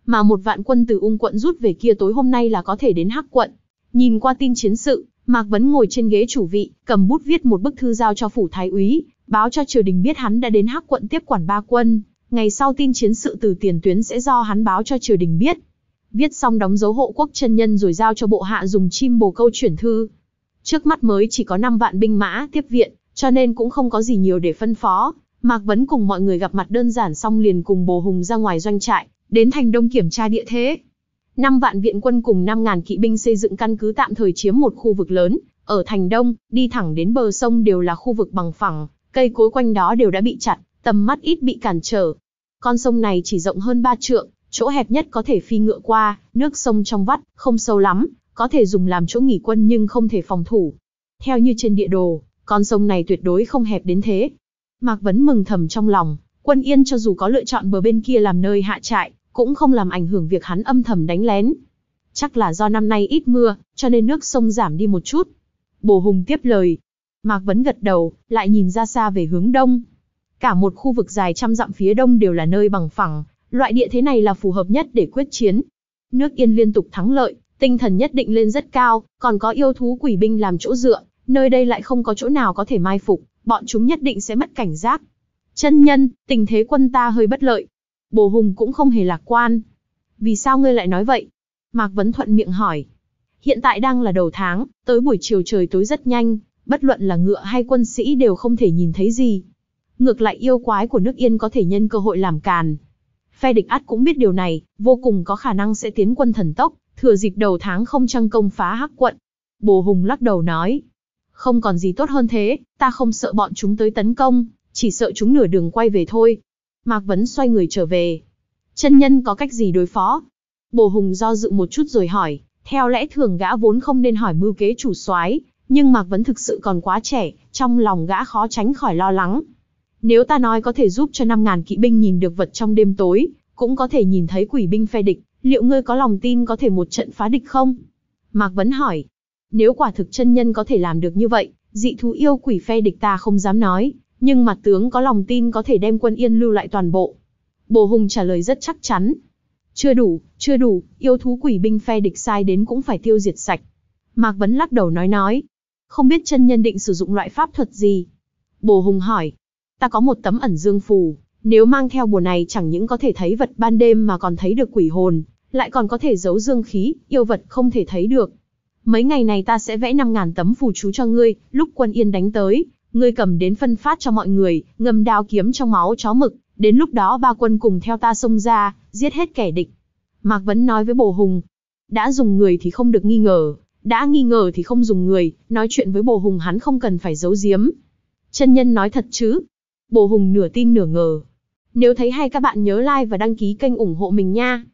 mà một vạn quân từ Ung quận rút về kia tối hôm nay là có thể đến Hắc quận. Nhìn qua tin chiến sự, Mạc Vấn ngồi trên ghế chủ vị, cầm bút viết một bức thư giao cho phủ thái úy, báo cho triều đình biết hắn đã đến Hắc quận tiếp quản ba quân. Ngày sau tin chiến sự từ tiền tuyến sẽ do hắn báo cho triều đình biết. Viết xong đóng dấu hộ quốc chân nhân rồi giao cho bộ hạ dùng chim bồ câu chuyển thư. Trước mắt mới chỉ có năm vạn binh mã tiếp viện, cho nên cũng không có gì nhiều để phân phó. Mạc Vấn cùng mọi người gặp mặt đơn giản xong liền cùng Bồ Hùng ra ngoài doanh trại, đến thành Đông kiểm tra địa thế. Năm vạn viện quân cùng năm ngàn kỵ binh xây dựng căn cứ tạm thời chiếm một khu vực lớn, ở thành Đông, đi thẳng đến bờ sông đều là khu vực bằng phẳng, cây cối quanh đó đều đã bị chặt, tầm mắt ít bị cản trở. Con sông này chỉ rộng hơn ba trượng, chỗ hẹp nhất có thể phi ngựa qua, nước sông trong vắt, không sâu lắm, có thể dùng làm chỗ nghỉ quân nhưng không thể phòng thủ. Theo như trên địa đồ, con sông này tuyệt đối không hẹp đến thế. Mạc Vấn mừng thầm trong lòng, Quân Yên cho dù có lựa chọn bờ bên kia làm nơi hạ trại, cũng không làm ảnh hưởng việc hắn âm thầm đánh lén. Chắc là do năm nay ít mưa, cho nên nước sông giảm đi một chút. Bồ Hùng tiếp lời. Mạc Vấn gật đầu, lại nhìn ra xa về hướng đông. Cả một khu vực dài trăm dặm phía đông đều là nơi bằng phẳng, loại địa thế này là phù hợp nhất để quyết chiến. Nước Yên liên tục thắng lợi, tinh thần nhất định lên rất cao, còn có yêu thú quỷ binh làm chỗ dựa, nơi đây lại không có chỗ nào có thể mai phục, bọn chúng nhất định sẽ mất cảnh giác. Chân nhân, tình thế quân ta hơi bất lợi. Bồ Hùng cũng không hề lạc quan. Vì sao ngươi lại nói vậy? Mạc Vấn thuận miệng hỏi. Hiện tại đang là đầu tháng, tới buổi chiều trời tối rất nhanh, bất luận là ngựa hay quân sĩ đều không thể nhìn thấy gì. Ngược lại yêu quái của nước Yên có thể nhân cơ hội làm càn. Phe địch ắt cũng biết điều này, vô cùng có khả năng sẽ tiến quân thần tốc, thừa dịp đầu tháng không trăng công phá Hắc quận. Bồ Hùng lắc đầu nói. Không còn gì tốt hơn thế, ta không sợ bọn chúng tới tấn công, chỉ sợ chúng nửa đường quay về thôi. Mạc Vấn xoay người trở về. Chân nhân có cách gì đối phó? Bồ Hùng do dự một chút rồi hỏi, theo lẽ thường gã vốn không nên hỏi mưu kế chủ soái, nhưng Mạc Vấn thực sự còn quá trẻ, trong lòng gã khó tránh khỏi lo lắng. Nếu ta nói có thể giúp cho năm ngàn kỵ binh nhìn được vật trong đêm tối, cũng có thể nhìn thấy quỷ binh phe địch, liệu ngươi có lòng tin có thể một trận phá địch không? Mạc Vấn hỏi. Nếu quả thực chân nhân có thể làm được như vậy, dị thú yêu quỷ phe địch ta không dám nói, nhưng mặt tướng có lòng tin có thể đem Quân Yên lưu lại toàn bộ. Bồ Hùng trả lời rất chắc chắn. Chưa đủ, chưa đủ, yêu thú quỷ binh phe địch sai đến cũng phải tiêu diệt sạch. Mạc Vấn lắc đầu nói nói. Không biết chân nhân định sử dụng loại pháp thuật gì? Bồ Hùng hỏi. Ta có một tấm ẩn dương phù, nếu mang theo bùa này chẳng những có thể thấy vật ban đêm mà còn thấy được quỷ hồn, lại còn có thể giấu dương khí, yêu vật không thể thấy được. Mấy ngày này ta sẽ vẽ năm ngàn tấm phù chú cho ngươi, lúc Quân Yên đánh tới, ngươi cầm đến phân phát cho mọi người, ngâm đao kiếm trong máu chó mực, đến lúc đó ba quân cùng theo ta xông ra, giết hết kẻ địch. Mạc Vấn nói với Bồ Hùng, đã dùng người thì không được nghi ngờ, đã nghi ngờ thì không dùng người, nói chuyện với Bồ Hùng hắn không cần phải giấu giếm. Chân nhân nói thật chứ? Bồ Hùng nửa tin nửa ngờ. Nếu thấy hay các bạn nhớ like và đăng ký kênh ủng hộ mình nha.